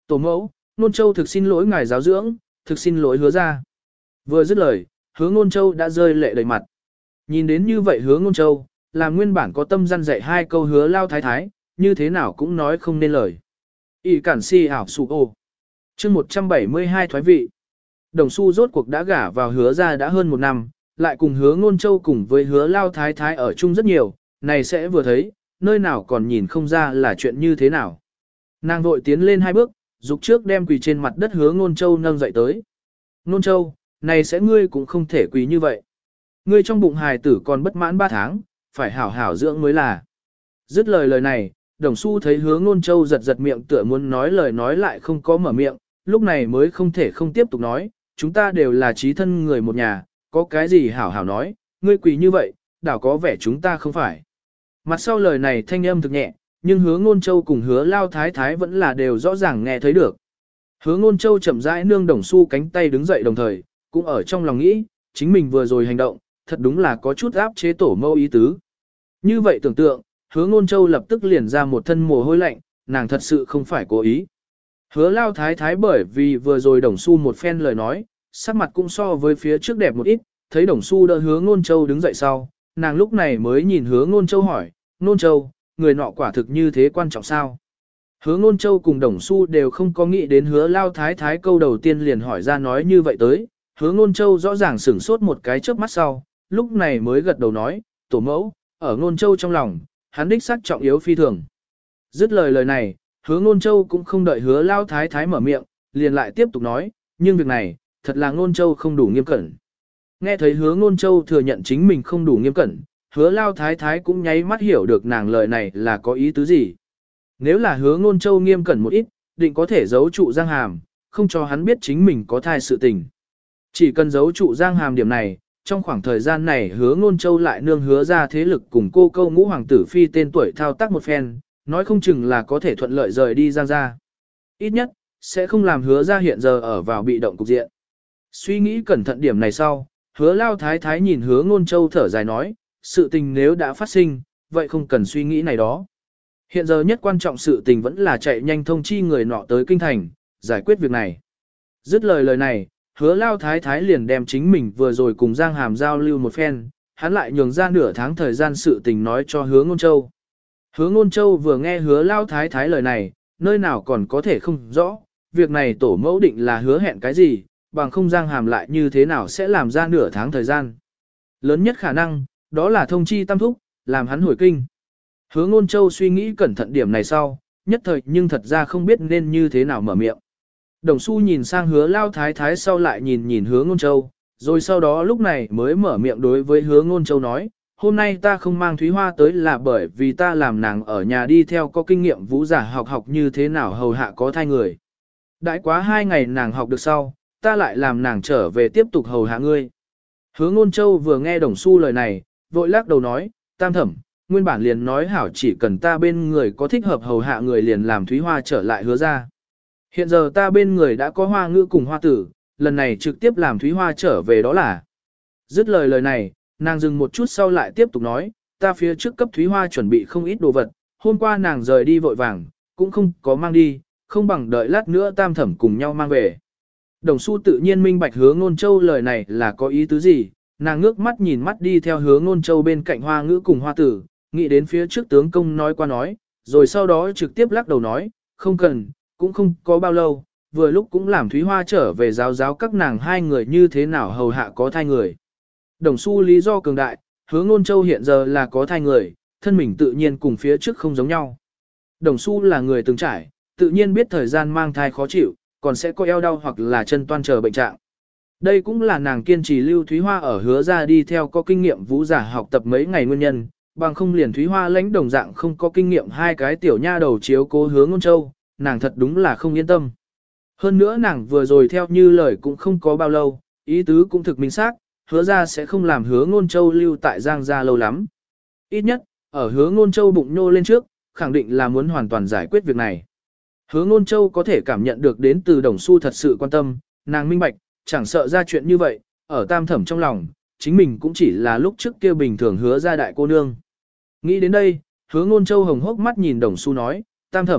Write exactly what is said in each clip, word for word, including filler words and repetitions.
Tổ mẫu, Nôn Châu thực xin lỗi ngài giáo dưỡng, thực xin lỗi hứa ra. Vừa dứt lời, hứa Nôn Châu đã rơi lệ đầy mặt. Nhìn đến như vậy hứa Nôn Châu, là nguyên bản có tâm răn dạy hai câu hứa lao thái thái, như thế nào cũng nói không nên lời. Y cản si ảo sụ ô. chương một trăm bảy mươi hai thoái vị. Đồng Xu rốt cuộc đã gả vào hứa ra đã hơn một năm, lại cùng hứa Nôn Châu cùng với hứa lao thái thái ở chung rất nhiều, này sẽ vừa thấy, nơi nào còn nhìn không ra là chuyện như thế nào. Nàng vội tiến lên hai bước, dục trước đem quỳ trên mặt đất hứa Nôn Châu nâng dậy tới. Nôn Châu, này sẽ ngươi cũng không thể quỳ như vậy. Ngươi trong bụng hài tử còn bất mãn ba tháng, phải hảo hảo dưỡng mới là. Dứt lời lời này, Đồng Xu thấy hứa Nôn Châu giật giật miệng tựa muốn nói lời nói lại không có mở miệng, lúc này mới không thể không tiếp tục nói, chúng ta đều là chí thân người một nhà, có cái gì hảo hảo nói, ngươi quỳ như vậy, đảo có vẻ chúng ta không phải. Mặt sau lời này thanh âm thực nhẹ, nhưng hứa Nôn Châu cùng hứa lao thái thái vẫn là đều rõ ràng nghe thấy được. Hứa Nôn Châu chậm rãi nương Đồng Xu cánh tay đứng dậy đồng thời, cũng ở trong lòng nghĩ, chính mình vừa rồi hành động, thật đúng là có chút áp chế tổ mẫu ý tứ. Như vậy tưởng tượng, hứa Nôn Châu lập tức liền ra một thân mồ hôi lạnh, nàng thật sự không phải cố ý. Hứa lao thái thái bởi vì vừa rồi Đồng Xu một phen lời nói, sắc mặt cũng so với phía trước đẹp một ít, thấy Đồng Xu đỡ hứa Nôn Châu đứng dậy sau, nàng lúc này mới nhìn hứa Nôn Châu hỏi, Nôn Châu, người nọ quả thực như thế quan trọng sao? Hứa Nôn Châu cùng Đồng Xu đều không có nghĩ đến hứa lao thái thái câu đầu tiên liền hỏi ra nói như vậy tới, hứa Nôn Châu rõ ràng sửng sốt một cái chớp mắt sau, lúc này mới gật đầu nói, tổ mẫu, ở Nôn Châu trong lòng, hắn đích xác trọng yếu phi thường. Dứt lời lời này, hứa Nôn Châu cũng không đợi hứa lao thái thái mở miệng, liền lại tiếp tục nói, nhưng việc này, thật là Nôn Châu không đủ nghiêm cẩn. Nghe thấy hứa Nôn Châu thừa nhận chính mình không đủ nghiêm cẩn, hứa lao thái thái cũng nháy mắt hiểu được nàng lời này là có ý tứ gì. Nếu là hứa Nôn Châu nghiêm cẩn một ít, định có thể giấu trụ Giang Hàm, không cho hắn biết chính mình có thai sự tình. Chỉ cần giấu trụ Giang Hàm điểm này, trong khoảng thời gian này hứa Nôn Châu lại nương hứa ra thế lực cùng cô câu ngũ hoàng tử phi tên tuổi thao tác một phen, nói không chừng là có thể thuận lợi rời đi Giang ra. Ít nhất, sẽ không làm hứa ra hiện giờ ở vào bị động cục diện. Suy nghĩ cẩn thận điểm này sau, hứa lao thái thái nhìn hứa Nôn Châu thở dài nói, sự tình nếu đã phát sinh, vậy không cần suy nghĩ này đó. Hiện giờ nhất quan trọng sự tình vẫn là chạy nhanh thông chi người nọ tới kinh thành, giải quyết việc này. Dứt lời lời này, hứa lao thái thái liền đem chính mình vừa rồi cùng Giang Hàm giao lưu một phen, hắn lại nhường ra nửa tháng thời gian sự tình nói cho hứa Nôn Châu. Hứa Nôn Châu vừa nghe hứa lao thái thái lời này, nơi nào còn có thể không rõ, việc này tổ mẫu định là hứa hẹn cái gì, bằng không Giang Hàm lại như thế nào sẽ làm ra nửa tháng thời gian. Lớn nhất khả năng, đó là thông chi tam thúc, làm hắn hồi kinh. Hứa Nôn Châu suy nghĩ cẩn thận điểm này sau, nhất thời nhưng thật ra không biết nên như thế nào mở miệng. Đồng Xu nhìn sang hứa lao thái thái sau lại nhìn nhìn hứa Nôn Châu, rồi sau đó lúc này mới mở miệng đối với hứa Nôn Châu nói, hôm nay ta không mang Thúy Hoa tới là bởi vì ta làm nàng ở nhà đi theo có kinh nghiệm vũ giả học học như thế nào hầu hạ có thai người. Đãi quá hai ngày nàng học được sau, ta lại làm nàng trở về tiếp tục hầu hạ ngươi. Hứa Nôn Châu vừa nghe Đồng Xu lời này, vội lắc đầu nói, tam thẩm, nguyên bản liền nói hảo chỉ cần ta bên người có thích hợp hầu hạ người liền làm Thúy Hoa trở lại hứa ra. Hiện giờ ta bên người đã có Hoa Ngữ cùng Hoa Tử, lần này trực tiếp làm Thúy Hoa trở về đó là. Dứt lời lời này, nàng dừng một chút sau lại tiếp tục nói, ta phía trước cấp Thúy Hoa chuẩn bị không ít đồ vật, hôm qua nàng rời đi vội vàng, cũng không có mang đi, không bằng đợi lát nữa tam thẩm cùng nhau mang về. Đồng Xu tự nhiên minh bạch hứa Nôn Châu lời này là có ý tứ gì, nàng ngước mắt nhìn mắt đi theo hứa Nôn Châu bên cạnh Hoa Ngữ cùng Hoa Tử, nghĩ đến phía trước tướng công nói qua nói, rồi sau đó trực tiếp lắc đầu nói, không cần, cũng không có bao lâu, vừa lúc cũng làm Thúy Hoa trở về giáo giáo các nàng hai người như thế nào hầu hạ có thai người. Đồng Xu lý do cường đại, hứa Nôn Châu hiện giờ là có thai người, thân mình tự nhiên cùng phía trước không giống nhau. Đồng Xu là người từng trải, tự nhiên biết thời gian mang thai khó chịu, còn sẽ có eo đau hoặc là chân toan chờ bệnh trạng. Đây cũng là nàng kiên trì lưu Thúy Hoa ở hứa ra đi theo có kinh nghiệm vũ giả học tập mấy ngày nguyên nhân, bằng không liền Thúy Hoa lãnh đồng dạng không có kinh nghiệm hai cái tiểu nha đầu chiếu cố hứa Nôn Châu, nàng thật đúng là không yên tâm. Hơn nữa nàng vừa rồi theo như lời cũng không có bao lâu, ý tứ cũng thực minh xác, hứa ra sẽ không làm hứa Nôn Châu lưu tại Giang gia lâu lắm. Ít nhất, ở hứa Nôn Châu bụng nhô lên trước, khẳng định là muốn hoàn toàn giải quyết việc này. Hứa Nôn Châu có thể cảm nhận được đến từ Đồng Xu thật sự quan tâm, nàng minh bạch, chẳng sợ ra chuyện như vậy, ở tam thẩm trong lòng, chính mình cũng chỉ là lúc trước kia bình thường hứa ra đại cô nương. Nghĩ đến đây, hứa Nôn Châu hồng hốc mắt nhìn Đồng Xu nói, tam thẩm,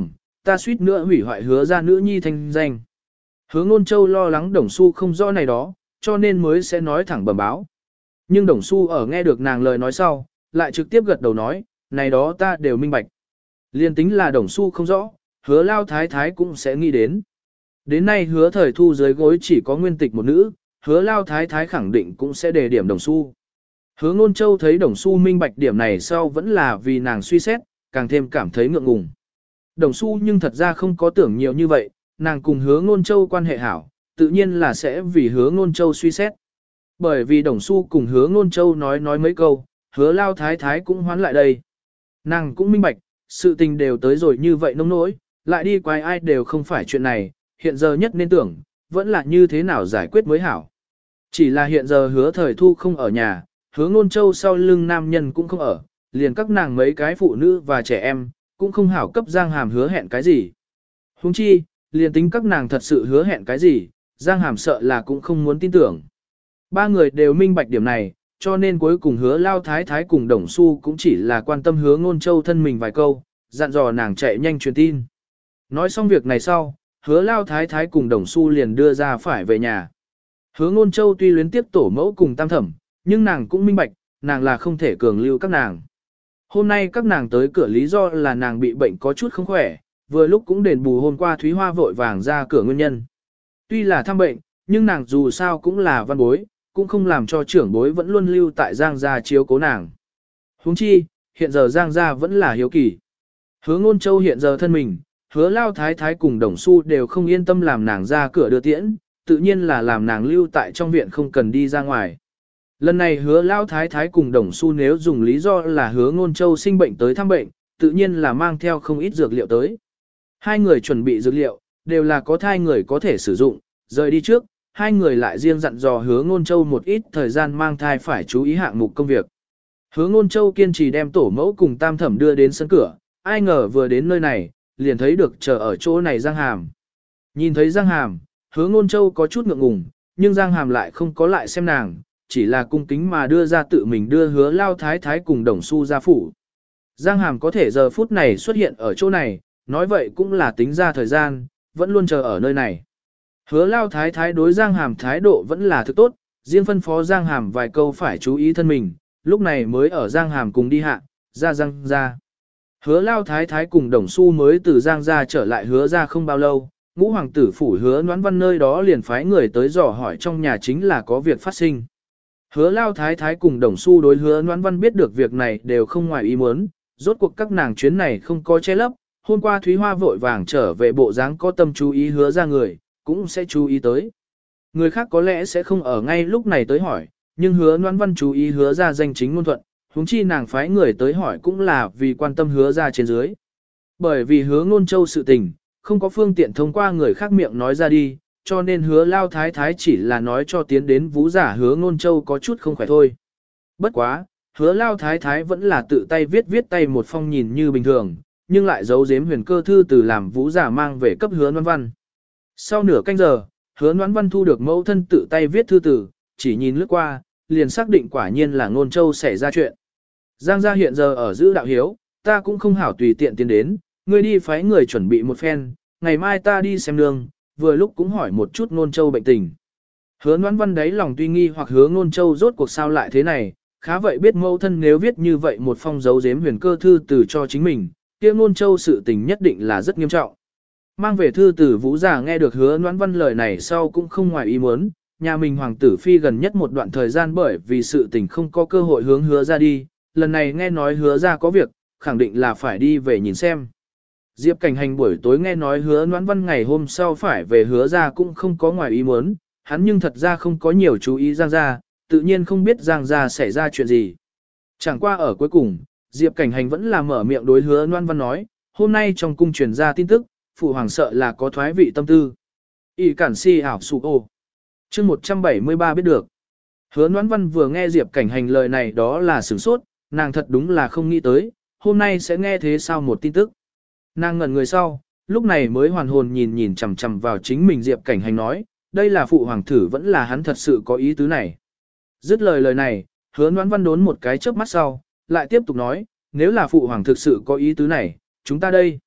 ta suýt nữa hủy hoại hứa ra nữ nhi thanh danh. Hứa Ngôn Châu lo lắng Đồng Xu không rõ này đó, cho nên mới sẽ nói thẳng bẩm báo. Nhưng Đồng Xu ở nghe được nàng lời nói sau, lại trực tiếp gật đầu nói, này đó ta đều minh bạch. Liên tính là Đồng Xu không rõ, hứa lao thái thái cũng sẽ nghĩ đến. Đến nay hứa thời thu dưới gối chỉ có nguyên tịch một nữ, hứa lao thái thái khẳng định cũng sẽ đề điểm Đồng Xu. Hứa Ngôn Châu thấy Đồng Xu minh bạch điểm này sau vẫn là vì nàng suy xét, càng thêm cảm thấy ngượng ngùng. Đồng Xu nhưng thật ra không có tưởng nhiều như vậy, nàng cùng Hứa Ngôn Châu quan hệ hảo, tự nhiên là sẽ vì Hứa Ngôn Châu suy xét. Bởi vì Đồng Xu cùng Hứa Ngôn Châu nói nói mấy câu, hứa lao thái thái cũng hoán lại đây. Nàng cũng minh bạch, sự tình đều tới rồi như vậy nông nỗi, lại đi quay ai đều không phải chuyện này, hiện giờ nhất nên tưởng, vẫn là như thế nào giải quyết mới hảo. Chỉ là hiện giờ hứa thời thu không ở nhà, hứa Ngôn Châu sau lưng nam nhân cũng không ở, liền các nàng mấy cái phụ nữ và trẻ em, cũng không hảo cấp Giang Hàm hứa hẹn cái gì. Huống chi, liền tính các nàng thật sự hứa hẹn cái gì, Giang Hàm sợ là cũng không muốn tin tưởng. Ba người đều minh bạch điểm này, cho nên cuối cùng hứa lao thái thái cùng Đồng Xu cũng chỉ là quan tâm hứa Ngôn Châu thân mình vài câu, dặn dò nàng chạy nhanh truyền tin. Nói xong việc này sau, hứa lao thái thái cùng Đồng Xu liền đưa ra phải về nhà. Hứa Ngôn Châu tuy luyến tiếp tổ mẫu cùng tam thẩm, nhưng nàng cũng minh bạch, nàng là không thể cường lưu các nàng. Hôm nay các nàng tới cửa lý do là nàng bị bệnh có chút không khỏe, vừa lúc cũng đền bù hôm qua Thúy Hoa vội vàng ra cửa nguyên nhân. Tuy là thăm bệnh, nhưng nàng dù sao cũng là văn bối, cũng không làm cho trưởng bối vẫn luôn lưu tại Giang gia chiếu cố nàng. Huống chi, hiện giờ Giang gia vẫn là hiếu kỳ. Hứa Ngôn Châu hiện giờ thân mình, hứa lao thái thái cùng Đồng Xu đều không yên tâm làm nàng ra cửa đưa tiễn, tự nhiên là làm nàng lưu tại trong viện không cần đi ra ngoài. Lần này hứa lao thái thái cùng Đồng Xu nếu dùng lý do là hứa Ngôn Châu sinh bệnh tới thăm bệnh, tự nhiên là mang theo không ít dược liệu tới. Hai người chuẩn bị dược liệu, đều là có thai người có thể sử dụng, rời đi trước, hai người lại riêng dặn dò hứa Ngôn Châu một ít thời gian mang thai phải chú ý hạng mục công việc. Hứa Ngôn Châu kiên trì đem tổ mẫu cùng tam thẩm đưa đến sân cửa, ai ngờ vừa đến nơi này, liền thấy được chờ ở chỗ này Giang Hàm. Nhìn thấy Giang Hàm, hứa Ngôn Châu có chút ngượng ngùng, nhưng Giang Hàm lại không có lại xem nàng, chỉ là cung kính mà đưa ra tự mình đưa hứa lao thái thái cùng Đồng Xu ra phủ. Giang Hàm có thể giờ phút này xuất hiện ở chỗ này, nói vậy cũng là tính ra thời gian, vẫn luôn chờ ở nơi này. Hứa lao thái thái đối Giang Hàm thái độ vẫn là thực tốt, riêng phân phó Giang Hàm vài câu phải chú ý thân mình, lúc này mới ở Giang Hàm cùng đi hạ, ra Giang ra. Hứa lao thái thái cùng Đồng Xu mới từ Giang ra trở lại hứa ra không bao lâu, ngũ hoàng tử phủ hứa Noãn Văn nơi đó liền phái người tới dò hỏi trong nhà chính là có việc phát sinh. Hứa lao thái thái cùng Đồng Xu đối hứa Noãn Văn biết được việc này đều không ngoài ý muốn, rốt cuộc các nàng chuyến này không có che lấp, hôm qua Thúy Hoa vội vàng trở về bộ dáng có tâm chú ý hứa ra người, cũng sẽ chú ý tới. Người khác có lẽ sẽ không ở ngay lúc này tới hỏi, nhưng hứa Noãn Văn chú ý hứa ra danh chính ngôn thuận, huống chi nàng phái người tới hỏi cũng là vì quan tâm hứa ra trên dưới. Bởi vì hứa Ngôn Châu sự tình, không có phương tiện thông qua người khác miệng nói ra đi, cho nên hứa lao thái thái chỉ là nói cho tiến đến vũ giả hứa Ngôn Châu có chút không khỏe thôi. Bất quá, hứa lao thái thái vẫn là tự tay viết viết tay một phong nhìn như bình thường, nhưng lại giấu giếm huyền cơ thư từ làm vũ giả mang về cấp hứa Noãn Văn. Sau nửa canh giờ, hứa Noãn Văn thu được mẫu thân tự tay viết thư từ, chỉ nhìn lướt qua, liền xác định quả nhiên là Ngôn Châu xảy ra chuyện. Giang gia hiện giờ ở giữ đạo hiếu, ta cũng không hảo tùy tiện tiến đến, ngươi đi phái người chuẩn bị một phen, ngày mai ta đi xem nương, vừa lúc cũng hỏi một chút Ngôn Châu bệnh tình. Hứa Noãn Văn đấy lòng tuy nghi hoặc hứa Ngôn Châu rốt cuộc sao lại thế này, khá vậy biết mẫu thân nếu viết như vậy một phong dấu giếm huyền cơ thư từ cho chính mình, kia Ngôn Châu sự tình nhất định là rất nghiêm trọng. Mang về thư từ vũ giả nghe được hứa Noãn Văn lời này sau cũng không ngoài ý muốn, nhà mình hoàng tử phi gần nhất một đoạn thời gian bởi vì sự tình không có cơ hội hướng hứa ra đi, lần này nghe nói hứa ra có việc, khẳng định là phải đi về nhìn xem. Diệp Cảnh Hành buổi tối nghe nói hứa Noãn Văn ngày hôm sau phải về hứa ra cũng không có ngoài ý muốn, hắn nhưng thật ra không có nhiều chú ý Giang ra, tự nhiên không biết Giang ra xảy ra chuyện gì. Chẳng qua ở cuối cùng, Diệp Cảnh Hành vẫn là mở miệng đối hứa Noãn Văn nói, hôm nay trong cung truyền ra tin tức, phụ hoàng sợ là có thoái vị tâm tư. Y cản si ảo sụ ô. Chương một trăm bảy mươi ba biết được. Hứa Noãn Văn vừa nghe Diệp Cảnh Hành lời này đó là sửng sốt, nàng thật đúng là không nghĩ tới, hôm nay sẽ nghe thế sao một tin tức. Nàng ngẩn người sau, lúc này mới hoàn hồn nhìn nhìn chằm chằm vào chính mình Diệp Cảnh Hành nói, đây là phụ hoàng thử vẫn là hắn thật sự có ý tứ này. Dứt lời lời này, hứa Noãn Văn đốn một cái chớp mắt sau, lại tiếp tục nói, nếu là phụ hoàng thực sự có ý tứ này, chúng ta đây.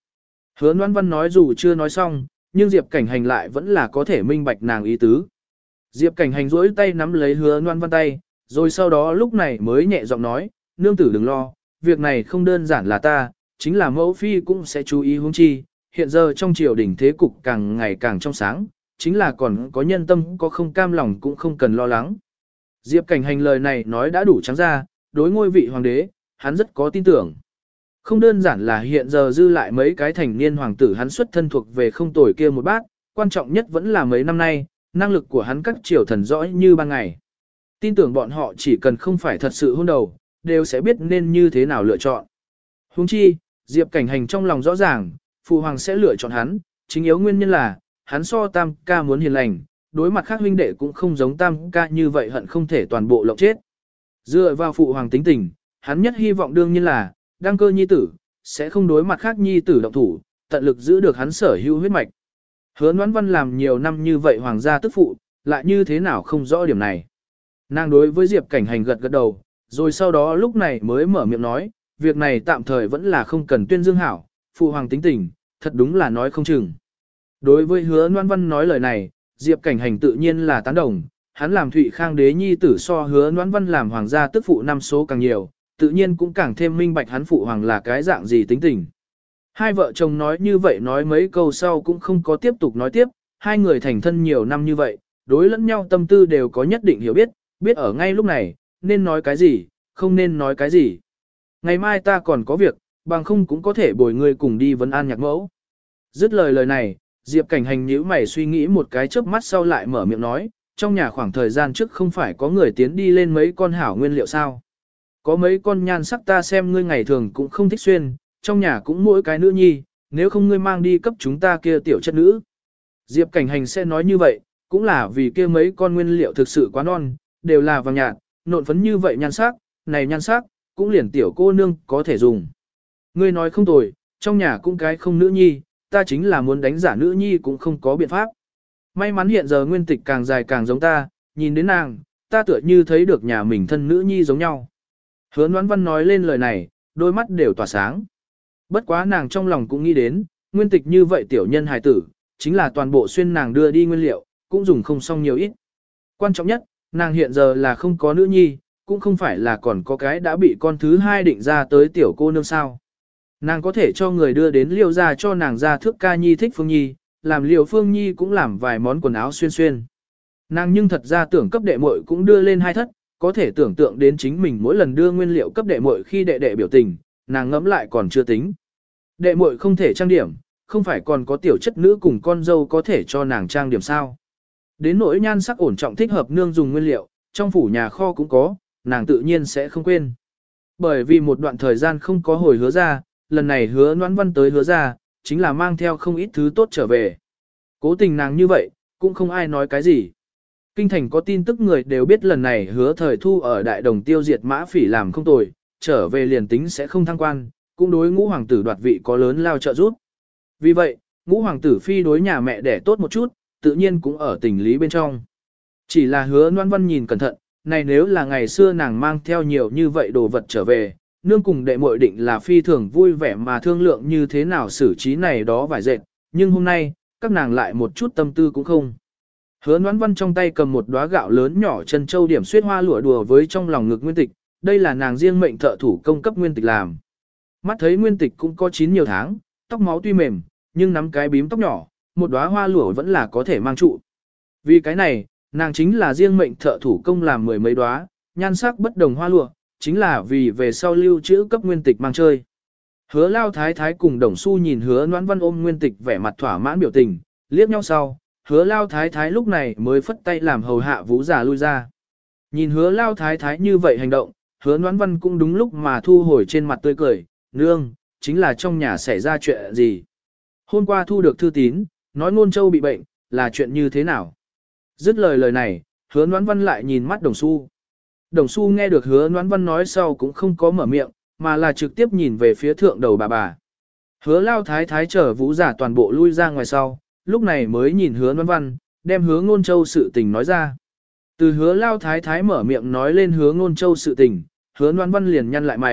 Hứa Loan Văn nói dù chưa nói xong, nhưng Diệp Cảnh Hành lại vẫn là có thể minh bạch nàng ý tứ. Diệp Cảnh Hành duỗi tay nắm lấy Hứa Loan Văn tay, rồi sau đó lúc này mới nhẹ giọng nói, nương tử đừng lo, việc này không đơn giản là ta, chính là mẫu phi cũng sẽ chú ý huống chi, hiện giờ trong triều đình thế cục càng ngày càng trong sáng, chính là còn có nhân tâm có không cam lòng cũng không cần lo lắng. Diệp Cảnh Hành lời này nói đã đủ trắng ra, đối ngôi vị hoàng đế, hắn rất có tin tưởng. Không đơn giản là hiện giờ dư lại mấy cái thành niên hoàng tử hắn xuất thân thuộc về không tồi kia một bát, quan trọng nhất vẫn là mấy năm nay, năng lực của hắn các triều thần rõ như ban ngày. Tin tưởng bọn họ chỉ cần không phải thật sự hôn đầu, đều sẽ biết nên như thế nào lựa chọn. Huống chi, Diệp Cảnh Hành trong lòng rõ ràng, phụ hoàng sẽ lựa chọn hắn, chính yếu nguyên nhân là, hắn so tam ca muốn hiền lành, đối mặt khác huynh đệ cũng không giống tam ca như vậy hận không thể toàn bộ lộng chết. Dựa vào phụ hoàng tính tình, hắn nhất hy vọng đương nhiên là, đăng cơ nhi tử, sẽ không đối mặt khác nhi tử động thủ, tận lực giữ được hắn sở hữu huyết mạch. Hứa Noãn Văn làm nhiều năm như vậy hoàng gia tức phụ, lại như thế nào không rõ điểm này. Nàng đối với Diệp Cảnh Hành gật gật đầu, rồi sau đó lúc này mới mở miệng nói, việc này tạm thời vẫn là không cần tuyên dương hảo, phụ hoàng tính tình, thật đúng là nói không chừng. Đối với Hứa Noãn Văn nói lời này, Diệp Cảnh Hành tự nhiên là tán đồng, hắn làm Thụy Khang đế nhi tử so Hứa Noãn Văn làm hoàng gia tức phụ năm số càng nhiều, tự nhiên cũng càng thêm minh bạch hắn phụ hoàng là cái dạng gì tính tình. Hai vợ chồng nói như vậy nói mấy câu sau cũng không có tiếp tục nói tiếp, hai người thành thân nhiều năm như vậy, đối lẫn nhau tâm tư đều có nhất định hiểu biết, biết ở ngay lúc này, nên nói cái gì, không nên nói cái gì. Ngày mai ta còn có việc, bằng không cũng có thể bồi người cùng đi vấn an nhạc mẫu. Dứt lời lời này, Diệp Cảnh Hành nhíu mày suy nghĩ một cái chớp mắt sau lại mở miệng nói, trong nhà khoảng thời gian trước không phải có người tiến đi lên mấy con hảo nguyên liệu sao. Có mấy con nhan sắc ta xem ngươi ngày thường cũng không thích xuyên, trong nhà cũng mỗi cái nữ nhi, nếu không ngươi mang đi cấp chúng ta kia tiểu chất nữ. Diệp Cảnh Hành sẽ nói như vậy, cũng là vì kia mấy con nguyên liệu thực sự quá non, đều là vàng nhạt, nộn phấn như vậy nhan sắc, này nhan sắc, cũng liền tiểu cô nương có thể dùng. Ngươi nói không tồi, trong nhà cũng cái không nữ nhi, ta chính là muốn đánh giả nữ nhi cũng không có biện pháp. May mắn hiện giờ nguyên tịch càng dài càng giống ta, nhìn đến nàng, ta tựa như thấy được nhà mình thân nữ nhi giống nhau. Hứa Noãn Văn nói lên lời này, đôi mắt đều tỏa sáng. Bất quá nàng trong lòng cũng nghĩ đến, nguyên tịch như vậy tiểu nhân hài tử, chính là toàn bộ xuyên nàng đưa đi nguyên liệu, cũng dùng không xong nhiều ít. Quan trọng nhất, nàng hiện giờ là không có nữ nhi, cũng không phải là còn có cái đã bị con thứ hai định ra tới tiểu cô nương sao. Nàng có thể cho người đưa đến liêu ra cho nàng ra thước ca nhi thích Phương Nhi, làm liều Phương Nhi cũng làm vài món quần áo xuyên xuyên. Nàng nhưng thật ra tưởng cấp đệ muội cũng đưa lên hai thất, có thể tưởng tượng đến chính mình mỗi lần đưa nguyên liệu cấp đệ muội khi đệ đệ biểu tình, nàng ngẫm lại còn chưa tính. Đệ muội không thể trang điểm, không phải còn có tiểu chất nữ cùng con dâu có thể cho nàng trang điểm sao. Đến nỗi nhan sắc ổn trọng thích hợp nương dùng nguyên liệu, trong phủ nhà kho cũng có, nàng tự nhiên sẽ không quên. Bởi vì một đoạn thời gian không có hồi hứa ra, lần này Hứa Noãn Văn tới hứa ra, chính là mang theo không ít thứ tốt trở về. Cố tình nàng như vậy, cũng không ai nói cái gì. Kinh thành có tin tức người đều biết lần này Hứa Thời Thu ở Đại Đồng tiêu diệt Mã Phỉ làm không tồi, trở về liền tính sẽ không thăng quan, cũng đối ngũ hoàng tử đoạt vị có lớn lao trợ giúp. Vì vậy, ngũ hoàng tử phi đối nhà mẹ đẻ tốt một chút, tự nhiên cũng ở tình lý bên trong. Chỉ là Hứa Noãn Văn nhìn cẩn thận, này nếu là ngày xưa nàng mang theo nhiều như vậy đồ vật trở về, nương cùng đệ muội định là phi thường vui vẻ mà thương lượng như thế nào xử trí này đó vài dệt, nhưng hôm nay, các nàng lại một chút tâm tư cũng không. Hứa Noãn Văn trong tay cầm một đóa gạo lớn nhỏ chân châu điểm xuyết hoa lụa đùa với trong lòng ngực Nguyên Tịch, đây là nàng riêng mệnh thợ thủ công cấp Nguyên Tịch làm. Mắt thấy Nguyên Tịch cũng có chín nhiều tháng, tóc máu tuy mềm, nhưng nắm cái bím tóc nhỏ, một đóa hoa lụa vẫn là có thể mang trụ. Vì cái này, nàng chính là riêng mệnh thợ thủ công làm mười mấy đóa, nhan sắc bất đồng hoa lụa, chính là vì về sau lưu trữ cấp Nguyên Tịch mang chơi. Hứa Lao Thái Thái cùng Đồng Xu nhìn Hứa Noãn Văn ôm Nguyên Tịch vẻ mặt thỏa mãn biểu tình, liếc nhau sau, Hứa Lao Thái Thái lúc này mới phất tay làm hầu hạ Vũ già lui ra. Nhìn Hứa Lao Thái Thái như vậy hành động, Hứa Noãn Văn cũng đúng lúc mà thu hồi trên mặt tươi cười, nương, chính là trong nhà xảy ra chuyện gì. Hôm qua thu được thư tín, nói Ngôn Châu bị bệnh, là chuyện như thế nào? Dứt lời lời này, Hứa Noãn Văn lại nhìn mắt Đồng Xu. Đồng Xu nghe được Hứa Noãn Văn nói sau cũng không có mở miệng, mà là trực tiếp nhìn về phía thượng đầu bà bà. Hứa Lao Thái Thái chở Vũ giả toàn bộ lui ra ngoài sau, lúc này mới nhìn Hứa Noãn Văn, đem Hứa Ngôn Châu sự tình nói ra. Từ Hứa Lao Thái Thái mở miệng nói lên Hứa Ngôn Châu sự tình, Hứa Noãn Văn liền nhăn lại mày,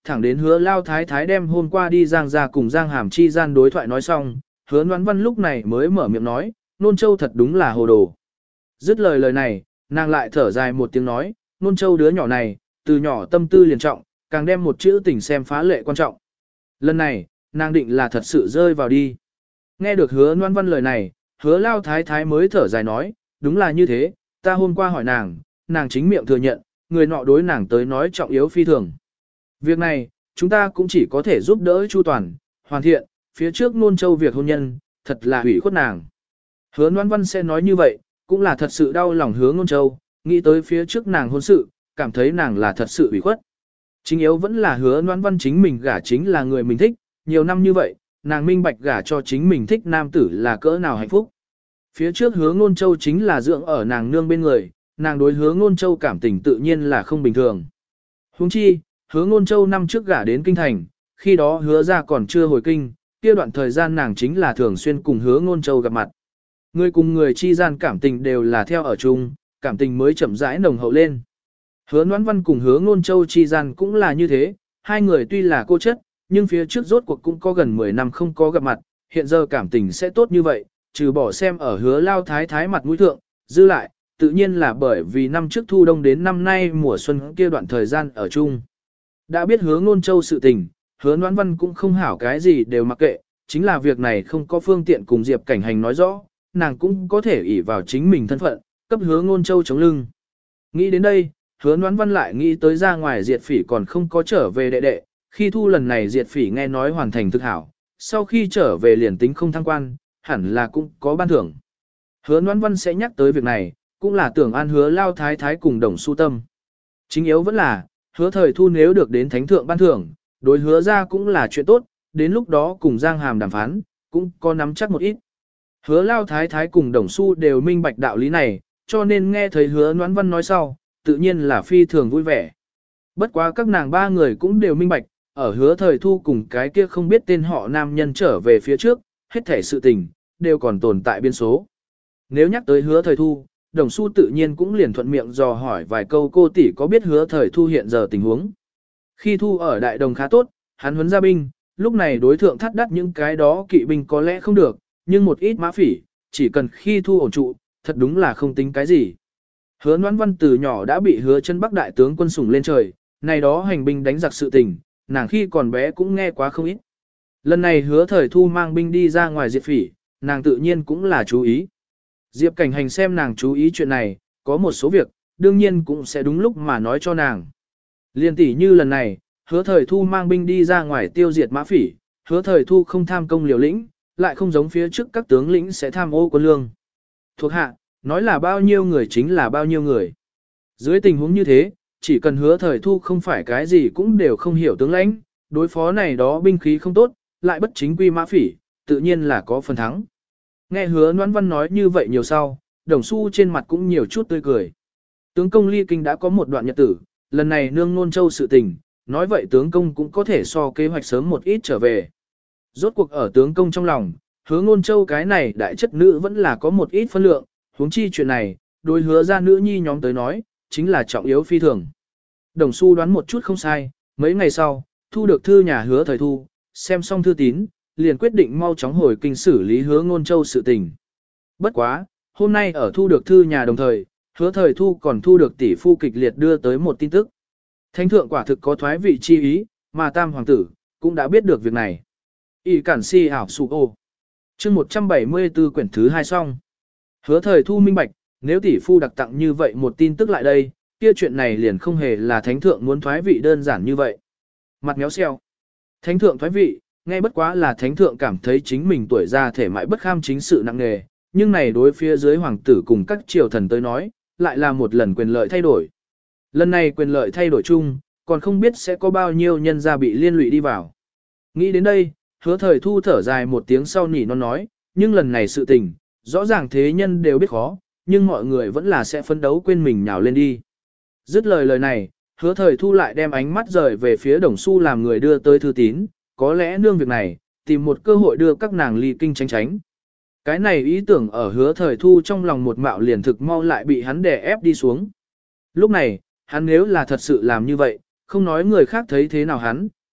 thẳng đến hứa lao thái thái đem hôm qua đi Giang ra cùng Giang Hàm chi gian đối thoại nói xong, hứa Noãn Văn lúc này mới mở miệng nói, Nôn Châu thật đúng là hồ đồ. Dứt lời lời này, nàng lại thở dài một tiếng nói, Nôn Châu đứa nhỏ này, từ nhỏ tâm tư liền trọng, càng đem một chữ tình xem phá lệ quan trọng. Lần này, nàng định là thật sự rơi vào đi. Nghe được hứa Noãn Văn lời này, hứa lao thái thái mới thở dài nói, đúng là như thế, ta hôm qua hỏi nàng, nàng chính miệng thừa nhận, người nọ đối nàng tới nói trọng yếu phi thường. Việc này, chúng ta cũng chỉ có thể giúp đỡ chu toàn, hoàn thiện, phía trước Nôn Châu việc hôn nhân, thật là hủy khuất nàng. Hứa Noãn Văn sẽ nói như vậy, cũng là thật sự đau lòng hứa Nôn Châu, nghĩ tới phía trước nàng hôn sự, cảm thấy nàng là thật sự hủy khuất. Chính yếu vẫn là hứa Noãn Văn chính mình gả chính là người mình thích, nhiều năm như vậy, nàng minh bạch gả cho chính mình thích nam tử là cỡ nào hạnh phúc. Phía trước hứa Nôn Châu chính là dưỡng ở nàng nương bên người, nàng đối hứa Nôn Châu cảm tình tự nhiên là không bình thường. Huống chi, hứa Nôn Châu năm trước gả đến kinh thành, khi đó hứa ra còn chưa hồi kinh, kia đoạn thời gian nàng chính là thường xuyên cùng hứa Nôn Châu gặp mặt. Người cùng người chi gian cảm tình đều là theo ở chung, cảm tình mới chậm rãi nồng hậu lên. Hứa Noãn Văn cùng hứa Nôn Châu chi gian cũng là như thế, hai người tuy là cô chất, nhưng phía trước rốt cuộc cũng có gần mười năm không có gặp mặt, hiện giờ cảm tình sẽ tốt như vậy, trừ bỏ xem ở hứa lao thái thái mặt mũi thượng, dư lại, tự nhiên là bởi vì năm trước thu đông đến năm nay mùa xuân kia đoạn thời gian ở chung. Đã biết hứa Nôn Châu sự tình, hứa Noãn Văn cũng không hảo cái gì đều mặc kệ, chính là việc này không có phương tiện cùng Diệp Cảnh Hành nói rõ, nàng cũng có thể ỷ vào chính mình thân phận, cấp hứa Nôn Châu chống lưng. Nghĩ đến đây, hứa Noãn Văn lại nghĩ tới ra ngoài Diệt Phỉ còn không có trở về đệ đệ, khi thu lần này Diệt Phỉ nghe nói hoàn thành thực hảo, sau khi trở về liền tính không thăng quan, hẳn là cũng có ban thưởng. Hứa Noãn Văn sẽ nhắc tới việc này, cũng là tưởng an hứa lao thái thái cùng Đồng Su Tâm. Chính yếu vẫn là, hứa thời thu nếu được đến thánh thượng ban thưởng, đối hứa ra cũng là chuyện tốt, đến lúc đó cùng Giang Hàm đàm phán, cũng có nắm chắc một ít. Hứa lao thái thái cùng Đồng Su đều minh bạch đạo lý này, cho nên nghe thấy hứa Noãn Văn nói sau, tự nhiên là phi thường vui vẻ. Bất quá các nàng ba người cũng đều minh bạch, ở hứa thời thu cùng cái kia không biết tên họ nam nhân trở về phía trước, hết thể sự tình, đều còn tồn tại biên số. Nếu nhắc tới hứa thời thu, Đồng Su tự nhiên cũng liền thuận miệng dò hỏi vài câu cô tỷ có biết hứa thời thu hiện giờ tình huống. Khi thu ở đại đồng khá tốt, hắn huấn ra binh, lúc này đối thượng thắt đắt những cái đó kỵ binh có lẽ không được, nhưng một ít mã phỉ, chỉ cần khi thu ổn trụ, thật đúng là không tính cái gì. Hứa Noãn Văn từ nhỏ đã bị hứa chân Bắc đại tướng quân sủng lên trời, này đó hành binh đánh giặc sự tình, nàng khi còn bé cũng nghe quá không ít. Lần này hứa thời thu mang binh đi ra ngoài diệt phỉ, nàng tự nhiên cũng là chú ý. Diệp Cảnh Hành xem nàng chú ý chuyện này, có một số việc, đương nhiên cũng sẽ đúng lúc mà nói cho nàng. Liên tỷ như lần này, hứa thời thu mang binh đi ra ngoài tiêu diệt mã phỉ, hứa thời thu không tham công liều lĩnh, lại không giống phía trước các tướng lĩnh sẽ tham ô quân lương. Thuộc hạ, nói là bao nhiêu người chính là bao nhiêu người. Dưới tình huống như thế, chỉ cần hứa thời thu không phải cái gì cũng đều không hiểu tướng lãnh, đối phó này đó binh khí không tốt, lại bất chính quy mã phỉ, tự nhiên là có phần thắng. Nghe hứa Noãn Văn nói như vậy nhiều sau, Đồng Su trên mặt cũng nhiều chút tươi cười. Tướng công ly kinh đã có một đoạn nhật tử, lần này nương Nôn Châu sự tình, nói vậy tướng công cũng có thể so kế hoạch sớm một ít trở về. Rốt cuộc ở tướng công trong lòng, hứa Nôn Châu cái này đại chất nữ vẫn là có một ít phân lượng, huống chi chuyện này, đối hứa ra nữ nhi nhóm tới nói, chính là trọng yếu phi thường. Đồng Su đoán một chút không sai, mấy ngày sau, thu được thư nhà hứa thời thu, xem xong thư tín, liền quyết định mau chóng hồi kinh xử lý hứa Nôn Châu sự tình. Bất quá, hôm nay ở thu được thư nhà đồng thời, hứa thời thu còn thu được tỷ phu kịch liệt đưa tới một tin tức. Thánh thượng quả thực có thoái vị chi ý, mà tam hoàng tử, cũng đã biết được việc này. Y cản si ảo sụ ô. chương một trăm bảy mươi tư quyển thứ hai xong. Hứa thời thu minh bạch, nếu tỷ phu đặc tặng như vậy một tin tức lại đây, kia chuyện này liền không hề là thánh thượng muốn thoái vị đơn giản như vậy. Mặt méo xeo. Thánh thượng thoái vị, nghe bất quá là thánh thượng cảm thấy chính mình tuổi già thể mại bất kham chính sự nặng nề, nhưng này đối phía dưới hoàng tử cùng các triều thần tới nói, lại là một lần quyền lợi thay đổi. Lần này quyền lợi thay đổi chung, còn không biết sẽ có bao nhiêu nhân gia bị liên lụy đi vào. Nghĩ đến đây, hứa thời thu thở dài một tiếng sau nỉ non nói, nhưng lần này sự tình, rõ ràng thế nhân đều biết khó, nhưng mọi người vẫn là sẽ phấn đấu quên mình nhào lên đi. Dứt lời lời này, hứa thời thu lại đem ánh mắt rời về phía Đồng Su làm người đưa tới thư tín, có lẽ nương việc này, tìm một cơ hội đưa các nàng ly kinh tránh tránh. Cái này ý tưởng ở hứa thời thu trong lòng một mạo liền thực mau lại bị hắn đè ép đi xuống. Lúc này, hắn nếu là thật sự làm như vậy, không nói người khác thấy thế nào hắn,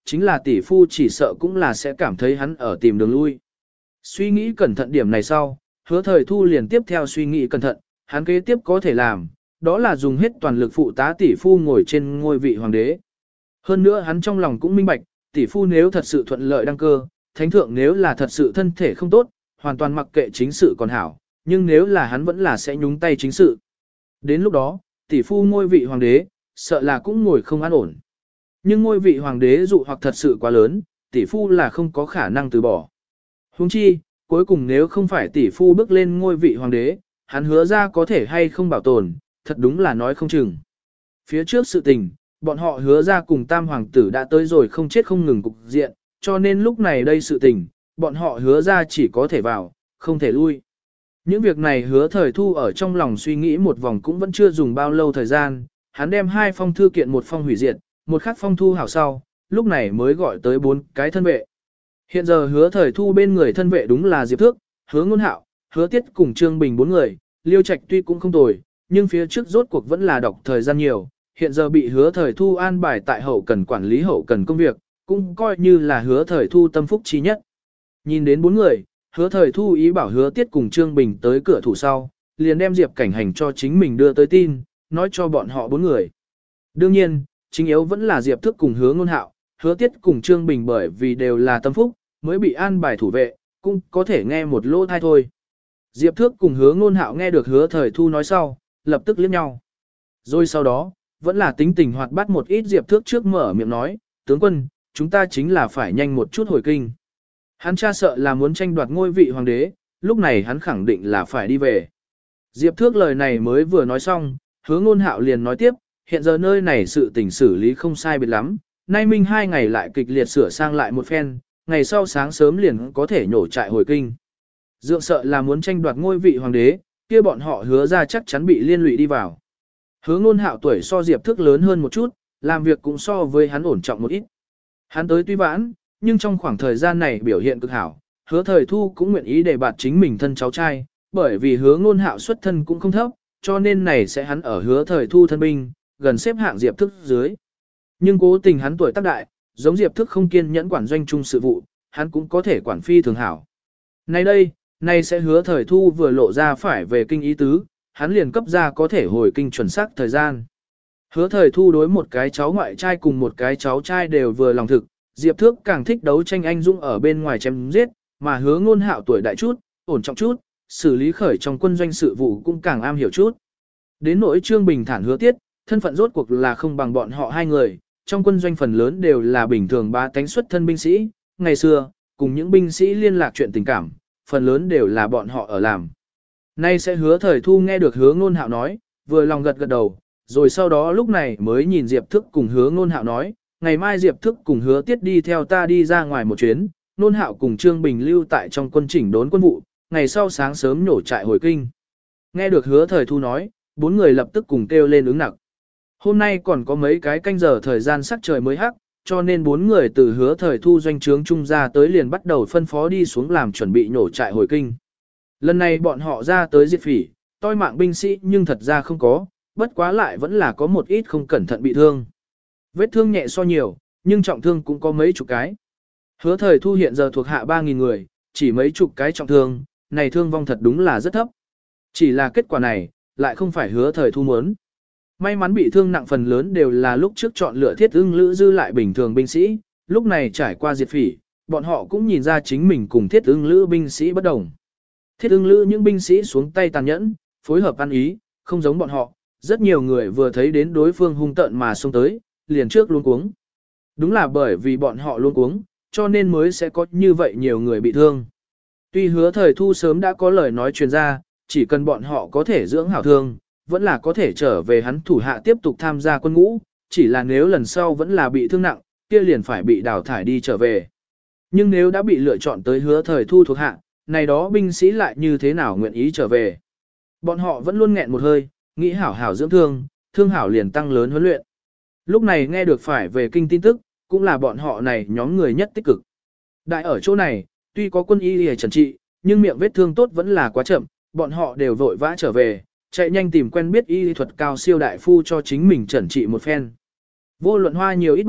chính là tỷ phu chỉ sợ cũng là sẽ cảm thấy hắn ở tìm đường lui. Suy nghĩ cẩn thận điểm này sau, hứa thời thu liền tiếp theo suy nghĩ cẩn thận, hắn kế tiếp có thể làm, đó là dùng hết toàn lực phụ tá tỷ phu ngồi trên ngôi vị hoàng đế. Hơn nữa hắn trong lòng cũng minh bạch, tỷ phu nếu thật sự thuận lợi đăng cơ, thánh thượng nếu là thật sự thân thể không tốt, hoàn toàn mặc kệ chính sự còn hảo, nhưng nếu là hắn vẫn là sẽ nhúng tay chính sự. Đến lúc đó, tỷ phu ngôi vị hoàng đế, sợ là cũng ngồi không an ổn. Nhưng ngôi vị hoàng đế dụ hoặc thật sự quá lớn, tỷ phu là không có khả năng từ bỏ. Huống chi, cuối cùng nếu không phải tỷ phu bước lên ngôi vị hoàng đế, hắn hứa ra có thể hay không bảo tồn, thật đúng là nói không chừng. Phía trước sự tình, bọn họ hứa ra cùng tam hoàng tử đã tới rồi không chết không ngừng cục diện, cho nên lúc này đây sự tình, bọn họ hứa ra chỉ có thể vào, không thể lui. Những việc này hứa thời thu ở trong lòng suy nghĩ một vòng cũng vẫn chưa dùng bao lâu thời gian, hắn đem hai phong thư kiện một phong hủy diệt, một khắc phong thu hảo sau, lúc này mới gọi tới bốn cái thân vệ. Hiện giờ hứa thời thu bên người thân vệ đúng là Diệp Thước, hứa ngôn hạo, hứa tiết cùng Trương Bình bốn người, Liêu Trạch tuy cũng không tồi, nhưng phía trước rốt cuộc vẫn là đọc thời gian nhiều, hiện giờ bị hứa thời thu an bài tại hậu cần quản lý hậu cần công việc, cũng coi như là hứa thời thu tâm phúc trí nhất. Nhìn đến bốn người, hứa thời thu ý bảo hứa tiết cùng Trương Bình tới cửa thủ sau, liền đem Diệp Cảnh Hành cho chính mình đưa tới tin, nói cho bọn họ bốn người. Đương nhiên, chính yếu vẫn là Diệp Thước cùng hứa ngôn hạo, hứa tiết cùng Trương Bình bởi vì đều là tâm phúc, mới bị an bài thủ vệ, cũng có thể nghe một lỗ thai thôi. Diệp Thước cùng hứa ngôn hạo nghe được hứa thời thu nói sau, lập tức liếc nhau. Rồi sau đó, vẫn là tính tình hoạt bát một ít Diệp Thước trước mở miệng nói, tướng quân, chúng ta chính là phải nhanh một chút hồi kinh. Hắn cha sợ là muốn tranh đoạt ngôi vị hoàng đế, lúc này hắn khẳng định là phải đi về. Diệp Thước lời này mới vừa nói xong, hứa ngôn hạo liền nói tiếp, hiện giờ nơi này sự tình xử lý không sai biệt lắm, nay minh hai ngày lại kịch liệt sửa sang lại một phen, ngày sau sáng sớm liền có thể nhổ trại hồi kinh. Dượng sợ là muốn tranh đoạt ngôi vị hoàng đế, kia bọn họ hứa ra chắc chắn bị liên lụy đi vào. Hứa ngôn hạo tuổi so Diệp Thước lớn hơn một chút, làm việc cũng so với hắn ổn trọng một ít. Hắn tới tuy vãn, nhưng trong khoảng thời gian này biểu hiện cực hảo, hứa thời thu cũng nguyện ý để bạt chính mình thân cháu trai, bởi vì hứa ngôn hạo xuất thân cũng không thấp, cho nên này sẽ hắn ở hứa thời thu thân binh, gần xếp hạng Diệp Thước dưới. Nhưng cố tình hắn tuổi tác đại, giống Diệp Thước không kiên nhẫn quản doanh trung sự vụ, hắn cũng có thể quản phi thường hảo. Nay đây, nay sẽ hứa thời thu vừa lộ ra phải về kinh ý tứ, hắn liền cấp ra có thể hồi kinh chuẩn xác thời gian. Hứa thời thu đối một cái cháu ngoại trai cùng một cái cháu trai đều vừa lòng thực, Diệp Thước càng thích đấu tranh anh dũng ở bên ngoài chém giết, mà hứa ngôn hạo tuổi đại chút, ổn trọng chút, xử lý khởi trong quân doanh sự vụ cũng càng am hiểu chút. Đến nỗi Trương Bình thản hứa tiết, thân phận rốt cuộc là không bằng bọn họ hai người, trong quân doanh phần lớn đều là bình thường ba tánh xuất thân binh sĩ, ngày xưa, cùng những binh sĩ liên lạc chuyện tình cảm, phần lớn đều là bọn họ ở làm. Nay sẽ hứa thời thu nghe được hứa ngôn hạo nói, vừa lòng gật gật đầu, rồi sau đó lúc này mới nhìn Diệp Thước cùng hứa ngôn hạo nói, ngày mai Diệp Thước cùng hứa tiết đi theo ta đi ra ngoài một chuyến, ngôn hạo cùng Trương Bình lưu tại trong quân chỉnh đốn quân vụ, ngày sau sáng sớm nhổ trại hồi kinh. Nghe được hứa thời thu nói, bốn người lập tức cùng kêu lên ứng nặc. Hôm nay còn có mấy cái canh giờ thời gian sắc trời mới hắc, cho nên bốn người từ hứa thời thu doanh trướng trung ra tới liền bắt đầu phân phó đi xuống làm chuẩn bị nhổ trại hồi kinh. Lần này bọn họ ra tới diệt phỉ, toi mạng binh sĩ nhưng thật ra không có, bất quá lại vẫn là có một ít không cẩn thận bị thương. Vết thương nhẹ so nhiều, nhưng trọng thương cũng có mấy chục cái. Hứa thời thu hiện giờ thuộc hạ ba nghìn người, chỉ mấy chục cái trọng thương, này thương vong thật đúng là rất thấp. Chỉ là kết quả này, lại không phải hứa thời thu muốn. May mắn bị thương nặng phần lớn đều là lúc trước chọn lựa thiết ưng lữ dư lại bình thường binh sĩ, lúc này trải qua diệt phỉ, bọn họ cũng nhìn ra chính mình cùng thiết ưng lữ binh sĩ bất đồng. Thiết ưng lữ những binh sĩ xuống tay tàn nhẫn, phối hợp ăn ý, không giống bọn họ, rất nhiều người vừa thấy đến đối phương hung tợn mà xông tới, liền trước luôn cuống. Đúng là bởi vì bọn họ luôn cuống, cho nên mới sẽ có như vậy nhiều người bị thương. Tuy hứa thời thu sớm đã có lời nói truyền ra, chỉ cần bọn họ có thể dưỡng hảo thương, vẫn là có thể trở về hắn thủ hạ tiếp tục tham gia quân ngũ, chỉ là nếu lần sau vẫn là bị thương nặng, kia liền phải bị đào thải đi trở về. Nhưng nếu đã bị lựa chọn tới hứa thời thu thuộc hạ, này đó binh sĩ lại như thế nào nguyện ý trở về. Bọn họ vẫn luôn nghẹn một hơi, nghĩ hảo hảo dưỡng thương, thương hảo liền tăng lớn huấn luyện. Lúc này nghe được phải về kinh tin tức, cũng là bọn họ này nhóm người nhất tích cực. Đại ở chỗ này, tuy có quân y y trần trị, nhưng miệng vết thương tốt vẫn là quá chậm, bọn họ đều vội vã trở về, chạy nhanh tìm quen biết y thuật cao siêu đại phu cho chính mình trần trị một phen. Vô luận hoa nhiều ít bạc,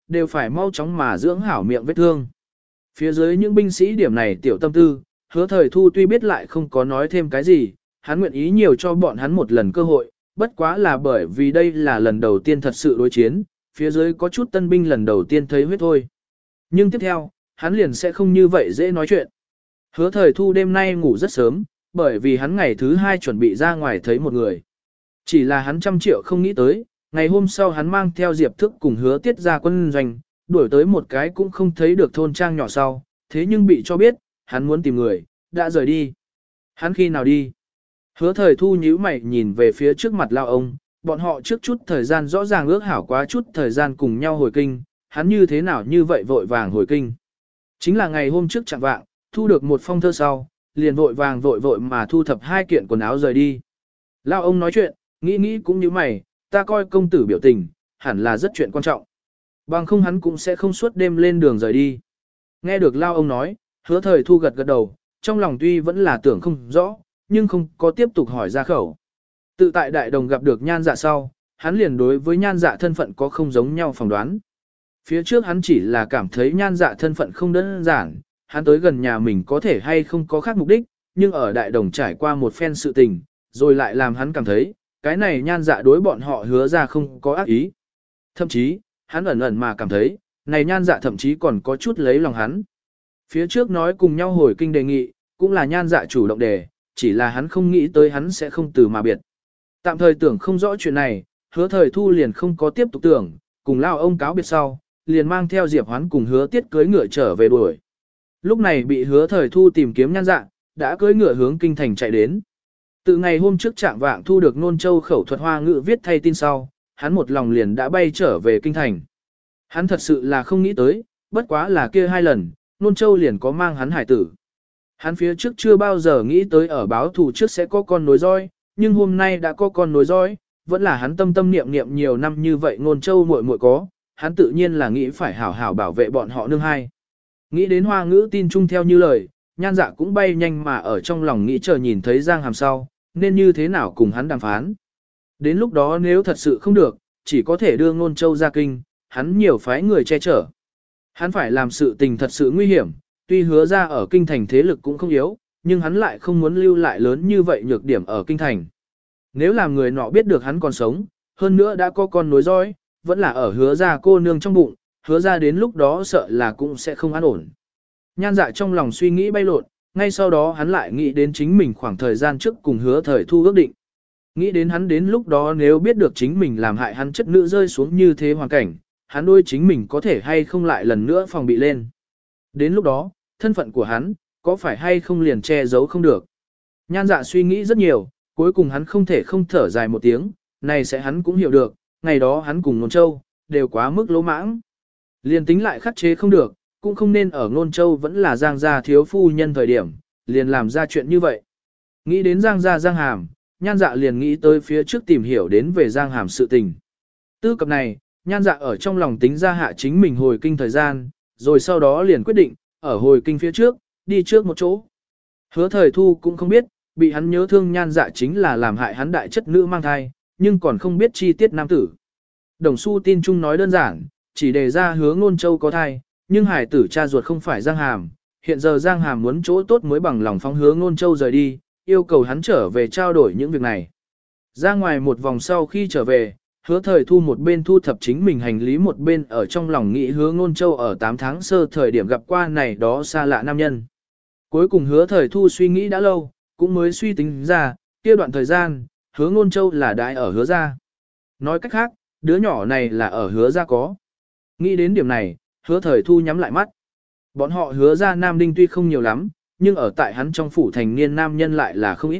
đều phải mau chóng mà dưỡng hảo miệng vết thương. Phía dưới những binh sĩ điểm này tiểu tâm tư, hứa thời thu tuy biết lại không có nói thêm cái gì, hắn nguyện ý nhiều cho bọn hắn một lần cơ hội, bất quá là bởi vì đây là lần đầu tiên thật sự đối chiến, phía dưới có chút tân binh lần đầu tiên thấy huyết thôi. Nhưng tiếp theo, hắn liền sẽ không như vậy dễ nói chuyện. Hứa thời thu đêm nay ngủ rất sớm, bởi vì hắn ngày thứ hai chuẩn bị ra ngoài thấy một người. Chỉ là hắn trăm triệu không nghĩ tới, ngày hôm sau hắn mang theo Diệp Thức cùng Hứa Tiết ra quân doanh, đuổi tới một cái cũng không thấy được thôn trang nhỏ sau, thế nhưng bị cho biết, hắn muốn tìm người, đã rời đi. Hắn khi nào đi? Hứa thời thu nhíu mày nhìn về phía trước mặt lao ông, bọn họ trước chút thời gian rõ ràng ước hảo quá chút thời gian cùng nhau hồi kinh, hắn như thế nào như vậy vội vàng hồi kinh. Chính là ngày hôm trước chẳng vạng, thu được một phong thơ sau, liền vội vàng vội vội mà thu thập hai kiện quần áo rời đi. Lao ông nói chuyện, nghĩ nghĩ cũng như mày, ta coi công tử biểu tình, hẳn là rất chuyện quan trọng. Bằng không hắn cũng sẽ không suốt đêm lên đường rời đi. Nghe được Lao ông nói, hứa thời thu gật gật đầu, trong lòng tuy vẫn là tưởng không rõ, nhưng không có tiếp tục hỏi ra khẩu. Tự tại đại đồng gặp được nhan dạ sau, hắn liền đối với nhan dạ thân phận có không giống nhau phỏng đoán. Phía trước hắn chỉ là cảm thấy nhan dạ thân phận không đơn giản, hắn tới gần nhà mình có thể hay không có khác mục đích, nhưng ở đại đồng trải qua một phen sự tình, rồi lại làm hắn cảm thấy, cái này nhan dạ đối bọn họ hứa ra không có ác ý. Thậm chí, hắn ẩn ẩn mà cảm thấy, này nhan dạ thậm chí còn có chút lấy lòng hắn. Phía trước nói cùng nhau hồi kinh đề nghị, cũng là nhan dạ chủ động đề, chỉ là hắn không nghĩ tới hắn sẽ không từ mà biệt. Tạm thời tưởng không rõ chuyện này, hứa thời thu liền không có tiếp tục tưởng, cùng lao ông cáo biệt sau, liền mang theo Diệp Hoán cùng hứa tiết cưới ngựa trở về đuổi. Lúc này bị hứa thời thu tìm kiếm nhan dạ, đã cưới ngựa hướng kinh thành chạy đến. Từ ngày hôm trước trạng vạng thu được Nôn Châu khẩu thuật hoa ngữ viết thay tin sau, hắn một lòng liền đã bay trở về kinh thành. Hắn thật sự là không nghĩ tới, bất quá là kia hai lần, Nôn Châu liền có mang hắn hải tử. Hắn phía trước chưa bao giờ nghĩ tới ở báo thù trước sẽ có con nối roi, nhưng hôm nay đã có con nối roi, vẫn là hắn tâm tâm niệm niệm nhiều năm như vậy Nôn Châu muội muội có, hắn tự nhiên là nghĩ phải hảo hảo bảo vệ bọn họ nương hai. Nghĩ đến hoa ngữ tin chung theo như lời, nhan dạ cũng bay nhanh mà ở trong lòng nghĩ chờ nhìn thấy Giang Hàm sau, nên như thế nào cùng hắn đàm phán. Đến lúc đó nếu thật sự không được, chỉ có thể đưa Nôn Châu ra kinh, hắn nhiều phái người che chở. Hắn phải làm sự tình thật sự nguy hiểm, tuy hứa ra ở kinh thành thế lực cũng không yếu, nhưng hắn lại không muốn lưu lại lớn như vậy nhược điểm ở kinh thành. Nếu làm người nọ biết được hắn còn sống, hơn nữa đã có con nối dõi, vẫn là ở hứa ra cô nương trong bụng, hứa ra đến lúc đó sợ là cũng sẽ không an ổn. Nhan dạ trong lòng suy nghĩ bay lộn, ngay sau đó hắn lại nghĩ đến chính mình khoảng thời gian trước cùng hứa thời thu ước định. Nghĩ đến hắn đến lúc đó nếu biết được chính mình làm hại hắn chất nữ rơi xuống như thế hoàn cảnh, hắn đôi chính mình có thể hay không lại lần nữa phòng bị lên. Đến lúc đó, thân phận của hắn, có phải hay không liền che giấu không được. Nhan dạ suy nghĩ rất nhiều, cuối cùng hắn không thể không thở dài một tiếng, này sẽ hắn cũng hiểu được, ngày đó hắn cùng Nôn Châu, đều quá mức lỗ mãng. Liền tính lại khắc chế không được, cũng không nên ở Nôn Châu vẫn là Giang gia thiếu phu nhân thời điểm, liền làm ra chuyện như vậy. Nghĩ đến Giang gia Giang Hàm, nhan dạ liền nghĩ tới phía trước tìm hiểu đến về Giang Hàm sự tình. Tư cập này, nhan dạ ở trong lòng tính ra hạ chính mình hồi kinh thời gian, rồi sau đó liền quyết định, ở hồi kinh phía trước, đi trước một chỗ. Hứa thời thu cũng không biết, bị hắn nhớ thương nhan dạ chính là làm hại hắn đại chất nữ mang thai, nhưng còn không biết chi tiết nam tử. Đồng Xu tin chung nói đơn giản, chỉ đề ra hứa Nôn Châu có thai, nhưng hải tử cha ruột không phải Giang Hàm, hiện giờ Giang Hàm muốn chỗ tốt mới bằng lòng phóng hứa Nôn Châu rời đi, yêu cầu hắn trở về trao đổi những việc này. Ra ngoài một vòng sau khi trở về, hứa thời thu một bên thu thập chính mình hành lý một bên ở trong lòng nghĩ hứa Nôn Châu ở tám tháng sơ thời điểm gặp qua này đó xa lạ nam nhân. Cuối cùng hứa thời thu suy nghĩ đã lâu, cũng mới suy tính ra, kia đoạn thời gian, hứa Nôn Châu là đại ở hứa gia. Nói cách khác, đứa nhỏ này là ở hứa gia có. Nghĩ đến điểm này, hứa thời thu nhắm lại mắt. Bọn họ hứa gia nam đinh tuy không nhiều lắm, nhưng ở tại hắn trong phủ thành niên nam nhân lại là không ít.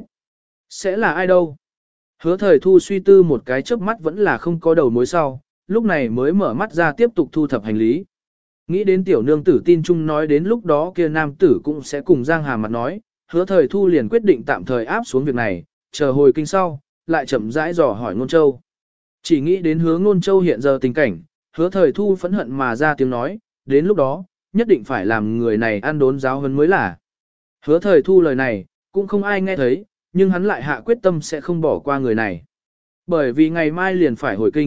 Sẽ là ai đâu? Hứa thời thu suy tư một cái chớp mắt vẫn là không có đầu mối sau, lúc này mới mở mắt ra tiếp tục thu thập hành lý. Nghĩ đến tiểu nương tử tin chung nói đến lúc đó kia nam tử cũng sẽ cùng Giang Hà mặt nói, hứa thời thu liền quyết định tạm thời áp xuống việc này, chờ hồi kinh sau, lại chậm rãi dò hỏi Nôn Châu. Chỉ nghĩ đến hứa Nôn Châu hiện giờ tình cảnh, hứa thời thu phẫn hận mà ra tiếng nói, đến lúc đó, nhất định phải làm người này ăn đốn giáo hơn mới là. Hứa thời thu lời này, cũng không ai nghe thấy, nhưng hắn lại hạ quyết tâm sẽ không bỏ qua người này. Bởi vì ngày mai liền phải hồi kinh,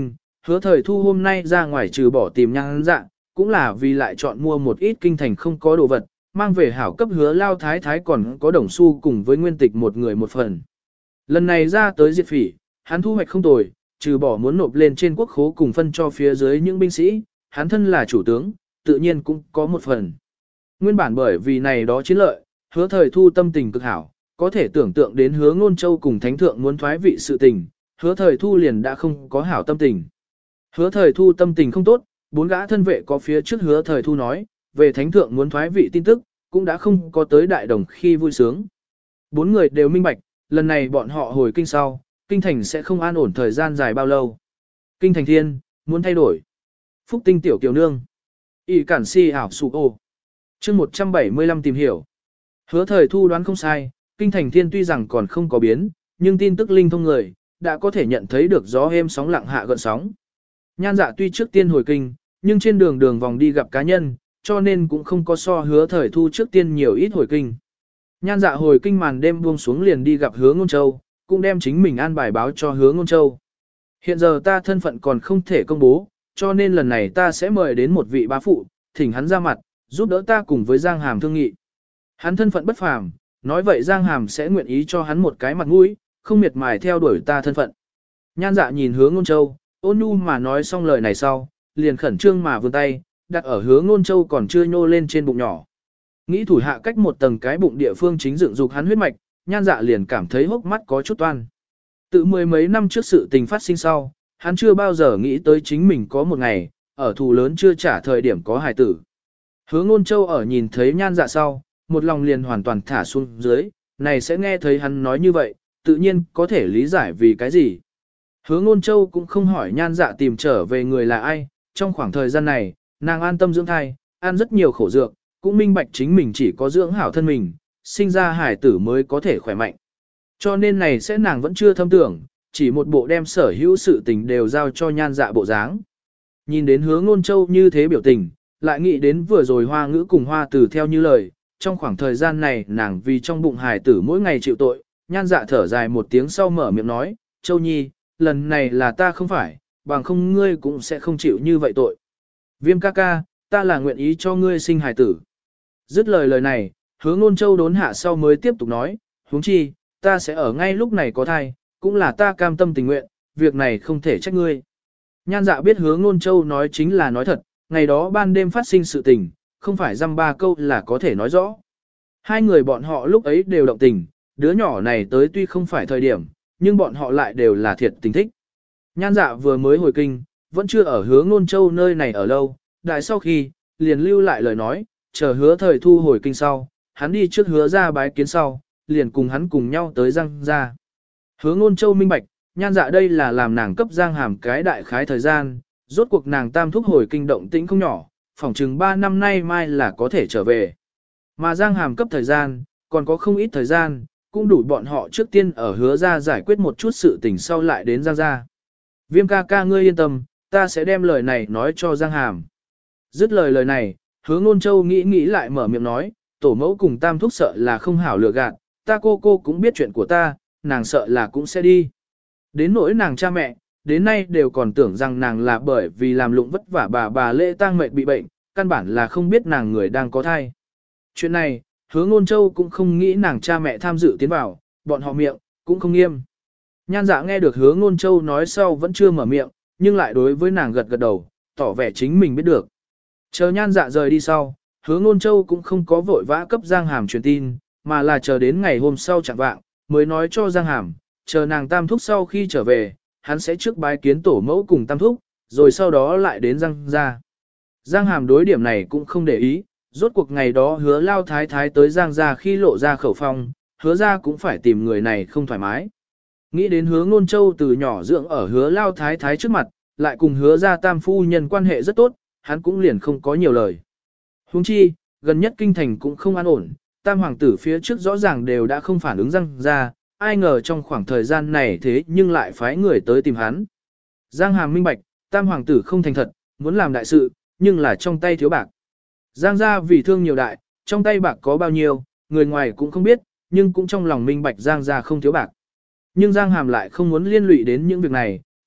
hứa thời thu hôm nay ra ngoài trừ bỏ tìm Nhan Dạ, cũng là vì lại chọn mua một ít kinh thành không có đồ vật, mang về hảo cấp hứa lao thái thái còn có đồng xu cùng với nguyên tịch một người một phần. Lần này ra tới diệt phỉ, hắn thu hoạch không tồi, trừ bỏ muốn nộp lên trên quốc khố cùng phân cho phía dưới những binh sĩ, hắn thân là chủ tướng, tự nhiên cũng có một phần. Nguyên bản bởi vì này đó chiến lợi, hứa thời thu tâm tình cực hảo, có thể tưởng tượng đến hứa ngôn châu cùng thánh thượng muốn thoái vị sự tình, hứa thời thu liền đã không có hảo tâm tình. Hứa thời thu tâm tình không tốt, bốn gã thân vệ có phía trước hứa thời thu nói, về thánh thượng muốn thoái vị tin tức, cũng đã không có tới đại đồng khi vui sướng. Bốn người đều minh bạch, lần này bọn họ hồi kinh sau, kinh thành sẽ không an ổn thời gian dài bao lâu. Kinh thành thiên, muốn thay đổi. Phúc tinh tiểu kiều nương. Y cản si ảo sụ ô. chương một trăm bảy mươi lăm tìm hiểu. Hứa thời thu đoán không sai, kinh thành thiên tuy rằng còn không có biến, nhưng tin tức linh thông người, đã có thể nhận thấy được gió êm sóng lặng hạ gợn sóng. Nhan Dạ tuy trước tiên hồi kinh, nhưng trên đường đường vòng đi gặp cá nhân, cho nên cũng không có so hứa thời thu trước tiên nhiều ít hồi kinh. Nhan Dạ hồi kinh màn đêm buông xuống liền đi gặp hứa ngôn châu, cũng đem chính mình an bài báo cho hứa ngôn châu. Hiện giờ ta thân phận còn không thể công bố, cho nên lần này ta sẽ mời đến một vị bá phụ, thỉnh hắn ra mặt, giúp đỡ ta cùng với Giang Hàm thương nghị. Hắn thân phận bất phàm, nói vậy Giang Hàm sẽ nguyện ý cho hắn một cái mặt mũi, không miệt mài theo đuổi ta thân phận. Nhan Dạ nhìn hứa ngôn châu, ôn nhu mà nói xong lời này sau, liền khẩn trương mà vươn tay, đặt ở hứa ngôn châu còn chưa nhô lên trên bụng nhỏ. Nghĩ thủ hạ cách một tầng cái bụng địa phương chính dựng dục hắn huyết mạch, Nhan Dạ liền cảm thấy hốc mắt có chút toan. Tự mười mấy năm trước sự tình phát sinh sau, hắn chưa bao giờ nghĩ tới chính mình có một ngày, ở thù lớn chưa trả thời điểm có hài tử. Hứa ngôn châu ở nhìn thấy Nhan Dạ sau, một lòng liền hoàn toàn thả xuống dưới, này sẽ nghe thấy hắn nói như vậy, tự nhiên có thể lý giải vì cái gì. Hứa ngôn châu cũng không hỏi Nhan Dạ tìm trở về người là ai, trong khoảng thời gian này, nàng an tâm dưỡng thai, ăn rất nhiều khổ dược, cũng minh bạch chính mình chỉ có dưỡng hảo thân mình, sinh ra hải tử mới có thể khỏe mạnh. Cho nên này sẽ nàng vẫn chưa thâm tưởng, chỉ một bộ đem sở hữu sự tình đều giao cho Nhan Dạ bộ dáng. Nhìn đến hứa ngôn châu như thế biểu tình, lại nghĩ đến vừa rồi hoa ngữ cùng hoa tử theo như lời, trong khoảng thời gian này nàng vì trong bụng hải tử mỗi ngày chịu tội, Nhan Dạ thở dài một tiếng sau mở miệng nói, Châu Nhi, lần này là ta không phải, bằng không ngươi cũng sẽ không chịu như vậy tội. Viêm ca ca, ta là nguyện ý cho ngươi sinh hải tử. Dứt lời lời này, hứa ngôn châu đốn hạ sau mới tiếp tục nói, huống chi, ta sẽ ở ngay lúc này có thai, cũng là ta cam tâm tình nguyện, việc này không thể trách ngươi. Nhan Dạ biết hứa ngôn châu nói chính là nói thật, ngày đó ban đêm phát sinh sự tình, không phải dăm ba câu là có thể nói rõ. Hai người bọn họ lúc ấy đều động tình, đứa nhỏ này tới tuy không phải thời điểm, nhưng bọn họ lại đều là thiệt tình thích. Nhan Dạ vừa mới hồi kinh, vẫn chưa ở hứa ngôn châu nơi này ở lâu, đại sau khi, liền lưu lại lời nói, chờ hứa thời thu hồi kinh sau, hắn đi trước hứa ra bái kiến sau, liền cùng hắn cùng nhau tới Giang ra. Hứa ngôn châu minh bạch, Nhan Dạ đây là làm nàng cấp Giang Hàm cái đại khái thời gian, rốt cuộc nàng tam thúc hồi kinh động tĩnh không nhỏ, phỏng chừng ba năm nay mai là có thể trở về. Mà Giang Hàm cấp thời gian, còn có không ít thời gian, cũng đủ bọn họ trước tiên ở hứa ra giải quyết một chút sự tình sau lại đến Giang ra. Viêm ca ca ngươi yên tâm, ta sẽ đem lời này nói cho Giang Hàm. Dứt lời lời này, hứa ngôn châu nghĩ nghĩ lại mở miệng nói, tổ mẫu cùng tam thúc sợ là không hảo lừa gạt, ta cô cô cũng biết chuyện của ta, nàng sợ là cũng sẽ đi. Đến nỗi nàng cha mẹ, đến nay đều còn tưởng rằng nàng là bởi vì làm lụng vất vả bà bà lễ tang mệnh bị bệnh, căn bản là không biết nàng người đang có thai. Chuyện này, hứa ngôn châu cũng không nghĩ nàng cha mẹ tham dự tiến vào, bọn họ miệng, cũng không nghiêm. Nhan Dạ nghe được hứa ngôn châu nói sau vẫn chưa mở miệng, nhưng lại đối với nàng gật gật đầu, tỏ vẻ chính mình biết được. Chờ Nhan Dạ rời đi sau, hứa ngôn châu cũng không có vội vã cấp Giang Hàm truyền tin, mà là chờ đến ngày hôm sau chẳng vạng, mới nói cho Giang Hàm, chờ nàng tam thúc sau khi trở về, hắn sẽ trước bái kiến tổ mẫu cùng tam thúc, rồi sau đó lại đến Giang ra. Giang Hàm đối điểm này cũng không để ý, rốt cuộc ngày đó hứa lao thái thái tới Giang ra khi lộ ra khẩu phong, hứa ra cũng phải tìm người này không thoải mái. Nghĩ đến hứa ngôn châu từ nhỏ dưỡng ở hứa lao thái thái trước mặt, lại cùng hứa ra tam phu nhân quan hệ rất tốt, hắn cũng liền không có nhiều lời. Huống chi, gần nhất kinh thành cũng không an ổn, tam hoàng tử phía trước rõ ràng đều đã không phản ứng Giang ra, ai ngờ trong khoảng thời gian này thế nhưng lại phái người tới tìm hắn. Giang Hàm minh bạch, tam hoàng tử không thành thật, muốn làm đại sự, nhưng là trong tay thiếu bạc. Giang gia vì thương nhiều đại, trong tay bạc có bao nhiêu, người ngoài cũng không biết, nhưng cũng trong lòng minh bạch Giang gia không thiếu bạc. Nhưng Giang Hàm lại không muốn liên lụy đến những việc này,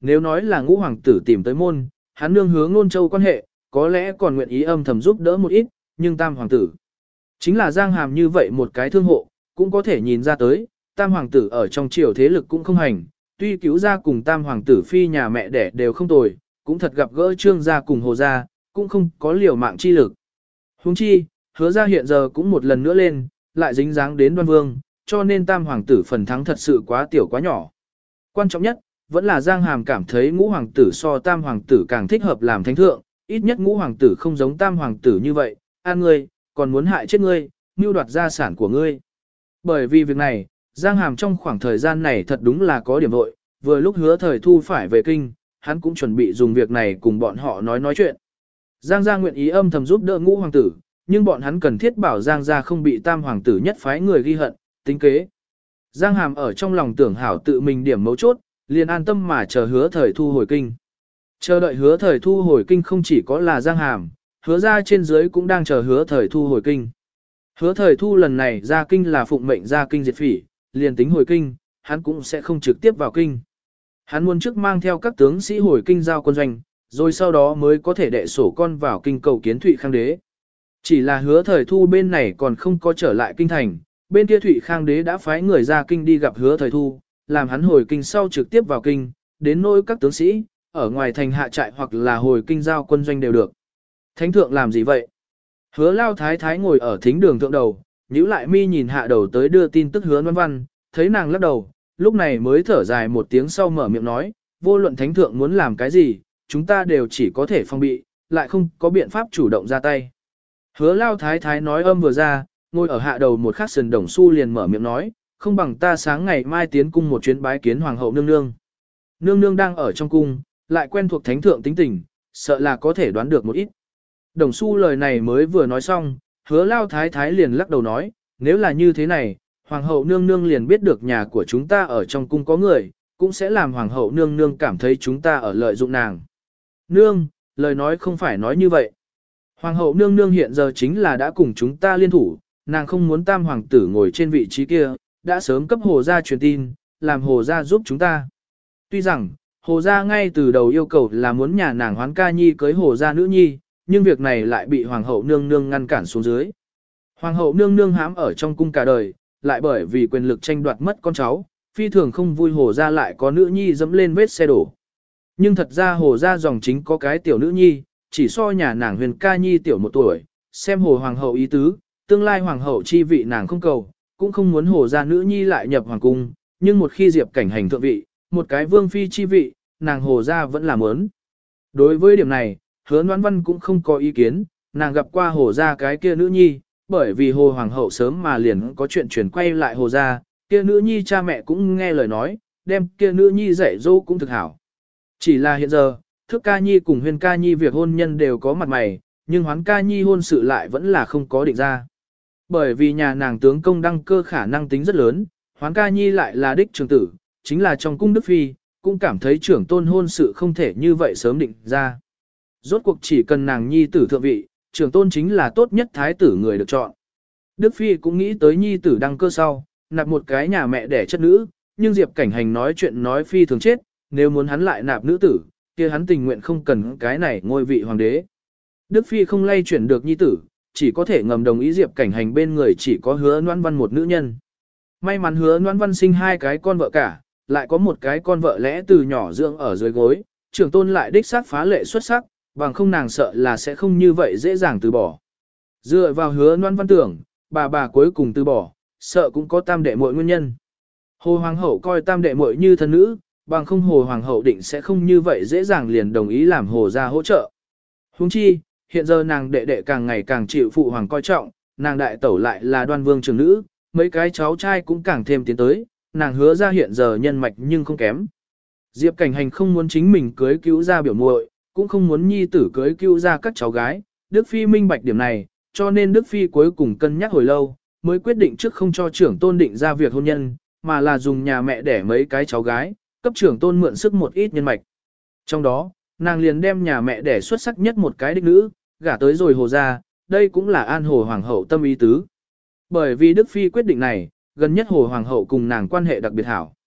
nếu nói là ngũ hoàng tử tìm tới môn, hắn nương hứa ngôn châu quan hệ, có lẽ còn nguyện ý âm thầm giúp đỡ một ít, nhưng tam hoàng tử. Chính là Giang Hàm như vậy một cái thương hộ, cũng có thể nhìn ra tới, tam hoàng tử ở trong triều thế lực cũng không hành, tuy cứu ra cùng tam hoàng tử phi nhà mẹ đẻ đều không tồi, cũng thật gặp gỡ trương gia cùng hồ gia, cũng không có liều mạng chi lực. Huống chi, hứa ra hiện giờ cũng một lần nữa lên, lại dính dáng đến đoan vương, cho nên tam hoàng tử phần thắng thật sự quá tiểu quá nhỏ. Quan trọng nhất, vẫn là Giang Hàm cảm thấy ngũ hoàng tử so tam hoàng tử càng thích hợp làm thánh thượng, ít nhất ngũ hoàng tử không giống tam hoàng tử như vậy, an ngươi, còn muốn hại chết ngươi, mưu đoạt gia sản của ngươi. Bởi vì việc này, Giang Hàm trong khoảng thời gian này thật đúng là có điểm vội, vừa lúc hứa thời thu phải về kinh, hắn cũng chuẩn bị dùng việc này cùng bọn họ nói nói chuyện. Giang gia nguyện ý âm thầm giúp đỡ ngũ hoàng tử, nhưng bọn hắn cần thiết bảo Giang gia không bị tam hoàng tử nhất phái người ghi hận, tính kế. Giang Hàm ở trong lòng tưởng hảo tự mình điểm mấu chốt, liền an tâm mà chờ hứa thời thu hồi kinh. Chờ đợi hứa thời thu hồi kinh không chỉ có là Giang Hàm, hứa ra trên dưới cũng đang chờ hứa thời thu hồi kinh. Hứa thời thu lần này ra kinh là phụng mệnh ra kinh diệt phỉ, liền tính hồi kinh, hắn cũng sẽ không trực tiếp vào kinh. Hắn muốn trước mang theo các tướng sĩ hồi kinh giao quân doanh, rồi sau đó mới có thể đệ sổ con vào kinh cầu kiến Thụy Khang đế. Chỉ là hứa thời thu bên này còn không có trở lại kinh thành, bên kia Thụy Khang đế đã phái người ra kinh đi gặp hứa thời thu, làm hắn hồi kinh sau trực tiếp vào kinh, đến nỗi các tướng sĩ, ở ngoài thành hạ trại hoặc là hồi kinh giao quân doanh đều được. Thánh thượng làm gì vậy? Hứa lao thái thái ngồi ở thính đường thượng đầu, nhíu lại mi nhìn hạ đầu tới đưa tin tức hứa Văn Văn, thấy nàng lắc đầu, lúc này mới thở dài một tiếng sau mở miệng nói, vô luận thánh thượng muốn làm cái gì, chúng ta đều chỉ có thể phòng bị, lại không có biện pháp chủ động ra tay. Hứa lao thái thái nói âm vừa ra, ngồi ở hạ đầu một khắc sần đồng su liền mở miệng nói, không bằng ta sáng ngày mai tiến cung một chuyến bái kiến hoàng hậu nương nương. Nương nương đang ở trong cung, lại quen thuộc thánh thượng tính tình, sợ là có thể đoán được một ít. Đồng su lời này mới vừa nói xong, hứa lao thái thái liền lắc đầu nói, nếu là như thế này, hoàng hậu nương nương liền biết được nhà của chúng ta ở trong cung có người, cũng sẽ làm hoàng hậu nương nương cảm thấy chúng ta ở lợi dụng nàng. Nương, lời nói không phải nói như vậy. Hoàng hậu nương nương hiện giờ chính là đã cùng chúng ta liên thủ, nàng không muốn tam hoàng tử ngồi trên vị trí kia, đã sớm cấp hồ gia truyền tin, làm hồ gia giúp chúng ta. Tuy rằng, hồ gia ngay từ đầu yêu cầu là muốn nhà nàng hoán ca nhi cưới hồ gia nữ nhi, nhưng việc này lại bị hoàng hậu nương nương ngăn cản xuống dưới. Hoàng hậu nương nương hãm ở trong cung cả đời, lại bởi vì quyền lực tranh đoạt mất con cháu, phi thường không vui hồ gia lại có nữ nhi dẫm lên vết xe đổ. Nhưng thật ra hồ gia dòng chính có cái tiểu nữ nhi, chỉ so nhà nàng huyền ca nhi tiểu một tuổi, xem hồ hoàng hậu ý tứ, tương lai hoàng hậu chi vị nàng không cầu, cũng không muốn hồ gia nữ nhi lại nhập hoàng cung, nhưng một khi diệp cảnh hành thượng vị, một cái vương phi chi vị, nàng hồ gia vẫn làm ớn. Đối với điểm này, hứa Noãn Văn cũng không có ý kiến, nàng gặp qua hồ gia cái kia nữ nhi, bởi vì hồ hoàng hậu sớm mà liền có chuyện chuyển quay lại hồ gia, kia nữ nhi cha mẹ cũng nghe lời nói, đem kia nữ nhi dạy dỗ cũng thực hảo. Chỉ là hiện giờ, Thức ca nhi cùng Huyền ca nhi việc hôn nhân đều có mặt mày, nhưng Hoán ca nhi hôn sự lại vẫn là không có định ra. Bởi vì nhà nàng tướng công đăng cơ khả năng tính rất lớn, Hoán ca nhi lại là đích trưởng tử, chính là trong cung đức phi, cũng cảm thấy trưởng tôn hôn sự không thể như vậy sớm định ra. Rốt cuộc chỉ cần nàng nhi tử thượng vị, trưởng tôn chính là tốt nhất thái tử người được chọn. Đức phi cũng nghĩ tới nhi tử đăng cơ sau, nạp một cái nhà mẹ đẻ chất nữ, nhưng Diệp Cảnh Hành nói chuyện nói phi thường chết, nếu muốn hắn lại nạp nữ tử, kia hắn tình nguyện không cần cái này ngôi vị hoàng đế. Đức phi không lay chuyển được nhi tử, chỉ có thể ngầm đồng ý Diệp Cảnh Hành bên người chỉ có Hứa Noãn Văn một nữ nhân. May mắn Hứa Noãn Văn sinh hai cái con vợ cả, lại có một cái con vợ lẽ từ nhỏ dưỡng ở dưới gối, trưởng tôn lại đích xác phá lệ xuất sắc, bằng không nàng sợ là sẽ không như vậy dễ dàng từ bỏ. Dựa vào Hứa Noãn Văn tưởng, bà bà cuối cùng từ bỏ, sợ cũng có tam đệ muội nguyên nhân. Hồ hoàng hậu coi tam đệ muội như thân nữ, bằng không hồ hoàng hậu định sẽ không như vậy dễ dàng liền đồng ý làm hồ gia hỗ trợ. Huống chi, hiện giờ nàng đệ đệ càng ngày càng chịu phụ hoàng coi trọng, nàng đại tẩu lại là Đoan vương trưởng nữ, mấy cái cháu trai cũng càng thêm tiến tới, nàng hứa ra hiện giờ nhân mạch nhưng không kém. Diệp Cảnh Hành không muốn chính mình cưới cứu ra biểu muội, cũng không muốn nhi tử cưới cứu ra các cháu gái, Đức Phi minh bạch điểm này, cho nên Đức Phi cuối cùng cân nhắc hồi lâu, mới quyết định trước không cho trưởng tôn định ra việc hôn nhân, mà là dùng nhà mẹ để mấy cái cháu gái, cấp trưởng tôn mượn sức một ít nhân mạch. Trong đó, nàng liền đem nhà mẹ để xuất sắc nhất một cái đích nữ, gả tới rồi hồ ra, đây cũng là an hồ hoàng hậu tâm ý tứ. Bởi vì Đức Phi quyết định này, gần nhất hồ hoàng hậu cùng nàng quan hệ đặc biệt hảo.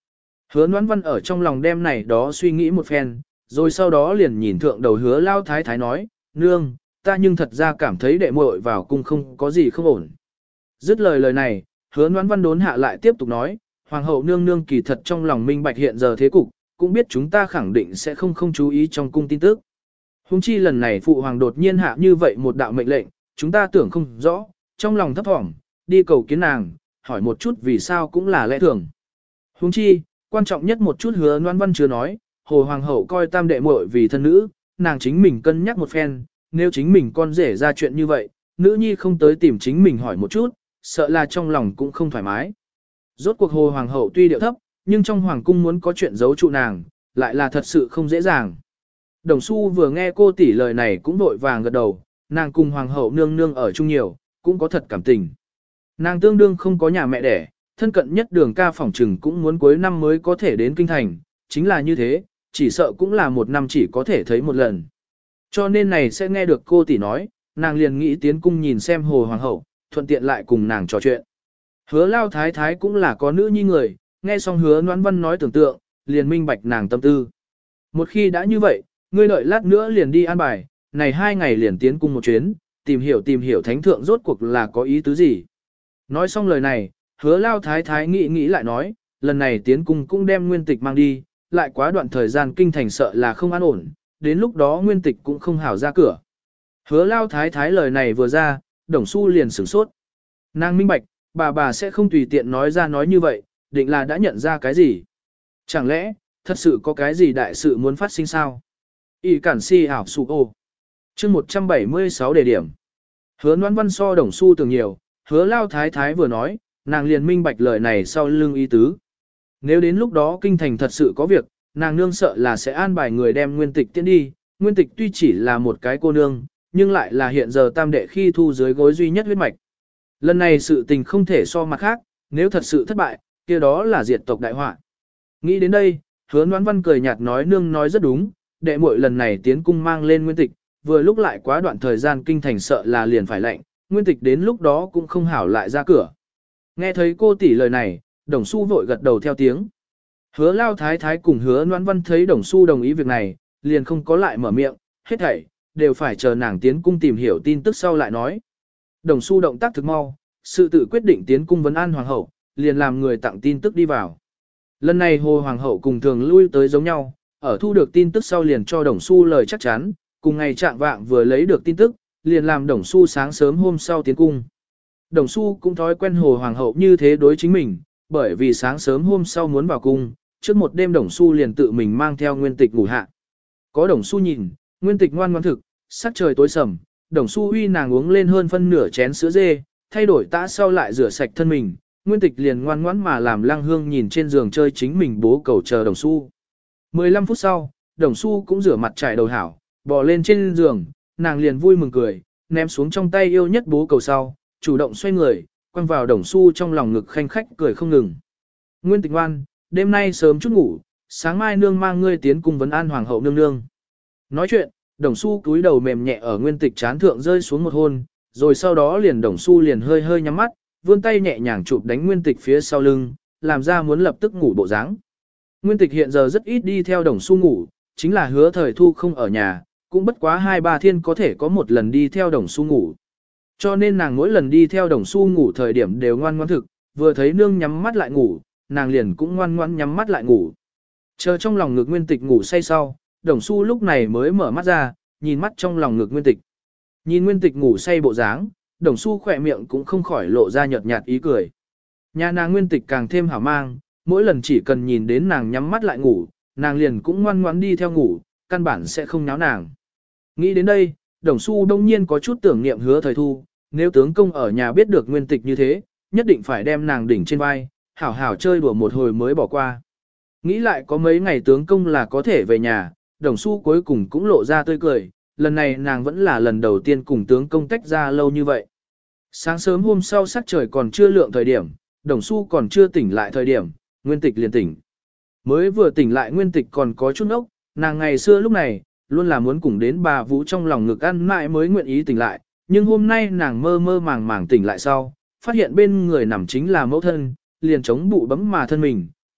Hứa Noãn Văn ở trong lòng đem này đó suy nghĩ một phen, rồi sau đó liền nhìn thượng đầu hứa lao thái thái nói, nương, ta nhưng thật ra cảm thấy đệ muội vào cung không có gì không ổn. Dứt lời lời này, hứa Noãn Văn đốn hạ lại tiếp tục nói, hoàng hậu nương nương kỳ thật trong lòng minh bạch hiện giờ thế cục, cũng biết chúng ta khẳng định sẽ không không chú ý trong cung tin tức. Hùng chi lần này phụ hoàng đột nhiên hạ như vậy một đạo mệnh lệnh, chúng ta tưởng không rõ, trong lòng thấp thỏm, đi cầu kiến nàng, hỏi một chút vì sao cũng là lẽ thường. Hùng chi, quan trọng nhất một chút hứa Noãn Văn chưa nói, hồ hoàng hậu coi tam đệ muội vì thân nữ, nàng chính mình cân nhắc một phen, nếu chính mình con rể ra chuyện như vậy, nữ nhi không tới tìm chính mình hỏi một chút, sợ là trong lòng cũng không thoải mái. Rốt cuộc hồ hoàng hậu tuy điệu thấp, nhưng trong hoàng cung muốn có chuyện giấu trụ nàng, lại là thật sự không dễ dàng. Đồng Xu vừa nghe cô tỷ lời này cũng vội vàng gật đầu, nàng cùng hoàng hậu nương nương ở chung nhiều, cũng có thật cảm tình. Nàng tương đương không có nhà mẹ đẻ, thân cận nhất đường ca phỏng trừng cũng muốn cuối năm mới có thể đến kinh thành, chính là như thế, chỉ sợ cũng là một năm chỉ có thể thấy một lần. Cho nên này sẽ nghe được cô tỷ nói, nàng liền nghĩ tiến cung nhìn xem hồ hoàng hậu, thuận tiện lại cùng nàng trò chuyện. Hứa lao thái thái cũng là có nữ nhi người, nghe xong hứa Noãn Văn nói tưởng tượng, liền minh bạch nàng tâm tư. Một khi đã như vậy, ngươi đợi lát nữa liền đi an bài, này hai ngày liền tiến cung một chuyến, tìm hiểu tìm hiểu thánh thượng rốt cuộc là có ý tứ gì. Nói xong lời này, hứa lao thái thái nghĩ nghĩ lại nói, lần này tiến cung cũng đem nguyên tịch mang đi, lại quá đoạn thời gian kinh thành sợ là không an ổn, đến lúc đó nguyên tịch cũng không hảo ra cửa. Hứa lao thái thái lời này vừa ra, Đồng Xu liền sửng sốt. Nàng minh bạch, bà bà sẽ không tùy tiện nói ra nói như vậy, định là đã nhận ra cái gì. Chẳng lẽ, thật sự có cái gì đại sự muốn phát sinh sao? Y cản si ảo sụ ô. chương một trăm bảy mươi sáu đề điểm. Hứa Noãn Văn so Đồng Xu tưởng nhiều, hứa lao thái thái vừa nói, nàng liền minh bạch lời này sau lưng ý tứ. Nếu đến lúc đó kinh thành thật sự có việc, nàng nương sợ là sẽ an bài người đem nguyên tịch tiễn đi. Nguyên tịch tuy chỉ là một cái cô nương, nhưng lại là hiện giờ tam đệ khi thu dưới gối duy nhất huyết mạch. Lần này sự tình không thể so mặt khác, nếu thật sự thất bại, kia đó là diệt tộc đại họa. Nghĩ đến đây, hứa Noãn Văn cười nhạt nói nương nói rất đúng, đệ muội lần này tiến cung mang lên nguyên tịch, vừa lúc lại quá đoạn thời gian kinh thành sợ là liền phải lệnh, nguyên tịch đến lúc đó cũng không hảo lại ra cửa. Nghe thấy cô tỷ lời này, Đồng Xu vội gật đầu theo tiếng. Hứa lao thái thái cùng hứa Noãn Văn thấy Đồng Xu đồng ý việc này, liền không có lại mở miệng, hết thảy, đều phải chờ nàng tiến cung tìm hiểu tin tức sau lại nói. Đồng Xu động tác thực mau, sự tự quyết định tiến cung vấn an hoàng hậu, liền làm người tặng tin tức đi vào. Lần này hồ hoàng hậu cùng thường lui tới giống nhau, ở thu được tin tức sau liền cho Đồng Xu lời chắc chắn, cùng ngày trạng vạng vừa lấy được tin tức, liền làm Đồng Xu sáng sớm hôm sau tiến cung. Đồng Xu cũng thói quen hồ hoàng hậu như thế đối chính mình, bởi vì sáng sớm hôm sau muốn vào cung, trước một đêm Đồng Xu liền tự mình mang theo nguyên tịch ngủ hạ. Có Đồng Xu nhìn, nguyên tịch ngoan ngoãn thực, sắc trời tối sầm, Đồng Xu uy nàng uống lên hơn phân nửa chén sữa dê, thay đổi tã sau lại rửa sạch thân mình, nguyên tịch liền ngoan ngoãn mà làm Lăng Hương nhìn trên giường chơi chính mình bố cầu chờ Đồng Xu. mười lăm phút sau, Đồng Xu cũng rửa mặt trải đầu hảo, bò lên trên giường, nàng liền vui mừng cười, ném xuống trong tay yêu nhất bố cầu sau, chủ động xoay người, quăng vào Đồng Xu trong lòng ngực khanh khách cười không ngừng. Nguyên tịch ngoan, đêm nay sớm chút ngủ, sáng mai nương mang ngươi tiến cùng vấn an hoàng hậu nương nương. Nói chuyện, Đồng Xu cúi đầu mềm nhẹ ở nguyên tịch chán thượng rơi xuống một hôn, rồi sau đó liền Đồng Xu liền hơi hơi nhắm mắt, vươn tay nhẹ nhàng chụp đánh nguyên tịch phía sau lưng, làm ra muốn lập tức ngủ bộ dáng. Nguyên tịch hiện giờ rất ít đi theo Đồng Xu ngủ, chính là hứa thời thu không ở nhà, cũng bất quá hai ba thiên có thể có một lần đi theo Đồng Xu ngủ. Cho nên nàng mỗi lần đi theo Đồng Xu ngủ thời điểm đều ngoan ngoãn thực, vừa thấy nương nhắm mắt lại ngủ, nàng liền cũng ngoan ngoãn nhắm mắt lại ngủ. Chờ trong lòng ngực nguyên tịch ngủ say sau, Đồng Xu lúc này mới mở mắt ra, nhìn mắt trong lòng ngực nguyên tịch. Nhìn nguyên tịch ngủ say bộ dáng, Đồng Xu khỏe miệng cũng không khỏi lộ ra nhợt nhạt ý cười. Nhà nàng nguyên tịch càng thêm hảo mang, mỗi lần chỉ cần nhìn đến nàng nhắm mắt lại ngủ, nàng liền cũng ngoan ngoãn đi theo ngủ, căn bản sẽ không náo nàng. Nghĩ đến đây, Đồng Xu đông nhiên có chút tưởng niệm hứa thời thu, nếu tướng công ở nhà biết được nguyên tịch như thế, nhất định phải đem nàng đỉnh trên vai, hảo hảo chơi đùa một hồi mới bỏ qua. Nghĩ lại có mấy ngày tướng công là có thể về nhà, Đồng Xu cuối cùng cũng lộ ra tươi cười, lần này nàng vẫn là lần đầu tiên cùng tướng công tách ra lâu như vậy. Sáng sớm hôm sau sắc trời còn chưa lượng thời điểm, Đồng Xu còn chưa tỉnh lại thời điểm, nguyên tịch liền tỉnh. Mới vừa tỉnh lại nguyên tịch còn có chút ốc, nàng ngày xưa lúc này, luôn là muốn cùng đến bà Vũ trong lòng ngực ăn mãi mới nguyện ý tỉnh lại, nhưng hôm nay nàng mơ mơ màng màng tỉnh lại sau, phát hiện bên người nằm chính là mẫu thân, liền chống bụ bấm mà thân mình,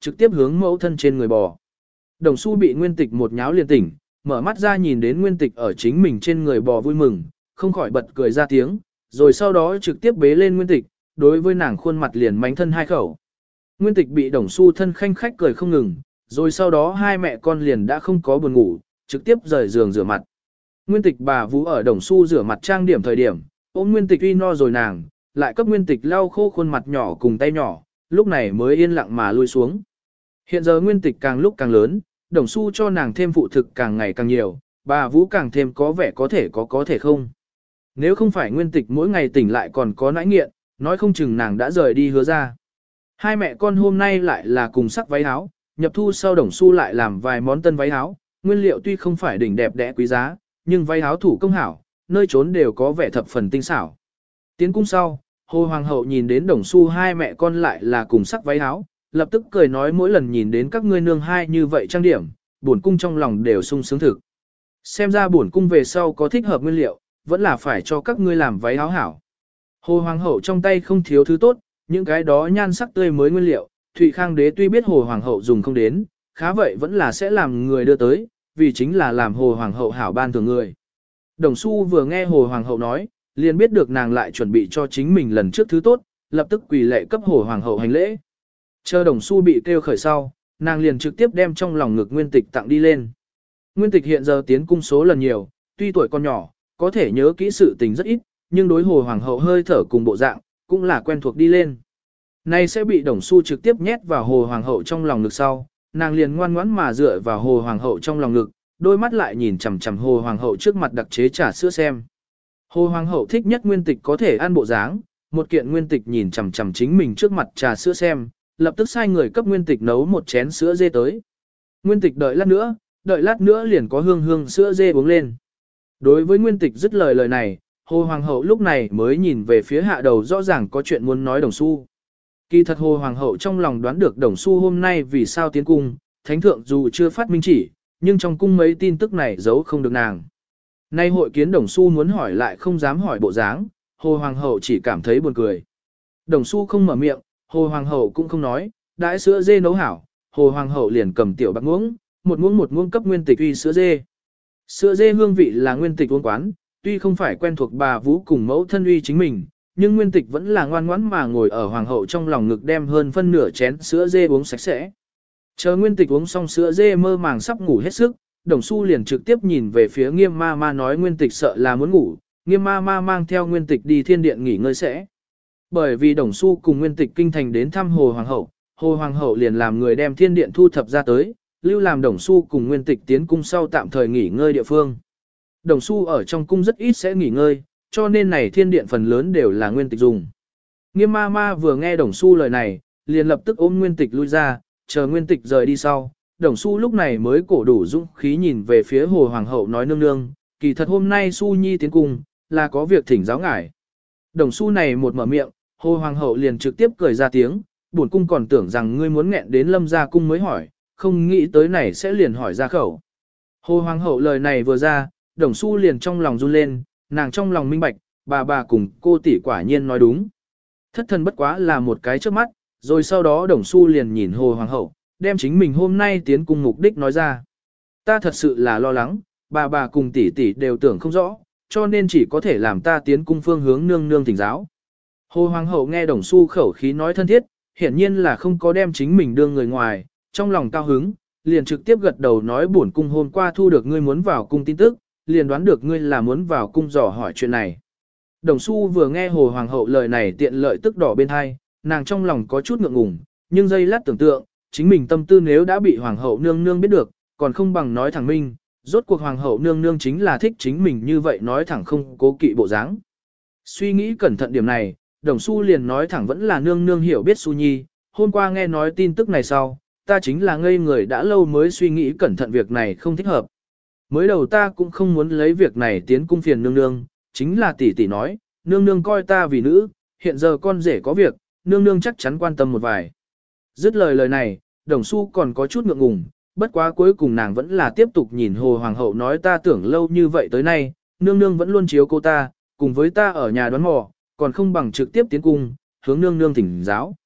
trực tiếp hướng mẫu thân trên người bò. Đồng Xu bị Nguyên Tịch một nháo liền tỉnh, mở mắt ra nhìn đến Nguyên Tịch ở chính mình trên người bò vui mừng, không khỏi bật cười ra tiếng, rồi sau đó trực tiếp bế lên Nguyên Tịch, đối với nàng khuôn mặt liền mánh thân hai khẩu. Nguyên Tịch bị Đồng Xu thân khanh khách cười không ngừng, rồi sau đó hai mẹ con liền đã không có buồn ngủ, trực tiếp rời giường rửa mặt. Nguyên Tịch bà vú ở Đồng Xu rửa mặt trang điểm thời điểm, ôm Nguyên Tịch uy no rồi nàng, lại cấp Nguyên Tịch lau khô khuôn mặt nhỏ cùng tay nhỏ, lúc này mới yên lặng mà lui xuống. Hiện giờ Nguyên Tịch càng lúc càng lớn, Đồng Xu cho nàng thêm phụ thực càng ngày càng nhiều, bà Vũ càng thêm có vẻ có thể có có thể không. Nếu không phải Nguyên Tịch mỗi ngày tỉnh lại còn có nãi nghiện, nói không chừng nàng đã rời đi Hứa ra. Hai mẹ con hôm nay lại là cùng sắc váy áo, nhập thu sau Đồng Xu lại làm vài món tân váy áo, nguyên liệu tuy không phải đỉnh đẹp đẽ quý giá, nhưng váy áo thủ công hảo, nơi trốn đều có vẻ thập phần tinh xảo. Tiến cung sau, Hồ Hoàng hậu nhìn đến Đồng Xu hai mẹ con lại là cùng sắc váy áo, lập tức cười nói mỗi lần nhìn đến các ngươi nương hai như vậy trang điểm, bổn cung trong lòng đều sung sướng thực. Xem ra bổn cung về sau có thích hợp nguyên liệu, vẫn là phải cho các ngươi làm váy áo hảo. Hồ Hoàng hậu trong tay không thiếu thứ tốt, những cái đó nhan sắc tươi mới nguyên liệu, Thụy Khang đế tuy biết Hồ Hoàng hậu dùng không đến, khá vậy vẫn là sẽ làm người đưa tới, vì chính là làm Hồ Hoàng hậu hảo ban thưởng người. Đồng Xu vừa nghe Hồ Hoàng hậu nói, liền biết được nàng lại chuẩn bị cho chính mình lần trước thứ tốt, lập tức quỳ lệ cấp Hồ Hoàng hậu hành lễ. Chờ Đồng Xu bị kêu khởi sau, nàng liền trực tiếp đem trong lòng ngực Nguyên Tịch tặng đi lên. Nguyên Tịch hiện giờ tiến cung số lần nhiều, tuy tuổi còn nhỏ, có thể nhớ kỹ sự tình rất ít, nhưng đối Hồ Hoàng hậu hơi thở cùng bộ dạng, cũng là quen thuộc đi lên. Nay sẽ bị Đồng Xu trực tiếp nhét vào Hồ Hoàng hậu trong lòng ngực sau, nàng liền ngoan ngoãn mà dựa vào Hồ Hoàng hậu trong lòng ngực, đôi mắt lại nhìn chằm chằm Hồ Hoàng hậu trước mặt đặc chế trà sữa xem. Hồ Hoàng hậu thích nhất Nguyên Tịch có thể ăn bộ dáng, một kiện Nguyên Tịch nhìn chằm chằm chính mình trước mặt trà sữa xem, lập tức sai người cấp Nguyên Tịch nấu một chén sữa dê tới. Nguyên Tịch đợi lát nữa, đợi lát nữa liền có hương hương sữa dê uống lên. Đối với Nguyên Tịch dứt lời lời này, Hồ Hoàng hậu lúc này mới nhìn về phía hạ đầu rõ ràng có chuyện muốn nói Đồng Xu. Kỳ thật Hồ Hoàng hậu trong lòng đoán được Đồng Xu hôm nay vì sao tiến cung, thánh thượng dù chưa phát minh chỉ, nhưng trong cung mấy tin tức này giấu không được nàng. Nay hội kiến Đồng Xu muốn hỏi lại không dám hỏi bộ dáng, Hồ Hoàng hậu chỉ cảm thấy buồn cười. Đồng Xu không mở miệng, Hồ Hoàng hậu cũng không nói, đãi sữa dê nấu hảo, Hồ Hoàng hậu liền cầm tiểu bạc muỗng, một muỗng một muỗng cấp Nguyên Tịch uy sữa dê. Sữa dê hương vị là Nguyên Tịch uống quán, tuy không phải quen thuộc bà Vũ cùng mẫu thân uy chính mình, nhưng Nguyên Tịch vẫn là ngoan ngoãn mà ngồi ở Hoàng hậu trong lòng ngực đem hơn phân nửa chén sữa dê uống sạch sẽ. Chờ Nguyên Tịch uống xong sữa dê mơ màng sắp ngủ hết sức, Đồng Xu liền trực tiếp nhìn về phía Nghiêm ma ma nói Nguyên Tịch sợ là muốn ngủ, Nghiêm ma ma mang theo Nguyên Tịch đi thiên điện nghỉ ngơi sẽ. Bởi vì Đồng Xu cùng Nguyên Tịch kinh thành đến thăm Hồ Hoàng hậu, Hồ Hoàng hậu liền làm người đem thiên điện thu thập ra tới, lưu làm Đồng Xu cùng Nguyên Tịch tiến cung sau tạm thời nghỉ ngơi địa phương. Đồng Xu ở trong cung rất ít sẽ nghỉ ngơi, cho nên này thiên điện phần lớn đều là Nguyên Tịch dùng. Nghiêm ma ma vừa nghe Đồng Xu lời này, liền lập tức ôm Nguyên Tịch lui ra, chờ Nguyên Tịch rời đi sau. Đồng Xu lúc này mới cổ đủ dũng khí nhìn về phía Hồ Hoàng hậu nói nương nương, kỳ thật hôm nay Xu Nhi tiến cung, là có việc thỉnh giáo ngài. Đồng Xu này một mở miệng, Hồ Hoàng hậu liền trực tiếp cười ra tiếng, buồn cung còn tưởng rằng ngươi muốn nghẹn đến Lâm gia cung mới hỏi, không nghĩ tới này sẽ liền hỏi ra khẩu. Hồ Hoàng hậu lời này vừa ra, Đồng Xu liền trong lòng run lên, nàng trong lòng minh bạch, bà bà cùng cô tỷ quả nhiên nói đúng. Thất thần bất quá là một cái trước mắt, rồi sau đó Đồng Xu liền nhìn Hồ Hoàng hậu, đem chính mình hôm nay tiến cung mục đích nói ra. Ta thật sự là lo lắng, bà bà cùng tỷ tỷ đều tưởng không rõ, cho nên chỉ có thể làm ta tiến cung phương hướng nương nương thỉnh giáo. Hồ Hoàng hậu nghe Đồng Xu khẩu khí nói thân thiết, hiển nhiên là không có đem chính mình đưa người ngoài, trong lòng cao hứng, liền trực tiếp gật đầu nói bổn cung hôm qua thu được ngươi muốn vào cung tin tức, liền đoán được ngươi là muốn vào cung dò hỏi chuyện này. Đồng Xu vừa nghe Hồ Hoàng hậu lời này tiện lợi tức đỏ bên hai, nàng trong lòng có chút ngượng ngùng, nhưng giây lát tưởng tượng, chính mình tâm tư nếu đã bị Hoàng hậu nương nương biết được, còn không bằng nói thẳng minh, rốt cuộc Hoàng hậu nương nương chính là thích chính mình như vậy nói thẳng không cố kỵ bộ dáng. Suy nghĩ cẩn thận điểm này, Đồng Xu liền nói thẳng vẫn là nương nương hiểu biết Xu Nhi, hôm qua nghe nói tin tức này sau, ta chính là ngây người đã lâu mới suy nghĩ cẩn thận việc này không thích hợp. Mới đầu ta cũng không muốn lấy việc này tiến cung phiền nương nương, chính là tỷ tỷ nói, nương nương coi ta vì nữ, hiện giờ con rể có việc, nương nương chắc chắn quan tâm một vài. Dứt lời lời này, Đồng Xu còn có chút ngượng ngùng, bất quá cuối cùng nàng vẫn là tiếp tục nhìn Hồ Hoàng hậu nói ta tưởng lâu như vậy tới nay, nương nương vẫn luôn chiếu cô ta, cùng với ta ở nhà đoán mò, còn không bằng trực tiếp tiến cung, hướng nương nương thỉnh giáo.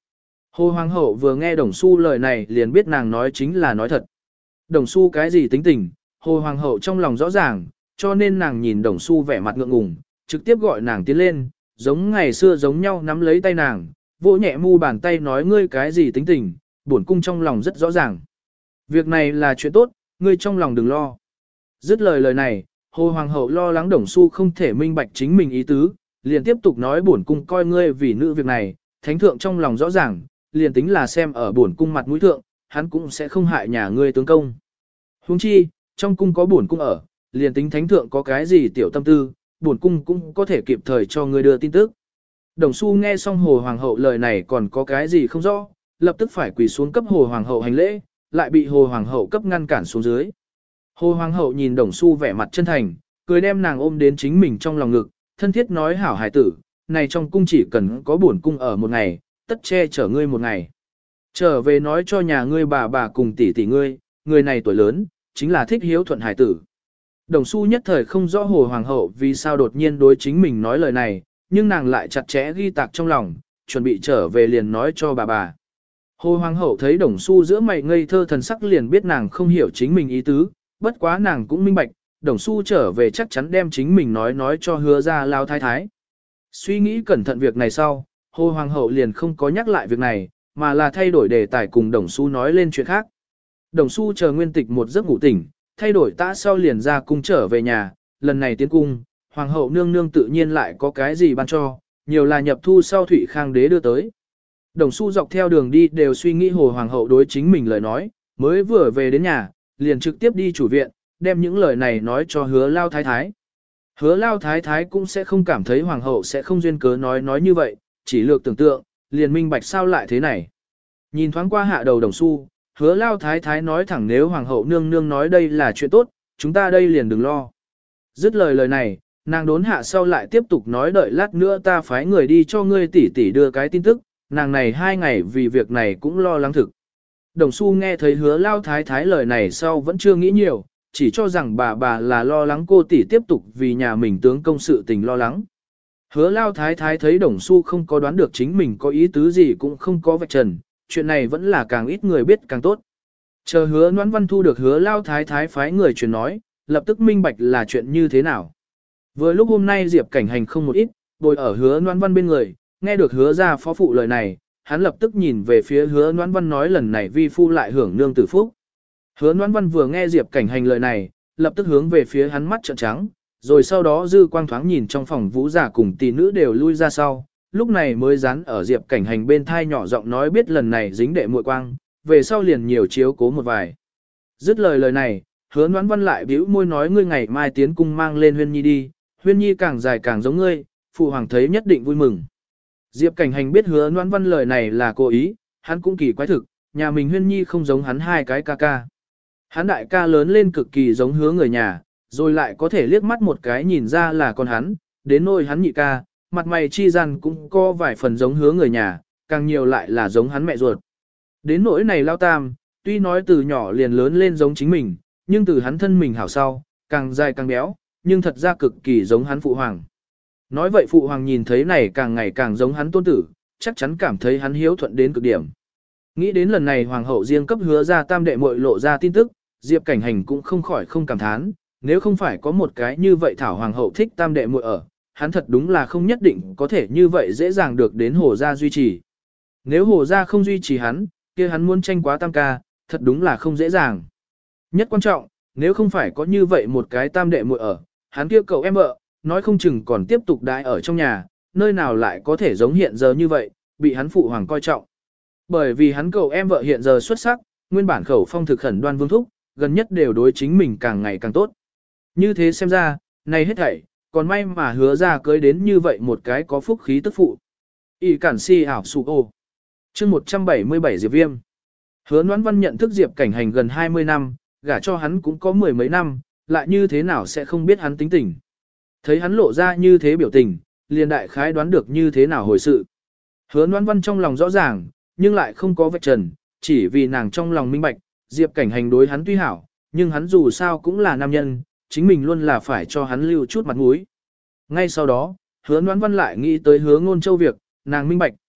Hồ Hoàng hậu vừa nghe Đồng Xu lời này liền biết nàng nói chính là nói thật. Đồng Xu cái gì tính tình, Hồ Hoàng hậu trong lòng rõ ràng, cho nên nàng nhìn Đồng Xu vẻ mặt ngượng ngùng, trực tiếp gọi nàng tiến lên, giống ngày xưa giống nhau nắm lấy tay nàng, vỗ nhẹ mu bàn tay nói ngươi cái gì tính tình, bổn cung trong lòng rất rõ ràng. Việc này là chuyện tốt, ngươi trong lòng đừng lo. Dứt lời lời này, Hồ Hoàng hậu lo lắng Đồng Xu không thể minh bạch chính mình ý tứ, liền tiếp tục nói bổn cung coi ngươi vì nữ việc này, thánh thượng trong lòng rõ ràng, liền tính là xem ở bổn cung mặt mũi thượng, hắn cũng sẽ không hại nhà ngươi tướng công. Huống chi, trong cung có bổn cung ở, liền tính thánh thượng có cái gì tiểu tâm tư, bổn cung cũng có thể kịp thời cho ngươi đưa tin tức. Đồng Xu nghe xong Hồ Hoàng hậu lời này còn có cái gì không rõ, lập tức phải quỳ xuống cấp Hồ Hoàng hậu hành lễ, lại bị Hồ Hoàng hậu cấp ngăn cản xuống dưới. Hồ Hoàng hậu nhìn Đồng Xu vẻ mặt chân thành, cười đem nàng ôm đến chính mình trong lòng ngực, thân thiết nói hảo hài tử, này trong cung chỉ cần có bổn cung ở một ngày, tất che chở ngươi một ngày. Trở về nói cho nhà ngươi bà bà cùng tỷ tỷ ngươi, người này tuổi lớn, chính là thích hiếu thuận hài tử. Đồng Xu nhất thời không rõ Hồ Hoàng hậu vì sao đột nhiên đối chính mình nói lời này, nhưng nàng lại chặt chẽ ghi tạc trong lòng, chuẩn bị trở về liền nói cho bà bà. Hồ Hoàng hậu thấy Đồng Xu giữa mày ngây thơ thần sắc liền biết nàng không hiểu chính mình ý tứ, bất quá nàng cũng minh bạch, Đồng Xu trở về chắc chắn đem chính mình nói nói cho hứa ra lao thái thái. Suy nghĩ cẩn thận việc này sau, Hồ Hoàng hậu liền không có nhắc lại việc này, mà là thay đổi đề tài cùng Đồng Xu nói lên chuyện khác. Đồng Xu chờ Nguyên Tịch một giấc ngủ tỉnh, thay đổi tã sau liền ra cung trở về nhà, lần này tiến cung, Hoàng hậu nương nương tự nhiên lại có cái gì ban cho, nhiều là nhập thu sau Thụy Khang đế đưa tới. Đồng Xu dọc theo đường đi đều suy nghĩ Hồ Hoàng hậu đối chính mình lời nói, mới vừa về đến nhà, liền trực tiếp đi chủ viện, đem những lời này nói cho hứa lao thái thái. Hứa lao thái thái cũng sẽ không cảm thấy Hoàng hậu sẽ không duyên cớ nói nói như vậy, chỉ lược tưởng tượng, liền minh bạch sao lại thế này. Nhìn thoáng qua hạ đầu Đồng Xu, hứa lao thái thái nói thẳng nếu Hoàng hậu nương nương nói đây là chuyện tốt, chúng ta đây liền đừng lo. Dứt lời lời này, nàng đốn hạ sau lại tiếp tục nói đợi lát nữa ta phái người đi cho ngươi tỷ tỷ đưa cái tin tức, nàng này hai ngày vì việc này cũng lo lắng thực. Đồng Xu nghe thấy hứa lao thái thái lời này sau vẫn chưa nghĩ nhiều, chỉ cho rằng bà bà là lo lắng cô tỷ tiếp tục vì nhà mình tướng công sự tình lo lắng. Hứa lao thái thái thấy Đồng Xu không có đoán được chính mình có ý tứ gì cũng không có vạch trần, chuyện này vẫn là càng ít người biết càng tốt. Chờ hứa Noãn Văn thu được hứa lao thái thái phái người truyền nói, lập tức minh bạch là chuyện như thế nào. Vừa lúc hôm nay Diệp Cảnh Hành không một ít, bồi ở hứa Noãn Văn bên người, nghe được hứa ra phó phụ lời này, hắn lập tức nhìn về phía hứa Noãn Văn nói lần này vi phu lại hưởng nương tử phúc. Hứa Noãn Văn vừa nghe Diệp Cảnh Hành lời này, lập tức hướng về phía hắn mắt trợn trắng, rồi sau đó dư quang thoáng nhìn trong phòng vũ giả cùng tỷ nữ đều lui ra sau, lúc này mới dán ở Diệp Cảnh Hành bên thai nhỏ giọng nói biết lần này dính đệ muội quang, về sau liền nhiều chiếu cố một vài. Dứt lời lời này, hứa Noãn Văn lại bĩu môi nói ngươi ngày mai tiến cung mang lên Huyên Nhi đi, Huyên Nhi càng dài càng giống ngươi, phụ hoàng thấy nhất định vui mừng. Diệp Cảnh Hành biết hứa Noãn Văn lời này là cố ý, hắn cũng kỳ quái thực, nhà mình Huyên Nhi không giống hắn hai cái ca ca. Hắn đại ca lớn lên cực kỳ giống hứa người nhà, rồi lại có thể liếc mắt một cái nhìn ra là con hắn, đến nỗi hắn nhị ca, mặt mày chi gian cũng có vài phần giống hứa người nhà, càng nhiều lại là giống hắn mẹ ruột. Đến nỗi này lao tam, tuy nói từ nhỏ liền lớn lên giống chính mình, nhưng từ hắn thân mình hảo sau, càng dài càng béo, nhưng thật ra cực kỳ giống hắn phụ hoàng. Nói vậy phụ hoàng nhìn thấy này càng ngày càng giống hắn tôn tử, chắc chắn cảm thấy hắn hiếu thuận đến cực điểm. Nghĩ đến lần này hoàng hậu riêng cấp hứa ra tam đệ muội lộ ra tin tức, Diệp Cảnh Hành cũng không khỏi không cảm thán, nếu không phải có một cái như vậy thảo hoàng hậu thích tam đệ muội ở, hắn thật đúng là không nhất định có thể như vậy dễ dàng được đến hồ gia duy trì. Nếu hồ gia không duy trì hắn, kia hắn muốn tranh quá tam ca, thật đúng là không dễ dàng. Nhất quan trọng, nếu không phải có như vậy một cái tam đệ muội ở, hắn kia cậu em vợ, nói không chừng còn tiếp tục đãi ở trong nhà, nơi nào lại có thể giống hiện giờ như vậy, bị hắn phụ hoàng coi trọng. Bởi vì hắn cậu em vợ hiện giờ xuất sắc, nguyên bản khẩu phong thực khẩn đoan vương thúc, gần nhất đều đối chính mình càng ngày càng tốt. Như thế xem ra, này hết thảy, còn may mà hứa ra cưới đến như vậy một cái có phúc khí tức phụ. Y cản si ảo sụ ô. chương một trăm bảy mươi bảy Diệp Viêm. Hứa Noãn Văn nhận thức Diệp Cảnh Hành gần hai mươi năm, gả cho hắn cũng có mười mấy năm, lại như thế nào sẽ không biết hắn tính tình. Thấy hắn lộ ra như thế biểu tình, liền đại khái đoán được như thế nào hồi sự. Hứa Noãn Văn trong lòng rõ ràng, nhưng lại không có vạch trần, chỉ vì nàng trong lòng minh bạch, Diệp Cảnh Hành đối hắn tuy hảo, nhưng hắn dù sao cũng là nam nhân, chính mình luôn là phải cho hắn lưu chút mặt mũi. Ngay sau đó, hứa Noãn Văn lại nghĩ tới hứa Ngôn Châu việc, nàng minh bạch,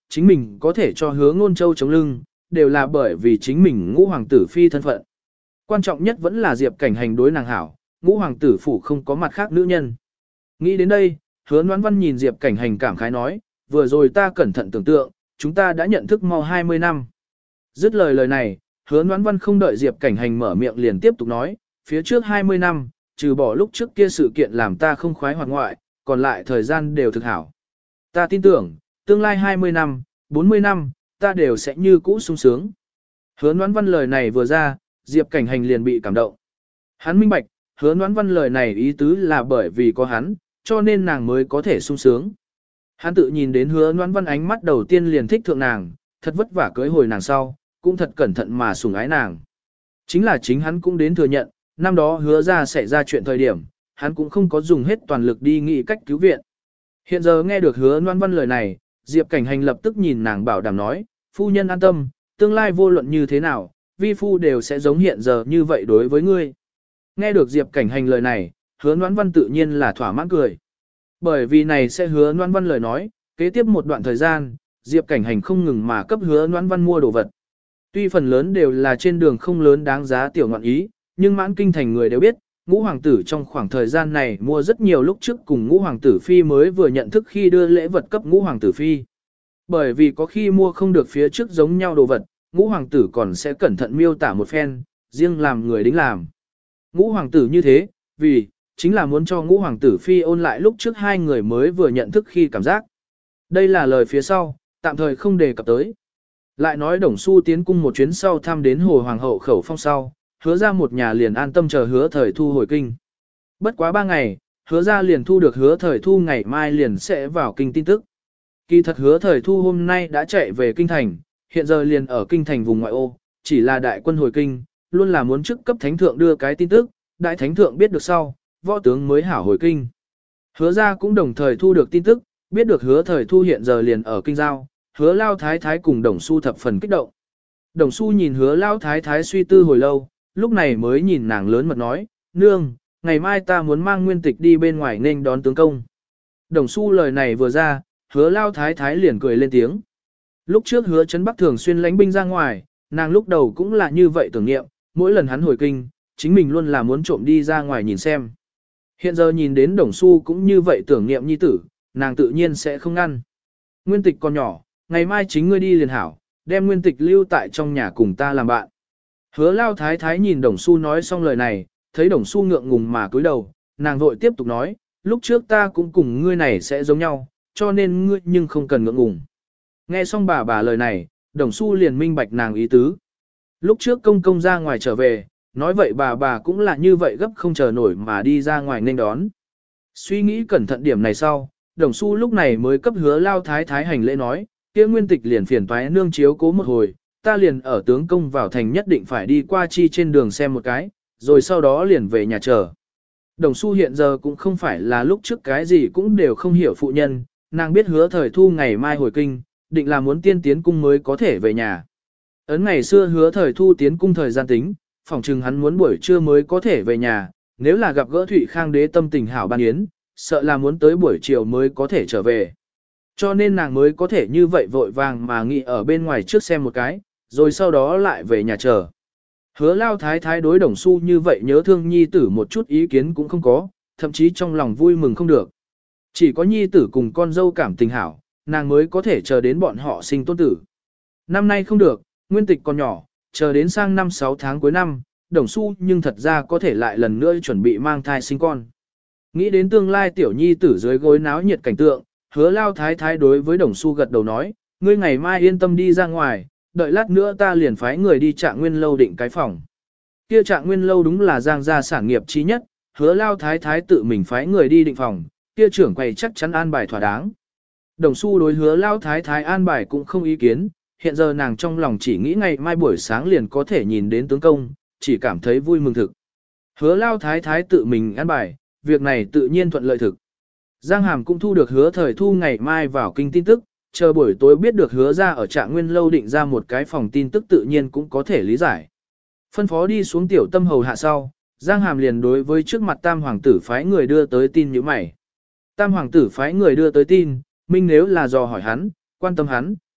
chính mình có thể cho hứa ngôn châu chống lưng, đều là bởi vì chính mình ngũ hoàng tử phi thân phận. Quan trọng nhất vẫn là Diệp Cảnh Hành đối nàng hảo, ngũ hoàng tử phủ không có mặt khác nữ nhân. Nghĩ đến đây, hứa Noãn Văn nhìn Diệp Cảnh Hành cảm khái nói, vừa rồi ta cẩn thận tưởng tượng, chúng ta đã nhận thức mau hai mươi năm. Dứt lời lời này, hứa Noãn Văn không đợi Diệp Cảnh Hành mở miệng liền tiếp tục nói, phía trước hai mươi năm, trừ bỏ lúc trước kia sự kiện làm ta không khoái hoặc ngoại, còn lại thời gian đều thực hảo. Ta tin tưởng, tương lai hai mươi năm, bốn mươi năm, ta đều sẽ như cũ sung sướng. Hứa Noãn Văn lời này vừa ra, Diệp Cảnh Hành liền bị cảm động. Hắn minh bạch, hứa Noãn Văn lời này ý tứ là bởi vì có hắn, cho nên nàng mới có thể sung sướng. Hắn tự nhìn đến hứa Noãn Văn ánh mắt đầu tiên liền thích thượng nàng, thật vất vả cưới hồi nàng sau, cũng thật cẩn thận mà sủng ái nàng. Chính là chính hắn cũng đến thừa nhận, năm đó hứa ra xảy ra chuyện thời điểm, hắn cũng không có dùng hết toàn lực đi nghĩ cách cứu viện. Hiện giờ nghe được hứa Noãn Văn lời này, Diệp Cảnh Hành lập tức nhìn nàng bảo đảm nói, phu nhân an tâm, tương lai vô luận như thế nào, vi phu đều sẽ giống hiện giờ như vậy đối với ngươi. Nghe được Diệp Cảnh Hành lời này, hứa Noãn Văn tự nhiên là thỏa mãn cười. Bởi vì này sẽ hứa Noãn Văn lời nói, kế tiếp một đoạn thời gian, Diệp Cảnh Hành không ngừng mà cấp hứa Noãn Văn mua đồ vật. Tuy phần lớn đều là trên đường không lớn đáng giá tiểu ngọn ý, nhưng mãn kinh thành người đều biết, ngũ hoàng tử trong khoảng thời gian này mua rất nhiều lúc trước cùng ngũ hoàng tử phi mới vừa nhận thức khi đưa lễ vật cấp ngũ hoàng tử phi. Bởi vì có khi mua không được phía trước giống nhau đồ vật, ngũ hoàng tử còn sẽ cẩn thận miêu tả một phen, riêng làm người đính làm. Ngũ hoàng tử như thế, vì, chính là muốn cho ngũ hoàng tử phi ôn lại lúc trước hai người mới vừa nhận thức khi cảm giác. Đây là lời phía sau, tạm thời không đề cập tới. Lại nói Đồng Xu tiến cung một chuyến sau thăm đến Hồ Hoàng hậu khẩu phong sau, hứa ra một nhà liền an tâm chờ hứa thời thu hồi kinh. Bất quá ba ngày, hứa ra liền thu được hứa thời thu ngày mai liền sẽ vào kinh tin tức. Kỳ thật hứa thời thu hôm nay đã chạy về kinh thành, hiện giờ liền ở kinh thành vùng ngoại ô, chỉ là đại quân hồi kinh, luôn là muốn trước cấp thánh thượng đưa cái tin tức, đại thánh thượng biết được sau, võ tướng mới hảo hồi kinh. Hứa ra cũng đồng thời thu được tin tức, biết được hứa thời thu hiện giờ liền ở kinh giao, hứa lao thái thái cùng Đồng Xu thập phần kích động. Đồng Xu nhìn hứa lao thái thái suy tư hồi lâu, lúc này mới nhìn nàng lớn mật nói, nương, ngày mai ta muốn mang nguyên tịch đi bên ngoài nên đón tướng công. Đồng Xu lời này vừa ra, hứa lao thái thái liền cười lên tiếng. Lúc trước hứa Trấn Bắc thường xuyên lánh binh ra ngoài, nàng lúc đầu cũng là như vậy tưởng niệm, mỗi lần hắn hồi kinh, chính mình luôn là muốn trộm đi ra ngoài nhìn xem. Hiện giờ nhìn đến Đồng Xu cũng như vậy tưởng niệm nhi tử, nàng tự nhiên sẽ không ngăn. Nguyên tịch còn nhỏ, ngày mai chính ngươi đi liền hảo, đem nguyên tịch lưu tại trong nhà cùng ta làm bạn. Hứa lao thái thái nhìn Đồng Xu nói xong lời này, thấy Đồng Xu ngượng ngùng mà cúi đầu, nàng vội tiếp tục nói, lúc trước ta cũng cùng ngươi này sẽ giống nhau, cho nên ngươi nhưng không cần ngượng ngùng. Nghe xong bà bà lời này, Đồng Xu liền minh bạch nàng ý tứ. Lúc trước công công ra ngoài trở về, nói vậy bà bà cũng là như vậy gấp không chờ nổi mà đi ra ngoài nên đón. Suy nghĩ cẩn thận điểm này sau, Đồng Xu lúc này mới cấp hứa lao thái thái hành lễ nói, kia nguyên tịch liền phiền toái nương chiếu cố một hồi, ta liền ở tướng công vào thành nhất định phải đi qua chi trên đường xem một cái, rồi sau đó liền về nhà chờ. Đồng Xu hiện giờ cũng không phải là lúc trước cái gì cũng đều không hiểu phụ nhân, nàng biết hứa thời thu ngày mai hồi kinh, định là muốn tiên tiến cung mới có thể về nhà. Ấn ngày xưa hứa thời thu tiến cung thời gian tính, phỏng chừng hắn muốn buổi trưa mới có thể về nhà, nếu là gặp gỡ Thụy Khang đế tâm tình hảo ban yến, sợ là muốn tới buổi chiều mới có thể trở về. Cho nên nàng mới có thể như vậy vội vàng mà nghĩ ở bên ngoài trước xem một cái, rồi sau đó lại về nhà chờ. Hứa lao thái thái đối Đồng Xu như vậy nhớ thương nhi tử một chút ý kiến cũng không có, thậm chí trong lòng vui mừng không được. Chỉ có nhi tử cùng con dâu cảm tình hảo, nàng mới có thể chờ đến bọn họ sinh tôn tử. Năm nay không được, nguyên tịch còn nhỏ, chờ đến sang năm sáu tháng cuối năm, Đồng Xu nhưng thật ra có thể lại lần nữa chuẩn bị mang thai sinh con. Nghĩ đến tương lai tiểu nhi tử dưới gối náo nhiệt cảnh tượng, hứa lao thái thái đối với Đồng Xu gật đầu nói, ngươi ngày mai yên tâm đi ra ngoài, đợi lát nữa ta liền phái người đi Trạng Nguyên lâu định cái phòng. Kia Trạng Nguyên lâu đúng là Giang gia sản nghiệp chí nhất, hứa lao thái thái tự mình phái người đi định phòng, kia trưởng quầy chắc chắn an bài thỏa đáng. Đồng Xu đối hứa lao thái thái an bài cũng không ý kiến, hiện giờ nàng trong lòng chỉ nghĩ ngày mai buổi sáng liền có thể nhìn đến tướng công, chỉ cảm thấy vui mừng thực. Hứa lao thái thái tự mình an bài, việc này tự nhiên thuận lợi thực. Giang Hàm cũng thu được hứa thời thu ngày mai vào kinh tin tức, chờ buổi tối biết được hứa ra ở Trạng Nguyên lâu định ra một cái phòng tin tức tự nhiên cũng có thể lý giải. Phân phó đi xuống tiểu tâm hầu hạ sau, Giang Hàm liền đối với trước mặt tam hoàng tử phái người đưa tới tin như mày. Tam hoàng tử phái người đưa tới tin, minh nếu là dò hỏi hắn, quan tâm hắn,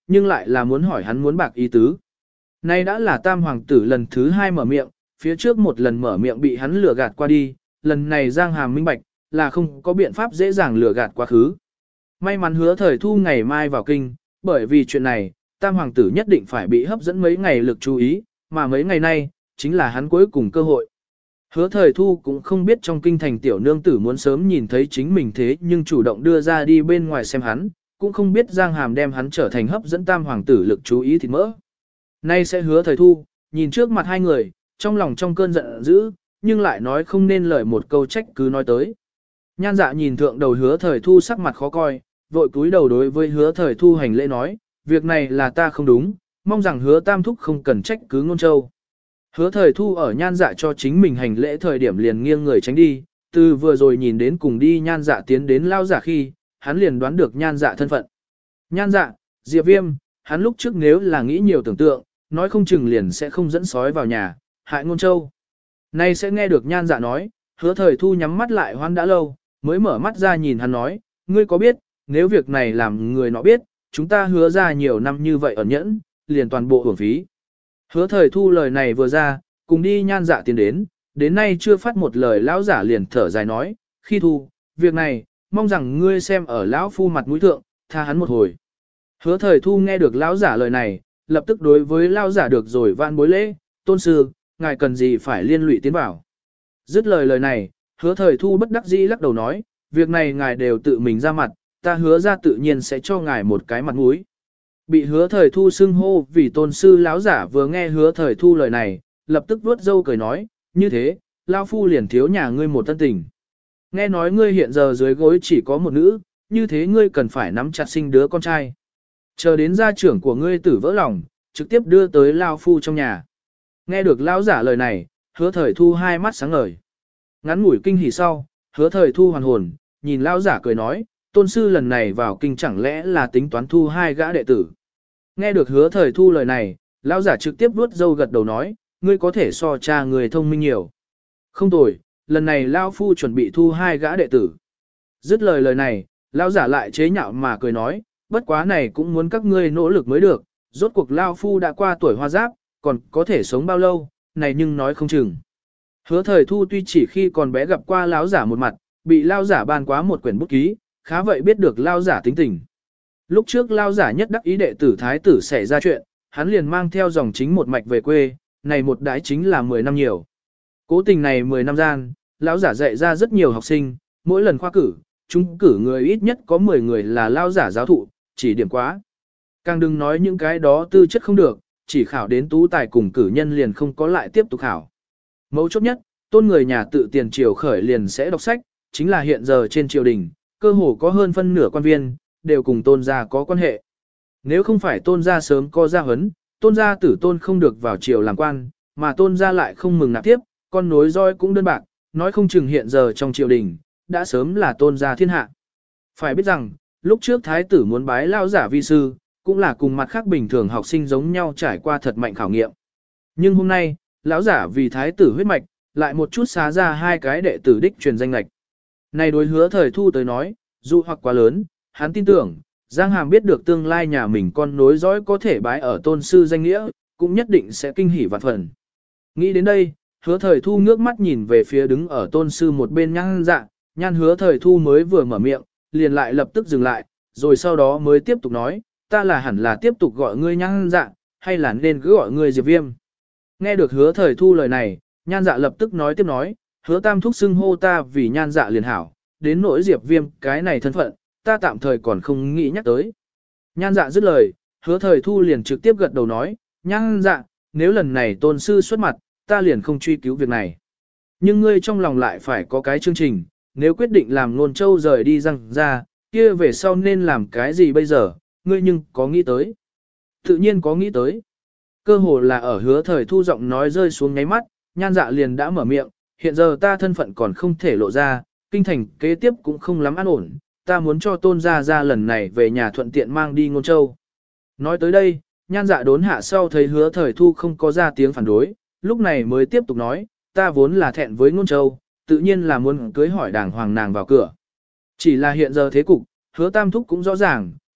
nhưng lại là muốn hỏi hắn muốn bạc ý tứ. Nay đã là tam hoàng tử lần thứ hai mở miệng, phía trước một lần mở miệng bị hắn lừa gạt qua đi, lần này Giang Hàm minh bạch, là không có biện pháp dễ dàng lừa gạt quá khứ. May mắn Hứa Thời Thu ngày mai vào kinh, bởi vì chuyện này, tam hoàng tử nhất định phải bị hấp dẫn mấy ngày lực chú ý, mà mấy ngày nay, chính là hắn cuối cùng cơ hội. Hứa Thời Thu cũng không biết trong kinh thành tiểu nương tử muốn sớm nhìn thấy chính mình thế nhưng chủ động đưa ra đi bên ngoài xem hắn, cũng không biết Giang Hàm đem hắn trở thành hấp dẫn tam hoàng tử lực chú ý thịt mỡ. Nay sẽ Hứa Thời Thu, nhìn trước mặt hai người, trong lòng trong cơn giận dữ, nhưng lại nói không nên lời một câu trách cứ nói tới. Nhan Dạ nhìn thượng đầu Hứa Thời Thu sắc mặt khó coi, vội cúi đầu đối với Hứa Thời Thu hành lễ nói, việc này là ta không đúng, mong rằng Hứa Tam Thúc không cần trách cứ Ngôn Châu. Hứa Thời Thu ở Nhan Dạ cho chính mình hành lễ thời điểm liền nghiêng người tránh đi, từ vừa rồi nhìn đến cùng đi Nhan Dạ tiến đến lao giả khi, hắn liền đoán được Nhan Dạ thân phận. Nhan Dạ, Diệp Viêm, hắn lúc trước nếu là nghĩ nhiều tưởng tượng, nói không chừng liền sẽ không dẫn sói vào nhà, hại Ngôn Châu. Nay sẽ nghe được Nhan Dạ nói, Hứa Thời Thu nhắm mắt lại hoan đã lâu, mới mở mắt ra nhìn hắn nói, ngươi có biết, nếu việc này làm người nọ biết, chúng ta hứa ra nhiều năm như vậy ẩn nhẫn, liền toàn bộ hưởng phí. Hứa Thời Thu lời này vừa ra, cùng đi Nhan Dạ tiến đến, đến nay chưa phát một lời lão giả liền thở dài nói, khi thu, việc này, mong rằng ngươi xem ở lão phu mặt mũi thượng, tha hắn một hồi. Hứa Thời Thu nghe được lão giả lời này, lập tức đối với lão giả được rồi vạn bối lễ, tôn sư, ngài cần gì phải liên lụy tiến vào. Dứt lời lời này, Hứa Thời Thu bất đắc dĩ lắc đầu nói, việc này ngài đều tự mình ra mặt, ta hứa ra tự nhiên sẽ cho ngài một cái mặt mũi. Bị Hứa Thời Thu xưng hô vì tôn sư lão giả vừa nghe Hứa Thời Thu lời này, lập tức vuốt râu cười nói, như thế, lão phu liền thiếu nhà ngươi một tân tình. Nghe nói ngươi hiện giờ dưới gối chỉ có một nữ, như thế ngươi cần phải nắm chặt sinh đứa con trai. Chờ đến gia trưởng của ngươi tử vỡ lòng, trực tiếp đưa tới lão phu trong nhà. Nghe được lão giả lời này, Hứa Thời Thu hai mắt sáng ngời. Ngắn ngủi kinh hỉ sau, Hứa Thời Thu hoàn hồn, nhìn lão giả cười nói, tôn sư lần này vào kinh chẳng lẽ là tính toán thu hai gã đệ tử. Nghe được Hứa Thời Thu lời này, lão giả trực tiếp vuốt râu gật đầu nói, ngươi có thể so cha người thông minh nhiều. Không tồi, lần này lão phu chuẩn bị thu hai gã đệ tử. Dứt lời lời này, lão giả lại chế nhạo mà cười nói, bất quá này cũng muốn các ngươi nỗ lực mới được, rốt cuộc lão phu đã qua tuổi hoa giáp, còn có thể sống bao lâu, này nhưng nói không chừng. Hứa Thời Thu tuy chỉ khi còn bé gặp qua lão giả một mặt, bị lão giả ban quá một quyển bút ký, khá vậy biết được lão giả tính tình. Lúc trước lão giả nhất đắc ý đệ tử thái tử xảy ra chuyện, hắn liền mang theo dòng chính một mạch về quê, này một đái chính là mười năm nhiều. Cố tình này mười năm gian, lão giả dạy ra rất nhiều học sinh, mỗi lần khoa cử, chúng cử người ít nhất có mười người là lão giả giáo thụ, chỉ điểm quá. Càng đừng nói những cái đó tư chất không được, chỉ khảo đến tú tài cùng cử nhân liền không có lại tiếp tục khảo. Mấu chốt nhất, tôn người nhà tự tiền triều khởi liền sẽ đọc sách, chính là hiện giờ trên triều đình, cơ hồ có hơn phân nửa quan viên, đều cùng tôn gia có quan hệ. Nếu không phải tôn gia sớm có gia huấn, tôn gia tử tôn không được vào triều làm quan, mà tôn gia lại không mừng nạp tiếp, con nối roi cũng đơn bạc, nói không chừng hiện giờ trong triều đình, đã sớm là tôn gia thiên hạ. Phải biết rằng, lúc trước thái tử muốn bái lao giả vi sư, cũng là cùng mặt khác bình thường học sinh giống nhau trải qua thật mạnh khảo nghiệm. Nhưng hôm nay, lão giả vì thái tử huyết mạch, lại một chút xá ra hai cái đệ tử đích truyền danh lệch. Này đối Hứa Thời Thu tới nói, dù hoặc quá lớn, hắn tin tưởng, Giang Hàm biết được tương lai nhà mình con nối dõi có thể bái ở tôn sư danh nghĩa, cũng nhất định sẽ kinh hỉ vạn phần. Nghĩ đến đây, Hứa Thời Thu ngước mắt nhìn về phía đứng ở tôn sư một bên Nhan Dạ, Nhan Hứa Thời Thu mới vừa mở miệng, liền lại lập tức dừng lại, rồi sau đó mới tiếp tục nói, ta là hẳn là tiếp tục gọi ngươi Nhan Dạ, hay là nên cứ gọi ngươi Diệp Viêm. Nghe được Hứa Thời Thu lời này, Nhan Dạ lập tức nói tiếp nói, Hứa Tam Thúc xưng hô ta vì Nhan Dạ liền hảo, đến nỗi Diệp Viêm cái này thân phận, ta tạm thời còn không nghĩ nhắc tới. Nhan Dạ dứt lời, Hứa Thời Thu liền trực tiếp gật đầu nói, Nhan Dạ, nếu lần này tôn sư xuất mặt, ta liền không truy cứu việc này. Nhưng ngươi trong lòng lại phải có cái chương trình, nếu quyết định làm Nôn Châu rời đi răng ra, kia về sau nên làm cái gì bây giờ, ngươi nhưng có nghĩ tới. Tự nhiên có nghĩ tới. Cơ hồ là ở Hứa Thời Thu giọng nói rơi xuống nháy mắt, Nhan Dạ liền đã mở miệng, hiện giờ ta thân phận còn không thể lộ ra, kinh thành kế tiếp cũng không lắm an ổn, ta muốn cho tôn gia ra lần này về nhà thuận tiện mang đi Ngôn Châu. Nói tới đây, Nhan Dạ đốn hạ sau thấy Hứa Thời Thu không có ra tiếng phản đối, lúc này mới tiếp tục nói, ta vốn là thẹn với Ngôn Châu, tự nhiên là muốn cưới hỏi đàng hoàng nàng vào cửa. Chỉ là hiện giờ thế cục, Hứa Tam Thúc cũng rõ ràng,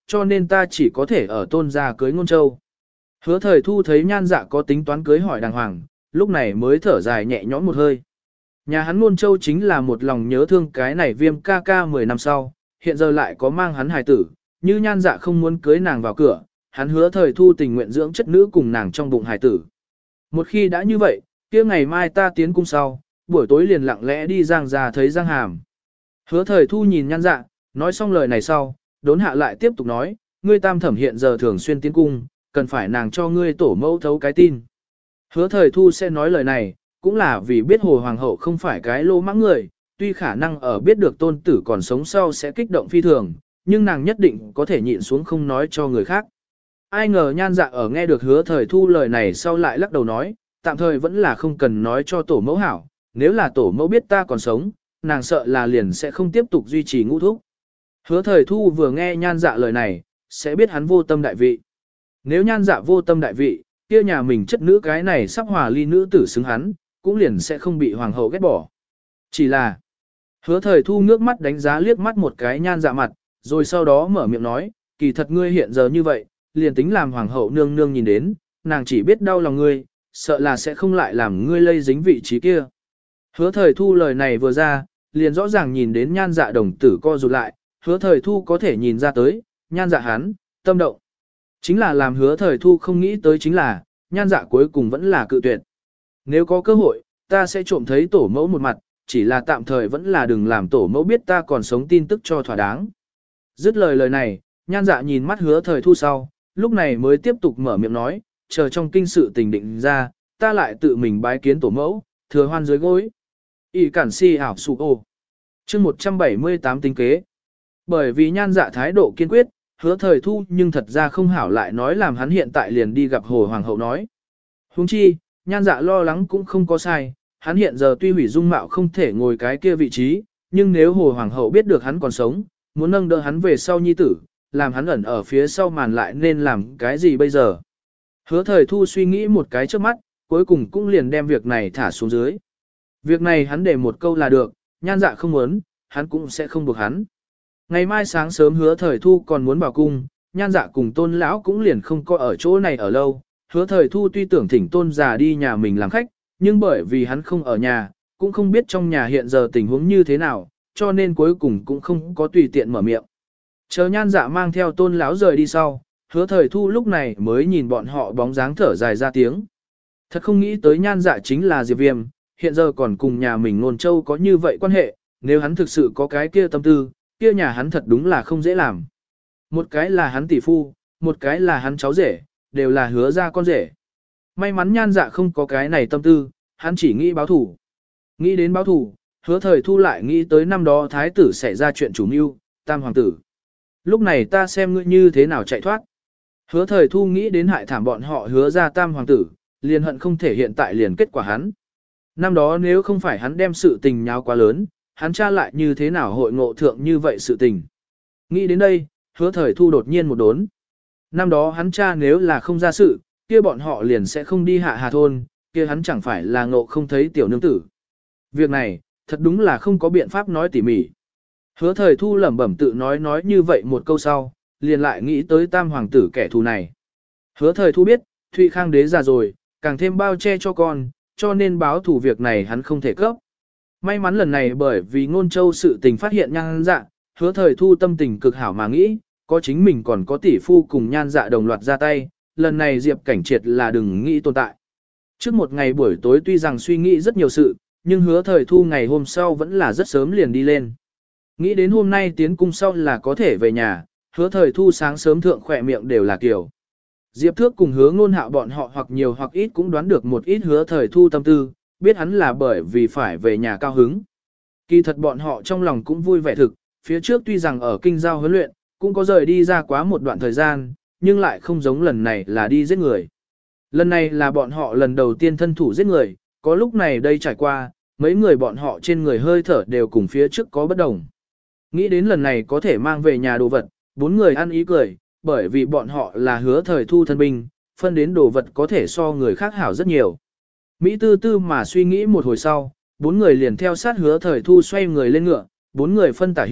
cho nên ta chỉ có thể ở tôn gia cưới ngôn châu. Hứa thời thu thấy nhan dạ có tính toán cưới hỏi đàng hoàng, lúc này mới thở dài nhẹ nhõm một hơi. Nhà hắn ngôn châu chính là một lòng nhớ thương cái này viêm ca ca mười năm sau, hiện giờ lại có mang hắn hài tử, như nhan dạ không muốn cưới nàng vào cửa, hắn hứa thời thu tình nguyện dưỡng chất nữ cùng nàng trong bụng hài tử. Một khi đã như vậy, kia ngày mai ta tiến cung sau, buổi tối liền lặng lẽ đi Giang ra thấy Giang Hàm. Hứa thời thu nhìn nhan dạ, nói xong lời này sau, đốn hạ lại tiếp tục nói, ngươi tam thẩm hiện giờ thường xuyên tiến cung, cần phải nàng cho ngươi tổ mẫu thấu cái tin. Hứa thời thu sẽ nói lời này, cũng là vì biết Hồ Hoàng hậu không phải cái lô mãng người, tuy khả năng ở biết được tôn tử còn sống sau sẽ kích động phi thường, nhưng nàng nhất định có thể nhịn xuống không nói cho người khác. Ai ngờ nhan dạ ở nghe được hứa thời thu lời này sau lại lắc đầu nói, tạm thời vẫn là không cần nói cho tổ mẫu hảo, nếu là tổ mẫu biết ta còn sống, nàng sợ là liền sẽ không tiếp tục duy trì ngũ thúc. Hứa thời thu vừa nghe nhan dạ lời này, sẽ biết hắn vô tâm đại vị. Nếu nhan dạ vô tâm đại vị, kia nhà mình chất nữ cái này sắp hòa ly nữ tử xứng hắn, cũng liền sẽ không bị hoàng hậu ghét bỏ. Chỉ là, hứa thời thu nước mắt đánh giá liếc mắt một cái nhan dạ mặt, rồi sau đó mở miệng nói, kỳ thật ngươi hiện giờ như vậy, liền tính làm hoàng hậu nương nương nhìn đến, nàng chỉ biết đau lòng ngươi, sợ là sẽ không lại làm ngươi lây dính vị trí kia. Hứa thời thu lời này vừa ra, liền rõ ràng nhìn đến nhan dạ đồng tử co rụt lại, hứa thời thu có thể nhìn ra tới, nhan dạ hắn, tâm động. Chính là làm hứa thời thu không nghĩ tới chính là, nhan dạ cuối cùng vẫn là cự tuyệt. Nếu có cơ hội, ta sẽ trộm thấy tổ mẫu một mặt, chỉ là tạm thời vẫn là đừng làm tổ mẫu biết ta còn sống tin tức cho thỏa đáng. Dứt lời lời này, nhan dạ nhìn mắt hứa thời thu sau, lúc này mới tiếp tục mở miệng nói, chờ trong kinh sự tình định ra, ta lại tự mình bái kiến tổ mẫu, thừa hoan dưới gối. Y cản si ảo sụ ô. chương một trăm bảy mươi tám tính kế. Bởi vì nhan dạ thái độ kiên quyết, hứa thời thu nhưng thật ra không hảo lại nói làm hắn hiện tại liền đi gặp Hồ Hoàng hậu nói. Huống chi, nhan dạ lo lắng cũng không có sai, hắn hiện giờ tuy hủy dung mạo không thể ngồi cái kia vị trí, nhưng nếu Hồ Hoàng hậu biết được hắn còn sống, muốn nâng đỡ hắn về sau nhi tử, làm hắn ẩn ở phía sau màn lại nên làm cái gì bây giờ. Hứa thời thu suy nghĩ một cái trước mắt, cuối cùng cũng liền đem việc này thả xuống dưới. Việc này hắn để một câu là được, nhan dạ không muốn, hắn cũng sẽ không buộc hắn. Ngày mai sáng sớm hứa thời thu còn muốn vào cung, nhan dạ cùng tôn lão cũng liền không có ở chỗ này ở lâu. Hứa thời thu tuy tưởng thỉnh tôn già đi nhà mình làm khách, nhưng bởi vì hắn không ở nhà, cũng không biết trong nhà hiện giờ tình huống như thế nào, cho nên cuối cùng cũng không có tùy tiện mở miệng. Chờ nhan dạ mang theo tôn lão rời đi sau, hứa thời thu lúc này mới nhìn bọn họ bóng dáng thở dài ra tiếng. Thật không nghĩ tới nhan dạ chính là Diệp Viêm, hiện giờ còn cùng nhà mình Nôn Châu có như vậy quan hệ, nếu hắn thực sự có cái kia tâm tư, kia nhà hắn thật đúng là không dễ làm. Một cái là hắn tỷ phu, một cái là hắn cháu rể, đều là hứa ra con rể. May mắn nhan dạ không có cái này tâm tư, hắn chỉ nghĩ báo thủ. Nghĩ đến báo thủ, hứa thời thu lại nghĩ tới năm đó thái tử xảy ra chuyện chủ mưu, tam hoàng tử. Lúc này ta xem ngươi như thế nào chạy thoát. Hứa thời thu nghĩ đến hại thảm bọn họ hứa ra tam hoàng tử, liền hận không thể hiện tại liền kết quả hắn. Năm đó nếu không phải hắn đem sự tình nháo quá lớn, hắn tra lại như thế nào hội ngộ thượng như vậy sự tình. Nghĩ đến đây, hứa thời thu đột nhiên một đốn. Năm đó hắn tra nếu là không ra sự, kia bọn họ liền sẽ không đi hạ hà thôn, kia hắn chẳng phải là ngộ không thấy tiểu nương tử. Việc này, thật đúng là không có biện pháp nói tỉ mỉ. Hứa thời thu lẩm bẩm tự nói nói như vậy một câu sau, liền lại nghĩ tới tam hoàng tử kẻ thù này. Hứa thời thu biết, Thụy Khang đế già rồi, càng thêm bao che cho con, cho nên báo thủ việc này hắn không thể cấp. May mắn lần này bởi vì Ngôn Châu sự tình phát hiện nhan dạ, hứa thời thu tâm tình cực hảo mà nghĩ, có chính mình còn có tỷ phu cùng nhan dạ đồng loạt ra tay, lần này Diệp Cảnh Triệt là đừng nghĩ tồn tại. Trước một ngày buổi tối tuy rằng suy nghĩ rất nhiều sự, nhưng hứa thời thu ngày hôm sau vẫn là rất sớm liền đi lên. Nghĩ đến hôm nay tiến cung sau là có thể về nhà, hứa thời thu sáng sớm thượng khỏe miệng đều là kiểu. Diệp Thước cùng hứa Ngôn Hạo bọn họ hoặc nhiều hoặc ít cũng đoán được một ít hứa thời thu tâm tư, biết hắn là bởi vì phải về nhà cao hứng. Kỳ thật bọn họ trong lòng cũng vui vẻ thực, phía trước tuy rằng ở kinh giao huấn luyện, cũng có rời đi ra quá một đoạn thời gian, nhưng lại không giống lần này là đi giết người. Lần này là bọn họ lần đầu tiên thân thủ giết người, có lúc này đây trải qua, mấy người bọn họ trên người hơi thở đều cùng phía trước có bất đồng. Nghĩ đến lần này có thể mang về nhà đồ vật, bốn người ăn ý cười, bởi vì bọn họ là hứa thời thu thân binh, phân đến đồ vật có thể so người khác hảo rất nhiều. Mỹ tư tư mà suy nghĩ một hồi sau, bốn người liền theo sát hứa thời thu xoay người lên ngựa, bốn người phân tả hữu,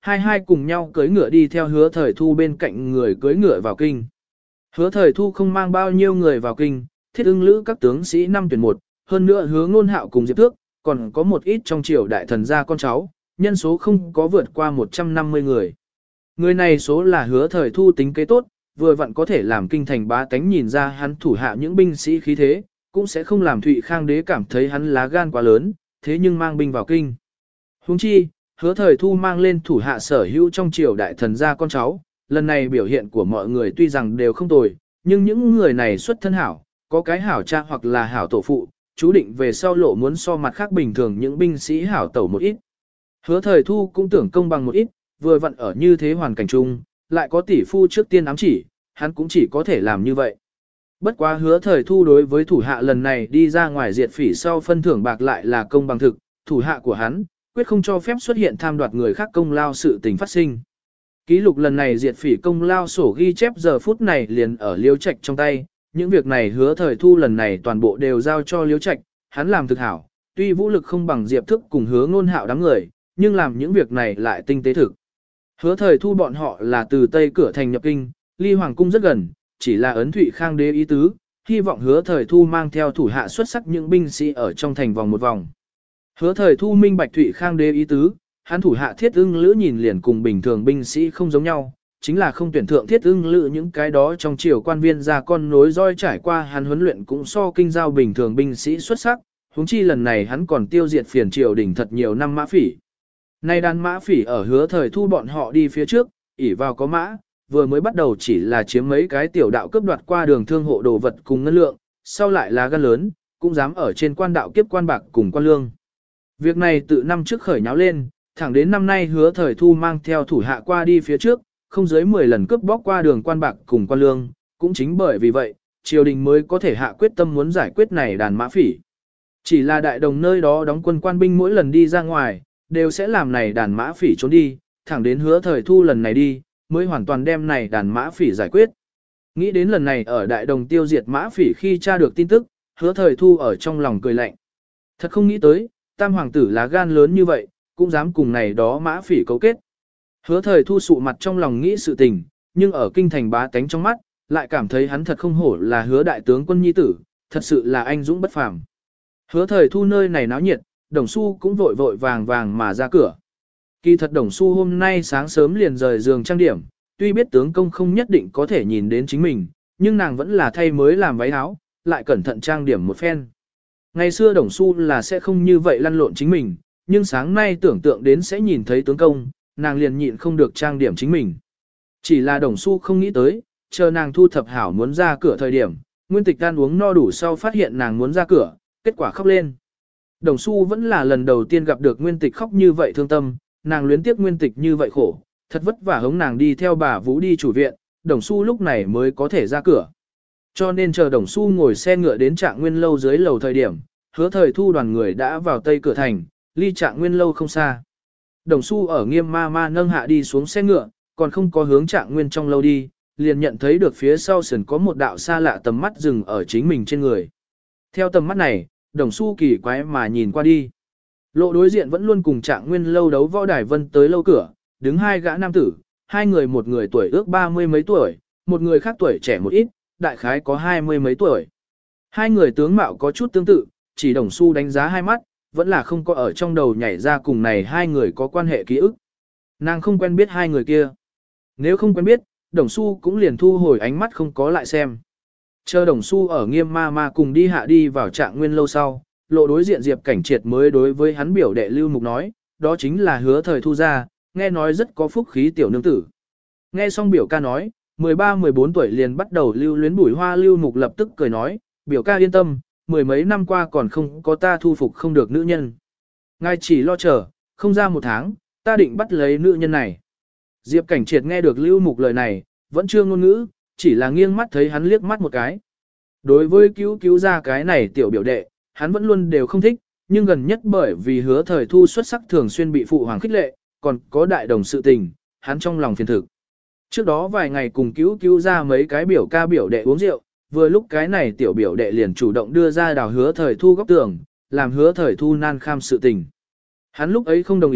hai hai cùng nhau cưỡi ngựa đi theo hứa thời thu bên cạnh người cưỡi ngựa vào kinh. Hứa thời thu không mang bao nhiêu người vào kinh, thiết ưng lữ các tướng sĩ năm tuyển một, hơn nữa hứa ngôn hạo cùng Diệp Thước, còn có một ít trong triều đại thần gia con cháu, nhân số không có vượt qua một trăm năm mươi người. Người này số là hứa thời thu tính kế tốt, vừa vặn có thể làm kinh thành bá tánh nhìn ra hắn thủ hạ những binh sĩ khí thế, cũng sẽ không làm Thụy Khang đế cảm thấy hắn lá gan quá lớn, thế nhưng mang binh vào kinh. Huống chi, hứa thời thu mang lên thủ hạ sở hữu trong triều đại thần gia con cháu, lần này biểu hiện của mọi người tuy rằng đều không tồi, nhưng những người này xuất thân hảo, có cái hảo cha hoặc là hảo tổ phụ, chú định về sau lộ muốn so mặt khác bình thường những binh sĩ hảo tẩu một ít. Hứa thời thu cũng tưởng công bằng một ít, vừa vặn ở như thế hoàn cảnh chung, lại có tỷ phu trước tiên ám chỉ, hắn cũng chỉ có thể làm như vậy. Bất quá hứa thời thu đối với thủ hạ lần này đi ra ngoài diệt phỉ sau phân thưởng bạc lại là công bằng thực, thủ hạ của hắn, quyết không cho phép xuất hiện tham đoạt người khác công lao sự tình phát sinh. Ký lục lần này diệt phỉ công lao sổ ghi chép giờ phút này liền ở Liễu Trạch trong tay, những việc này hứa thời thu lần này toàn bộ đều giao cho Liễu Trạch, hắn làm thực hảo, tuy vũ lực không bằng Diệp Thức cùng hứa ngôn hạo đám người, nhưng làm những việc này lại tinh tế thực. Hứa thời thu bọn họ là từ Tây Cửa Thành nhập kinh, ly Hoàng Cung rất gần, chỉ là ấn Thụy Khang đế ý tứ, hy vọng hứa thời thu mang theo thủ hạ xuất sắc những binh sĩ ở trong thành vòng một vòng. Hứa thời thu minh bạch Thụy Khang đế ý tứ, hắn thủ hạ thiết ưng lữ nhìn liền cùng bình thường binh sĩ không giống nhau, chính là không tuyển thượng thiết ưng lữ những cái đó trong triều quan viên ra con nối roi trải qua hắn huấn luyện cũng so kinh giao bình thường binh sĩ xuất sắc, huống chi lần này hắn còn tiêu diệt phiền triều đình thật nhiều năm mã phỉ. Nay đàn mã phỉ ở hứa thời thu bọn họ đi phía trước, ỉ vào có mã, vừa mới bắt đầu chỉ là chiếm mấy cái tiểu đạo cướp đoạt qua đường thương hộ đồ vật cùng ngân lượng, sau lại là gan lớn, cũng dám ở trên quan đạo kiếp quan bạc cùng quan lương. Việc này từ năm trước khởi nháo lên, thẳng đến năm nay hứa thời thu mang theo thủ hạ qua đi phía trước, không dưới mười lần cướp bóc qua đường quan bạc cùng quan lương, cũng chính bởi vì vậy, triều đình mới có thể hạ quyết tâm muốn giải quyết này đàn mã phỉ. Chỉ là đại đồng nơi đó đóng quân quan binh mỗi lần đi ra ngoài, đều sẽ làm này đàn mã phỉ trốn đi, thẳng đến hứa thời thu lần này đi, mới hoàn toàn đem này đàn mã phỉ giải quyết. Nghĩ đến lần này ở đại đồng tiêu diệt mã phỉ khi tra được tin tức, hứa thời thu ở trong lòng cười lạnh. Thật không nghĩ tới, tam hoàng tử lá gan lớn như vậy, cũng dám cùng này đó mã phỉ cấu kết. Hứa thời thu sụ mặt trong lòng nghĩ sự tình, nhưng ở kinh thành bá tánh trong mắt, lại cảm thấy hắn thật không hổ là hứa đại tướng quân nhi tử, thật sự là anh dũng bất phàm. Hứa thời thu nơi này náo nhiệt, Đồng Xu cũng vội vội vàng vàng mà ra cửa. Kỳ thật Đồng Xu hôm nay sáng sớm liền rời giường trang điểm, tuy biết tướng công không nhất định có thể nhìn đến chính mình, nhưng nàng vẫn là thay mới làm váy áo, lại cẩn thận trang điểm một phen. Ngày xưa Đồng Xu là sẽ không như vậy lăn lộn chính mình, nhưng sáng nay tưởng tượng đến sẽ nhìn thấy tướng công, nàng liền nhịn không được trang điểm chính mình. Chỉ là Đồng Xu không nghĩ tới, chờ nàng thu thập hảo muốn ra cửa thời điểm, Nguyên Tịch ăn uống no đủ sau phát hiện nàng muốn ra cửa, kết quả khóc lên. Đồng Xu vẫn là lần đầu tiên gặp được Nguyên Tịch khóc như vậy thương tâm, nàng luyến tiếc Nguyên Tịch như vậy khổ, thật vất vả hống nàng đi theo bà Vũ đi chủ viện, Đồng Xu lúc này mới có thể ra cửa. Cho nên chờ Đồng Xu ngồi xe ngựa đến Trạng Nguyên lâu dưới lầu thời điểm, hứa thời thu đoàn người đã vào Tây Cửa Thành, ly Trạng Nguyên lâu không xa. Đồng Xu ở Nghiêm ma ma nâng hạ đi xuống xe ngựa, còn không có hướng Trạng Nguyên trong lâu đi, liền nhận thấy được phía sau sườn có một đạo xa lạ tầm mắt dừng ở chính mình trên người. Theo tầm mắt này, Đồng Xu kỳ quái mà nhìn qua đi. Lộ đối diện vẫn luôn cùng Trạng Nguyên lâu đấu võ đài vân tới lâu cửa, đứng hai gã nam tử, hai người một người tuổi ước ba mươi mấy tuổi, một người khác tuổi trẻ một ít, đại khái có hai mươi mấy tuổi. Hai người tướng mạo có chút tương tự, chỉ Đồng Xu đánh giá hai mắt, vẫn là không có ở trong đầu nhảy ra cùng này hai người có quan hệ ký ức. Nàng không quen biết hai người kia. Nếu không quen biết, Đồng Xu cũng liền thu hồi ánh mắt không có lại xem. Chờ Đồng Xu ở Nghiêm ma ma cùng đi hạ đi vào Trạng Nguyên lâu sau, lộ đối diện Diệp Cảnh Triệt mới đối với hắn biểu đệ Lưu Mục nói, đó chính là hứa thời thu ra, nghe nói rất có phúc khí tiểu nương tử. Nghe xong biểu ca nói, mười ba mười bốn tuổi liền bắt đầu lưu luyến bùi hoa. Lưu Mục lập tức cười nói, biểu ca yên tâm, mười mấy năm qua còn không có ta thu phục không được nữ nhân. Ngài chỉ lo chờ, không ra một tháng, ta định bắt lấy nữ nhân này. Diệp Cảnh Triệt nghe được Lưu Mục lời này, vẫn chưa ngôn ngữ, chỉ là nghiêng mắt thấy hắn liếc mắt một cái. Đối với cứu cứu ra cái này tiểu biểu đệ, hắn vẫn luôn đều không thích, nhưng gần nhất bởi vì hứa thời thu xuất sắc thường xuyên bị phụ hoàng khích lệ, còn có đại đồng sự tình, hắn trong lòng phiền thực. Trước đó vài ngày cùng cứu cứu ra mấy cái biểu ca biểu đệ uống rượu, vừa lúc cái này tiểu biểu đệ liền chủ động đưa ra đào hứa thời thu góc tường, làm hứa thời thu nan kham sự tình. Hắn lúc ấy không đồng ý,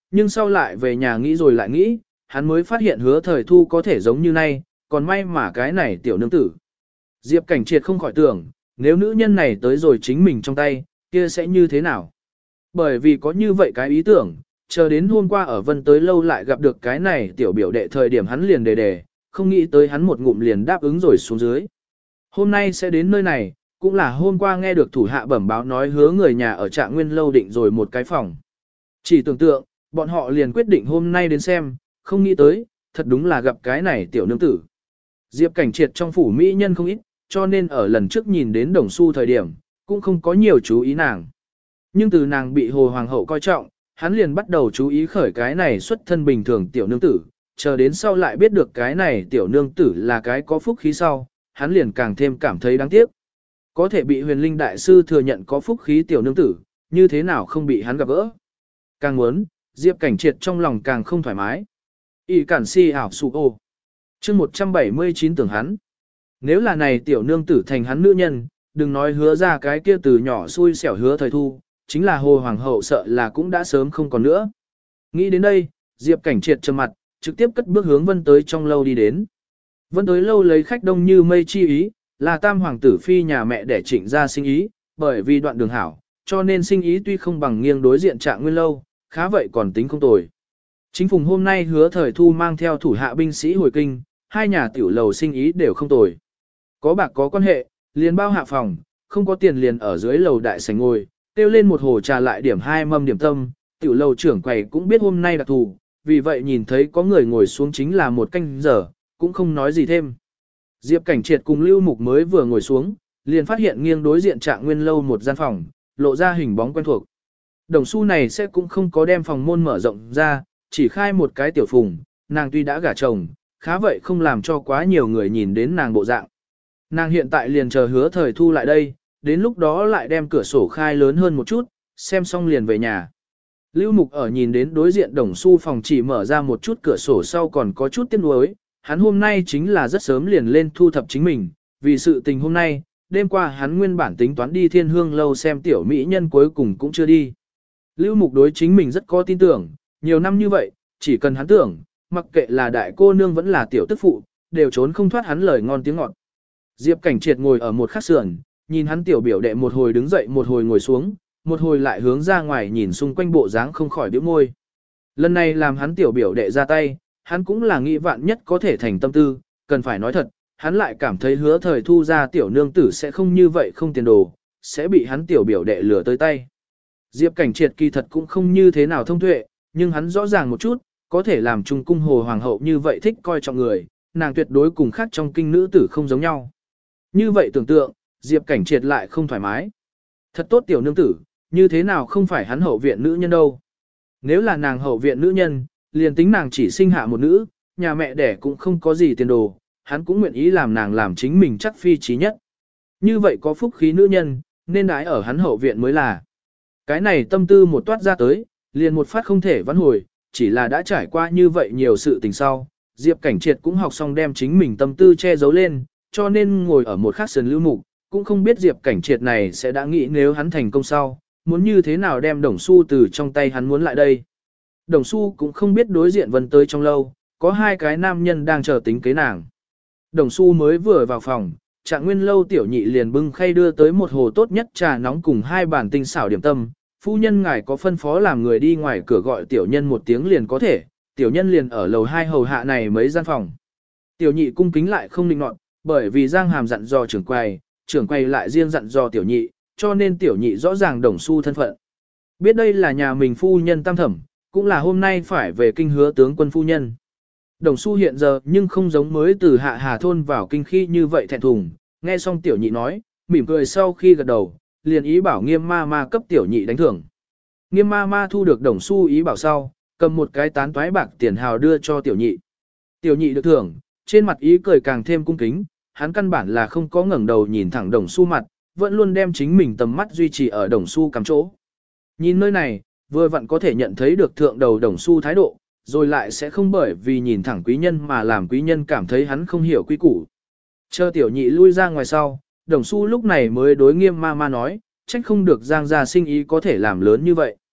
nhưng sau lại về nhà nghĩ rồi lại nghĩ, hắn mới phát hiện hứa thời thu có thể giống như nay, còn may mà cái này tiểu nương tử. Diệp Cảnh Triệt không khỏi tưởng, nếu nữ nhân này tới rồi chính mình trong tay, kia sẽ như thế nào? Bởi vì có như vậy cái ý tưởng, chờ đến hôm qua ở Vân tới lâu lại gặp được cái này tiểu biểu đệ thời điểm hắn liền đề đề, không nghĩ tới hắn một ngụm liền đáp ứng rồi xuống dưới. Hôm nay sẽ đến nơi này, cũng là hôm qua nghe được thủ hạ bẩm báo nói hứa người nhà ở Trạng Nguyên lâu định rồi một cái phòng. Chỉ tưởng tượng, bọn họ liền quyết định hôm nay đến xem, không nghĩ tới, thật đúng là gặp cái này tiểu nương tử. Diệp Cảnh Triệt trong phủ mỹ nhân không ít, cho nên ở lần trước nhìn đến Đồng Xu thời điểm, cũng không có nhiều chú ý nàng. Nhưng từ nàng bị Hồ Hoàng hậu coi trọng, hắn liền bắt đầu chú ý khởi cái này xuất thân bình thường tiểu nương tử, chờ đến sau lại biết được cái này tiểu nương tử là cái có phúc khí sau, hắn liền càng thêm cảm thấy đáng tiếc. Có thể bị huyền linh đại sư thừa nhận có phúc khí tiểu nương tử, như thế nào không bị hắn gặp gỡ. Càng muốn, Diệp Cảnh Triệt trong lòng càng không thoải mái. Y cản si ảo sụ ô. chương một trăm bảy mươi chín tưởng hắn. Nếu là này tiểu nương tử thành hắn nữ nhân, đừng nói hứa ra cái kia từ nhỏ xui xẻo hứa thời thu, chính là Hồ Hoàng hậu sợ là cũng đã sớm không còn nữa. Nghĩ đến đây, Diệp Cảnh Triệt trầm mặt, trực tiếp cất bước hướng Vân tới trong lâu đi đến. Vân tới lâu lấy khách đông như mây chi ý, là tam hoàng tử phi nhà mẹ để chỉnh ra sinh ý, bởi vì đoạn đường hảo, cho nên sinh ý tuy không bằng nghiêng đối diện Trạng Nguyên lâu, khá vậy còn tính không tồi. Chính phùng hôm nay hứa thời thu mang theo thủ hạ binh sĩ hồi kinh, hai nhà tiểu lầu sinh ý đều không tồi. Có bạc có quan hệ, liền bao hạ phòng, không có tiền liền ở dưới lầu đại sảnh ngồi, tiêu lên một hồ trà lại điểm hai mâm điểm tâm, tiểu lầu trưởng quầy cũng biết hôm nay đặc thù, vì vậy nhìn thấy có người ngồi xuống chính là một canh giờ, cũng không nói gì thêm. Diệp Cảnh Triệt cùng Lưu Mục mới vừa ngồi xuống, liền phát hiện nghiêng đối diện Trạng Nguyên lâu một gian phòng, lộ ra hình bóng quen thuộc. Đồng Xu này sẽ cũng không có đem phòng môn mở rộng ra, chỉ khai một cái tiểu phùng, nàng tuy đã gả chồng, khá vậy không làm cho quá nhiều người nhìn đến nàng bộ dạng. Nàng hiện tại liền chờ hứa thời thu lại đây, đến lúc đó lại đem cửa sổ khai lớn hơn một chút, xem xong liền về nhà. Lưu Mục ở nhìn đến đối diện Đồng Xu phòng chỉ mở ra một chút cửa sổ sau còn có chút tiếc nuối, hắn hôm nay chính là rất sớm liền lên thu thập chính mình, vì sự tình hôm nay, đêm qua hắn nguyên bản tính toán đi Thiên Hương lâu xem tiểu mỹ nhân cuối cùng cũng chưa đi. Lưu Mục đối chính mình rất có tin tưởng, nhiều năm như vậy, chỉ cần hắn tưởng, mặc kệ là đại cô nương vẫn là tiểu tức phụ, đều trốn không thoát hắn lời ngon tiếng ngọt. Diệp Cảnh Triệt ngồi ở một khắc sườn, nhìn hắn tiểu biểu đệ một hồi đứng dậy một hồi ngồi xuống, một hồi lại hướng ra ngoài nhìn xung quanh bộ dáng không khỏi bĩu môi. Lần này làm hắn tiểu biểu đệ ra tay, hắn cũng là nghĩ vạn nhất có thể thành tâm tư, cần phải nói thật, hắn lại cảm thấy hứa thời thu ra tiểu nương tử sẽ không như vậy không tiền đồ, sẽ bị hắn tiểu biểu đệ lừa tới tay. Diệp Cảnh Triệt kỳ thật cũng không như thế nào thông tuệ, nhưng hắn rõ ràng một chút, có thể làm trung cung Hồ Hoàng hậu như vậy thích coi trọng người, nàng tuyệt đối cùng khác trong kinh nữ tử không giống nhau. Như vậy tưởng tượng, Diệp Cảnh Triệt lại không thoải mái. Thật tốt tiểu nương tử, như thế nào không phải hắn hậu viện nữ nhân đâu. Nếu là nàng hậu viện nữ nhân, liền tính nàng chỉ sinh hạ một nữ, nhà mẹ đẻ cũng không có gì tiền đồ, hắn cũng nguyện ý làm nàng làm chính mình chắc phi trí nhất. Như vậy có phúc khí nữ nhân, nên đái ở hắn hậu viện mới là. Cái này tâm tư một toát ra tới, liền một phát không thể vãn hồi, chỉ là đã trải qua như vậy nhiều sự tình sau, Diệp Cảnh Triệt cũng học xong đem chính mình tâm tư che giấu lên, cho nên ngồi ở một khắc sườn Lưu Mục, cũng không biết Diệp Cảnh Triệt này sẽ đã nghĩ nếu hắn thành công sau, muốn như thế nào đem Đồng Xu từ trong tay hắn muốn lại đây. Đồng Xu cũng không biết đối diện Vân tới trong lâu, có hai cái nam nhân đang chờ tính kế nàng. Đồng Xu mới vừa vào phòng, Trạng Nguyên lâu tiểu nhị liền bưng khay đưa tới một hồ tốt nhất trà nóng cùng hai bản tinh xảo điểm tâm. Phu nhân ngài có phân phó làm người đi ngoài cửa gọi tiểu nhân một tiếng liền có thể, tiểu nhân liền ở lầu hai hầu hạ này mấy gian phòng. Tiểu nhị cung kính lại không định nọt, bởi vì Giang Hàm dặn dò trưởng quầy, trưởng quầy lại riêng dặn dò tiểu nhị, cho nên tiểu nhị rõ ràng Đồng Xu thân phận. Biết đây là nhà mình phu nhân tam thẩm, cũng là hôm nay phải về kinh hứa tướng quân phu nhân. Đồng Xu hiện giờ nhưng không giống mới từ hạ hà thôn vào kinh khi như vậy thẹn thùng, nghe xong tiểu nhị nói, mỉm cười sau khi gật đầu, liền ý bảo Nghiêm ma ma cấp tiểu nhị đánh thưởng. Nghiêm ma ma thu được Đồng Xu ý bảo sau, cầm một cái tán toái bạc tiền hào đưa cho tiểu nhị. Tiểu nhị được thưởng, trên mặt ý cười càng thêm cung kính, hắn căn bản là không có ngẩng đầu nhìn thẳng Đồng Xu mặt, vẫn luôn đem chính mình tầm mắt duy trì ở Đồng Xu cắm chỗ. Nhìn nơi này, vừa vặn có thể nhận thấy được thượng đầu Đồng Xu thái độ, rồi lại sẽ không bởi vì nhìn thẳng quý nhân mà làm quý nhân cảm thấy hắn không hiểu quy củ. Chờ tiểu nhị lui ra ngoài sau, Đồng Xu lúc này mới đối Nghiêm ma ma nói, trách không được Giang gia sinh ý có thể làm lớn như vậy.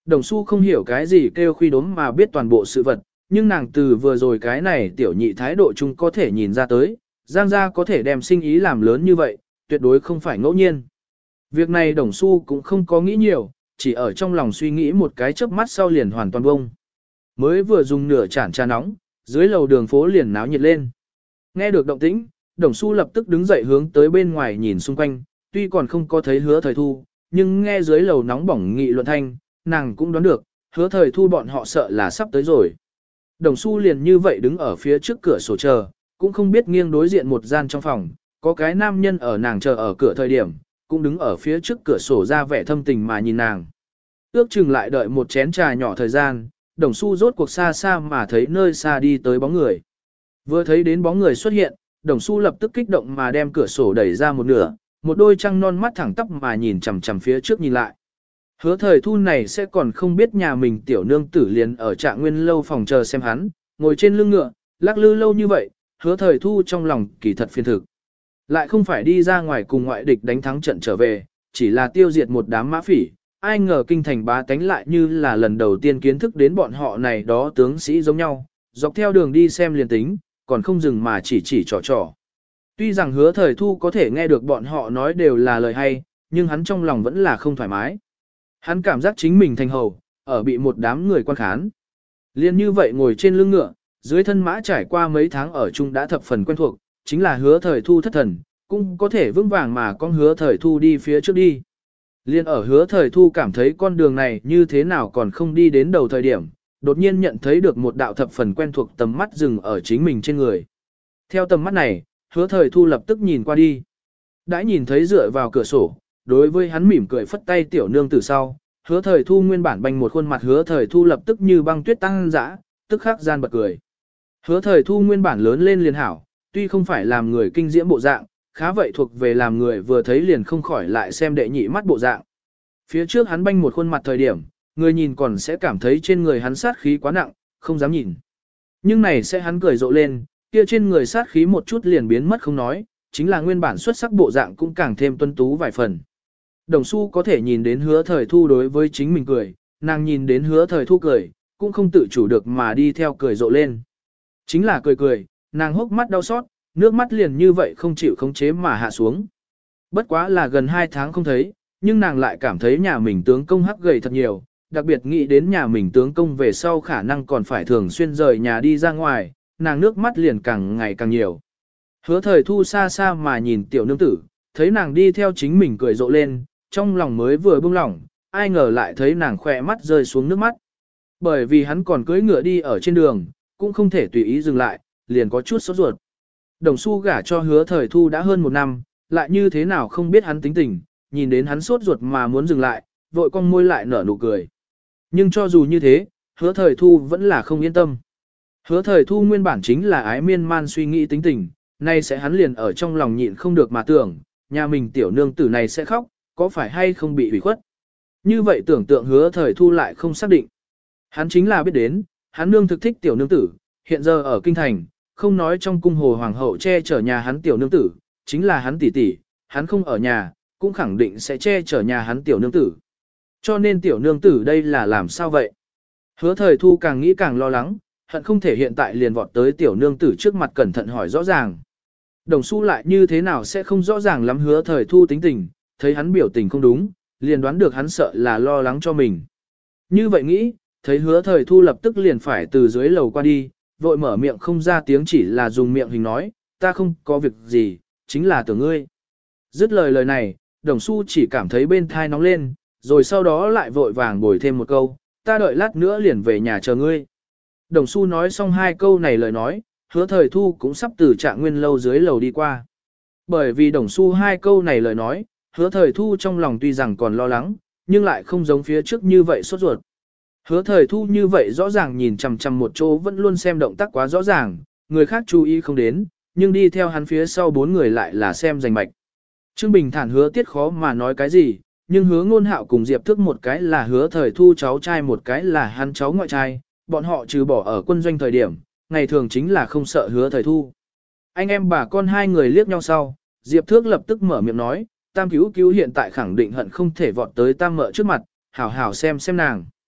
Đồng Xu không hiểu cái gì kêu khuy đốm mà biết toàn bộ sự vật, nhưng nàng từ vừa rồi cái này tiểu nhị thái độ chung có thể nhìn ra tới, Giang gia có thể đem sinh ý làm lớn như vậy, tuyệt đối không phải ngẫu nhiên. Việc này Đồng Xu cũng không có nghĩ nhiều, chỉ ở trong lòng suy nghĩ một cái chớp mắt sau liền hoàn toàn bông. Mới vừa dùng nửa chản trà nóng, dưới lầu đường phố liền náo nhiệt lên. Nghe được động tĩnh, Đồng Xu lập tức đứng dậy hướng tới bên ngoài nhìn xung quanh, tuy còn không có thấy Hứa Thời Thu, nhưng nghe dưới lầu nóng bỏng nghị luận thanh, nàng cũng đoán được, Hứa Thời Thu bọn họ sợ là sắp tới rồi. Đồng Xu liền như vậy đứng ở phía trước cửa sổ chờ, cũng không biết nghiêng đối diện một gian trong phòng, có cái nam nhân ở nàng chờ ở cửa thời điểm, cũng đứng ở phía trước cửa sổ ra vẻ thâm tình mà nhìn nàng. Ước chừng lại đợi một chén trà nhỏ thời gian, Đồng Xu rốt cuộc xa xa mà thấy nơi xa đi tới bóng người. Vừa thấy đến bóng người xuất hiện, Đồng Xu lập tức kích động mà đem cửa sổ đẩy ra một nửa, một đôi trăng non mắt thẳng tắp mà nhìn chằm chằm phía trước nhìn lại. Hứa Thời Thu này sẽ còn không biết nhà mình tiểu nương tử liền ở Trạng Nguyên lâu phòng chờ xem hắn, ngồi trên lưng ngựa, lắc lư lâu như vậy, Hứa Thời Thu trong lòng kỳ thật phiền thực. Lại không phải đi ra ngoài cùng ngoại địch đánh thắng trận trở về, chỉ là tiêu diệt một đám mã phỉ, ai ngờ kinh thành bá tánh lại như là lần đầu tiên kiến thức đến bọn họ này đó tướng sĩ giống nhau, dọc theo đường đi xem liền tính, còn không dừng mà chỉ chỉ trò trò. Tuy rằng Hứa Thời Thu có thể nghe được bọn họ nói đều là lời hay, nhưng hắn trong lòng vẫn là không thoải mái. Hắn cảm giác chính mình thành hầu, ở bị một đám người quan khán. Liên như vậy ngồi trên lưng ngựa, dưới thân mã trải qua mấy tháng ở chung đã thập phần quen thuộc, chính là Hứa Thời Thu thất thần, cũng có thể vững vàng mà con Hứa Thời Thu đi phía trước đi. Liên ở Hứa Thời Thu cảm thấy con đường này như thế nào còn không đi đến đầu thời điểm, đột nhiên nhận thấy được một đạo thập phần quen thuộc tầm mắt dừng ở chính mình trên người. Theo tầm mắt này, Hứa Thời Thu lập tức nhìn qua đi. Đã nhìn thấy dựa vào cửa sổ, đối với hắn mỉm cười phất tay tiểu nương từ sau, Hứa Thời Thu nguyên bản banh một khuôn mặt Hứa Thời Thu lập tức như băng tuyết tăng dã, tức khắc gian bật cười. Hứa Thời Thu nguyên bản lớn lên liền hảo, tuy không phải làm người kinh diễm bộ dạng, khá vậy thuộc về làm người vừa thấy liền không khỏi lại xem đệ nhị mắt bộ dạng. Phía trước hắn banh một khuôn mặt thời điểm, người nhìn còn sẽ cảm thấy trên người hắn sát khí quá nặng, không dám nhìn. Nhưng này sẽ hắn cười rộ lên, kia trên người sát khí một chút liền biến mất không nói, chính là nguyên bản xuất sắc bộ dạng cũng càng thêm tuấn tú vài phần. Đồng Xu có thể nhìn đến Hứa Thời Thu đối với chính mình cười, nàng nhìn đến Hứa Thời Thu cười, cũng không tự chủ được mà đi theo cười rộ lên. Chính là cười cười, nàng hốc mắt đau xót, nước mắt liền như vậy không chịu khống chế mà hạ xuống. Bất quá là gần hai tháng không thấy, nhưng nàng lại cảm thấy nhà mình tướng công hắc gầy thật nhiều, đặc biệt nghĩ đến nhà mình tướng công về sau khả năng còn phải thường xuyên rời nhà đi ra ngoài, nàng nước mắt liền càng ngày càng nhiều. Hứa Thời Thu xa xa mà nhìn tiểu nương tử, thấy nàng đi theo chính mình cười rộ lên, trong lòng mới vừa buông lỏng, ai ngờ lại thấy nàng khỏe mắt rơi xuống nước mắt. Bởi vì hắn còn cưỡi ngựa đi ở trên đường, cũng không thể tùy ý dừng lại, liền có chút sốt ruột. Đồng Xu gả cho Hứa Thời Thu đã hơn một năm, lại như thế nào không biết hắn tính tình, nhìn đến hắn sốt ruột mà muốn dừng lại, vội cong môi lại nở nụ cười. Nhưng cho dù như thế, Hứa Thời Thu vẫn là không yên tâm. Hứa Thời Thu nguyên bản chính là ái miên man suy nghĩ tính tình, nay sẽ hắn liền ở trong lòng nhịn không được mà tưởng, nhà mình tiểu nương tử này sẽ khóc, có phải hay không bị hủy khuất. Như vậy tưởng tượng Hứa Thời Thu lại không xác định. Hắn chính là biết đến, hắn nương thực thích tiểu nương tử, hiện giờ ở kinh thành, không nói trong cung hồ hoàng hậu che chở nhà hắn tiểu nương tử, chính là hắn tỷ tỷ, hắn không ở nhà, cũng khẳng định sẽ che chở nhà hắn tiểu nương tử. Cho nên tiểu nương tử đây là làm sao vậy? Hứa Thời Thu càng nghĩ càng lo lắng, hận không thể hiện tại liền vọt tới tiểu nương tử trước mặt cẩn thận hỏi rõ ràng. Đồng Xu lại như thế nào sẽ không rõ ràng lắm Hứa Thời Thu tính tình, thấy hắn biểu tình không đúng, liền đoán được hắn sợ là lo lắng cho mình. Như vậy nghĩ, thấy Hứa Thời Thu lập tức liền phải từ dưới lầu qua đi, vội mở miệng không ra tiếng chỉ là dùng miệng hình nói, ta không có việc gì, chính là tưởng ngươi. Dứt lời lời này, Đồng Xu chỉ cảm thấy bên thai nóng lên, rồi sau đó lại vội vàng bồi thêm một câu, ta đợi lát nữa liền về nhà chờ ngươi. Đồng Xu nói xong hai câu này lời nói, Hứa Thời Thu cũng sắp từ Trạng Nguyên lâu dưới lầu đi qua. Bởi vì Đồng Xu hai câu này lời nói, Hứa Thời Thu trong lòng tuy rằng còn lo lắng, nhưng lại không giống phía trước như vậy sốt ruột. Hứa Thời Thu như vậy rõ ràng nhìn chằm chằm một chỗ vẫn luôn xem động tác quá rõ ràng, người khác chú ý không đến, nhưng đi theo hắn phía sau bốn người lại là xem rành mạch. Trương Bình thản Hứa Tiết khó mà nói cái gì, nhưng Hứa Ngôn Hạo cùng Diệp Thức một cái là Hứa Thời Thu cháu trai một cái là hắn cháu ngoại trai, bọn họ trừ bỏ ở quân doanh thời điểm, ngày thường chính là không sợ Hứa Thời Thu. Anh em bà con hai người liếc nhau sau, Diệp Thước lập tức mở miệng nói, Tam Cứu Cứu hiện tại khẳng định hận không thể vọt tới Tam Mợ trước mặt, hảo hảo xem xem nàng.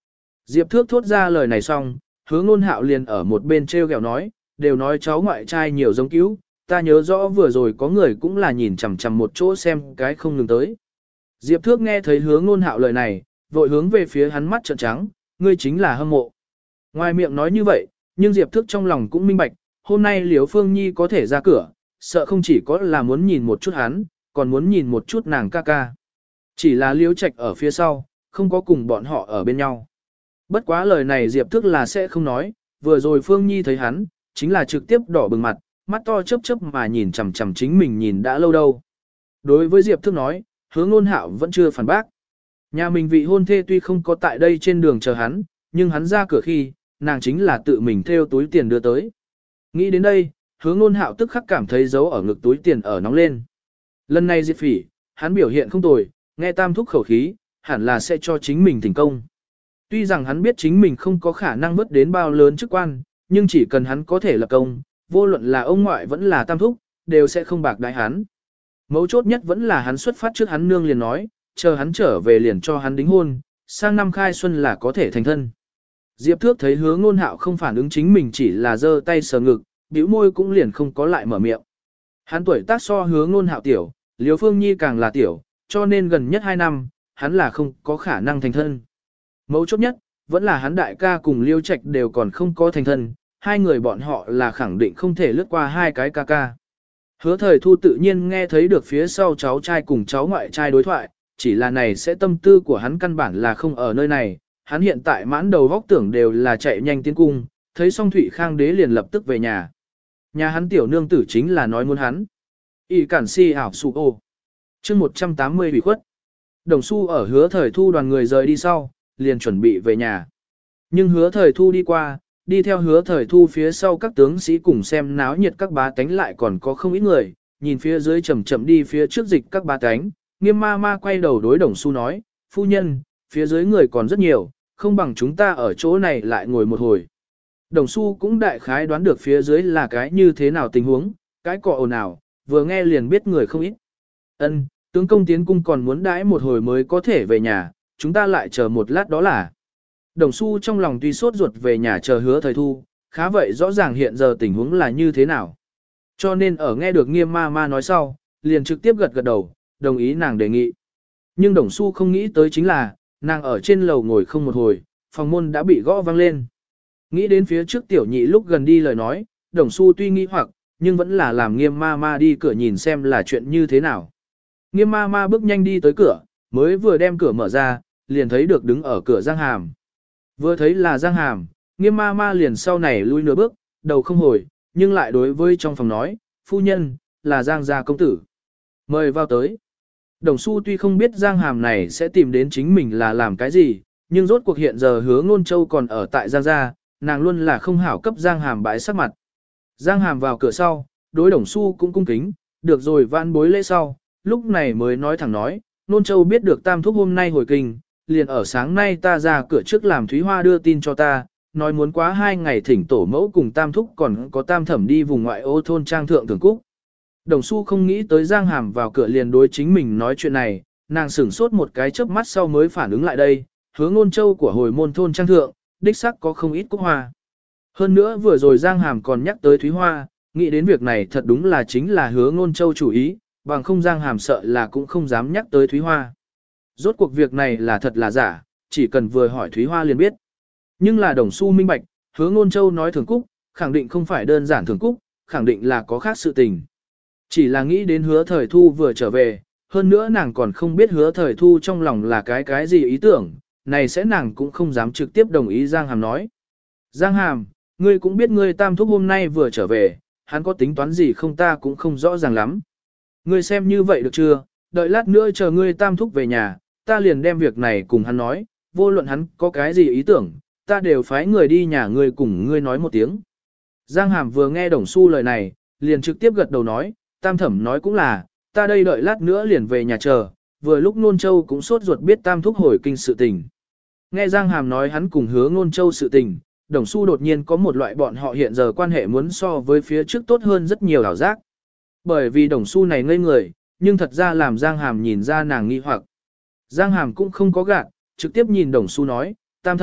Diệp Thước thốt ra lời này xong, hứa ngôn hạo liền ở một bên treo gẹo nói, đều nói cháu ngoại trai nhiều giống cứu, ta nhớ rõ vừa rồi có người cũng là nhìn chằm chằm một chỗ xem cái không ngừng tới. Diệp Thước nghe thấy hứa ngôn hạo lời này, vội hướng về phía hắn mắt trợn trắng, ngươi chính là hâm mộ. Ngoài miệng nói như vậy, nhưng Diệp Thước trong lòng cũng minh bạch, hôm nay Liễu Phương Nhi có thể ra cửa, sợ không chỉ có là muốn nhìn một chút hắn, còn muốn nhìn một chút nàng ca ca. Chỉ là Liễu Trạch ở phía sau, không có cùng bọn họ ở bên nhau. Bất quá lời này Diệp Thước là sẽ không nói, vừa rồi Phương Nhi thấy hắn, chính là trực tiếp đỏ bừng mặt, mắt to chớp chớp mà nhìn chằm chằm chính mình nhìn đã lâu đâu. Đối với Diệp Thước nói, hứa ngôn hạo vẫn chưa phản bác. Nhà mình vị hôn thê tuy không có tại đây trên đường chờ hắn, nhưng hắn ra cửa khi, nàng chính là tự mình theo túi tiền đưa tới. Nghĩ đến đây, hứa ngôn hạo tức khắc cảm thấy dấu ở ngực túi tiền ở nóng lên. Lần này Diệp Phỉ, hắn biểu hiện không tồi, nghe tam thúc khẩu khí, hẳn là sẽ cho chính mình thành công. Tuy rằng hắn biết chính mình không có khả năng vớt đến bao lớn chức quan, nhưng chỉ cần hắn có thể lập công, vô luận là ông ngoại vẫn là tam thúc, đều sẽ không bạc đãi hắn. Mấu chốt nhất vẫn là hắn xuất phát trước hắn nương liền nói, chờ hắn trở về liền cho hắn đính hôn, sang năm khai xuân là có thể thành thân. Diệp Thước thấy hứa ngôn hạo không phản ứng chính mình chỉ là giơ tay sờ ngực, bĩu môi cũng liền không có lại mở miệng. Hắn tuổi tác so hứa ngôn hạo tiểu, Liễu Phương Nhi càng là tiểu, cho nên gần nhất hai năm, hắn là không có khả năng thành thân. Mấu chốt nhất, vẫn là hắn đại ca cùng Liêu Trạch đều còn không có thành thân, hai người bọn họ là khẳng định không thể lướt qua hai cái ca ca. Hứa Thời Thu tự nhiên nghe thấy được phía sau cháu trai cùng cháu ngoại trai đối thoại, chỉ là này sẽ tâm tư của hắn căn bản là không ở nơi này, hắn hiện tại mãn đầu vóc tưởng đều là chạy nhanh tiến cung, thấy xong Thụy Khang đế liền lập tức về nhà. Nhà hắn tiểu nương tử chính là nói muốn hắn. Y cản si ảo su ô. chương một trăm tám mươi bị khuất. Đồng Xu ở Hứa Thời Thu đoàn người rời đi sau, liền chuẩn bị về nhà. Nhưng Hứa Thời Thu đi qua, đi theo Hứa Thời Thu phía sau các tướng sĩ cùng xem náo nhiệt các bá tánh lại còn có không ít người, nhìn phía dưới chậm chậm đi phía trước dịch các bá tánh, Nghiêm ma ma quay đầu đối Đồng Xu nói, phu nhân, phía dưới người còn rất nhiều, không bằng chúng ta ở chỗ này lại ngồi một hồi. Đồng Xu cũng đại khái đoán được phía dưới là cái như thế nào tình huống, cái cọ ồn ào, vừa nghe liền biết người không ít. Ân, tướng công tiến cung còn muốn đãi một hồi mới có thể về nhà, chúng ta lại chờ một lát đó là. Đồng Xu trong lòng tuy sốt ruột về nhà chờ Hứa Thời Thu, khá vậy rõ ràng hiện giờ tình huống là như thế nào. Cho nên ở nghe được Nghiêm ma ma nói sau, liền trực tiếp gật gật đầu, đồng ý nàng đề nghị. Nhưng Đồng Xu không nghĩ tới chính là, nàng ở trên lầu ngồi không một hồi, phòng môn đã bị gõ vang lên. Nghĩ đến phía trước tiểu nhị lúc gần đi lời nói, Đồng Xu tuy nghi hoặc, nhưng vẫn là làm Nghiêm ma ma đi cửa nhìn xem là chuyện như thế nào. Nghiêm ma ma bước nhanh đi tới cửa, mới vừa đem cửa mở ra, liền thấy được đứng ở cửa Giang Hàm. Vừa thấy là Giang Hàm, Nghiêm ma ma liền sau này lui nửa bước, đầu không hồi, nhưng lại đối với trong phòng nói, phu nhân, là Giang gia công tử. Mời vào tới. Đồng Xu tuy không biết Giang Hàm này sẽ tìm đến chính mình là làm cái gì, nhưng rốt cuộc hiện giờ Hứa Ngôn Châu còn ở tại Giang gia, nàng luôn là không hảo cấp Giang Hàm bãi sắc mặt. Giang Hàm vào cửa sau, đối Đồng Xu cũng cung kính, được rồi vãn bối lễ sau, lúc này mới nói thẳng nói, Ngôn Châu biết được Tam Thúc hôm nay hồi kinh, liền ở sáng nay ta ra cửa trước làm Thúy Hoa đưa tin cho ta, nói muốn quá hai ngày thỉnh tổ mẫu cùng Tam Thúc còn có Tam Thẩm đi vùng ngoại ô thôn trang thượng thường cúc. Đồng Xu không nghĩ tới Giang Hàm vào cửa liền đối chính mình nói chuyện này, nàng sửng sốt một cái chớp mắt sau mới phản ứng lại đây, Hứa Ngôn Châu của hồi môn thôn trang thượng, đích xác có không ít cúc hoa. Hơn nữa vừa rồi Giang Hàm còn nhắc tới Thúy Hoa, nghĩ đến việc này thật đúng là chính là Hứa Ngôn Châu chủ ý, bằng không Giang Hàm sợ là cũng không dám nhắc tới Thúy Hoa. Rốt cuộc việc này là thật là giả, chỉ cần vừa hỏi Thúy Hoa liền biết. Nhưng là Đồng Xu minh bạch, Hứa Ngôn Châu nói thường cúc, khẳng định không phải đơn giản thường cúc, khẳng định là có khác sự tình. Chỉ là nghĩ đến Hứa Thời Thu vừa trở về, hơn nữa nàng còn không biết Hứa Thời Thu trong lòng là cái cái gì ý tưởng, này sẽ nàng cũng không dám trực tiếp đồng ý Giang Hàm nói. Giang Hàm, ngươi cũng biết ngươi Tam Thúc hôm nay vừa trở về, hắn có tính toán gì không ta cũng không rõ ràng lắm. Ngươi xem như vậy được chưa, đợi lát nữa chờ ngươi Tam Thúc về nhà, ta liền đem việc này cùng hắn nói, vô luận hắn có cái gì ý tưởng, ta đều phái người đi nhà ngươi cùng ngươi nói một tiếng. Giang Hàm vừa nghe Đồng Xu lời này, liền trực tiếp gật đầu nói, Tam Thẩm nói cũng là, ta đây đợi lát nữa liền về nhà chờ, vừa lúc Nôn Châu cũng sốt ruột biết Tam Thúc hồi kinh sự tình. Nghe Giang Hàm nói hắn cùng Hứa Nôn Châu sự tình, Đồng Xu đột nhiên có một loại bọn họ hiện giờ quan hệ muốn so với phía trước tốt hơn rất nhiều ảo giác. Bởi vì Đồng Xu này ngây người, nhưng thật ra làm Giang Hàm nhìn ra nàng nghi hoặc. Giang Hàm cũng không có gạt, trực tiếp nhìn Đồng Xu nói, Tam Thẩm,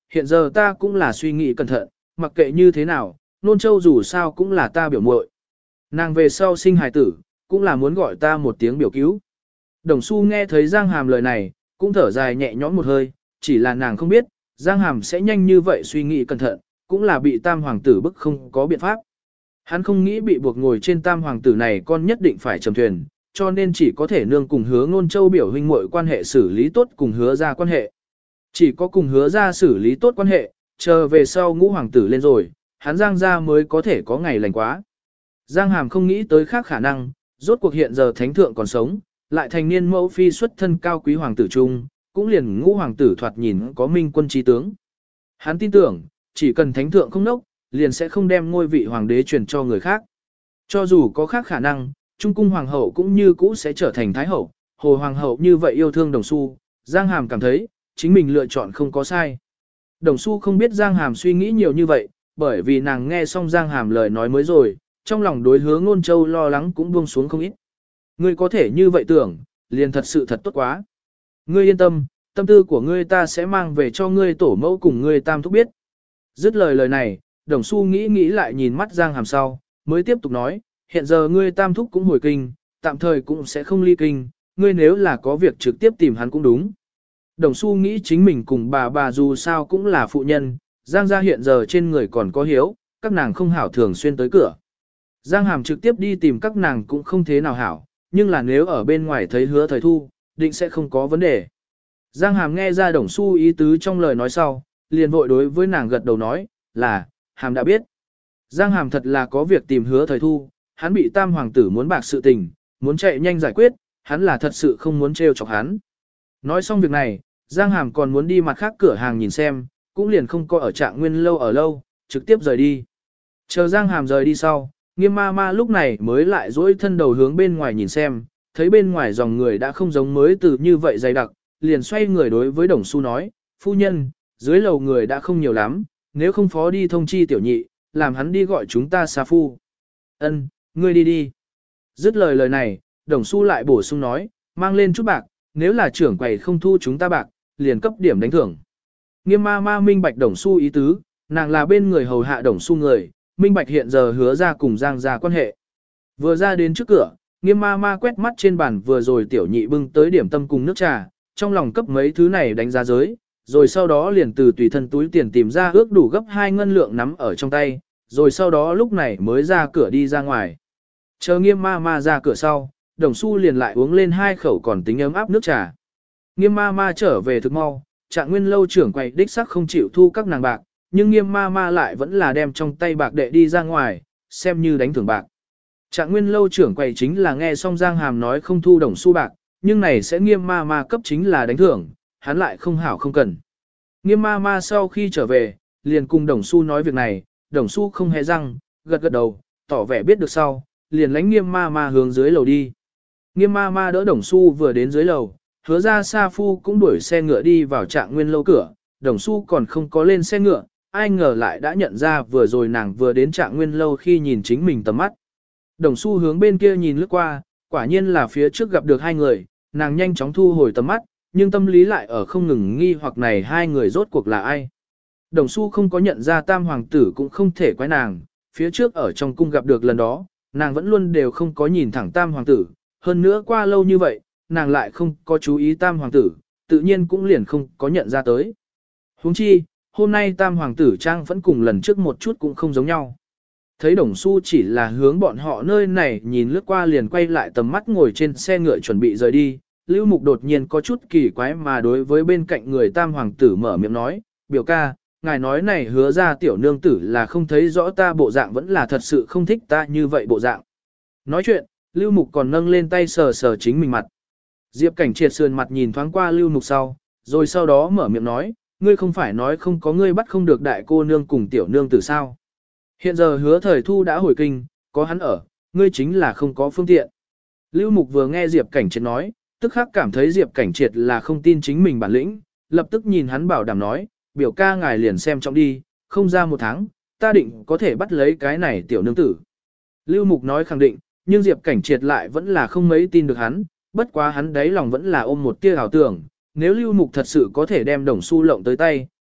hiện giờ ta cũng là suy nghĩ cẩn thận, mặc kệ như thế nào, Nôn Châu dù sao cũng là ta biểu muội. Nàng về sau sinh hài tử, cũng là muốn gọi ta một tiếng biểu cứu. Đồng Xu nghe thấy Giang Hàm lời này, cũng thở dài nhẹ nhõm một hơi, chỉ là nàng không biết, Giang Hàm sẽ nhanh như vậy suy nghĩ cẩn thận, cũng là bị tam hoàng tử bức không có biện pháp. Hắn không nghĩ bị buộc ngồi trên tam hoàng tử này con nhất định phải trầm thuyền, cho nên chỉ có thể nương cùng hứa Ngôn Châu biểu huynh muội quan hệ xử lý tốt cùng hứa ra quan hệ. Chỉ có cùng hứa ra xử lý tốt quan hệ, chờ về sau ngũ hoàng tử lên rồi, hắn Giang ra mới có thể có ngày lành quá. Giang Hàm không nghĩ tới khác khả năng, rốt cuộc hiện giờ thánh thượng còn sống, lại thành niên mẫu phi xuất thân cao quý hoàng tử trung, cũng liền ngũ hoàng tử thoạt nhìn có minh quân trí tướng. Hắn tin tưởng, chỉ cần thánh thượng không nốc, liền sẽ không đem ngôi vị hoàng đế truyền cho người khác. Cho dù có khác khả năng, trung cung hoàng hậu cũng như cũ sẽ trở thành thái hậu, hồ hoàng hậu như vậy yêu thương Đồng Xu, Giang Hàm cảm thấy, chính mình lựa chọn không có sai. Đồng Xu không biết Giang Hàm suy nghĩ nhiều như vậy, bởi vì nàng nghe xong Giang Hàm lời nói mới rồi, trong lòng đối hứa Ngôn Châu lo lắng cũng buông xuống không ít. Ngươi có thể như vậy tưởng, liền thật sự thật tốt quá. Ngươi yên tâm, tâm tư của ngươi ta sẽ mang về cho ngươi tổ mẫu cùng ngươi tam thúc biết. Dứt lời lời này, Đồng Xu nghĩ nghĩ lại nhìn mắt Giang Hàm sau, mới tiếp tục nói, hiện giờ ngươi tam thúc cũng hồi kinh, tạm thời cũng sẽ không ly kinh, ngươi nếu là có việc trực tiếp tìm hắn cũng đúng. Đồng Xu nghĩ chính mình cùng bà bà dù sao cũng là phụ nhân, Giang gia hiện giờ trên người còn có hiếu, các nàng không hảo thường xuyên tới cửa. Giang Hàm trực tiếp đi tìm các nàng cũng không thế nào hảo, nhưng là nếu ở bên ngoài thấy hứa thời thu, định sẽ không có vấn đề. Giang Hàm nghe ra Đồng Xu ý tứ trong lời nói sau, liền vội đối với nàng gật đầu nói, là, Hàm đã biết. Giang Hàm thật là có việc tìm hứa thời thu, hắn bị tam hoàng tử muốn bạc sự tình, muốn chạy nhanh giải quyết, hắn là thật sự không muốn trêu chọc hắn. Nói xong việc này, Giang Hàm còn muốn đi mặt khác cửa hàng nhìn xem, cũng liền không có ở Trạng Nguyên lâu ở lâu, trực tiếp rời đi. Chờ Giang Hàm rời đi sau, Nghiêm ma ma lúc này mới lại dỗi thân đầu hướng bên ngoài nhìn xem, thấy bên ngoài dòng người đã không giống mới từ như vậy dày đặc, liền xoay người đối với Đồng Xu nói, phu nhân, dưới lầu người đã không nhiều lắm, nếu không phó đi thông chi tiểu nhị, làm hắn đi gọi chúng ta xa phu. Ân, ngươi đi đi. Dứt lời lời này, Đồng Xu lại bổ sung nói, mang lên chút bạc, nếu là trưởng quầy không thu chúng ta bạc, liền cấp điểm đánh thưởng. Nghiêm ma ma minh bạch Đồng Xu ý tứ, nàng là bên người hầu hạ Đồng Xu người, minh bạch hiện giờ hứa ra cùng Giang ra quan hệ. Vừa ra đến trước cửa, Nghiêm ma ma quét mắt trên bàn vừa rồi tiểu nhị bưng tới điểm tâm cùng nước trà, trong lòng cấp mấy thứ này đánh giá giới, rồi sau đó liền từ tùy thân túi tiền tìm ra ước đủ gấp hai ngân lượng nắm ở trong tay, rồi sau đó lúc này mới ra cửa đi ra ngoài. Chờ Nghiêm ma ma ra cửa sau, Đồng Xu liền lại uống lên hai khẩu còn tính ấm áp nước trà. Nghiêm ma ma trở về thực mau, Trạng Nguyên lâu trưởng quầy đích sắc không chịu thu các nàng bạc, nhưng Nghiêm ma ma lại vẫn là đem trong tay bạc đệ đi ra ngoài, xem như đánh thưởng bạc. Trạng Nguyên lâu trưởng quầy chính là nghe xong Giang Hàm nói không thu Đồng Xu bạc, nhưng này sẽ Nghiêm ma ma cấp chính là đánh thưởng, hắn lại không hảo không cần. Nghiêm ma ma sau khi trở về, liền cùng Đồng Xu nói việc này, Đồng Xu không hề răng, gật gật đầu, tỏ vẻ biết được sau, liền lánh Nghiêm ma ma hướng dưới lầu đi. Nghiêm ma ma đỡ Đồng Xu vừa đến dưới lầu, hứa ra Sa Phu cũng đuổi xe ngựa đi vào Trạng Nguyên lâu cửa, Đồng Xu còn không có lên xe ngựa, ai ngờ lại đã nhận ra vừa rồi nàng vừa đến Trạng Nguyên lâu khi nhìn chính mình tầm mắt. Đồng Xu hướng bên kia nhìn lướt qua, quả nhiên là phía trước gặp được hai người, nàng nhanh chóng thu hồi tầm mắt, nhưng tâm lý lại ở không ngừng nghi hoặc này hai người rốt cuộc là ai. Đồng Xu không có nhận ra tam hoàng tử cũng không thể quái nàng, phía trước ở trong cung gặp được lần đó, nàng vẫn luôn đều không có nhìn thẳng tam hoàng tử, hơn nữa qua lâu như vậy, nàng lại không có chú ý tam hoàng tử, tự nhiên cũng liền không có nhận ra tới. Huống chi, hôm nay tam hoàng tử trang vẫn cùng lần trước một chút cũng không giống nhau. Thấy Đồng Xu chỉ là hướng bọn họ nơi này nhìn lướt qua liền quay lại tầm mắt ngồi trên xe ngựa chuẩn bị rời đi, Lưu Mục đột nhiên có chút kỳ quái mà đối với bên cạnh người tam hoàng tử mở miệng nói, biểu ca, ngài nói này hứa ra tiểu nương tử là không thấy rõ ta bộ dạng vẫn là thật sự không thích ta như vậy bộ dạng. Nói chuyện, Lưu Mục còn nâng lên tay sờ sờ chính mình mặt. Diệp Cảnh Triệt sườn mặt nhìn thoáng qua Lưu Mục sau, rồi sau đó mở miệng nói, ngươi không phải nói không có ngươi bắt không được đại cô nương cùng tiểu nương tử sao. Hiện giờ hứa thời thu đã hồi kinh, có hắn ở, ngươi chính là không có phương tiện. Lưu Mục vừa nghe Diệp Cảnh Triệt nói, tức khắc cảm thấy Diệp Cảnh Triệt là không tin chính mình bản lĩnh, lập tức nhìn hắn bảo đảm nói, biểu ca ngài liền xem trọng đi, không ra một tháng, ta định có thể bắt lấy cái này tiểu nương tử. Lưu Mục nói khẳng định, nhưng Diệp Cảnh Triệt lại vẫn là không mấy tin được hắn, bất quá hắn đáy lòng vẫn là ôm một tia ảo tưởng, nếu Lưu Mục thật sự có thể đem Đồng Xu lộng tới tay,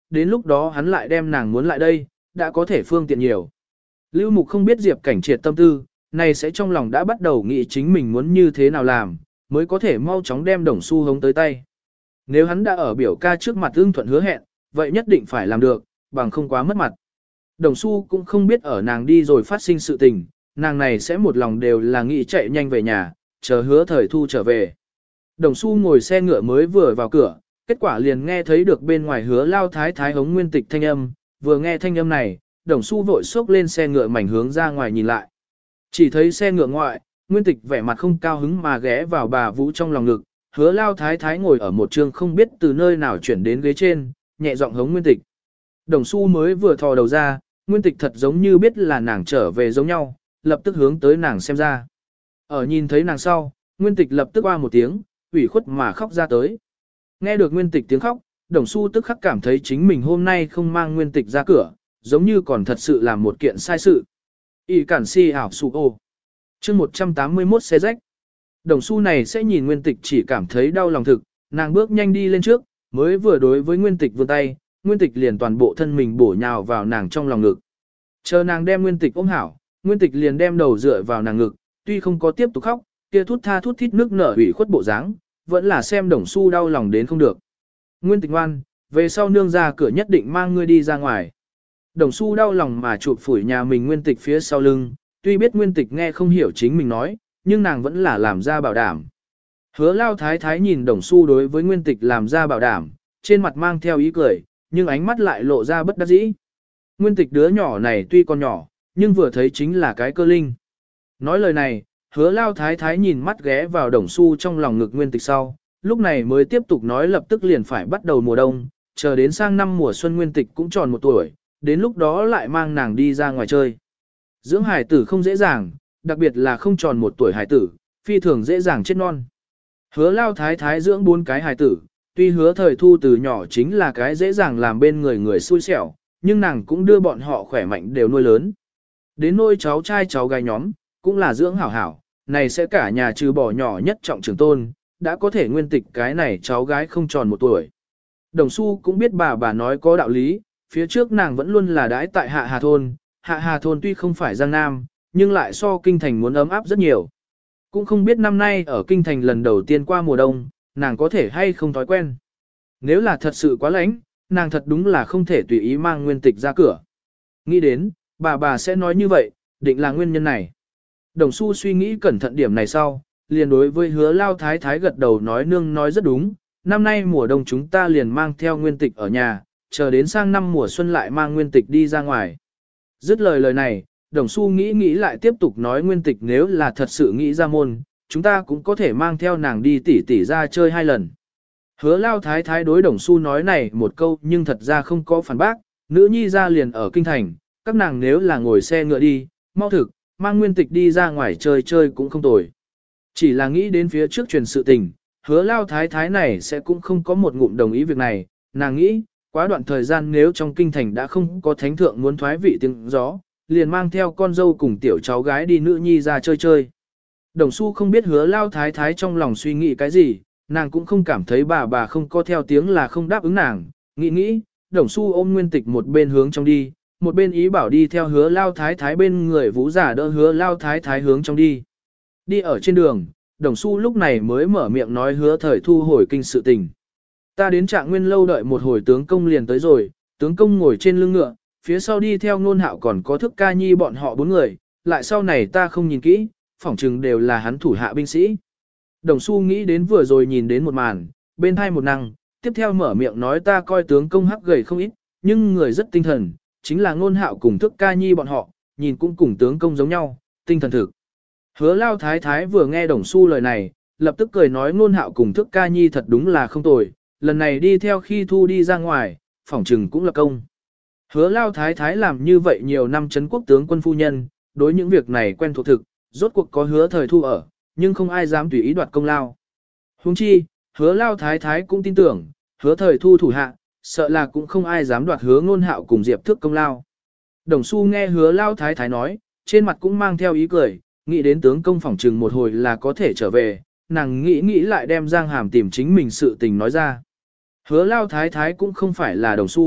đến lúc đó hắn lại đem nàng muốn lại đây, đã có thể phương tiện nhiều. Lưu Mục không biết Diệp Cảnh Triệt tâm tư, này sẽ trong lòng đã bắt đầu nghĩ chính mình muốn như thế nào làm, mới có thể mau chóng đem Đồng Xu hống tới tay. Nếu hắn đã ở biểu ca trước mặt ưng thuận hứa hẹn, vậy nhất định phải làm được, bằng không quá mất mặt. Đồng Xu cũng không biết ở nàng đi rồi phát sinh sự tình, nàng này sẽ một lòng đều là nghĩ chạy nhanh về nhà, chờ hứa thời thu trở về. Đồng Xu ngồi xe ngựa mới vừa vào cửa, kết quả liền nghe thấy được bên ngoài hứa lao thái thái hống Nguyên Tịch thanh âm, vừa nghe thanh âm này, Đồng Xu vội xốc lên xe ngựa mảnh hướng ra ngoài nhìn lại. Chỉ thấy xe ngựa ngoại, Nguyên Tịch vẻ mặt không cao hứng mà ghé vào bà Vũ trong lòng ngực, hứa lao thái thái ngồi ở một trường không biết từ nơi nào chuyển đến ghế trên, nhẹ giọng hống Nguyên Tịch. Đồng Xu mới vừa thò đầu ra, Nguyên Tịch thật giống như biết là nàng trở về giống nhau, lập tức hướng tới nàng xem ra. Ở nhìn thấy nàng sau, Nguyên Tịch lập tức qua một tiếng, ủy khuất mà khóc ra tới. Nghe được Nguyên Tịch tiếng khóc, Đồng Xu tức khắc cảm thấy chính mình hôm nay không mang Nguyên Tịch ra cửa, giống như còn thật sự làm một kiện sai sự. Y cản si ảo su ô. chương một trăm tám mươi mốt xe rách. Đồng Xu này sẽ nhìn Nguyên Tịch chỉ cảm thấy đau lòng thực, nàng bước nhanh đi lên trước, mới vừa đối với Nguyên Tịch vươn tay, Nguyên Tịch liền toàn bộ thân mình bổ nhào vào nàng trong lòng ngực. Chờ nàng đem Nguyên Tịch ôm hảo, Nguyên Tịch liền đem đầu dựa vào nàng ngực, tuy không có tiếp tục khóc, kia thút tha thút thít nước nở ủy khuất bộ dáng, vẫn là xem Đồng Xu đau lòng đến không được. Nguyên Tịch ngoan, về sau nương ra cửa nhất định mang ngươi đi ra ngoài. Đồng Xu đau lòng mà chụp phủi nhà mình Nguyên Tịch phía sau lưng, tuy biết Nguyên Tịch nghe không hiểu chính mình nói, nhưng nàng vẫn là làm ra bảo đảm. Hứa lao thái thái nhìn Đồng Xu đối với Nguyên Tịch làm ra bảo đảm, trên mặt mang theo ý cười, nhưng ánh mắt lại lộ ra bất đắc dĩ. Nguyên Tịch đứa nhỏ này tuy còn nhỏ, nhưng vừa thấy chính là cái cơ linh. Nói lời này, hứa lao thái thái nhìn mắt ghé vào Đồng Xu trong lòng ngực Nguyên Tịch sau, lúc này mới tiếp tục nói lập tức liền phải bắt đầu mùa đông, chờ đến sang năm mùa xuân Nguyên Tịch cũng tròn một tuổi, đến lúc đó lại mang nàng đi ra ngoài chơi. Dưỡng hải tử không dễ dàng, đặc biệt là không tròn một tuổi hải tử, phi thường dễ dàng chết non. Hứa lao thái thái dưỡng bốn cái hải tử, tuy hứa thời thu từ nhỏ chính là cái dễ dàng làm bên người người xui xẻo, nhưng nàng cũng đưa bọn họ khỏe mạnh đều nuôi lớn. Đến nuôi cháu trai cháu gái nhóm, cũng là dưỡng hảo hảo, này sẽ cả nhà trừ bỏ nhỏ nhất trọng trưởng tôn, đã có thể Nguyên Tịch cái này cháu gái không tròn một tuổi. Đồng Xu cũng biết bà bà nói có đạo lý, phía trước nàng vẫn luôn là đãi tại Hạ Hà Thôn, Hạ Hà Thôn tuy không phải Giang Nam, nhưng lại so Kinh Thành muốn ấm áp rất nhiều. Cũng không biết năm nay ở Kinh Thành lần đầu tiên qua mùa đông, nàng có thể hay không thói quen. Nếu là thật sự quá lạnh, nàng thật đúng là không thể tùy ý mang Nguyên Tịch ra cửa. Nghĩ đến, bà bà sẽ nói như vậy, định là nguyên nhân này. Đồng Xu suy nghĩ cẩn thận điểm này sau, liền đối với hứa lao thái thái gật đầu nói nương nói rất đúng, năm nay mùa đông chúng ta liền mang theo Nguyên Tịch ở nhà, chờ đến sang năm mùa xuân lại mang Nguyên Tịch đi ra ngoài. Dứt lời lời này, Đồng Xu nghĩ nghĩ lại tiếp tục nói Nguyên Tịch nếu là thật sự nghĩ ra môn, chúng ta cũng có thể mang theo nàng đi tỉ tỉ ra chơi hai lần. Hứa lao thái thái đối Đồng Xu nói này một câu nhưng thật ra không có phản bác, nữ nhi ra liền ở kinh thành, các nàng nếu là ngồi xe ngựa đi, mau thực, mang Nguyên Tịch đi ra ngoài chơi chơi cũng không tồi. Chỉ là nghĩ đến phía trước truyền sự tình, hứa lao thái thái này sẽ cũng không có một ngụm đồng ý việc này, nàng nghĩ, quá đoạn thời gian nếu trong kinh thành đã không có thánh thượng muốn thoái vị tiếng gió, liền mang theo con dâu cùng tiểu cháu gái đi nữ nhi ra chơi chơi. Đồng Xu không biết hứa lao thái thái trong lòng suy nghĩ cái gì, nàng cũng không cảm thấy bà bà không có theo tiếng là không đáp ứng nàng, nghĩ nghĩ, Đồng Xu ôm Nguyên Tịch một bên hướng trong đi, một bên ý bảo đi theo hứa lao thái thái bên người vũ giả đỡ hứa lao thái thái hướng trong đi. Đi ở trên đường, Đồng Xu lúc này mới mở miệng nói hứa thời thu hồi kinh sự tình. Ta đến Trạng Nguyên lâu đợi một hồi tướng công liền tới rồi, tướng công ngồi trên lưng ngựa, phía sau đi theo Nôn Hạo còn có Thức Ca Nhi bọn họ bốn người, lại sau này ta không nhìn kỹ, phỏng chừng đều là hắn thủ hạ binh sĩ. Đồng Xu nghĩ đến vừa rồi nhìn đến một màn, bên hai một năng, tiếp theo mở miệng nói ta coi tướng công hắc gầy không ít, nhưng người rất tinh thần, chính là Nôn Hạo cùng Thức Ca Nhi bọn họ, nhìn cũng cùng tướng công giống nhau, tinh thần thực. Hứa lao thái thái vừa nghe Đồng Xu lời này, lập tức cười nói Nôn Hạo cùng Thức Ca Nhi thật đúng là không tồi, lần này đi theo khi thu đi ra ngoài, phỏng trừng cũng là công. Hứa lao thái thái làm như vậy nhiều năm trấn quốc tướng quân phu nhân, đối những việc này quen thuộc thực, rốt cuộc có hứa thời thu ở, nhưng không ai dám tùy ý đoạt công lao. Huống chi, hứa lao thái thái cũng tin tưởng, hứa thời thu thủ hạ, sợ là cũng không ai dám đoạt hứa Nôn Hạo cùng Diệp Thức công lao. Đồng Xu nghe hứa lao thái thái nói, trên mặt cũng mang theo ý cười, nghĩ đến tướng công phỏng trừng một hồi là có thể trở về, nàng nghĩ nghĩ lại đem Giang Hàm tìm chính mình sự tình nói ra. Hứa lao thái thái cũng không phải là Đồng Xu,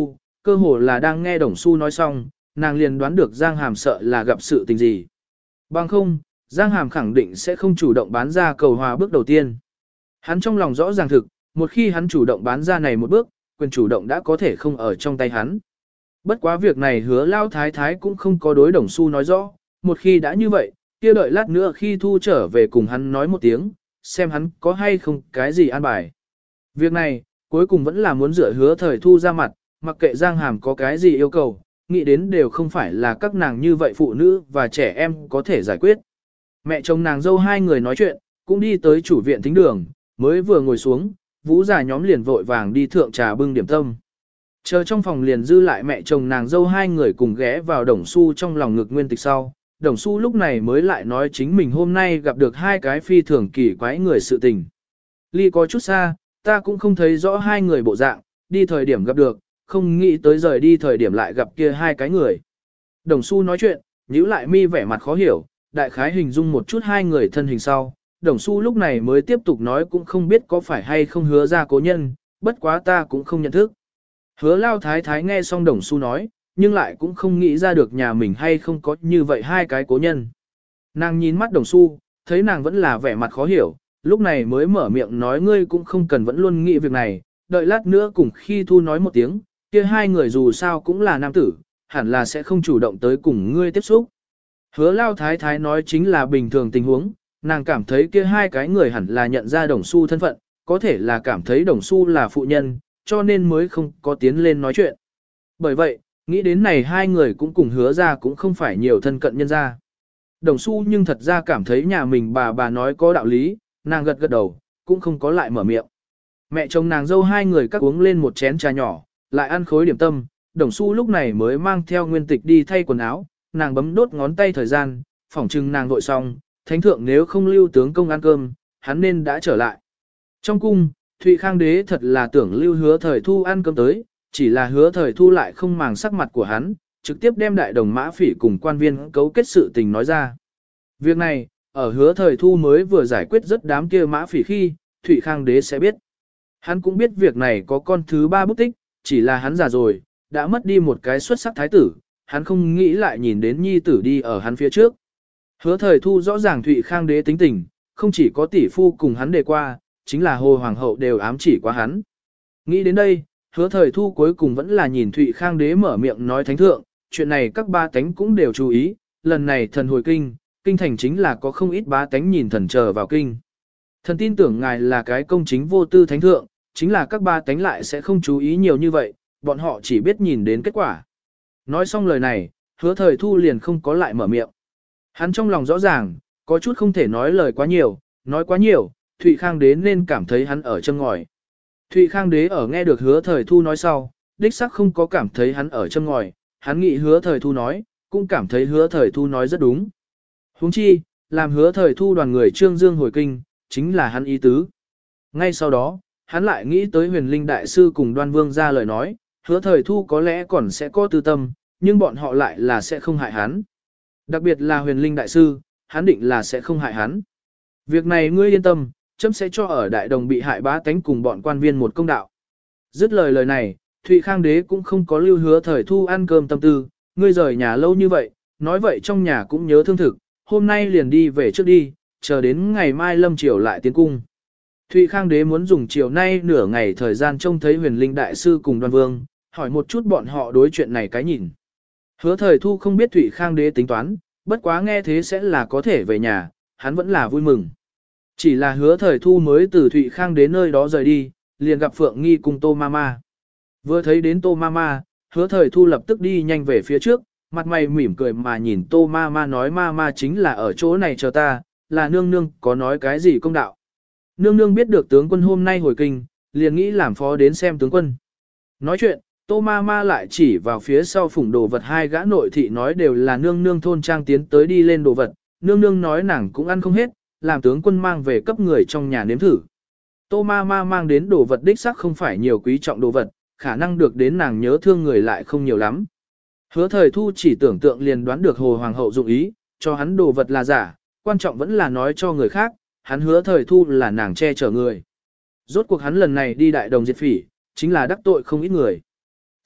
cơ hồ là đang nghe Đồng Xu nói xong, nàng liền đoán được Giang Hàm sợ là gặp sự tình gì. Bằng không, Giang Hàm khẳng định sẽ không chủ động bán ra cầu hòa bước đầu tiên. Hắn trong lòng rõ ràng thực, một khi hắn chủ động bán ra này một bước, quyền chủ động đã có thể không ở trong tay hắn. Bất quá việc này hứa lao thái thái cũng không có đối Đồng Xu nói rõ, một khi đã như vậy, kia đợi lát nữa khi thu trở về cùng hắn nói một tiếng, xem hắn có hay không cái gì an bài. Việc này, cuối cùng vẫn là muốn dựa hứa thời thu ra mặt, mặc kệ Giang Hàm có cái gì yêu cầu, nghĩ đến đều không phải là các nàng như vậy phụ nữ và trẻ em có thể giải quyết. Mẹ chồng nàng dâu hai người nói chuyện, cũng đi tới chủ viện thính đường, mới vừa ngồi xuống, vũ già nhóm liền vội vàng đi thượng trà bưng điểm tâm. Chờ trong phòng liền dư lại mẹ chồng nàng dâu hai người cùng ghé vào Đồng Xu trong lòng ngực nguyên tịch sau. Đồng Xu lúc này mới lại nói chính mình hôm nay gặp được hai cái phi thường kỳ quái người sự tình. Ly có chút xa, ta cũng không thấy rõ hai người bộ dạng, đi thời điểm gặp được, không nghĩ tới rời đi thời điểm lại gặp kia hai cái người. Đồng Xu nói chuyện, nhíu lại mi vẻ mặt khó hiểu, đại khái hình dung một chút hai người thân hình sau. Đồng Xu lúc này mới tiếp tục nói cũng không biết có phải hay không hứa ra cố nhân, bất quá ta cũng không nhận thức. Hứa lao thái thái nghe xong Đồng Xu nói, nhưng lại cũng không nghĩ ra được nhà mình hay không có như vậy hai cái cố nhân. Nàng nhìn mắt Đồng Xu, thấy nàng vẫn là vẻ mặt khó hiểu, lúc này mới mở miệng nói ngươi cũng không cần vẫn luôn nghĩ việc này, đợi lát nữa cùng khi thu nói một tiếng, kia hai người dù sao cũng là nam tử, hẳn là sẽ không chủ động tới cùng ngươi tiếp xúc. Hứa lao thái thái nói chính là bình thường tình huống, nàng cảm thấy kia hai cái người hẳn là nhận ra Đồng Xu thân phận, có thể là cảm thấy Đồng Xu là phụ nhân, cho nên mới không có tiến lên nói chuyện. Bởi vậy, nghĩ đến này hai người cũng cùng hứa ra cũng không phải nhiều thân cận nhân ra. Đồng Xu nhưng thật ra cảm thấy nhà mình bà bà nói có đạo lý, nàng gật gật đầu, cũng không có lại mở miệng. Mẹ chồng nàng dâu hai người các uống lên một chén trà nhỏ, lại ăn khối điểm tâm, Đồng Xu lúc này mới mang theo nguyên tịch đi thay quần áo, nàng bấm đốt ngón tay thời gian, phỏng chừng nàng vội xong, thánh thượng nếu không lưu tướng công ăn cơm, hắn nên đã trở lại. Trong cung, Thụy Khang đế thật là tưởng lưu hứa thời thu ăn cơm tới, chỉ là hứa thời thu lại không màng sắc mặt của hắn, trực tiếp đem đại đồng mã phỉ cùng quan viên cấu kết sự tình nói ra. Việc này, ở hứa thời thu mới vừa giải quyết rất đám kia mã phỉ khi, Thụy Khang đế sẽ biết. Hắn cũng biết việc này có con thứ ba bút tích, chỉ là hắn già rồi, đã mất đi một cái xuất sắc thái tử, hắn không nghĩ lại nhìn đến nhi tử đi ở hắn phía trước. Hứa thời thu rõ ràng Thụy Khang đế tính tình, không chỉ có tỷ phu cùng hắn đề qua, chính là Hồ Hoàng hậu đều ám chỉ qua hắn. Nghĩ đến đây, hứa thời thu cuối cùng vẫn là nhìn Thụy Khang đế mở miệng nói thánh thượng, chuyện này các ba tánh cũng đều chú ý, lần này thần hồi kinh, kinh thành chính là có không ít ba tánh nhìn thần chờ vào kinh. Thần tin tưởng ngài là cái công chính vô tư thánh thượng, chính là các ba tánh lại sẽ không chú ý nhiều như vậy, bọn họ chỉ biết nhìn đến kết quả. Nói xong lời này, hứa thời thu liền không có lại mở miệng. Hắn trong lòng rõ ràng, có chút không thể nói lời quá nhiều, nói quá nhiều, Thụy Khang đế nên cảm thấy hắn ở châm ngòi. Thụy Khang đế ở nghe được hứa thời thu nói sau, đích sắc không có cảm thấy hắn ở châm ngòi, hắn nghĩ hứa thời thu nói, cũng cảm thấy hứa thời thu nói rất đúng. Huống chi, làm hứa thời thu đoàn người trương dương hồi kinh, chính là hắn ý tứ. Ngay sau đó, hắn lại nghĩ tới huyền linh đại sư cùng đoan vương ra lời nói, hứa thời thu có lẽ còn sẽ có tư tâm, nhưng bọn họ lại là sẽ không hại hắn. Đặc biệt là huyền linh đại sư, hắn định là sẽ không hại hắn. Việc này ngươi yên tâm, chấm sẽ cho ở đại đồng bị hại bá tánh cùng bọn quan viên một công đạo. Dứt lời lời này, Thụy Khang đế cũng không có lưu hứa thời thu ăn cơm tâm tư, ngươi rời nhà lâu như vậy, nói vậy trong nhà cũng nhớ thương thực, hôm nay liền đi về trước đi, chờ đến ngày mai lâm triều lại tiến cung. Thụy Khang đế muốn dùng chiều nay nửa ngày thời gian trông thấy huyền linh đại sư cùng đoan vương, hỏi một chút bọn họ đối chuyện này cái nhìn. Hứa thời thu không biết Thụy Khang đế tính toán, bất quá nghe thế sẽ là có thể về nhà, hắn vẫn là vui mừng. Chỉ là hứa thời thu mới từ Thụy Khang đến nơi đó rời đi, liền gặp Phượng Nghi cùng Tô Mama. Vừa thấy đến Tô Mama, hứa thời thu lập tức đi nhanh về phía trước, mặt mày mỉm cười mà nhìn Tô Mama nói Mama chính là ở chỗ này chờ ta, là nương nương có nói cái gì công đạo. Nương nương biết được tướng quân hôm nay hồi kinh, liền nghĩ làm phó đến xem tướng quân. Nói chuyện, Tô Mama lại chỉ vào phía sau phủng đồ vật hai gã nội thị nói đều là nương nương thôn trang tiến tới đi lên đồ vật, nương nương nói nàng cũng ăn không hết, làm tướng quân mang về cấp người trong nhà nếm thử. Tô Mama mang đến đồ vật đích xác không phải nhiều quý trọng đồ vật, khả năng được đến nàng nhớ thương người lại không nhiều lắm. Hứa thời thu chỉ tưởng tượng liền đoán được Hồ Hoàng hậu dụng ý, cho hắn đồ vật là giả, quan trọng vẫn là nói cho người khác, hắn hứa thời thu là nàng che chở người. Rốt cuộc hắn lần này đi đại đồng diệt phỉ, chính là đắc tội không ít người.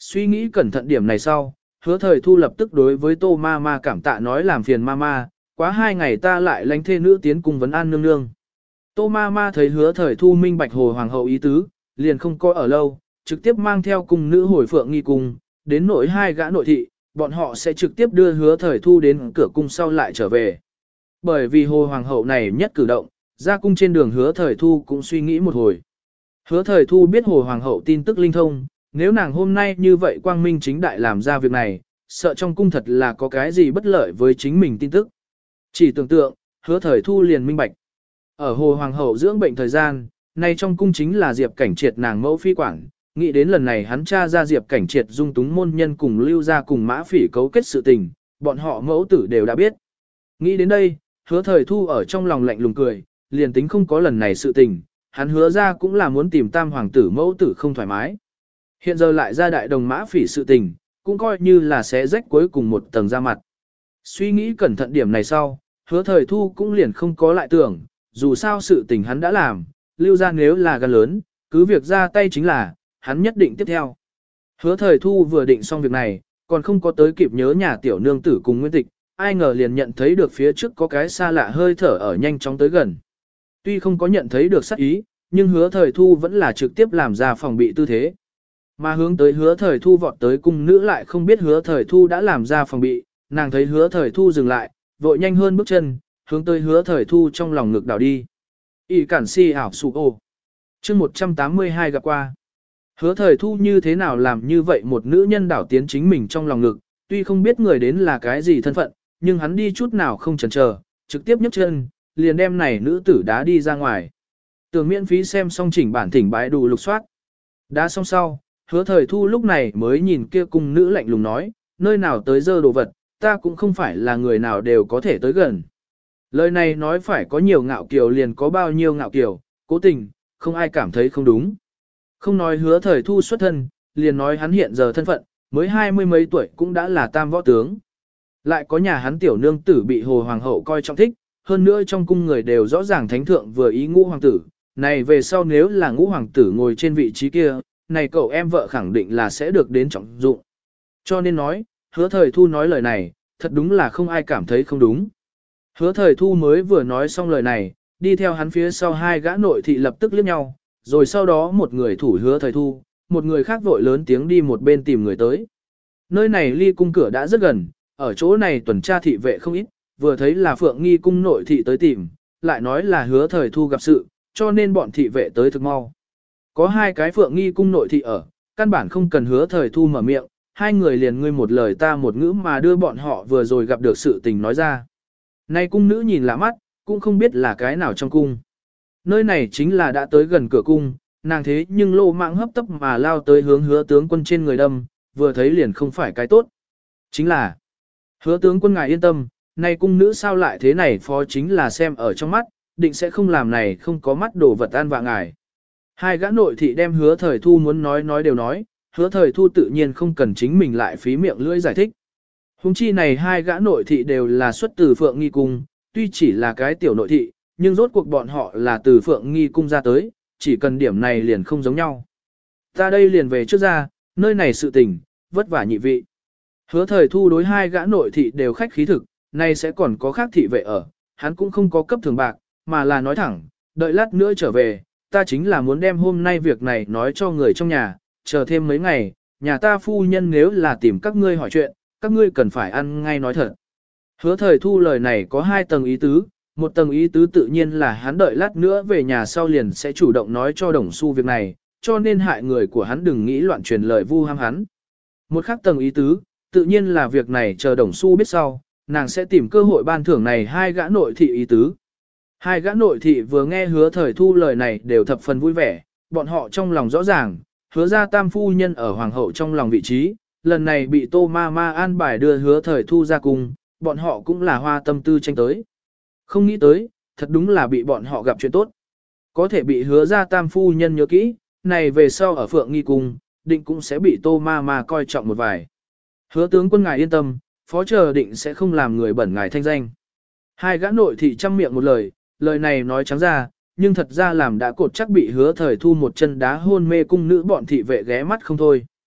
Suy nghĩ cẩn thận điểm này sau, hứa thời thu lập tức đối với tô ma ma cảm tạ nói làm phiền ma ma, quá hai ngày ta lại lánh thê nữ tiến cùng vấn an nương nương. Tô ma ma thấy hứa thời thu minh bạch hồ hoàng hậu ý tứ, liền không coi ở lâu, trực tiếp mang theo cung nữ hồi phượng nghi cung, đến nội hai gã nội thị, bọn họ sẽ trực tiếp đưa hứa thời thu đến cửa cung sau lại trở về. Bởi vì hồ hoàng hậu này nhất cử động, ra cung trên đường hứa thời thu cũng suy nghĩ một hồi. Hứa thời thu biết hồ hoàng hậu tin tức linh thông, nếu nàng hôm nay như vậy quang minh chính đại làm ra việc này, sợ trong cung thật là có cái gì bất lợi với chính mình tin tức. Chỉ tưởng tượng, hứa thời thu liền minh bạch. Ở hồ hoàng hậu dưỡng bệnh thời gian, nay trong cung chính là Diệp Cảnh Triệt nàng mẫu phi quản, nghĩ đến lần này hắn tra ra Diệp Cảnh Triệt dung túng môn nhân cùng lưu ra cùng mã phỉ cấu kết sự tình, bọn họ mẫu tử đều đã biết. Nghĩ đến đây, hứa thời thu ở trong lòng lạnh lùng cười, liền tính không có lần này sự tình, hắn hứa ra cũng là muốn tìm tam hoàng tử mẫu tử không thoải mái. Hiện giờ lại ra đại đồng mã phỉ sự tình, cũng coi như là sẽ rách cuối cùng một tầng ra mặt. Suy nghĩ cẩn thận điểm này sau, hứa thời thu cũng liền không có lại tưởng, dù sao sự tình hắn đã làm, lưu ra nếu là gan lớn, cứ việc ra tay chính là, hắn nhất định tiếp theo. Hứa thời thu vừa định xong việc này, còn không có tới kịp nhớ nhà tiểu nương tử cùng nguyên tịch, ai ngờ liền nhận thấy được phía trước có cái xa lạ hơi thở ở nhanh chóng tới gần. Tuy không có nhận thấy được sát ý, nhưng hứa thời thu vẫn là trực tiếp làm ra phòng bị tư thế. Mà hướng tới hứa thời thu vọt tới cung nữ lại không biết hứa thời thu đã làm ra phòng bị, nàng thấy hứa thời thu dừng lại, vội nhanh hơn bước chân, hướng tới hứa thời thu trong lòng ngực đảo đi. Y cản si ảo sụ ô. chương một trăm tám mươi hai gặp qua. Hứa thời thu như thế nào làm như vậy một nữ nhân đảo tiến chính mình trong lòng ngực, tuy không biết người đến là cái gì thân phận, nhưng hắn đi chút nào không chần chờ, trực tiếp nhấc chân, liền đem này nữ tử đá đi ra ngoài. Tưởng miễn phí xem xong chỉnh bản thỉnh bãi đủ lục soát. Đá xong sau, hứa thời thu lúc này mới nhìn kia cung nữ lạnh lùng nói, nơi nào tới dơ đồ vật, ta cũng không phải là người nào đều có thể tới gần. Lời này nói phải có nhiều ngạo kiều liền có bao nhiêu ngạo kiều, cố tình, không ai cảm thấy không đúng. Không nói hứa thời thu xuất thân, liền nói hắn hiện giờ thân phận, mới hai mươi mấy tuổi cũng đã là tam võ tướng. Lại có nhà hắn tiểu nương tử bị hồ hoàng hậu coi trọng thích, hơn nữa trong cung người đều rõ ràng thánh thượng vừa ý ngũ hoàng tử, này về sau nếu là ngũ hoàng tử ngồi trên vị trí kia, này cậu em vợ khẳng định là sẽ được đến trọng dụng. Cho nên nói, hứa thời thu nói lời này, thật đúng là không ai cảm thấy không đúng. Hứa thời thu mới vừa nói xong lời này, đi theo hắn phía sau hai gã nội thị lập tức liếc nhau, rồi sau đó một người thủ hứa thời thu, một người khác vội lớn tiếng đi một bên tìm người tới. Nơi này ly cung cửa đã rất gần, ở chỗ này tuần tra thị vệ không ít, vừa thấy là Phượng Nghi cung nội thị tới tìm, lại nói là hứa thời thu gặp sự, cho nên bọn thị vệ tới thực mau. Có hai cái Phượng Nghi cung nội thị ở, căn bản không cần hứa thời thu mở miệng, hai người liền ngươi một lời ta một ngữ mà đưa bọn họ vừa rồi gặp được sự tình nói ra. Nay cung nữ nhìn lạ mắt, cũng không biết là cái nào trong cung. Nơi này chính là đã tới gần cửa cung, nàng thế nhưng lô mạng hấp tấp mà lao tới hướng hứa tướng quân trên người đâm, vừa thấy liền không phải cái tốt. Chính là, hứa tướng quân ngài yên tâm, nay cung nữ sao lại thế này phó chính là xem ở trong mắt, định sẽ không làm này không có mắt đồ vật an vạ ngài. Hai gã nội thị đem hứa thời thu muốn nói nói đều nói, hứa thời thu tự nhiên không cần chính mình lại phí miệng lưỡi giải thích. Hùng chi này hai gã nội thị đều là xuất từ Phượng Nghi Cung, tuy chỉ là cái tiểu nội thị, nhưng rốt cuộc bọn họ là từ Phượng Nghi Cung ra tới, chỉ cần điểm này liền không giống nhau. Ta đây liền về trước ra, nơi này sự tình, vất vả nhị vị. Hứa thời thu đối hai gã nội thị đều khách khí thực, nay sẽ còn có khác thị vệ ở, hắn cũng không có cấp thường bạc, mà là nói thẳng, đợi lát nữa trở về, ta chính là muốn đem hôm nay việc này nói cho người trong nhà, chờ thêm mấy ngày, nhà ta phu nhân nếu là tìm các ngươi hỏi chuyện, các ngươi cần phải ăn ngay nói thật. Hứa thời thu lời này có hai tầng ý tứ, một tầng ý tứ tự nhiên là hắn đợi lát nữa về nhà sau liền sẽ chủ động nói cho đồng xu việc này, cho nên hại người của hắn đừng nghĩ loạn truyền lời vu ham hắn. Một khác tầng ý tứ, tự nhiên là việc này chờ đồng xu biết sau, nàng sẽ tìm cơ hội ban thưởng này hai gã nội thị ý tứ. Hai gã nội thị vừa nghe hứa thời thu lời này đều thập phần vui vẻ, bọn họ trong lòng rõ ràng, hứa ra tam phu nhân ở hoàng hậu trong lòng vị trí, lần này bị tô ma ma an bài đưa hứa thời thu ra cùng, bọn họ cũng là hoa tâm tư tranh tới. Không nghĩ tới, thật đúng là bị bọn họ gặp chuyện tốt. Có thể bị hứa ra tam phu nhân nhớ kỹ, này về sau ở Phượng Nghi Cung, định cũng sẽ bị tô ma ma coi trọng một vài. Hứa tướng quân ngài yên tâm, phó chờ định sẽ không làm người bẩn ngài thanh danh. Hai gã nội thị chăm miệng một lời, lời này nói trắng ra, nhưng thật ra làm đã cột chắc bị hứa thời thu một chân đá hôn mê cung nữ bọn thị vệ ghé mắt không thôi.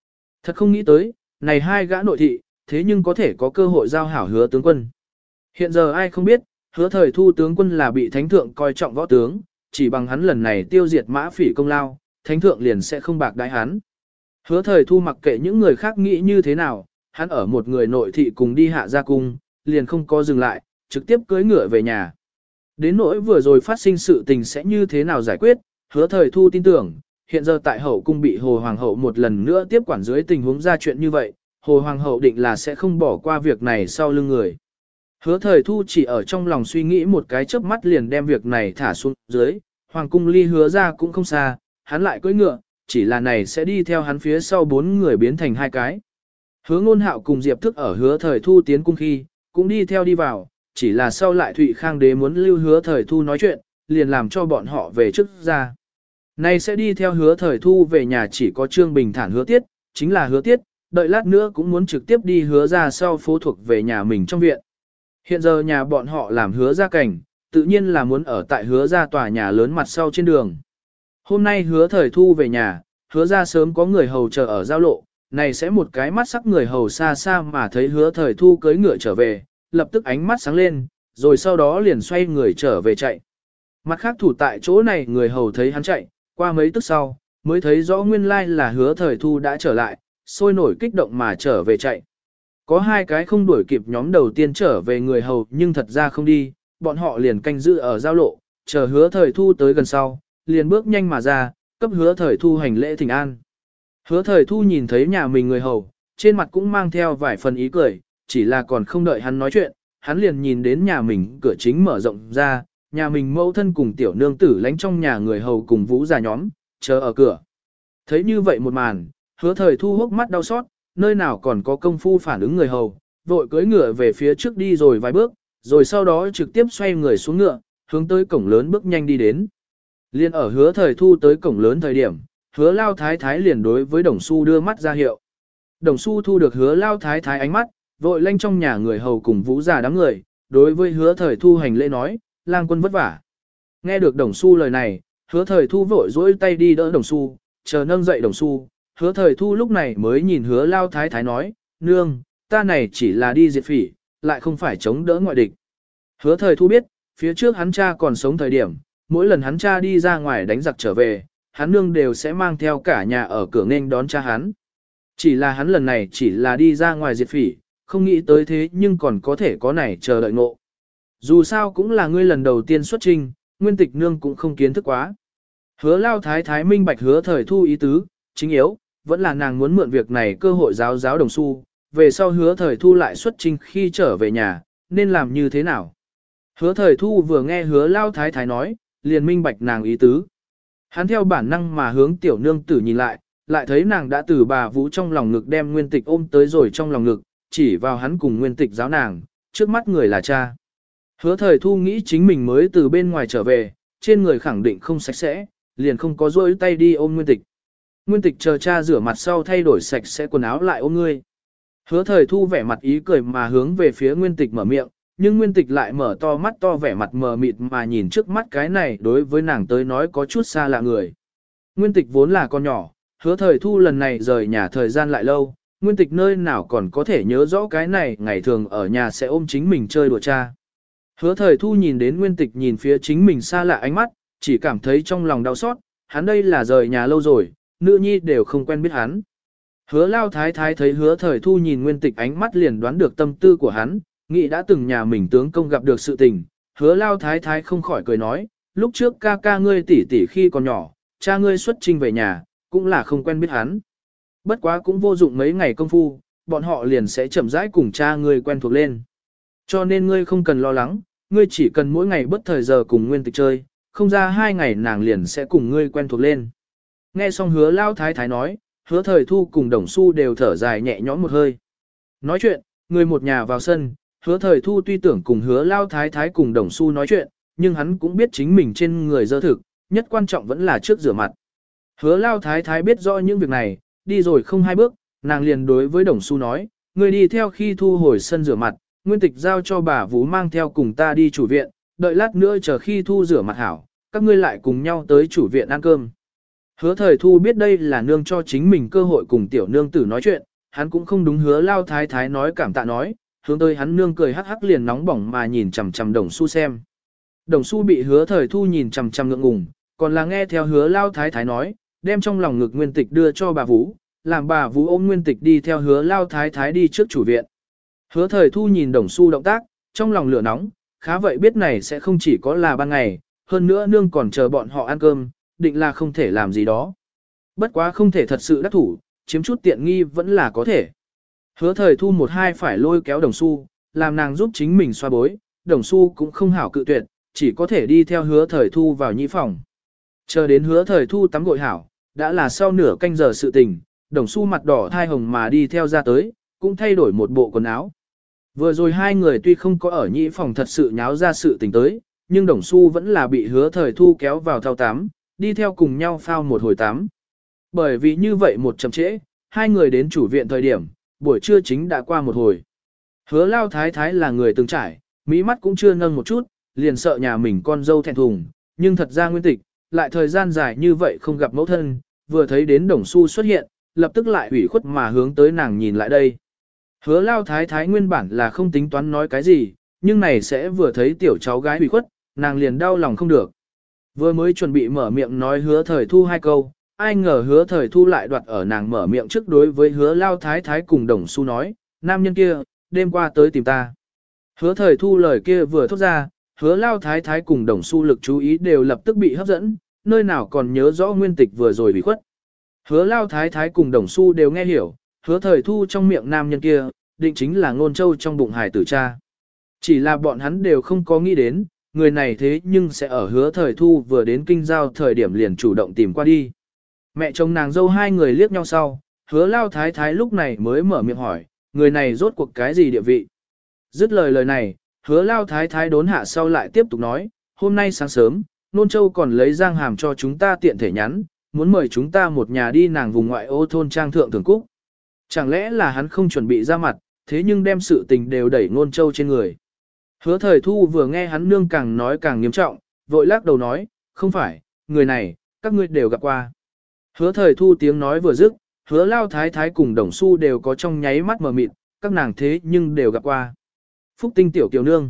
Thật không nghĩ tới, này hai gã nội thị, thế nhưng có thể có cơ hội giao hảo hứa tướng quân. Hiện giờ ai không biết, hứa thời thu tướng quân là bị thánh thượng coi trọng võ tướng, chỉ bằng hắn lần này tiêu diệt mã phỉ công lao, thánh thượng liền sẽ không bạc đái hắn. Hứa thời thu mặc kệ những người khác nghĩ như thế nào, hắn ở một người nội thị cùng đi hạ ra cung, liền không có dừng lại, trực tiếp cưỡi ngựa về nhà. Đến nỗi vừa rồi phát sinh sự tình sẽ như thế nào giải quyết, hứa thời thu tin tưởng, hiện giờ tại hậu cung bị Hồ Hoàng hậu một lần nữa tiếp quản dưới tình huống ra chuyện như vậy, Hồ Hoàng hậu định là sẽ không bỏ qua việc này sau lưng người. Hứa thời thu chỉ ở trong lòng suy nghĩ một cái chớp mắt liền đem việc này thả xuống dưới, Hoàng cung ly hứa ra cũng không xa, hắn lại cưỡi ngựa, chỉ là này sẽ đi theo hắn phía sau bốn người biến thành hai cái. Hứa ngôn hạo cùng Diệp Thức ở hứa thời thu tiến cung khi, cũng đi theo đi vào, chỉ là sau lại Thụy Khang đế muốn lưu hứa thời thu nói chuyện, liền làm cho bọn họ về trước ra. Này sẽ đi theo hứa thời thu về nhà chỉ có Trương Bình Thản hứa tiết, chính là hứa tiết, đợi lát nữa cũng muốn trực tiếp đi hứa ra sau phố thuộc về nhà mình trong viện. Hiện giờ nhà bọn họ làm hứa ra cảnh, tự nhiên là muốn ở tại hứa ra tòa nhà lớn mặt sau trên đường. Hôm nay hứa thời thu về nhà, hứa ra sớm có người hầu chờ ở giao lộ, này sẽ một cái mắt sắc người hầu xa xa mà thấy hứa thời thu cưỡi ngựa trở về, lập tức ánh mắt sáng lên, rồi sau đó liền xoay người trở về chạy. Mặt khác thủ tại chỗ này người hầu thấy hắn chạy, qua mấy tức sau, mới thấy rõ nguyên lai là hứa thời thu đã trở lại, sôi nổi kích động mà trở về chạy. Có hai cái không đuổi kịp nhóm đầu tiên trở về người hầu nhưng thật ra không đi, bọn họ liền canh giữ ở giao lộ, chờ hứa thời thu tới gần sau, liền bước nhanh mà ra, cấp hứa thời thu hành lễ thỉnh an. Hứa thời thu nhìn thấy nhà mình người hầu, trên mặt cũng mang theo vài phần ý cười, chỉ là còn không đợi hắn nói chuyện, hắn liền nhìn đến nhà mình cửa chính mở rộng ra, nhà mình mẫu thân cùng tiểu nương tử lánh trong nhà người hầu cùng vũ già nhóm, chờ ở cửa. Thấy như vậy một màn, hứa thời thu hốc mắt đau xót, nơi nào còn có công phu phản ứng người hầu, vội cưỡi ngựa về phía trước đi rồi vài bước, rồi sau đó trực tiếp xoay người xuống ngựa, hướng tới cổng lớn bước nhanh đi đến. Liên ở hứa thời thu tới cổng lớn thời điểm, hứa lao thái thái liền đối với đồng su đưa mắt ra hiệu. Đồng su thu được hứa lao thái thái ánh mắt, vội lanh trong nhà người hầu cùng vũ già đám người, đối với hứa thời thu hành lễ nói, lang quân vất vả. Nghe được đồng su lời này, hứa thời thu vội dỗi tay đi đỡ đồng su, chờ nâng dậy đồng su, hứa thời thu lúc này mới nhìn hứa lao thái thái nói, nương, ta này chỉ là đi diệt phỉ, lại không phải chống đỡ ngoại địch. Hứa thời thu biết, phía trước hắn cha còn sống thời điểm, mỗi lần hắn cha đi ra ngoài đánh giặc trở về, hắn nương đều sẽ mang theo cả nhà ở cửa nghênh đón cha hắn. Chỉ là hắn lần này chỉ là đi ra ngoài diệt phỉ, không nghĩ tới thế nhưng còn có thể có này chờ đợi ngộ. Dù sao cũng là ngươi lần đầu tiên xuất trinh, nguyên tịch nương cũng không kiến thức quá. Hứa lao thái thái minh bạch hứa thời thu ý tứ, chính yếu, vẫn là nàng muốn mượn việc này cơ hội giáo giáo đồng xu, về sau hứa thời thu lại xuất trinh khi trở về nhà, nên làm như thế nào. Hứa thời thu vừa nghe hứa lao thái thái nói, liền minh bạch nàng ý tứ. Hắn theo bản năng mà hướng tiểu nương tử nhìn lại, lại thấy nàng đã từ bà vũ trong lòng ngực đem nguyên tịch ôm tới rồi trong lòng ngực, chỉ vào hắn cùng nguyên tịch giáo nàng, trước mắt người là cha. Hứa thời thu nghĩ chính mình mới từ bên ngoài trở về, trên người khẳng định không sạch sẽ, liền không có rỗi tay đi ôm nguyên tịch. Nguyên tịch chờ cha rửa mặt sau thay đổi sạch sẽ quần áo lại ôm ngươi. Hứa thời thu vẻ mặt ý cười mà hướng về phía nguyên tịch mở miệng, nhưng nguyên tịch lại mở to mắt to vẻ mặt mờ mịt mà nhìn trước mắt cái này đối với nàng tới nói có chút xa lạ người. Nguyên tịch vốn là con nhỏ, hứa thời thu lần này rời nhà thời gian lại lâu, nguyên tịch nơi nào còn có thể nhớ rõ cái này ngày thường ở nhà sẽ ôm chính mình chơi đùa cha. Hứa thời thu nhìn đến nguyên tịch nhìn phía chính mình xa lạ ánh mắt, chỉ cảm thấy trong lòng đau xót, hắn đây là rời nhà lâu rồi, nữ nhi đều không quen biết hắn. Hứa lao thái thái thấy hứa thời thu nhìn nguyên tịch ánh mắt liền đoán được tâm tư của hắn, nghĩ đã từng nhà mình tướng công gặp được sự tình, hứa lao thái thái không khỏi cười nói, lúc trước ca ca ngươi tỷ tỷ khi còn nhỏ, cha ngươi xuất trinh về nhà, cũng là không quen biết hắn. Bất quá cũng vô dụng mấy ngày công phu, bọn họ liền sẽ chậm rãi cùng cha ngươi quen thuộc lên. Cho nên ngươi không cần lo lắng, ngươi chỉ cần mỗi ngày bất thời giờ cùng nguyên tịch chơi, không ra hai ngày nàng liền sẽ cùng ngươi quen thuộc lên. Nghe xong hứa lao thái thái nói, hứa thời thu cùng đồng su đều thở dài nhẹ nhõm một hơi. Nói chuyện, người một nhà vào sân, hứa thời thu tuy tưởng cùng hứa lao thái thái cùng đồng su nói chuyện, nhưng hắn cũng biết chính mình trên người dơ thực, nhất quan trọng vẫn là trước rửa mặt. Hứa lao thái thái biết rõ những việc này, đi rồi không hai bước, nàng liền đối với đồng su nói, người đi theo khi thu hồi sân rửa mặt, nguyên tịch giao cho bà Vũ mang theo cùng ta đi chủ viện, đợi lát nữa chờ khi thu rửa mặt hảo, các ngươi lại cùng nhau tới chủ viện ăn cơm. Hứa thời thu biết đây là nương cho chính mình cơ hội cùng tiểu nương tử nói chuyện, hắn cũng không đúng hứa lao thái thái nói cảm tạ nói, hướng tới hắn nương cười hắc hắc liền nóng bỏng mà nhìn chằm chằm đồng su xem. Đồng su bị hứa thời thu nhìn chằm chằm ngượng ngùng, còn là nghe theo hứa lao thái thái nói, đem trong lòng ngực nguyên tịch đưa cho bà Vũ, làm bà Vũ ôm nguyên tịch đi theo hứa lao thái thái đi trước chủ viện. Hứa thời thu nhìn đồng su động tác, trong lòng lửa nóng, khá vậy biết này sẽ không chỉ có là ban ngày, hơn nữa nương còn chờ bọn họ ăn cơm, định là không thể làm gì đó. Bất quá không thể thật sự đắc thủ, chiếm chút tiện nghi vẫn là có thể. Hứa thời thu một hai phải lôi kéo đồng su, làm nàng giúp chính mình xoa bối, đồng su cũng không hảo cự tuyệt, chỉ có thể đi theo hứa thời thu vào nhĩ phòng. Chờ đến hứa thời thu tắm gội hảo, đã là sau nửa canh giờ sự tình, đồng su mặt đỏ thai hồng mà đi theo ra tới, cũng thay đổi một bộ quần áo. Vừa rồi hai người tuy không có ở nhĩ phòng thật sự nháo ra sự tình tới, nhưng đồng su vẫn là bị hứa thời thu kéo vào thao tắm, đi theo cùng nhau phao một hồi tắm. Bởi vì như vậy một chậm trễ, hai người đến chủ viện thời điểm, buổi trưa chính đã qua một hồi. Hứa lao thái thái là người từng trải, mỹ mắt cũng chưa nâng một chút, liền sợ nhà mình con dâu thẹn thùng, nhưng thật ra nguyên tịch, lại thời gian dài như vậy không gặp mẫu thân, vừa thấy đến đồng su xuất hiện, lập tức lại ủy khuất mà hướng tới nàng nhìn lại đây. Hứa lao thái thái nguyên bản là không tính toán nói cái gì, nhưng này sẽ vừa thấy tiểu cháu gái ủy khuất, nàng liền đau lòng không được. Vừa mới chuẩn bị mở miệng nói hứa thời thu hai câu, ai ngờ hứa thời thu lại đoạt ở nàng mở miệng trước đối với hứa lao thái thái cùng đồng su nói, nam nhân kia, đêm qua tới tìm ta. Hứa thời thu lời kia vừa thốt ra, hứa lao thái thái cùng đồng su lực chú ý đều lập tức bị hấp dẫn, nơi nào còn nhớ rõ nguyên tịch vừa rồi bị khuất. Hứa lao thái thái cùng đồng su đều nghe hiểu, hứa thời thu trong miệng nam nhân kia, định chính là ngôn châu trong bụng hải tử cha. Chỉ là bọn hắn đều không có nghĩ đến, người này thế nhưng sẽ ở hứa thời thu vừa đến kinh giao thời điểm liền chủ động tìm qua đi. Mẹ chồng nàng dâu hai người liếc nhau sau, hứa lao thái thái lúc này mới mở miệng hỏi, người này rốt cuộc cái gì địa vị. Dứt lời lời này, hứa lao thái thái đốn hạ sau lại tiếp tục nói, hôm nay sáng sớm, Nôn Châu còn lấy giang hàm cho chúng ta tiện thể nhắn, muốn mời chúng ta một nhà đi nàng vùng ngoại ô thôn trang thượng thường cúc. Chẳng lẽ là hắn không chuẩn bị ra mặt, thế nhưng đem sự tình đều đẩy Nôn Châu trên người. Hứa thời thu vừa nghe hắn nương càng nói càng nghiêm trọng, vội lắc đầu nói, không phải, người này, các ngươi đều gặp qua. Hứa thời thu tiếng nói vừa dứt, hứa lao thái thái cùng đồng su đều có trong nháy mắt mờ mịt, các nàng thế nhưng đều gặp qua. Phúc tinh tiểu kiều nương.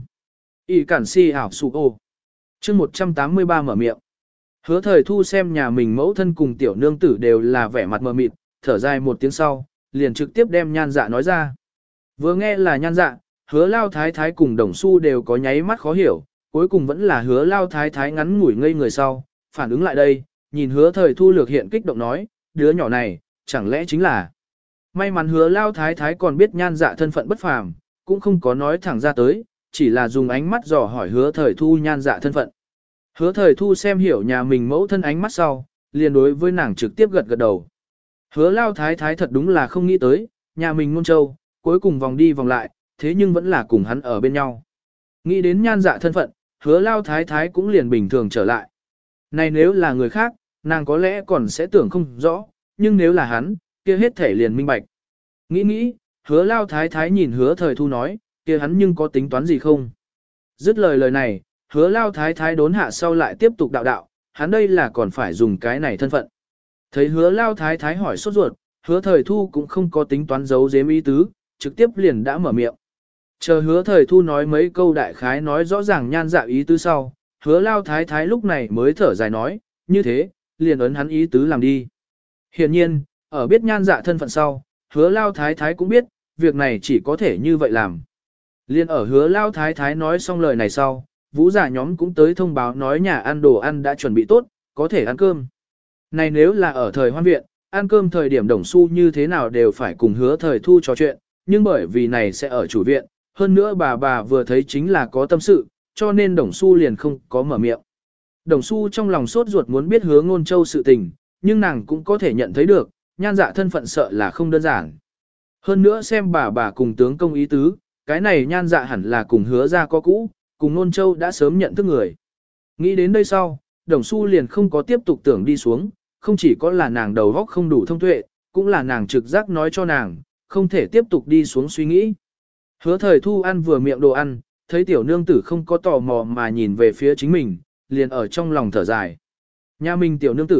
Y cản si ảo sụ ô. chương một trăm tám mươi ba mở miệng. Hứa thời thu xem nhà mình mẫu thân cùng tiểu nương tử đều là vẻ mặt mờ mịt, thở dài một tiếng sau, liền trực tiếp đem nhan dạ nói ra. Vừa nghe là nhan dạ, hứa lao thái thái cùng đồng su đều có nháy mắt khó hiểu, cuối cùng vẫn là hứa lao thái thái ngắn ngủi ngây người sau, phản ứng lại đây, nhìn hứa thời thu lược hiện kích động nói, đứa nhỏ này, chẳng lẽ chính là. May mắn hứa lao thái thái còn biết nhan dạ thân phận bất phàm, cũng không có nói thẳng ra tới, chỉ là dùng ánh mắt dò hỏi hứa thời thu nhan dạ thân phận. Hứa thời thu xem hiểu nhà mình mẫu thân ánh mắt sau, liền đối với nàng trực tiếp gật gật đầu. Hứa lao thái thái thật đúng là không nghĩ tới, nhà mình Nôn Châu, cuối cùng vòng đi vòng lại, thế nhưng vẫn là cùng hắn ở bên nhau. Nghĩ đến nhan dạ thân phận, hứa lao thái thái cũng liền bình thường trở lại. Này nếu là người khác, nàng có lẽ còn sẽ tưởng không rõ, nhưng nếu là hắn, kia hết thể liền minh bạch. Nghĩ nghĩ, hứa lao thái thái nhìn hứa thời thu nói, kia hắn nhưng có tính toán gì không? Dứt lời lời này, hứa lao thái thái đốn hạ sau lại tiếp tục đạo đạo, hắn đây là còn phải dùng cái này thân phận. Thấy hứa lao thái thái hỏi sốt ruột, hứa thời thu cũng không có tính toán giấu giếm ý tứ, trực tiếp liền đã mở miệng. Chờ hứa thời thu nói mấy câu đại khái nói rõ ràng nhan dạ ý tứ sau, hứa lao thái thái lúc này mới thở dài nói, như thế, liền ấn hắn ý tứ làm đi. Hiện nhiên, ở biết nhan dạ thân phận sau, hứa lao thái thái cũng biết, việc này chỉ có thể như vậy làm. Liên ở hứa lao thái thái nói xong lời này sau, vũ giả nhóm cũng tới thông báo nói nhà ăn đồ ăn đã chuẩn bị tốt, có thể ăn cơm. Này nếu là ở thời hoan viện, ăn cơm thời điểm đồng xu như thế nào đều phải cùng hứa thời thu trò chuyện, nhưng bởi vì này sẽ ở chủ viện, hơn nữa bà bà vừa thấy chính là có tâm sự, cho nên đồng xu liền không có mở miệng. Đồng xu trong lòng sốt ruột muốn biết hứa Ngôn Châu sự tình, nhưng nàng cũng có thể nhận thấy được, nhan dạ thân phận sợ là không đơn giản. Hơn nữa xem bà bà cùng tướng công ý tứ, cái này nhan dạ hẳn là cùng hứa ra có cũ, cùng Ngôn Châu đã sớm nhận thức người. Nghĩ đến đây sau, đồng xu liền không có tiếp tục tưởng đi xuống, không chỉ có là nàng đầu óc không đủ thông tuệ, cũng là nàng trực giác nói cho nàng, không thể tiếp tục đi xuống suy nghĩ. Hứa thời thu ăn vừa miệng đồ ăn, thấy tiểu nương tử không có tò mò mà nhìn về phía chính mình, liền ở trong lòng thở dài. Nhà mình tiểu nương tử,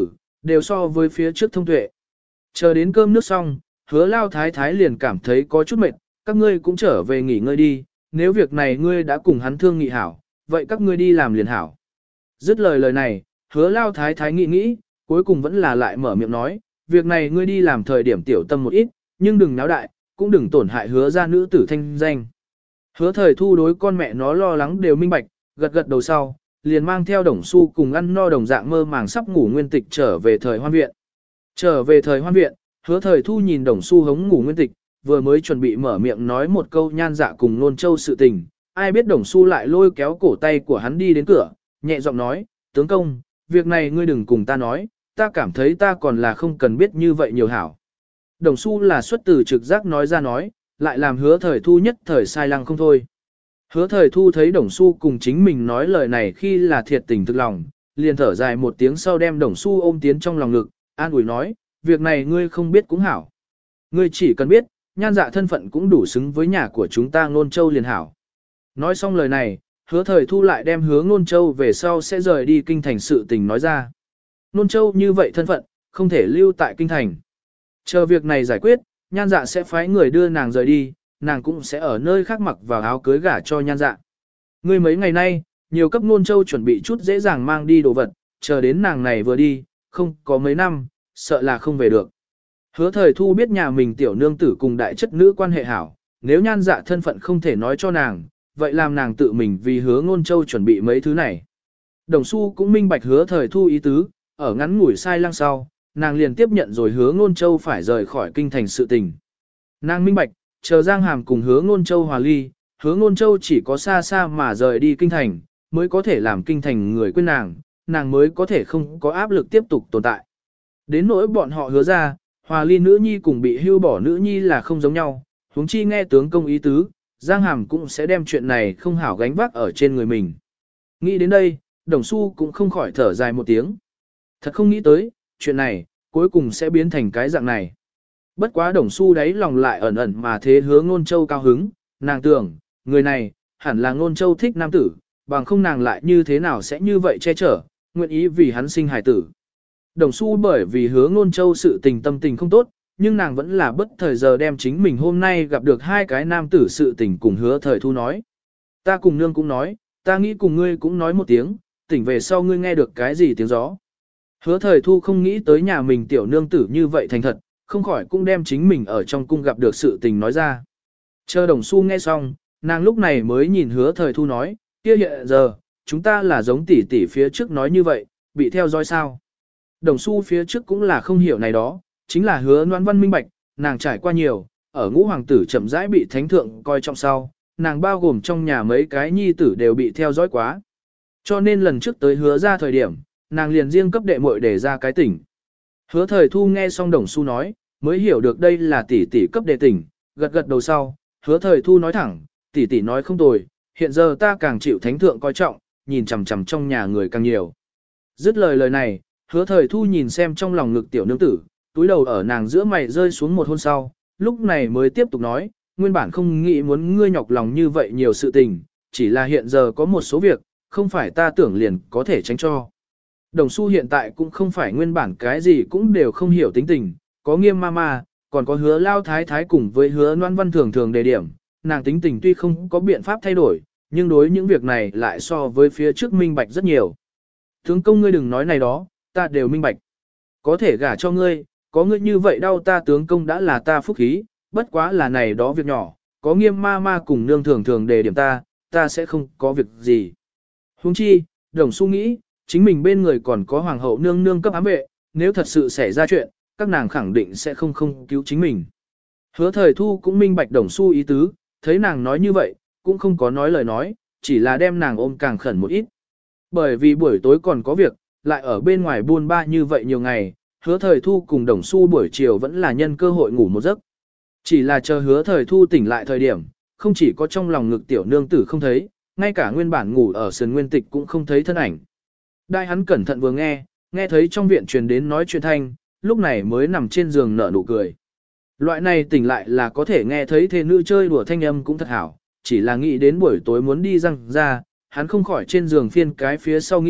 đều so với phía trước thông tuệ. Chờ đến cơm nước xong, hứa lao thái thái liền cảm thấy có chút mệt, các ngươi cũng trở về nghỉ ngơi đi, nếu việc này ngươi đã cùng hắn thương nghị hảo, vậy các ngươi đi làm liền hảo. Dứt lời lời này, hứa lao thái thái nghĩ nghĩ, cuối cùng vẫn là lại mở miệng nói, việc này ngươi đi làm thời điểm tiểu tâm một ít, nhưng đừng náo đại, cũng đừng tổn hại hứa ra nữ tử thanh danh. Hứa thời thu đối con mẹ nó lo lắng đều minh bạch, gật gật đầu sau, liền mang theo đồng xu cùng ăn no đồng dạng mơ màng sắp ngủ nguyên tịch trở về thời hoan viện. Trở về thời hoan viện, hứa thời thu nhìn đồng xu hống ngủ nguyên tịch, vừa mới chuẩn bị mở miệng nói một câu nhan dạ cùng nôn châu sự tình, ai biết đồng xu lại lôi kéo cổ tay của hắn đi đến cửa, nhẹ giọng nói, tướng công, việc này ngươi đừng cùng ta nói, ta cảm thấy ta còn là không cần biết như vậy nhiều hảo. Đồng xu là xuất từ trực giác nói ra nói, lại làm hứa thời thu nhất thời sai lăng không thôi. Hứa thời thu thấy đồng xu cùng chính mình nói lời này khi là thiệt tình thực lòng, liền thở dài một tiếng sau đem đồng xu ôm tiến trong lòng ngực, an ủi nói, việc này ngươi không biết cũng hảo. Ngươi chỉ cần biết, nhan dạ thân phận cũng đủ xứng với nhà của chúng ta Ngôn Châu liền hảo. Nói xong lời này, hứa thời thu lại đem hứa Ngôn Châu về sau sẽ rời đi kinh thành sự tình nói ra. Ngôn Châu như vậy thân phận, không thể lưu tại kinh thành. Chờ việc này giải quyết, nhan dạ sẽ phái người đưa nàng rời đi, nàng cũng sẽ ở nơi khác mặc vào áo cưới gả cho nhan dạ. Ngươi mấy ngày nay, nhiều cấp Ngôn Châu chuẩn bị chút dễ dàng mang đi đồ vật, chờ đến nàng này vừa đi, không có mấy năm, sợ là không về được. Hứa thời thu biết nhà mình tiểu nương tử cùng đại chất nữ quan hệ hảo, nếu nhan dạ thân phận không thể nói cho nàng, vậy làm nàng tự mình vì hứa Ngôn Châu chuẩn bị mấy thứ này. Đồng Xu cũng minh bạch hứa thời thu ý tứ, ở ngắn ngủi sai lăng sau, nàng liền tiếp nhận rồi hứa Ngôn Châu phải rời khỏi kinh thành sự tình. Nàng minh bạch, chờ Giang Hàm cùng hứa Ngôn Châu hòa ly, hứa Ngôn Châu chỉ có xa xa mà rời đi kinh thành, mới có thể làm kinh thành người quên nàng, nàng mới có thể không có áp lực tiếp tục tồn tại. Đến nỗi bọn họ hứa ra, hòa ly nữ nhi cùng bị hưu bỏ nữ nhi là không giống nhau, huống chi nghe tướng công ý tứ, Giang Hàm cũng sẽ đem chuyện này không hảo gánh vác ở trên người mình. Nghĩ đến đây, Đồng Xu cũng không khỏi thở dài một tiếng. Thật không nghĩ tới, chuyện này, cuối cùng sẽ biến thành cái dạng này. Bất quá Đồng Xu đáy lòng lại ẩn ẩn mà thế hứa Ngôn Châu cao hứng, nàng tưởng, người này, hẳn là Ngôn Châu thích nam tử, bằng không nàng lại như thế nào sẽ như vậy che chở, nguyện ý vì hắn sinh hài tử. Đồng Xu bởi vì hứa Ngôn Châu sự tình tâm tình không tốt, nhưng nàng vẫn là bất thời giờ đem chính mình hôm nay gặp được hai cái nam tử sự tình cùng hứa thời thu nói. Ta cùng nương cũng nói, ta nghĩ cùng ngươi cũng nói một tiếng, tỉnh về sau ngươi nghe được cái gì tiếng gió. Hứa thời thu không nghĩ tới nhà mình tiểu nương tử như vậy thành thật, không khỏi cũng đem chính mình ở trong cung gặp được sự tình nói ra. Chờ Đồng Xu nghe xong, nàng lúc này mới nhìn hứa thời thu nói, kia hiện giờ, chúng ta là giống tỷ tỷ phía trước nói như vậy, bị theo dõi sao. Đồng Xu phía trước cũng là không hiểu này đó, chính là hứa Noãn Văn minh bạch, nàng trải qua nhiều, ở ngũ hoàng tử chậm rãi bị thánh thượng coi trọng sau, nàng bao gồm trong nhà mấy cái nhi tử đều bị theo dõi quá. Cho nên lần trước tới hứa ra thời điểm, nàng liền riêng cấp đệ muội để ra cái tỉnh. Hứa thời thu nghe xong Đồng Xu nói, mới hiểu được đây là tỷ tỷ cấp đệ tỉnh, gật gật đầu sau, hứa thời thu nói thẳng, tỷ tỷ nói không tồi, hiện giờ ta càng chịu thánh thượng coi trọng, nhìn chằm chằm trong nhà người càng nhiều. Dứt lời lời này, hứa thời thu nhìn xem trong lòng ngực tiểu nương tử, túi đầu ở nàng giữa mày rơi xuống một hôn sau, lúc này mới tiếp tục nói, nguyên bản không nghĩ muốn ngươi nhọc lòng như vậy nhiều sự tình, chỉ là hiện giờ có một số việc, không phải ta tưởng liền có thể tránh cho. Đồng Xu hiện tại cũng không phải nguyên bản cái gì cũng đều không hiểu tính tình, có Nghiêm Mama, còn có hứa lao thái thái cùng với hứa Noãn Văn thường thường đề điểm, nàng tính tình tuy không có biện pháp thay đổi, nhưng đối những việc này lại so với phía trước minh bạch rất nhiều. Tướng công ngươi đừng nói này đó, ta đều minh bạch. Có thể gả cho ngươi, có ngươi như vậy đau ta tướng công đã là ta phúc khí, bất quá là này đó việc nhỏ, có Nghiêm ma ma cùng nương thường thường đề điểm ta, ta sẽ không có việc gì. Huống chi, Đồng Xu nghĩ, chính mình bên người còn có hoàng hậu nương nương cấp ám vệ, nếu thật sự xảy ra chuyện, các nàng khẳng định sẽ không không cứu chính mình. Hứa thời thu cũng minh bạch Đồng Xu ý tứ, thấy nàng nói như vậy, cũng không có nói lời nói, chỉ là đem nàng ôm càng khẩn một ít. Bởi vì buổi tối còn có việc, lại ở bên ngoài buôn ba như vậy nhiều ngày, hứa thời thu cùng Đồng Xu buổi chiều vẫn là nhân cơ hội ngủ một giấc. Chỉ là chờ hứa thời thu tỉnh lại thời điểm, không chỉ có trong lòng ngực tiểu nương tử không thấy, ngay cả nguyên bản ngủ ở sườn nguyên tịch cũng không thấy thân ảnh. Đại hắn cẩn thận vừa nghe, nghe thấy trong viện truyền đến nói chuyện thanh, lúc này mới nằm trên giường nở nụ cười. Loại này tỉnh lại là có thể nghe thấy thê nữ chơi đùa thanh âm cũng thật hảo, chỉ là nghĩ đến buổi tối muốn đi răng ra, hắn không khỏi trên giường phiên cái phía sau nghĩ,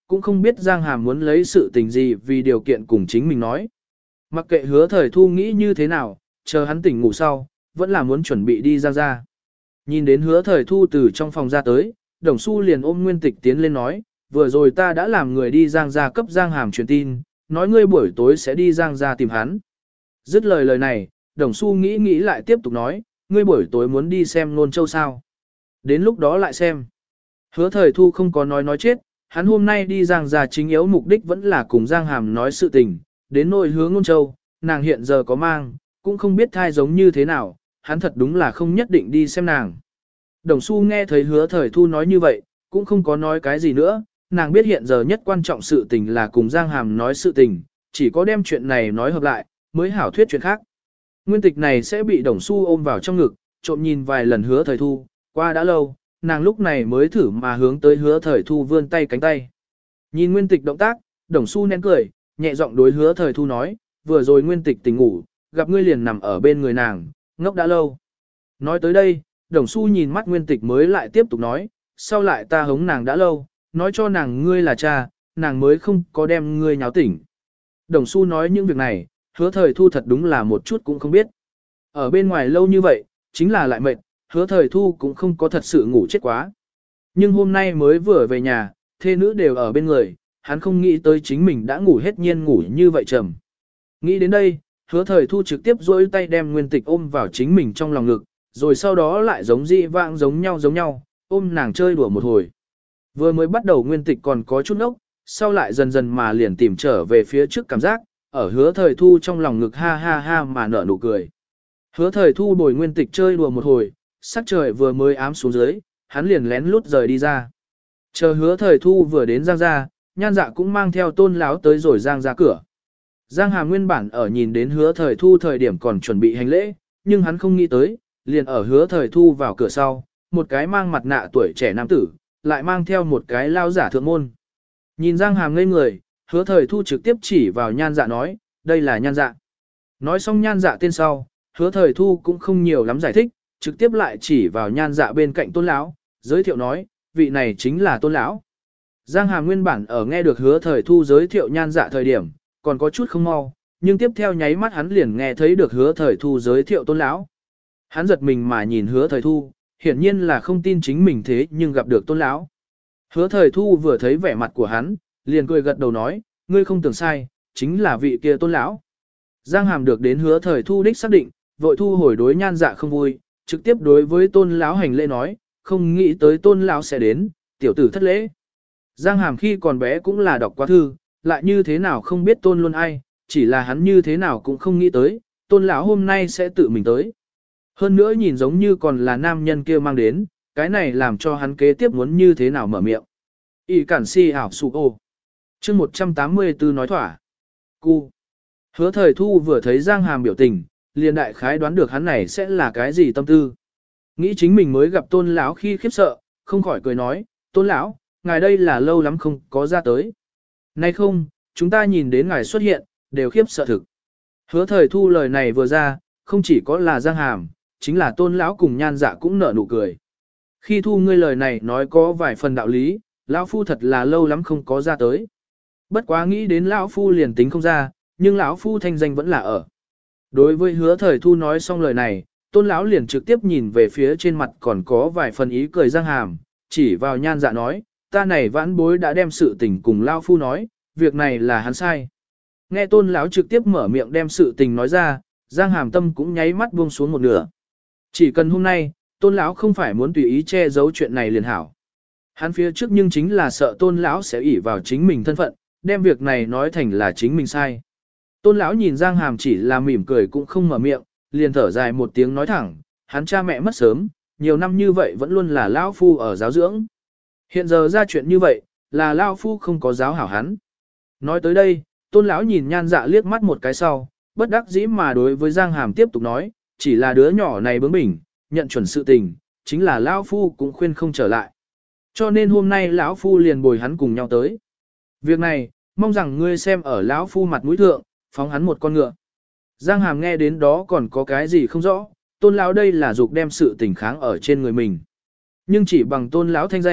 cũng không biết Giang Hàm muốn lấy sự tình gì vì điều kiện cùng chính mình nói. Mặc kệ hứa thời thu nghĩ như thế nào, chờ hắn tỉnh ngủ sau, vẫn là muốn chuẩn bị đi Giang ra. Nhìn đến hứa thời thu từ trong phòng ra tới, Đồng Xu liền ôm Nguyên Tịch tiến lên nói, vừa rồi ta đã làm người đi Giang ra cấp Giang Hàm truyền tin, nói ngươi buổi tối sẽ đi Giang ra tìm hắn. Dứt lời lời này, Đồng Xu nghĩ nghĩ lại tiếp tục nói, ngươi buổi tối muốn đi xem Nôn Châu sao. Đến lúc đó lại xem. Hứa thời thu không có nói nói chết, hắn hôm nay đi Giang ra chính yếu mục đích vẫn là cùng Giang Hàm nói sự tình, đến nỗi hứa Nôn Châu, nàng hiện giờ có mang, cũng không biết thai giống như thế nào, hắn thật đúng là không nhất định đi xem nàng. Đồng Xu nghe thấy hứa thời thu nói như vậy, cũng không có nói cái gì nữa, nàng biết hiện giờ nhất quan trọng sự tình là cùng Giang Hàm nói sự tình, chỉ có đem chuyện này nói hợp lại, mới hảo thuyết chuyện khác. Nguyên tịch này sẽ bị Đồng Xu ôm vào trong ngực, trộm nhìn vài lần hứa thời thu, qua đã lâu, nàng lúc này mới thử mà hướng tới hứa thời thu vươn tay cánh tay. Nhìn Nguyên tịch động tác, Đồng Xu nén cười, nhẹ giọng đối hứa thời thu nói, vừa rồi Nguyên tịch tỉnh ngủ, gặp ngươi liền nằm ở bên người nàng, ngốc đã lâu. Nói tới đây, Đồng Xu nhìn mắt Nguyên tịch mới lại tiếp tục nói, sau lại ta hống nàng đã lâu, nói cho nàng ngươi là cha, nàng mới không có đem ngươi nháo tỉnh. Đồng Xu nói những việc này, hứa thời thu thật đúng là một chút cũng không biết. Ở bên ngoài lâu như vậy, chính là lại mệt, hứa thời thu cũng không có thật sự ngủ chết quá. Nhưng hôm nay mới vừa về nhà, thê nữ đều ở bên người, hắn không nghĩ tới chính mình đã ngủ hết nhiên ngủ như vậy trầm. Nghĩ đến đây, hứa thời thu trực tiếp duỗi tay đem Nguyên tịch ôm vào chính mình trong lòng ngực, rồi sau đó lại giống dị vãng giống nhau giống nhau, ôm nàng chơi đùa một hồi. Vừa mới bắt đầu Nguyên tịch còn có chút ốc, sau lại dần dần mà liền tìm trở về phía trước cảm giác, ở hứa thời thu trong lòng ngực ha ha ha mà nở nụ cười. Hứa thời thu bồi Nguyên tịch chơi đùa một hồi, sắc trời vừa mới ám xuống dưới, hắn liền lén lút rời đi ra. Chờ hứa thời thu vừa đến Giang ra, Nhan Dạ cũng mang theo Tôn Láo tới rồi Giang ra cửa. Giang Hàm nguyên bản ở nhìn đến hứa thời thu thời điểm còn chuẩn bị hành lễ, nhưng hắn không nghĩ tới, liền ở hứa thời thu vào cửa sau, một cái mang mặt nạ tuổi trẻ nam tử, lại mang theo một cái lao giả thượng môn. Nhìn Giang Hàm ngây người, hứa thời thu trực tiếp chỉ vào Nhan Dạ nói, đây là Nhan Dạ. Nói xong Nhan Dạ tên sau, hứa thời thu cũng không nhiều lắm giải thích, trực tiếp lại chỉ vào Nhan Dạ bên cạnh Tôn Lão, giới thiệu nói, vị này chính là Tôn Lão. Giang Hàm nguyên bản ở nghe được hứa thời thu giới thiệu Nhan Dạ thời điểm, còn có chút không mau, nhưng tiếp theo nháy mắt hắn liền nghe thấy được hứa thời thu giới thiệu Tôn Lão. Hắn giật mình mà nhìn hứa thời thu, hiển nhiên là không tin chính mình thế nhưng gặp được Tôn Lão. Hứa thời thu vừa thấy vẻ mặt của hắn, liền cười gật đầu nói, ngươi không tưởng sai, chính là vị kia Tôn Lão. Giang Hàm được đến hứa thời thu đích xác định, vội thu hồi đối Nhan Dạ không vui, trực tiếp đối với Tôn Lão hành lễ nói, không nghĩ tới Tôn Lão sẽ đến, tiểu tử thất lễ. Giang Hàm khi còn bé cũng là đọc quá thư, lại như thế nào không biết Tôn luôn ai, chỉ là hắn như thế nào cũng không nghĩ tới, Tôn Lão hôm nay sẽ tự mình tới. Hơn nữa nhìn giống như còn là nam nhân kia mang đến, cái này làm cho hắn kế tiếp muốn như thế nào mở miệng. Y cản si ảo sụ ô. chương một trăm tám mươi tư nói thỏa. Cu. Hứa thời thu vừa thấy Giang Hàm biểu tình, liền đại khái đoán được hắn này sẽ là cái gì tâm tư. Nghĩ chính mình mới gặp Tôn Lão khi khiếp sợ, không khỏi cười nói, Tôn Lão, ngài đây là lâu lắm không có ra tới. Nay không, chúng ta nhìn đến ngài xuất hiện, đều khiếp sợ thực. Hứa thời thu lời này vừa ra, không chỉ có là Giang Hàm, chính là Tôn Lão cùng Nhan Dạ cũng nở nụ cười. Khi thu ngươi lời này nói có vài phần đạo lý, Lão Phu thật là lâu lắm không có ra tới. Bất quá nghĩ đến Lão Phu liền tính không ra, nhưng Lão Phu thanh danh vẫn là ở. Đối với hứa thời thu nói xong lời này, Tôn Lão liền trực tiếp nhìn về phía trên mặt còn có vài phần ý cười Giang Hàm, chỉ vào Nhan Dạ nói, ta này vãn bối đã đem sự tình cùng Lão Phu nói, việc này là hắn sai. Nghe Tôn Lão trực tiếp mở miệng đem sự tình nói ra, Giang Hàm tâm cũng nháy mắt buông xuống một nửa. Chỉ cần hôm nay, Tôn Lão không phải muốn tùy ý che giấu chuyện này liền hảo. Hắn phía trước nhưng chính là sợ Tôn Lão sẽ ỷ vào chính mình thân phận, đem việc này nói thành là chính mình sai. Tôn Lão nhìn Giang Hàm chỉ là mỉm cười cũng không mở miệng, liền thở dài một tiếng nói thẳng, hắn cha mẹ mất sớm, nhiều năm như vậy vẫn luôn là Lão Phu ở giáo dưỡng. Hiện giờ ra chuyện như vậy, là Lão Phu không có giáo hảo hắn. Nói tới đây, Tôn Lão nhìn Nhan Dạ liếc mắt một cái sau, bất đắc dĩ mà đối với Giang Hàm tiếp tục nói, chỉ là đứa nhỏ này bướng bỉnh, nhận chuẩn sự tình, chính là Lão Phu cũng khuyên không trở lại. Cho nên hôm nay Lão Phu liền bồi hắn cùng nhau tới. Việc này, mong rằng ngươi xem ở Lão Phu mặt mũi thượng, phóng hắn một con ngựa. Giang Hàm nghe đến đó còn có cái gì không rõ, Tôn Lão đây là dục đem sự tình kháng ở trên người mình. Nhưng chỉ bằng Tôn Lão thanh danh,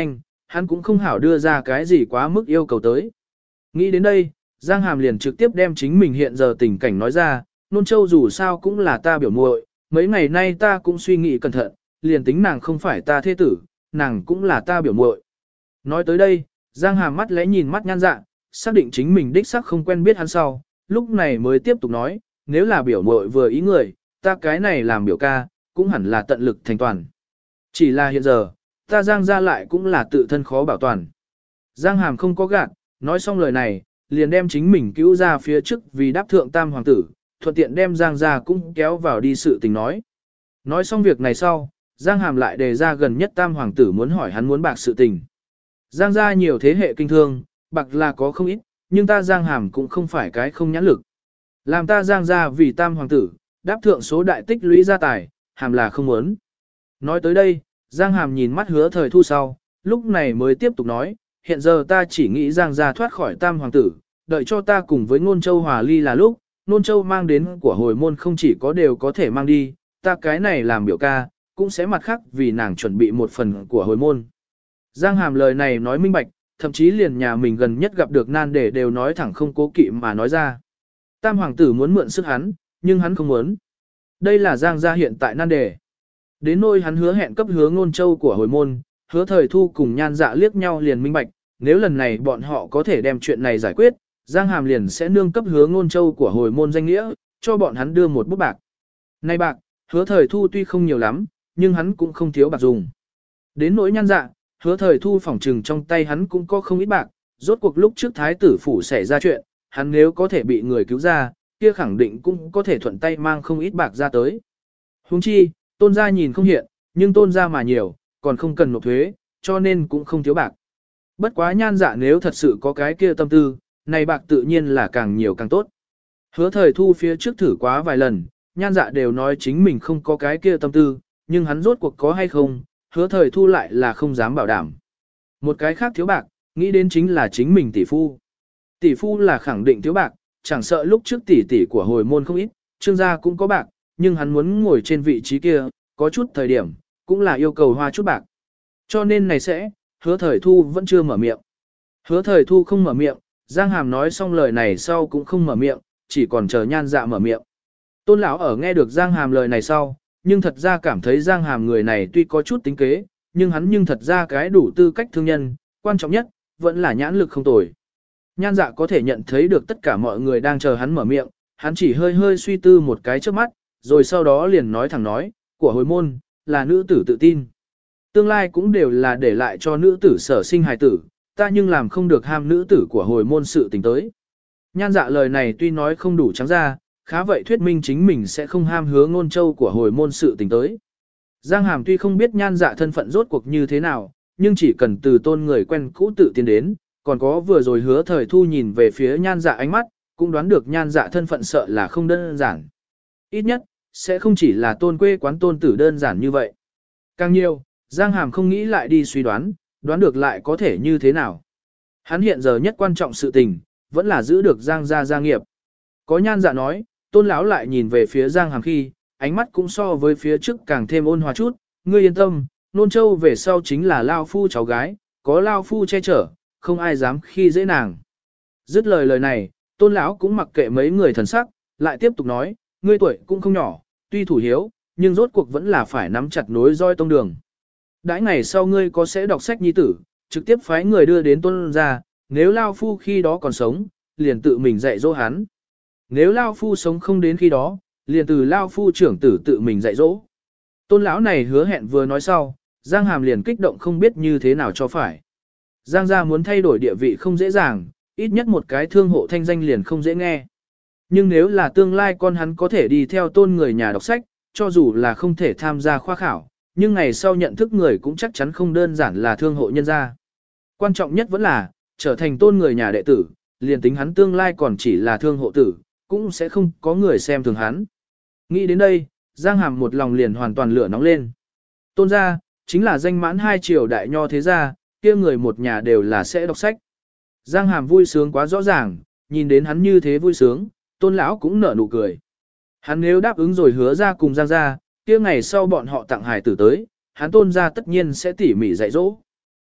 hắn cũng không hảo đưa ra cái gì quá mức yêu cầu tới. Nghĩ đến đây, Giang Hàm liền trực tiếp đem chính mình hiện giờ tình cảnh nói ra, Nôn Châu dù sao cũng là ta biểu muội, mấy ngày nay ta cũng suy nghĩ cẩn thận, liền tính nàng không phải ta thế tử, nàng cũng là ta biểu muội. Nói tới đây, Giang Hàm mắt lẽ nhìn mắt Nhan Dạ, xác định chính mình đích xác không quen biết hắn sau, lúc này mới tiếp tục nói, nếu là biểu muội vừa ý người, ta cái này làm biểu ca, cũng hẳn là tận lực thành toàn. Chỉ là hiện giờ, ta Giang ra lại cũng là tự thân khó bảo toàn. Giang Hàm không có gạt, nói xong lời này, liền đem chính mình cứu ra phía trước vì đáp thượng tam hoàng tử, thuận tiện đem Giang ra cũng kéo vào đi sự tình nói. Nói xong việc này sau, Giang Hàm lại đề ra gần nhất tam hoàng tử muốn hỏi hắn muốn bạc sự tình. Giang ra nhiều thế hệ kinh thương, bạc là có không ít, nhưng ta Giang Hàm cũng không phải cái không nhãn lực. Làm ta Giang ra vì tam hoàng tử, đáp thượng số đại tích lũy gia tài, Hàm là không muốn. Nói tới đây, Giang Hàm nhìn mắt Hứa Thời Thu sau, lúc này mới tiếp tục nói, hiện giờ ta chỉ nghĩ Giang ra thoát khỏi tam hoàng tử, đợi cho ta cùng với Ngôn Châu hòa ly là lúc, Ngôn Châu mang đến của hồi môn không chỉ có đều có thể mang đi, ta cái này làm biểu ca, cũng sẽ mặt khác vì nàng chuẩn bị một phần của hồi môn. Giang Hàm lời này nói minh bạch, thậm chí liền nhà mình gần nhất gặp được nan đề đều nói thẳng không cố kỵ mà nói ra. Tam hoàng tử muốn mượn sức hắn, nhưng hắn không muốn. Đây là Giang gia hiện tại nan đề. Đến nỗi hắn hứa hẹn cấp Hứa Ngôn Châu của hồi môn, Hứa Thời Thu cùng Nhan Dạ liếc nhau liền minh bạch, nếu lần này bọn họ có thể đem chuyện này giải quyết, Giang Hàm liền sẽ nương cấp Hứa Ngôn Châu của hồi môn danh nghĩa, cho bọn hắn đưa một bút bạc. Này bạc, Hứa Thời Thu tuy không nhiều lắm, nhưng hắn cũng không thiếu bạc dùng. Đến nỗi Nhan Dạ, Hứa Thời Thu phỏng trừng trong tay hắn cũng có không ít bạc, rốt cuộc lúc trước thái tử phủ xảy ra chuyện, hắn nếu có thể bị người cứu ra, kia khẳng định cũng có thể thuận tay mang không ít bạc ra tới. Huống chi, Tôn gia nhìn không hiện, nhưng Tôn gia mà nhiều, còn không cần nộp thuế, cho nên cũng không thiếu bạc. Bất quá Nhan Dạ nếu thật sự có cái kia tâm tư, này bạc tự nhiên là càng nhiều càng tốt. Hứa Thời Thu phía trước thử quá vài lần, Nhan Dạ đều nói chính mình không có cái kia tâm tư, nhưng hắn rốt cuộc có hay không, Hứa Thời Thu lại là không dám bảo đảm. Một cái khác thiếu bạc, nghĩ đến chính là chính mình tỷ phu. Tỷ phu là khẳng định thiếu bạc, chẳng sợ lúc trước tỷ tỷ của hồi môn không ít, Trương gia cũng có bạc, nhưng hắn muốn ngồi trên vị trí kia, có chút thời điểm, cũng là yêu cầu hoa chút bạc. Cho nên này sẽ, Hứa Thời Thu vẫn chưa mở miệng. Hứa Thời Thu không mở miệng, Giang Hàm nói xong lời này sau cũng không mở miệng, chỉ còn chờ Nhan Dạ mở miệng. Tôn lão ở nghe được Giang Hàm lời này sau, nhưng thật ra cảm thấy Giang Hàm người này tuy có chút tính kế, nhưng hắn nhưng thật ra cái đủ tư cách thương nhân, quan trọng nhất, vẫn là nhãn lực không tồi. Nhan Dạ có thể nhận thấy được tất cả mọi người đang chờ hắn mở miệng, hắn chỉ hơi hơi suy tư một cái trước mắt, rồi sau đó liền nói thẳng nói, của hồi môn, là nữ tử tự tin. Tương lai cũng đều là để lại cho nữ tử sở sinh hài tử, ta nhưng làm không được ham nữ tử của hồi môn sự tình tới. Nhan Dạ lời này tuy nói không đủ trắng ra, khá vậy thuyết minh chính mình sẽ không ham Hứa Ngôn Châu của hồi môn sự tình tới. Giang Hàm tuy không biết Nhan Dạ thân phận rốt cuộc như thế nào, nhưng chỉ cần từ tôn người quen cũ tự tiến đến, còn có vừa rồi Hứa Thời Thu nhìn về phía Nhan Dạ ánh mắt, cũng đoán được Nhan Dạ thân phận sợ là không đơn giản. Ít nhất, sẽ không chỉ là tôn quê quán tôn tử đơn giản như vậy. Càng nhiều, Giang Hàm không nghĩ lại đi suy đoán, đoán được lại có thể như thế nào. Hắn hiện giờ nhất quan trọng sự tình, vẫn là giữ được Giang gia gia nghiệp. Có Nhan Dạ nói, Tôn lão lại nhìn về phía Giang Hàm khi, ánh mắt cũng so với phía trước càng thêm ôn hòa chút, ngươi yên tâm, Nôn Châu về sau chính là Lao Phu cháu gái, có Lao Phu che chở, không ai dám khi dễ nàng. Dứt lời lời này, Tôn lão cũng mặc kệ mấy người thần sắc, lại tiếp tục nói, ngươi tuổi cũng không nhỏ, tuy thủ hiếu, nhưng rốt cuộc vẫn là phải nắm chặt nối roi tông đường. Đãi ngày sau ngươi có sẽ đọc sách nhi tử, trực tiếp phái người đưa đến Tôn gia, nếu Lao Phu khi đó còn sống, liền tự mình dạy dỗ hắn. Nếu Lao Phu sống không đến khi đó, liền từ Lao Phu trưởng tử tự mình dạy dỗ. Tôn lão này hứa hẹn vừa nói sau, Giang Hàm liền kích động không biết như thế nào cho phải. Giang gia muốn thay đổi địa vị không dễ dàng, ít nhất một cái thương hộ thanh danh liền không dễ nghe. Nhưng nếu là tương lai con hắn có thể đi theo tôn người nhà đọc sách, cho dù là không thể tham gia khoa khảo, nhưng ngày sau nhận thức người cũng chắc chắn không đơn giản là thương hộ nhân gia. Quan trọng nhất vẫn là, trở thành tôn người nhà đệ tử, liền tính hắn tương lai còn chỉ là thương hộ tử, cũng sẽ không có người xem thường hắn. Nghĩ đến đây, Giang Hàm một lòng liền hoàn toàn lửa nóng lên. Tôn gia, chính là danh mãn hai triều đại nho thế gia, kia người một nhà đều là sẽ đọc sách. Giang Hàm vui sướng quá rõ ràng, nhìn đến hắn như thế vui sướng, Tôn lão cũng nở nụ cười. Hắn nếu đáp ứng rồi hứa ra cùng Giang gia, kia ngày sau bọn họ tặng hài tử tới, hắn Tôn gia tất nhiên sẽ tỉ mỉ dạy dỗ.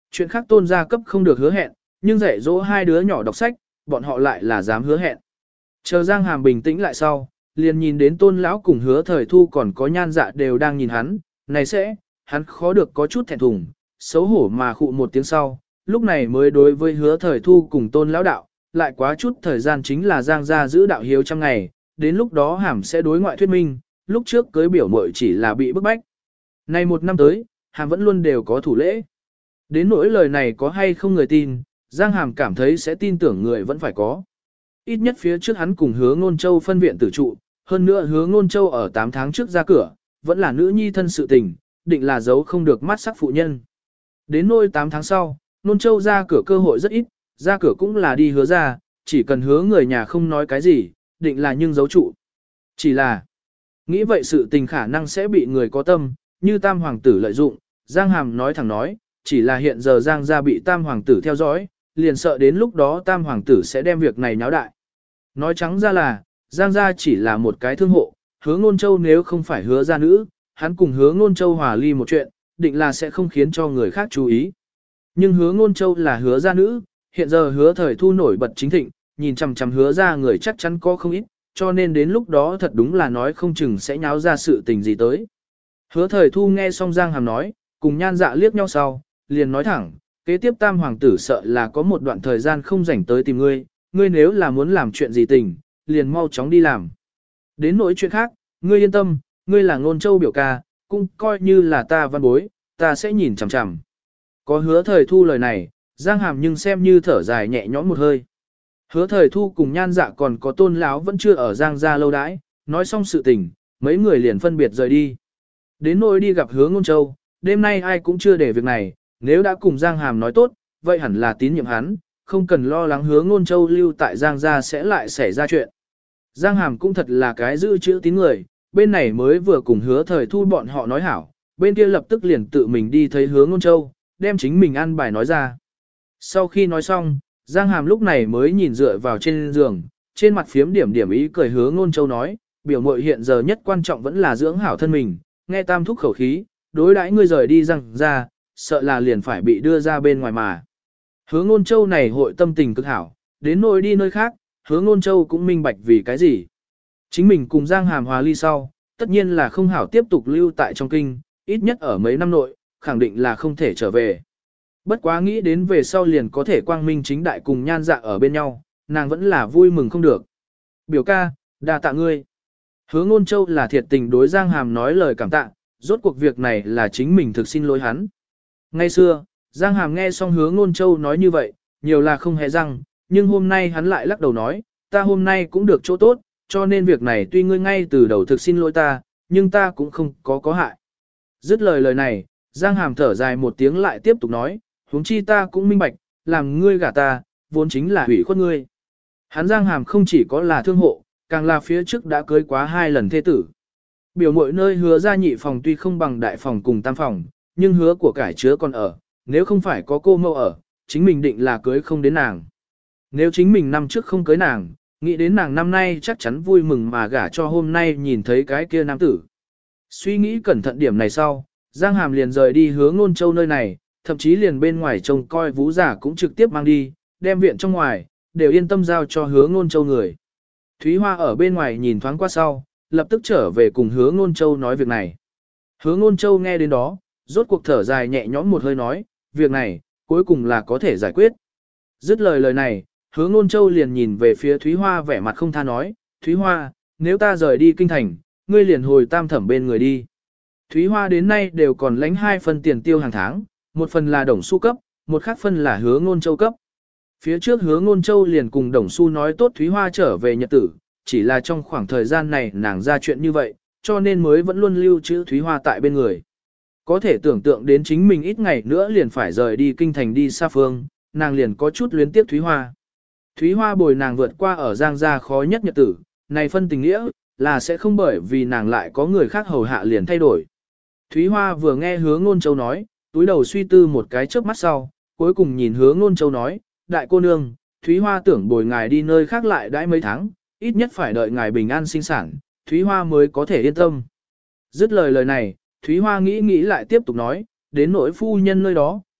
Chuyện khác tôn gia cấp không được hứa hẹn, nhưng dạy dỗ hai đứa nhỏ đọc sách, bọn họ lại là dám hứa hẹn. Chờ Giang Hàm bình tĩnh lại sau, liền nhìn đến tôn lão cùng hứa thời thu còn có nhan dạ đều đang nhìn hắn, này sẽ, hắn khó được có chút thẹn thùng, xấu hổ mà khụ một tiếng sau, lúc này mới đối với hứa thời thu cùng tôn lão đạo, lại quá chút thời gian chính là Giang gia giữ đạo hiếu trăm ngày, đến lúc đó Hàm sẽ đối ngoại thuyết minh, lúc trước cưới biểu muội chỉ là bị bức bách. Này một năm tới, Hàm vẫn luôn đều có thủ lễ. Đến nỗi lời này có hay không người tin, Giang Hàm cảm thấy sẽ tin tưởng người vẫn phải có. Ít nhất phía trước hắn cùng hứa Ngôn Châu phân viện tử trụ, hơn nữa hứa Ngôn Châu ở tám tháng trước ra cửa, vẫn là nữ nhi thân sự tình, định là giấu không được mắt sắc phụ nhân. Đến nỗi tám tháng sau, Ngôn Châu ra cửa cơ hội rất ít, ra cửa cũng là đi hứa ra, chỉ cần hứa người nhà không nói cái gì, định là nhưng giấu trụ. Chỉ là, nghĩ vậy sự tình khả năng sẽ bị người có tâm, như tam hoàng tử lợi dụng, Giang Hàm nói thẳng nói, chỉ là hiện giờ Giang gia bị tam hoàng tử theo dõi, liền sợ đến lúc đó tam hoàng tử sẽ đem việc này nháo đại. Nói trắng ra là, Giang gia chỉ là một cái thương hộ, hứa Ngôn Châu nếu không phải hứa gia nữ, hắn cùng hứa Ngôn Châu hòa ly một chuyện, định là sẽ không khiến cho người khác chú ý. Nhưng hứa Ngôn Châu là hứa gia nữ, hiện giờ hứa thời thu nổi bật chính thịnh, nhìn chằm chằm hứa ra người chắc chắn có không ít, cho nên đến lúc đó thật đúng là nói không chừng sẽ nháo ra sự tình gì tới. Hứa thời thu nghe xong Giang Hàm nói, cùng nhan dạ liếc nhau sau, liền nói thẳng, kế tiếp tam hoàng tử sợ là có một đoạn thời gian không rảnh tới tìm ngươi, ngươi nếu là muốn làm chuyện gì tình, liền mau chóng đi làm. Đến nỗi chuyện khác, ngươi yên tâm, ngươi là Ngôn Châu biểu ca, cũng coi như là ta văn bối, ta sẽ nhìn chằm chằm. Có hứa thời thu lời này, Giang Hàm nhưng xem như thở dài nhẹ nhõm một hơi. Hứa thời thu cùng nhan dạ còn có tôn lão vẫn chưa ở Giang gia lâu đãi, nói xong sự tình, mấy người liền phân biệt rời đi. Đến nỗi đi gặp hứa Ngôn Châu, đêm nay ai cũng chưa để việc này, nếu đã cùng Giang Hàm nói tốt, vậy hẳn là tín nhiệm hắn, không cần lo lắng hứa Ngôn Châu lưu tại Giang gia sẽ lại xảy ra chuyện. Giang Hàm cũng thật là cái giữ chữ tín người, bên này mới vừa cùng hứa thời thu bọn họ nói hảo, bên kia lập tức liền tự mình đi thấy hứa Ngôn Châu, đem chính mình ăn bài nói ra. Sau khi nói xong, Giang Hàm lúc này mới nhìn dựa vào trên giường, trên mặt phiếm điểm điểm ý cười hứa Ngôn Châu nói, biểu muội hiện giờ nhất quan trọng vẫn là dưỡng hảo thân mình, nghe tam thúc khẩu khí, đối đãi ngươi rời đi Giang ra, sợ là liền phải bị đưa ra bên ngoài mà. Hứa Ngôn Châu này hội tâm tình cực hảo, đến nỗi đi nơi khác, hứa Ngôn Châu cũng minh bạch vì cái gì. Chính mình cùng Giang Hàm hòa ly sau, tất nhiên là không hảo tiếp tục lưu tại trong kinh, ít nhất ở mấy năm nội, khẳng định là không thể trở về. Bất quá nghĩ đến về sau liền có thể quang minh chính đại cùng nhan dạ ở bên nhau, nàng vẫn là vui mừng không được. Biểu ca, đa tạ ngươi. Hứa Ngôn Châu là thiệt tình đối Giang Hàm nói lời cảm tạ, rốt cuộc việc này là chính mình thực xin lỗi hắn. Ngay xưa, Giang Hàm nghe xong hứa Ngôn Châu nói như vậy, nhiều là không hề răng, nhưng hôm nay hắn lại lắc đầu nói, ta hôm nay cũng được chỗ tốt, cho nên việc này tuy ngươi ngay từ đầu thực xin lỗi ta, nhưng ta cũng không có có hại. Dứt lời lời này, Giang Hàm thở dài một tiếng lại tiếp tục nói, huống chi ta cũng minh bạch, làm ngươi gả ta, vốn chính là hủy khuất ngươi. Hắn Giang Hàm không chỉ có là thương hộ, càng là phía trước đã cưới quá hai lần thê tử. Biểu muội nơi hứa ra nhị phòng tuy không bằng đại phòng cùng tam phòng, nhưng hứa của cải chứa còn ở, nếu không phải có cô mâu ở, chính mình định là cưới không đến nàng. Nếu chính mình năm trước không cưới nàng, nghĩ đến nàng năm nay chắc chắn vui mừng mà gả cho hôm nay nhìn thấy cái kia nam tử. Suy nghĩ cẩn thận điểm này sau, Giang Hàm liền rời đi hứa Ngôn Châu nơi này, thậm chí liền bên ngoài trông coi vũ giả cũng trực tiếp mang đi, đem viện trong ngoài, đều yên tâm giao cho hứa Ngôn Châu người. Thúy Hoa ở bên ngoài nhìn thoáng qua sau, lập tức trở về cùng hứa Ngôn Châu nói việc này. Hứa Ngôn Châu nghe đến đó, rốt cuộc thở dài nhẹ nhõm một hơi nói, việc này, cuối cùng là có thể giải quyết. Dứt lời lời này, hứa Ngôn Châu liền nhìn về phía Thúy Hoa vẻ mặt không tha nói, Thúy Hoa, nếu ta rời đi kinh thành, ngươi liền hồi tam thẩm bên người đi. Thúy Hoa đến nay đều còn lãnh hai phần tiền tiêu hàng tháng, một phần là Đồng Xu cấp, một khác phần là hứa Ngôn Châu cấp. Phía trước hứa Ngôn Châu liền cùng Đồng Xu nói tốt Thúy Hoa trở về nhật tử, chỉ là trong khoảng thời gian này nàng ra chuyện như vậy, cho nên mới vẫn luôn lưu trữ Thúy Hoa tại bên người. Có thể tưởng tượng đến chính mình ít ngày nữa liền phải rời đi kinh thành đi xa phương, nàng liền có chút luyến tiếc Thúy Hoa. Thúy Hoa bồi nàng vượt qua ở Giang gia khó nhất nhật tử, này phân tình nghĩa, là sẽ không bởi vì nàng lại có người khác hầu hạ liền thay đổi. Thúy Hoa vừa nghe hứa Ngôn Châu nói, túi đầu suy tư một cái chớp mắt sau, cuối cùng nhìn hứa Ngôn Châu nói, đại cô nương, Thúy Hoa tưởng bồi ngài đi nơi khác lại đãi mấy tháng, ít nhất phải đợi ngài bình an sinh sản, Thúy Hoa mới có thể yên tâm. Dứt lời lời này, Thúy Hoa nghĩ nghĩ lại tiếp tục nói, đến nỗi phu nhân nơi đó,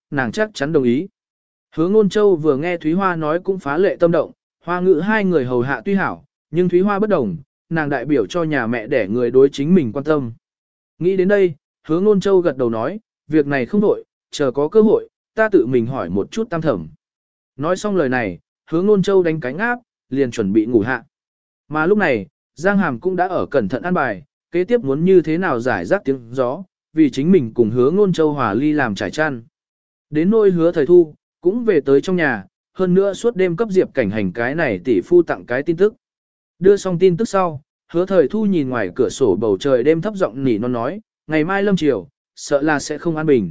nàng chắc chắn đồng ý. Hứa Ngôn Châu vừa nghe Thúy Hoa nói cũng phá lệ tâm động, Hoa ngữ hai người hầu hạ tuy hảo, nhưng Thúy Hoa bất đồng, nàng đại biểu cho nhà mẹ để người đối chính mình quan tâm. Nghĩ đến đây, Hứa Ngôn Châu gật đầu nói, việc này không đổi, chờ có cơ hội, ta tự mình hỏi một chút tam thẩm. Nói xong lời này, Hứa Ngôn Châu đánh cánh áp, liền chuẩn bị ngủ hạ. Mà lúc này, Giang Hàm cũng đã ở cẩn thận ăn bài, kế tiếp muốn như thế nào giải rác tiếng gió, vì chính mình cùng Hứa Ngôn Châu hòa ly làm trải chăn. Đến nôi Hứa Thời Thu, cũng về tới trong nhà, hơn nữa suốt đêm cấp Diệp Cảnh Hành cái này tỷ phu tặng cái tin tức. Đưa xong tin tức sau, Hứa Thời Thu nhìn ngoài cửa sổ bầu trời đêm thấp giọng nỉ non nói, ngày mai lâm chiều, sợ là sẽ không an bình.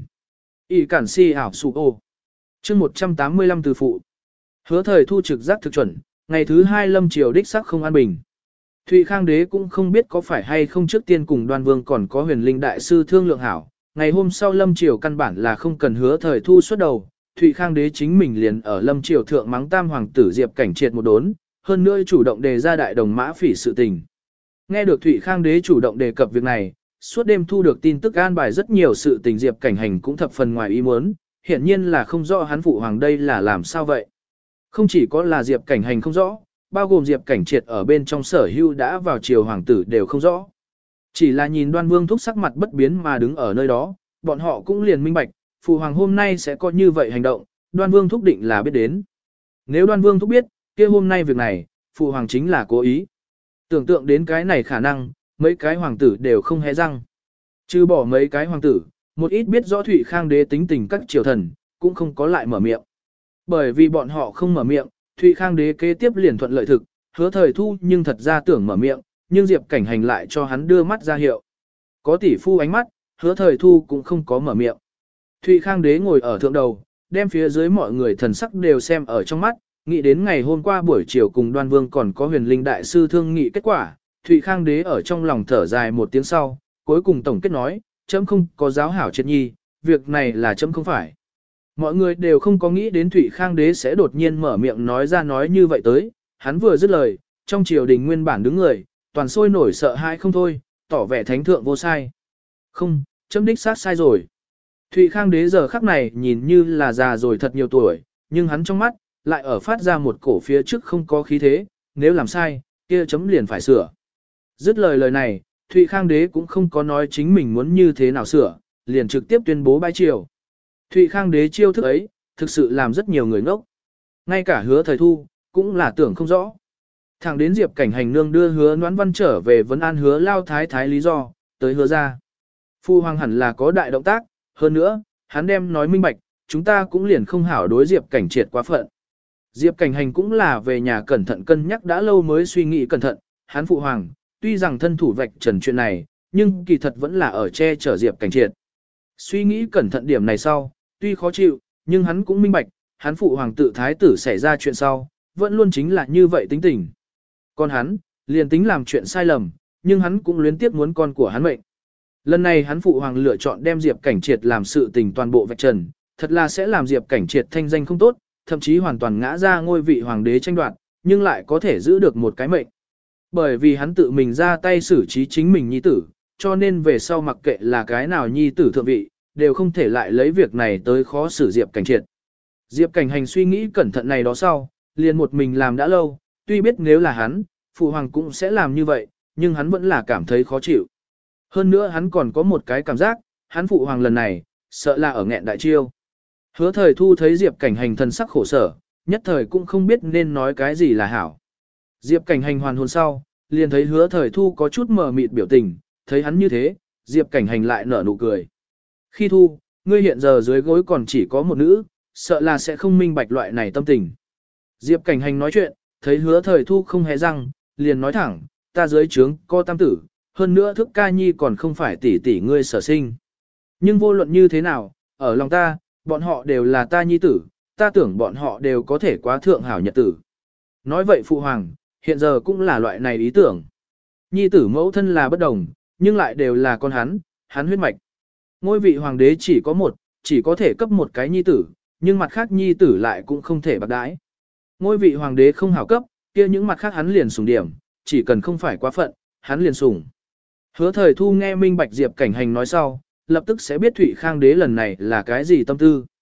Y cản si ảo sụ ô. chương một trăm tám mươi lăm từ phụ. Hứa Thời Thu trực giác thực chuẩn, ngày thứ hai lâm chiều đích sắc không an bình. Thụy Khang Đế cũng không biết có phải hay không trước tiên cùng Đoan Vương còn có Huyền Linh đại sư thương lượng hảo. Ngày hôm sau lâm chiều căn bản là không cần Hứa Thời Thu xuất đầu, Thụy Khang Đế chính mình liền ở lâm triều thượng mắng tam hoàng tử Diệp Cảnh Triệt một đốn, hơn nữa chủ động đề ra đại đồng mã phỉ sự tình. Nghe được Thụy Khang Đế chủ động đề cập việc này, suốt đêm thu được tin tức an bài rất nhiều sự tình Diệp Cảnh Hành cũng thập phần ngoài ý muốn, hiển nhiên là không rõ hắn phụ hoàng đây là làm sao vậy. Không chỉ có là Diệp Cảnh Hành không rõ, bao gồm Diệp Cảnh Triệt ở bên trong sở hưu đã vào triều hoàng tử đều không rõ. Chỉ là nhìn Đoan Vương thúc sắc mặt bất biến mà đứng ở nơi đó, bọn họ cũng liền minh bạch, phụ hoàng hôm nay sẽ có như vậy hành động, Đoan Vương thúc định là biết đến. Nếu Đoan Vương thúc biết, kia hôm nay việc này, phụ hoàng chính là cố ý. Tưởng tượng đến cái này khả năng, mấy cái hoàng tử đều không hé răng. Trừ bỏ mấy cái hoàng tử, một ít biết rõ Thụy Khang Đế tính tình các triều thần, cũng không có lại mở miệng. Bởi vì bọn họ không mở miệng, Thụy Khang Đế kế tiếp liền thuận lợi thực, Hứa Thời Thu nhưng thật ra tưởng mở miệng, nhưng Diệp Cảnh Hành lại cho hắn đưa mắt ra hiệu. Có tỷ phu ánh mắt, Hứa Thời Thu cũng không có mở miệng. Thụy Khang Đế ngồi ở thượng đầu, đem phía dưới mọi người thần sắc đều xem ở trong mắt, nghĩ đến ngày hôm qua buổi chiều cùng Đoan Vương còn có Huyền Linh đại sư thương nghị kết quả, Thụy Khang Đế ở trong lòng thở dài một tiếng sau, cuối cùng tổng kết nói, chấm không có giáo hảo triệt nhi, việc này là chấm không phải. Mọi người đều không có nghĩ đến Thụy Khang Đế sẽ đột nhiên mở miệng nói ra nói như vậy tới, hắn vừa dứt lời, trong triều đình nguyên bản đứng người, toàn sôi nổi sợ hãi không thôi, tỏ vẻ thánh thượng vô sai. Không, chấm đích xác sai rồi. Thụy Khang Đế giờ khắc này nhìn như là già rồi thật nhiều tuổi, nhưng hắn trong mắt, lại ở phát ra một cổ phía trước không có khí thế, nếu làm sai, kia chấm liền phải sửa. Dứt lời lời này, Thụy Khang Đế cũng không có nói chính mình muốn như thế nào sửa, liền trực tiếp tuyên bố bãi triều. Thụy Khang Đế chiêu thức ấy, thực sự làm rất nhiều người ngốc. Ngay cả Hứa Thời Thu, cũng là tưởng không rõ. Thẳng đến Diệp Cảnh Hành nương đưa Hứa Noãn Văn trở về vấn an Hứa Lao Thái Thái lý do, tới Hứa ra. Phu hoàng hẳn là có đại động tác, hơn nữa, hắn đem nói minh bạch, chúng ta cũng liền không hảo đối Diệp Cảnh Triệt quá phận. Diệp Cảnh Hành cũng là về nhà cẩn thận cân nhắc đã lâu mới suy nghĩ cẩn thận, hắn phụ hoàng, tuy rằng thân thủ vạch trần chuyện này, nhưng kỳ thật vẫn là ở che chở Diệp Cảnh Triệt. Suy nghĩ cẩn thận điểm này sau, tuy khó chịu, nhưng hắn cũng minh bạch, hắn phụ hoàng tự thái tử xảy ra chuyện sau, vẫn luôn chính là như vậy tính tình. Còn hắn, liền tính làm chuyện sai lầm, nhưng hắn cũng luyến tiếc muốn con của hắn mệnh. Lần này hắn phụ hoàng lựa chọn đem Diệp Cảnh Triệt làm sự tình toàn bộ vạch trần, thật là sẽ làm Diệp Cảnh Triệt thanh danh không tốt, thậm chí hoàn toàn ngã ra ngôi vị hoàng đế tranh đoạt, nhưng lại có thể giữ được một cái mệnh. Bởi vì hắn tự mình ra tay xử trí chính mình nhi tử, cho nên về sau mặc kệ là cái nào nhi tử thượng vị, đều không thể lại lấy việc này tới khó xử Diệp Cảnh Triệt. Diệp Cảnh Hành suy nghĩ cẩn thận này đó sau, liền một mình làm đã lâu, tuy biết nếu là hắn, phụ hoàng cũng sẽ làm như vậy, nhưng hắn vẫn là cảm thấy khó chịu. Hơn nữa hắn còn có một cái cảm giác, hắn phụ hoàng lần này, sợ là ở nghẹn đại chiêu. Hứa Thời Thu thấy Diệp Cảnh Hành thân sắc khổ sở, nhất thời cũng không biết nên nói cái gì là hảo. Diệp Cảnh Hành hoàn hồn sau, liền thấy Hứa Thời Thu có chút mờ mịt biểu tình, thấy hắn như thế, Diệp Cảnh Hành lại nở nụ cười. Khi Thu, ngươi hiện giờ dưới gối còn chỉ có một nữ, sợ là sẽ không minh bạch loại này tâm tình. Diệp Cảnh Hành nói chuyện, thấy Hứa Thời Thu không hề răng, liền nói thẳng, ta dưới trướng có tam tử, hơn nữa thức ca nhi còn không phải tỷ tỷ ngươi sở sinh. Nhưng vô luận như thế nào, ở lòng ta, bọn họ đều là ta nhi tử, ta tưởng bọn họ đều có thể quá thượng hảo nhật tử. Nói vậy phụ hoàng, hiện giờ cũng là loại này ý tưởng. Nhi tử mẫu thân là bất đồng, nhưng lại đều là con hắn, hắn huyết mạch. Ngôi vị hoàng đế chỉ có một, chỉ có thể cấp một cái nhi tử, nhưng mặt khác nhi tử lại cũng không thể bạc đãi. Ngôi vị hoàng đế không hảo cấp, kia những mặt khác hắn liền sủng điểm, chỉ cần không phải quá phận, hắn liền sủng. Hứa Thời Thu nghe minh bạch Diệp Cảnh Hành nói sau, lập tức sẽ biết Thụy Khang Đế lần này là cái gì tâm tư.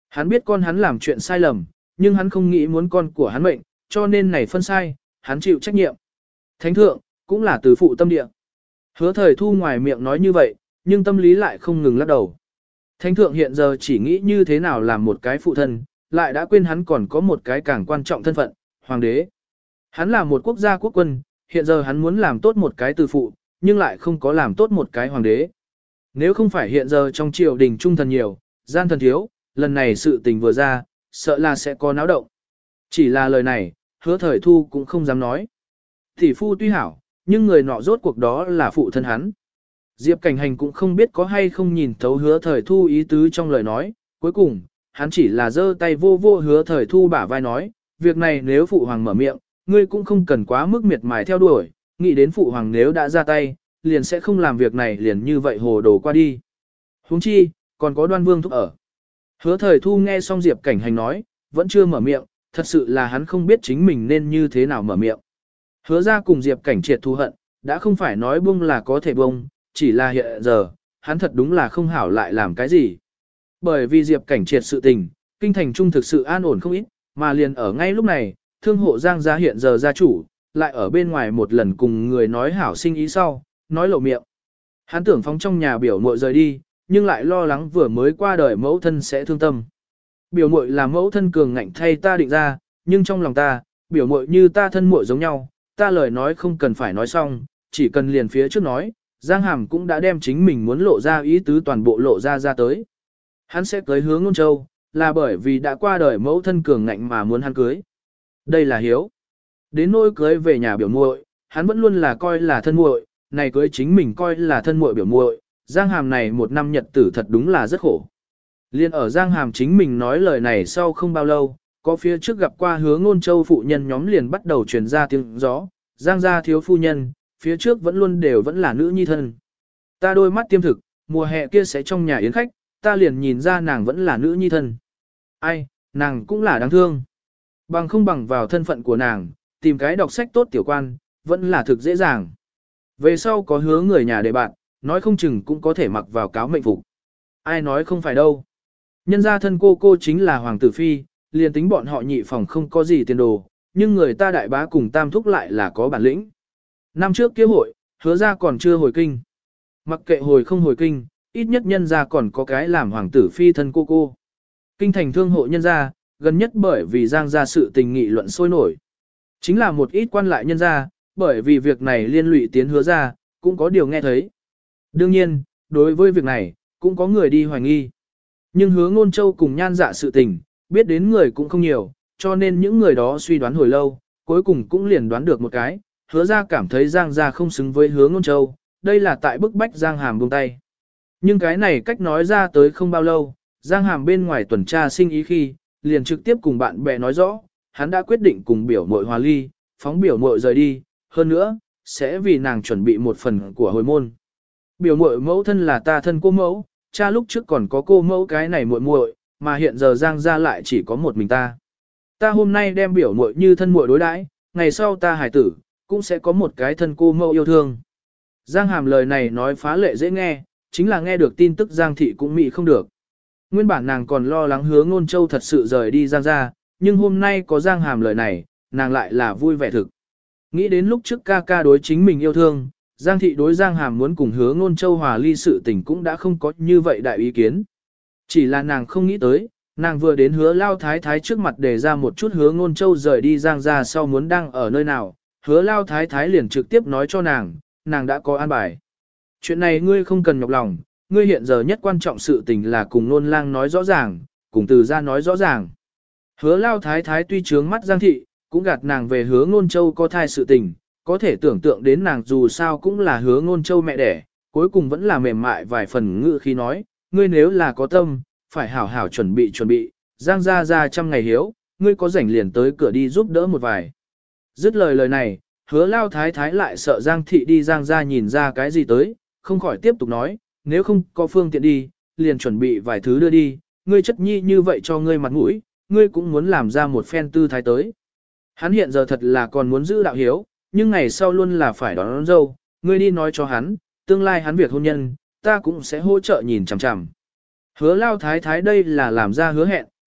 Hắn biết con hắn làm chuyện sai lầm, nhưng hắn không nghĩ muốn con của hắn mệnh, cho nên này phân sai, hắn chịu trách nhiệm. Thánh thượng, cũng là từ phụ tâm địa. Hứa thời thu ngoài miệng nói như vậy, nhưng tâm lý lại không ngừng lắc đầu. Thánh thượng hiện giờ chỉ nghĩ như thế nào làm một cái phụ thân, lại đã quên hắn còn có một cái càng quan trọng thân phận, hoàng đế. Hắn là một quốc gia quốc quân, hiện giờ hắn muốn làm tốt một cái từ phụ, nhưng lại không có làm tốt một cái hoàng đế. Nếu không phải hiện giờ trong triều đình trung thần nhiều, gian thần thiếu, lần này sự tình vừa ra, sợ là sẽ có náo động. Chỉ là lời này, hứa thời thu cũng không dám nói. Tỷ phu tuy hảo, nhưng người nọ rốt cuộc đó là phụ thân hắn. Diệp Cảnh Hành cũng không biết có hay không nhìn thấu hứa thời thu ý tứ trong lời nói, cuối cùng, hắn chỉ là giơ tay vô vô hứa thời thu bả vai nói, việc này nếu phụ hoàng mở miệng, ngươi cũng không cần quá mức miệt mài theo đuổi, nghĩ đến phụ hoàng nếu đã ra tay, liền sẽ không làm việc này liền như vậy hồ đồ qua đi. Huống chi, còn có Đoan Vương thúc ở. Hứa thời thu nghe xong Diệp Cảnh Hành nói, vẫn chưa mở miệng, thật sự là hắn không biết chính mình nên như thế nào mở miệng. Hứa ra cùng Diệp Cảnh triệt thù hận, đã không phải nói buông là có thể buông, chỉ là hiện giờ, hắn thật đúng là không hảo lại làm cái gì. Bởi vì Diệp Cảnh triệt sự tình, kinh thành trung thực sự an ổn không ít, mà liền ở ngay lúc này, thương hộ Giang gia hiện giờ gia chủ, lại ở bên ngoài một lần cùng người nói hảo sinh ý sau, nói lộ miệng. Hắn tưởng phóng trong nhà biểu muội rời đi, nhưng lại lo lắng vừa mới qua đời mẫu thân sẽ thương tâm. Biểu muội là mẫu thân cường ngạnh thay ta định ra, nhưng trong lòng ta, biểu muội như ta thân muội giống nhau, ta lời nói không cần phải nói xong, chỉ cần liền phía trước nói, Giang Hàm cũng đã đem chính mình muốn lộ ra ý tứ toàn bộ lộ ra ra tới. Hắn sẽ cưới Hứa Ngôn Châu, là bởi vì đã qua đời mẫu thân cường ngạnh mà muốn hắn cưới. Đây là hiếu. Đến nỗi cưới về nhà biểu muội, hắn vẫn luôn là coi là thân muội, này cưới chính mình coi là thân muội biểu muội, Giang Hàm này một năm nhật tử thật đúng là rất khổ. Liên ở Giang Hàm chính mình nói lời này sau không bao lâu, có phía trước gặp qua Hứa Ngôn Châu phụ nhân nhóm liền bắt đầu truyền ra tiếng gió, Giang gia thiếu phu nhân, phía trước vẫn luôn đều vẫn là nữ nhi thân. Ta đôi mắt tiêm thực, mùa hè kia sẽ trong nhà yến khách, ta liền nhìn ra nàng vẫn là nữ nhi thân. Ai, nàng cũng là đáng thương. Bằng không bằng vào thân phận của nàng, tìm cái đọc sách tốt tiểu quan, vẫn là thực dễ dàng. Về sau có hứa người nhà để bạn, nói không chừng cũng có thể mặc vào cáo mệnh phục. Ai nói không phải đâu. Nhân gia thân cô cô chính là hoàng tử phi, liền tính bọn họ nhị phòng không có gì tiền đồ, nhưng người ta đại bá cùng tam thúc lại là có bản lĩnh. Năm trước kia hội, hứa ra còn chưa hồi kinh. Mặc kệ hồi không hồi kinh, ít nhất nhân gia còn có cái làm hoàng tử phi thân cô cô. Kinh thành thương hộ nhân gia, gần nhất bởi vì Giang gia sự tình nghị luận sôi nổi. Chính là một ít quan lại nhân gia, bởi vì việc này liên lụy tiến hứa ra, cũng có điều nghe thấy. Đương nhiên, đối với việc này, cũng có người đi hoài nghi. Nhưng hứa Ngôn Châu cùng nhan dạ sự tình, biết đến người cũng không nhiều, cho nên những người đó suy đoán hồi lâu, cuối cùng cũng liền đoán được một cái, hứa ra cảm thấy Giang gia không xứng với hứa Ngôn Châu, đây là tại bức bách Giang Hàm buông tay. Nhưng cái này cách nói ra tới không bao lâu, Giang Hàm bên ngoài tuần tra sinh ý khi, liền trực tiếp cùng bạn bè nói rõ, hắn đã quyết định cùng biểu muội hòa ly, phóng biểu muội rời đi, hơn nữa, sẽ vì nàng chuẩn bị một phần của hồi môn. Biểu muội mẫu thân là ta thân cô mẫu, cha lúc trước còn có cô mẫu cái này muội muội, mà hiện giờ Giang gia lại chỉ có một mình ta. Ta hôm nay đem biểu muội như thân muội đối đãi, ngày sau ta hài tử, cũng sẽ có một cái thân cô mẫu yêu thương. Giang Hàm lời này nói phá lệ dễ nghe, chính là nghe được tin tức Giang thị cũng mị không được. Nguyên bản nàng còn lo lắng hứa Ngôn Châu thật sự rời đi Giang gia, nhưng hôm nay có Giang Hàm lời này, nàng lại là vui vẻ thực. Nghĩ đến lúc trước ca ca đối chính mình yêu thương, Giang thị đối Giang Hàm muốn cùng hứa Ngôn Châu hòa ly sự tình cũng đã không có như vậy đại ý kiến. Chỉ là nàng không nghĩ tới, nàng vừa đến hứa lao thái thái trước mặt để ra một chút hứa Ngôn Châu rời đi Giang gia sau muốn đang ở nơi nào, hứa lao thái thái liền trực tiếp nói cho nàng, nàng đã có an bài. Chuyện này ngươi không cần nhọc lòng, ngươi hiện giờ nhất quan trọng sự tình là cùng Nôn Lang nói rõ ràng, cùng Từ gia nói rõ ràng. Hứa lao thái thái tuy trướng mắt Giang thị, cũng gạt nàng về hứa Ngôn Châu có thai sự tình, có thể tưởng tượng đến nàng dù sao cũng là hứa Ngôn Châu mẹ đẻ, cuối cùng vẫn là mềm mại vài phần ngự khi nói, ngươi nếu là có tâm, phải hảo hảo chuẩn bị chuẩn bị, Giang gia ra trăm ngày hiếu, ngươi có rảnh liền tới cửa đi giúp đỡ một vài. Dứt lời lời này, hứa lao thái thái lại sợ Giang thị đi Giang gia nhìn ra cái gì tới, không khỏi tiếp tục nói, nếu không có phương tiện đi, liền chuẩn bị vài thứ đưa đi, ngươi chất nhi như vậy cho ngươi mặt mũi, ngươi cũng muốn làm ra một phen tư thái tới. Hắn hiện giờ thật là còn muốn giữ đạo hiếu, nhưng ngày sau luôn là phải đón, đón dâu, ngươi đi nói cho hắn, tương lai hắn việc hôn nhân, ta cũng sẽ hỗ trợ nhìn chằm chằm. Hứa lao thái thái đây là làm ra hứa hẹn,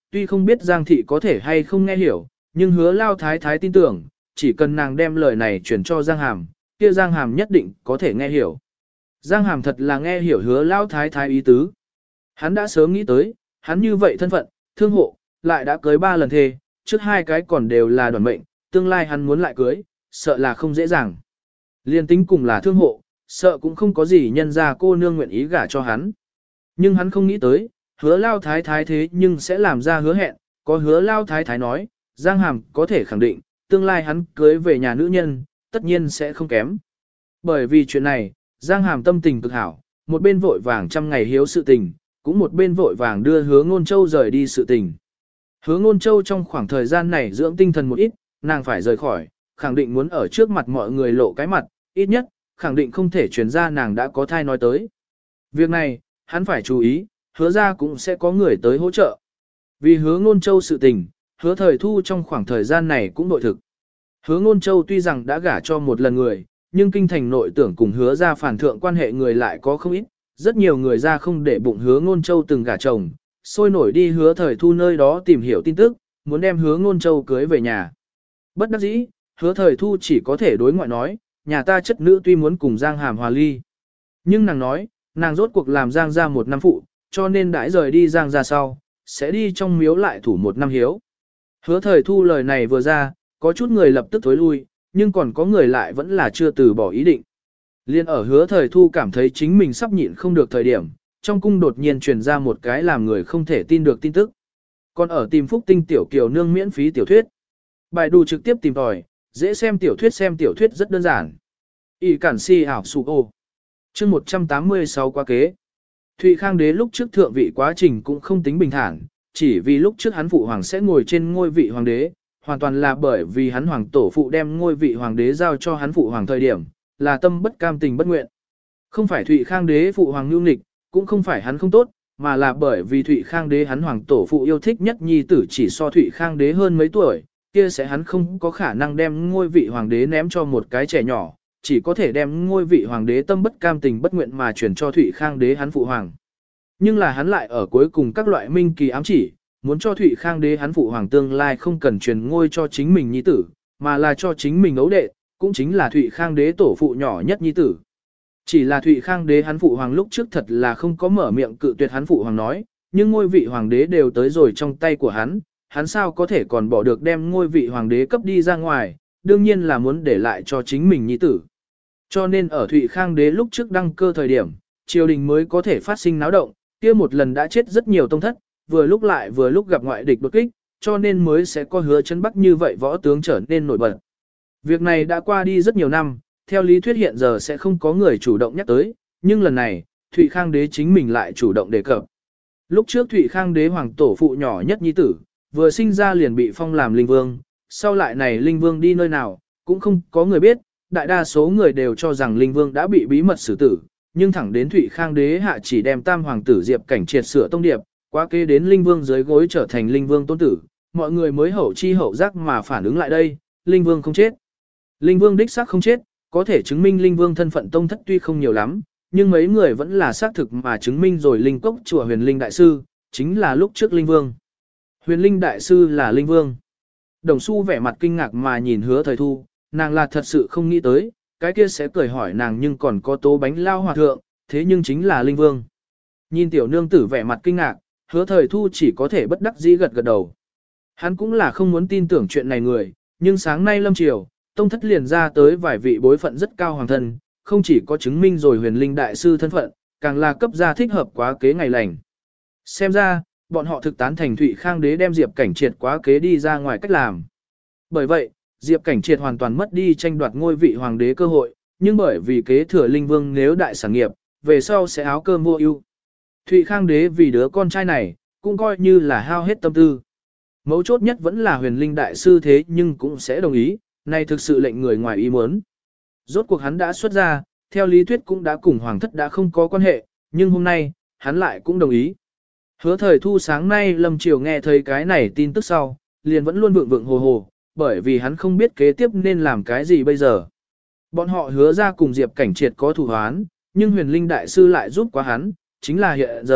tuy không biết Giang thị có thể hay không nghe hiểu, nhưng hứa lao thái thái tin tưởng, chỉ cần nàng đem lời này chuyển cho Giang Hàm, kia Giang Hàm nhất định có thể nghe hiểu. Giang Hàm thật là nghe hiểu hứa lao thái thái ý tứ. Hắn đã sớm nghĩ tới, hắn như vậy thân phận, thương hộ, lại đã cưới ba lần thề, trước hai cái còn đều là đoàn mệnh, tương lai hắn muốn lại cưới, sợ là không dễ dàng. Liên tính cùng là thương hộ, sợ cũng không có gì nhân ra cô nương nguyện ý gả cho hắn. Nhưng hắn không nghĩ tới, hứa lao thái thái thế nhưng sẽ làm ra hứa hẹn, có hứa lao thái thái nói, Giang Hàm có thể khẳng định, tương lai hắn cưới về nhà nữ nhân, tất nhiên sẽ không kém. Bởi vì chuyện này, Giang Hàm tâm tình cực hảo, một bên vội vàng trăm ngày hiếu sự tình, cũng một bên vội vàng đưa hứa ngôn châu rời đi sự tình. Hứa ngôn châu trong khoảng thời gian này dưỡng tinh thần một ít, nàng phải rời khỏi, khẳng định muốn ở trước mặt mọi người lộ cái mặt, ít nhất, khẳng định không thể truyền ra nàng đã có thai nói tới. Việc này, hắn phải chú ý, hứa ra cũng sẽ có người tới hỗ trợ. Vì hứa ngôn châu sự tình, hứa thời thu trong khoảng thời gian này cũng nội thực. Hứa ngôn châu tuy rằng đã gả cho một lần người, nhưng kinh thành nội tưởng cùng hứa ra phản thượng quan hệ người lại có không ít, rất nhiều người ra không để bụng hứa ngôn châu từng gả chồng, sôi nổi đi hứa thời thu nơi đó tìm hiểu tin tức, muốn đem hứa ngôn châu cưới về nhà. Bất đắc dĩ, hứa thời thu chỉ có thể đối ngoại nói, nhà ta chất nữ tuy muốn cùng Giang Hàm hòa ly. Nhưng nàng nói, nàng rốt cuộc làm Giang ra một năm phụ, cho nên đãi rời đi Giang ra sau, sẽ đi trong miếu lại thủ một năm hiếu. Hứa thời thu lời này vừa ra, có chút người lập tức thối lui, nhưng còn có người lại vẫn là chưa từ bỏ ý định. Liên ở hứa thời thu cảm thấy chính mình sắp nhịn không được thời điểm, trong cung đột nhiên truyền ra một cái làm người không thể tin được tin tức. Còn ở tìm Phúc Tinh tiểu kiều nương miễn phí tiểu thuyết. Bài đủ trực tiếp tìm tòi, dễ xem tiểu thuyết xem tiểu thuyết rất đơn giản. Y cản si ảo sụ ô. Chương một trăm tám mươi sáu quá kế. Thụy Khang đế lúc trước thượng vị quá trình cũng không tính bình thản, chỉ vì lúc trước hắn phụ hoàng sẽ ngồi trên ngôi vị hoàng đế, hoàn toàn là bởi vì hắn hoàng tổ phụ đem ngôi vị hoàng đế giao cho hắn phụ hoàng thời điểm, là tâm bất cam tình bất nguyện. Không phải Thụy Khang đế phụ hoàng nhu nghịch, cũng không phải hắn không tốt, mà là bởi vì Thụy Khang đế hắn hoàng tổ phụ yêu thích nhất nhi tử chỉ so Thụy Khang đế hơn mấy tuổi, kia sẽ hắn không có khả năng đem ngôi vị hoàng đế ném cho một cái trẻ nhỏ, chỉ có thể đem ngôi vị hoàng đế tâm bất cam tình bất nguyện mà chuyển cho Thụy Khang đế hắn phụ hoàng. Nhưng là hắn lại ở cuối cùng các loại minh kỳ ám chỉ, muốn cho Thụy Khang đế hắn phụ hoàng tương lai không cần truyền ngôi cho chính mình nhi tử, mà là cho chính mình ấu đệ, cũng chính là Thụy Khang đế tổ phụ nhỏ nhất nhi tử. Chỉ là Thụy Khang đế hắn phụ hoàng lúc trước thật là không có mở miệng cự tuyệt hắn phụ hoàng nói, nhưng ngôi vị hoàng đế đều tới rồi trong tay của hắn, hắn sao có thể còn bỏ được đem ngôi vị hoàng đế cấp đi ra ngoài, đương nhiên là muốn để lại cho chính mình nhi tử. Cho nên ở Thụy Khang đế lúc trước đăng cơ thời điểm, triều đình mới có thể phát sinh náo động, kia một lần đã chết rất nhiều tông thất, vừa lúc lại vừa lúc gặp ngoại địch đột kích, cho nên mới sẽ có Hứa Chấn Bắc như vậy võ tướng trở nên nổi bật. Việc này đã qua đi rất nhiều năm, theo lý thuyết hiện giờ sẽ không có người chủ động nhắc tới, nhưng lần này, Thụy Khang đế chính mình lại chủ động đề cập. Lúc trước Thụy Khang đế hoàng tổ phụ nhỏ nhất nhi tử, vừa sinh ra liền bị phong làm linh vương, sau lại này linh vương đi nơi nào, cũng không có người biết, đại đa số người đều cho rằng linh vương đã bị bí mật xử tử, nhưng thẳng đến Thụy Khang đế hạ chỉ đem tam hoàng tử Diệp Cảnh triệt sửa tông điệp, quá kế đến linh vương dưới gối trở thành linh vương tôn tử, mọi người mới hậu chi hậu giác mà phản ứng lại đây, linh vương không chết. Linh vương đích xác không chết, có thể chứng minh linh vương thân phận tông thất tuy không nhiều lắm, nhưng mấy người vẫn là xác thực mà chứng minh rồi linh cốc chùa huyền linh đại sư, chính là lúc trước linh vương. Huyền linh đại sư là linh vương. Đồng Xu vẻ mặt kinh ngạc mà nhìn Hứa Thời Thu, nàng là thật sự không nghĩ tới, cái kia sẽ cười hỏi nàng nhưng còn có tố bánh lao hòa thượng, thế nhưng chính là linh vương. Nhìn tiểu nương tử vẻ mặt kinh ngạc, Hứa Thời Thu chỉ có thể bất đắc dĩ gật gật đầu. Hắn cũng là không muốn tin tưởng chuyện này người, nhưng sáng nay lâm triều, tông thất liền ra tới vài vị bối phận rất cao hoàng thân, không chỉ có chứng minh rồi huyền linh đại sư thân phận, càng là cấp gia thích hợp quá kế ngày lành. Xem ra, bọn họ thực tán thành Thụy Khang đế đem Diệp Cảnh triệt quá kế đi ra ngoài cách làm. Bởi vậy, Diệp Cảnh triệt hoàn toàn mất đi tranh đoạt ngôi vị hoàng đế cơ hội, nhưng bởi vì kế thừa linh vương nếu đại sản nghiệp, về sau sẽ áo cơm vô ưu. Thụy Khang đế vì đứa con trai này, cũng coi như là hao hết tâm tư. Mấu chốt nhất vẫn là huyền linh đại sư thế nhưng cũng sẽ đồng ý, này thực sự lệnh người ngoài ý muốn. Rốt cuộc hắn đã xuất ra, theo lý thuyết cũng đã cùng hoàng thất đã không có quan hệ, nhưng hôm nay, hắn lại cũng đồng ý. Hứa Thời Thu sáng nay lâm triều nghe thấy cái này tin tức sau, liền vẫn luôn vượng vượng hồ hồ, bởi vì hắn không biết kế tiếp nên làm cái gì bây giờ. Bọn họ hứa ra cùng Diệp Cảnh triệt có thủ hoán, nhưng huyền linh đại sư lại giúp quá hắn, chính là hiện giờ,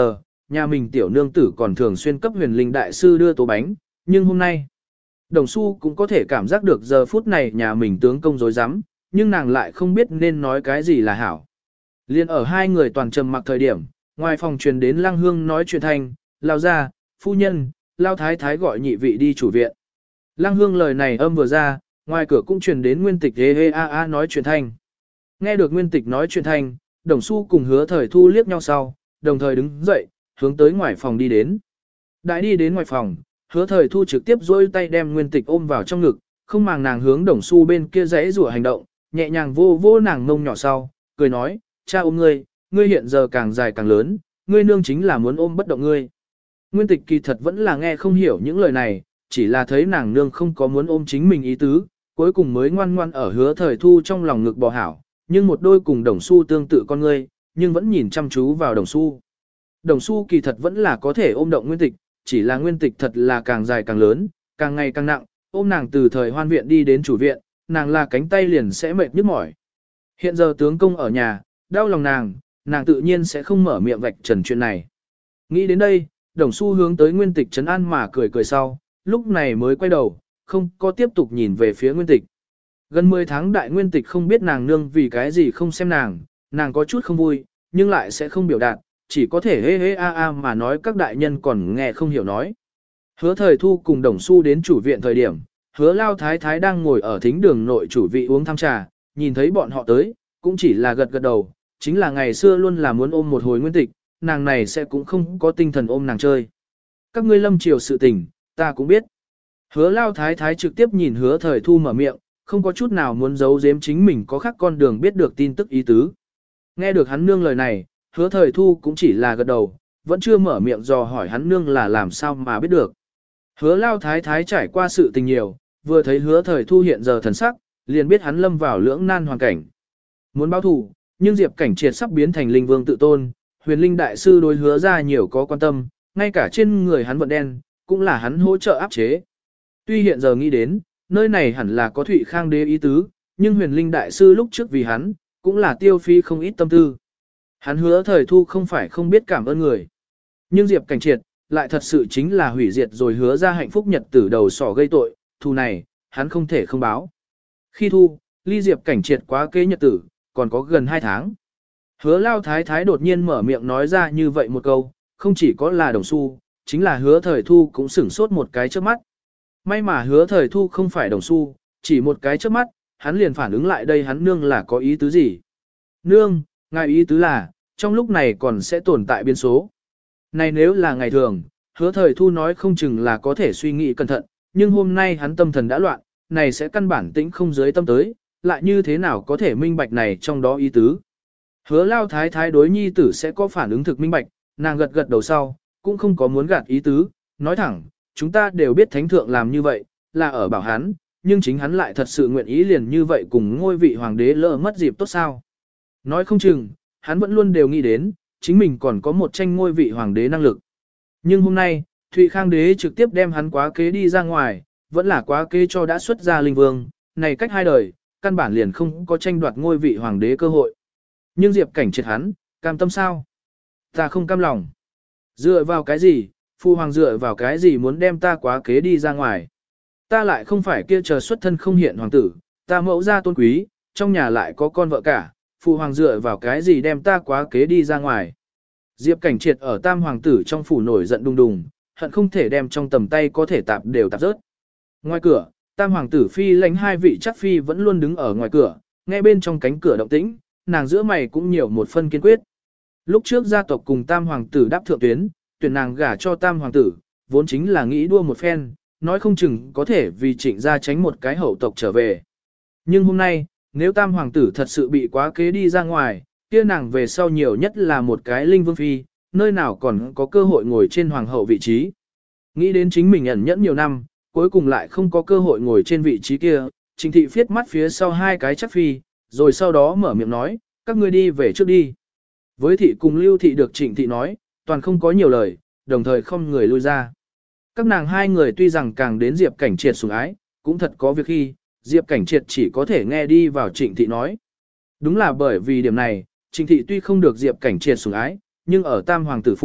nhà mình tiểu nương tử còn thường xuyên cấp huyền linh đại sư đưa tố bánh, nhưng hôm nay, Đồng Xu cũng có thể cảm giác được giờ phút này nhà mình tướng công dối rắm, nhưng nàng lại không biết nên nói cái gì là hảo. Liên ở hai người toàn trầm mặc thời điểm, ngoài phòng truyền đến Lăng Hương nói chuyện thanh, lao ra, phu nhân, lao thái thái gọi nhị vị đi chủ viện. Lăng Hương lời này âm vừa ra, ngoài cửa cũng truyền đến Nguyên Tịch hê hê a a nói chuyện thanh. Nghe được Nguyên Tịch nói chuyện thanh, Đồng Xu cùng Hứa Thời Thu liếc nhau sau, đồng thời đứng dậy, hướng tới ngoài phòng đi đến. Đại đi đến ngoài phòng, Hứa Thời Thu trực tiếp duỗi tay đem Nguyên Tịch ôm vào trong ngực, không màng nàng hướng Đồng Xu bên kia rẽ rủa hành động, nhẹ nhàng vô vô nàng mông nhỏ sau, cười nói, cha ôm ngươi, ngươi hiện giờ càng dài càng lớn, ngươi nương chính là muốn ôm bất động ngươi. Nguyên Tịch kỳ thật vẫn là nghe không hiểu những lời này, chỉ là thấy nàng nương không có muốn ôm chính mình ý tứ, cuối cùng mới ngoan ngoan ở Hứa Thời Thu trong lòng ngực bò hảo, nhưng một đôi cùng Đồng Xu tương tự con ngươi, nhưng vẫn nhìn chăm chú vào Đồng Xu. Đồng Xu kỳ thật vẫn là có thể ôm động Nguyên Tịch, chỉ là Nguyên Tịch thật là càng dài càng lớn, càng ngày càng nặng, ôm nàng từ thời hoan viện đi đến chủ viện, nàng là cánh tay liền sẽ mệt nhức mỏi. Hiện giờ tướng công ở nhà, đau lòng nàng, nàng tự nhiên sẽ không mở miệng vạch trần chuyện này. Nghĩ đến đây, Đồng Xu hướng tới Nguyên Tịch trấn an mà cười cười sau, lúc này mới quay đầu, không có tiếp tục nhìn về phía Nguyên Tịch. Gần mười tháng đại Nguyên Tịch không biết nàng nương vì cái gì không xem nàng, nàng có chút không vui, nhưng lại sẽ không biểu đạt, chỉ có thể hê hê a a mà nói các đại nhân còn nghe không hiểu nói. Hứa Thời Thu cùng Đồng Xu đến chủ viện thời điểm, Hứa Lao Thái Thái đang ngồi ở thính đường nội chủ vị uống tham trà, nhìn thấy bọn họ tới, cũng chỉ là gật gật đầu, chính là ngày xưa luôn là muốn ôm một hồi Nguyên Tịch, nàng này sẽ cũng không có tinh thần ôm nàng chơi. Các ngươi lâm triều sự tình, ta cũng biết. Hứa Lao Thái Thái trực tiếp nhìn Hứa Thời Thu mở miệng, không có chút nào muốn giấu giếm chính mình có khác con đường biết được tin tức ý tứ. Nghe được hắn nương lời này, Hứa Thời Thu cũng chỉ là gật đầu, vẫn chưa mở miệng dò hỏi hắn nương là làm sao mà biết được. Hứa Lao Thái Thái trải qua sự tình nhiều, vừa thấy Hứa Thời Thu hiện giờ thần sắc, liền biết hắn lâm vào lưỡng nan hoàn cảnh. Muốn báo thù, nhưng Diệp Cảnh Triệt sắp biến thành linh vương tự tôn, Huyền Linh đại sư đối Hứa ra nhiều có quan tâm, ngay cả trên người hắn vận đen, cũng là hắn hỗ trợ áp chế. Tuy hiện giờ nghĩ đến, nơi này hẳn là có Thụy Khang đế ý tứ, nhưng Huyền Linh đại sư lúc trước vì hắn, cũng là tiêu phi không ít tâm tư. Hắn Hứa Thời Thu không phải không biết cảm ơn người. Nhưng Diệp Cảnh Triệt, lại thật sự chính là hủy diệt rồi Hứa ra hạnh phúc nhật tử đầu sỏ gây tội, thù này, hắn không thể không báo. Khi thu, ly Diệp Cảnh Triệt quá kế nhật tử, còn có gần hai tháng. Hứa Lao Thái Thái đột nhiên mở miệng nói ra như vậy một câu, không chỉ có là Đồng Xu, chính là Hứa Thời Thu cũng sửng sốt một cái trước mắt. May mà Hứa Thời Thu không phải Đồng Xu, chỉ một cái trước mắt, hắn liền phản ứng lại đây hắn nương là có ý tứ gì. Nương, ngài ý tứ là, trong lúc này còn sẽ tồn tại biến số. Này nếu là ngày thường, Hứa Thời Thu nói không chừng là có thể suy nghĩ cẩn thận, nhưng hôm nay hắn tâm thần đã loạn, này sẽ căn bản tĩnh không dưới tâm tới, lại như thế nào có thể minh bạch này trong đó ý tứ. Hứa Lao Thái Thái đối nhi tử sẽ có phản ứng thực minh bạch, nàng gật gật đầu sau, cũng không có muốn gạt ý tứ, nói thẳng, chúng ta đều biết thánh thượng làm như vậy, là ở bảo hắn, nhưng chính hắn lại thật sự nguyện ý liền như vậy cùng ngôi vị hoàng đế lỡ mất dịp tốt sao. Nói không chừng, hắn vẫn luôn đều nghĩ đến, chính mình còn có một tranh ngôi vị hoàng đế năng lực. Nhưng hôm nay, Thụy Khang đế trực tiếp đem hắn quá kế đi ra ngoài, vẫn là quá kế cho đã xuất ra linh vương, này cách hai đời, căn bản liền không có tranh đoạt ngôi vị hoàng đế cơ hội. Nhưng Diệp Cảnh Triệt hắn, cam tâm sao? Ta không cam lòng. Dựa vào cái gì, phu hoàng dựa vào cái gì muốn đem ta quá kế đi ra ngoài? Ta lại không phải kia chờ xuất thân không hiện hoàng tử, ta mẫu gia tôn quý, trong nhà lại có con vợ cả, phu hoàng dựa vào cái gì đem ta quá kế đi ra ngoài? Diệp Cảnh Triệt ở tam hoàng tử trong phủ nổi giận đùng đùng, hận không thể đem trong tầm tay có thể tạp đều tạp rớt. Ngoài cửa, tam hoàng tử phi lãnh hai vị chắc phi vẫn luôn đứng ở ngoài cửa, nghe bên trong cánh cửa động tĩnh, nàng giữa mày cũng nhiều một phân kiên quyết. Lúc trước gia tộc cùng tam hoàng tử đáp thượng tuyến, tuyển nàng gả cho tam hoàng tử, vốn chính là nghĩ đua một phen, nói không chừng có thể vì trịnh gia tránh một cái hậu tộc trở về. Nhưng hôm nay, nếu tam hoàng tử thật sự bị quá kế đi ra ngoài, kia nàng về sau nhiều nhất là một cái linh vương phi, nơi nào còn có cơ hội ngồi trên hoàng hậu vị trí. Nghĩ đến chính mình ẩn nhẫn nhiều năm, cuối cùng lại không có cơ hội ngồi trên vị trí kia, Trịnh thị phiết mắt phía sau hai cái chắc phi, rồi sau đó mở miệng nói, các ngươi đi về trước đi. Với thị cùng Lưu thị được Trịnh thị nói, toàn không có nhiều lời, đồng thời không người lui ra. Các nàng hai người tuy rằng càng đến Diệp Cảnh Triệt sủng ái, cũng thật có việc khi, Diệp Cảnh Triệt chỉ có thể nghe đi vào Trịnh thị nói. Đúng là bởi vì điểm này, Trịnh thị tuy không được Diệp Cảnh Triệt sủng ái, nhưng ở Tam Hoàng tử phủ,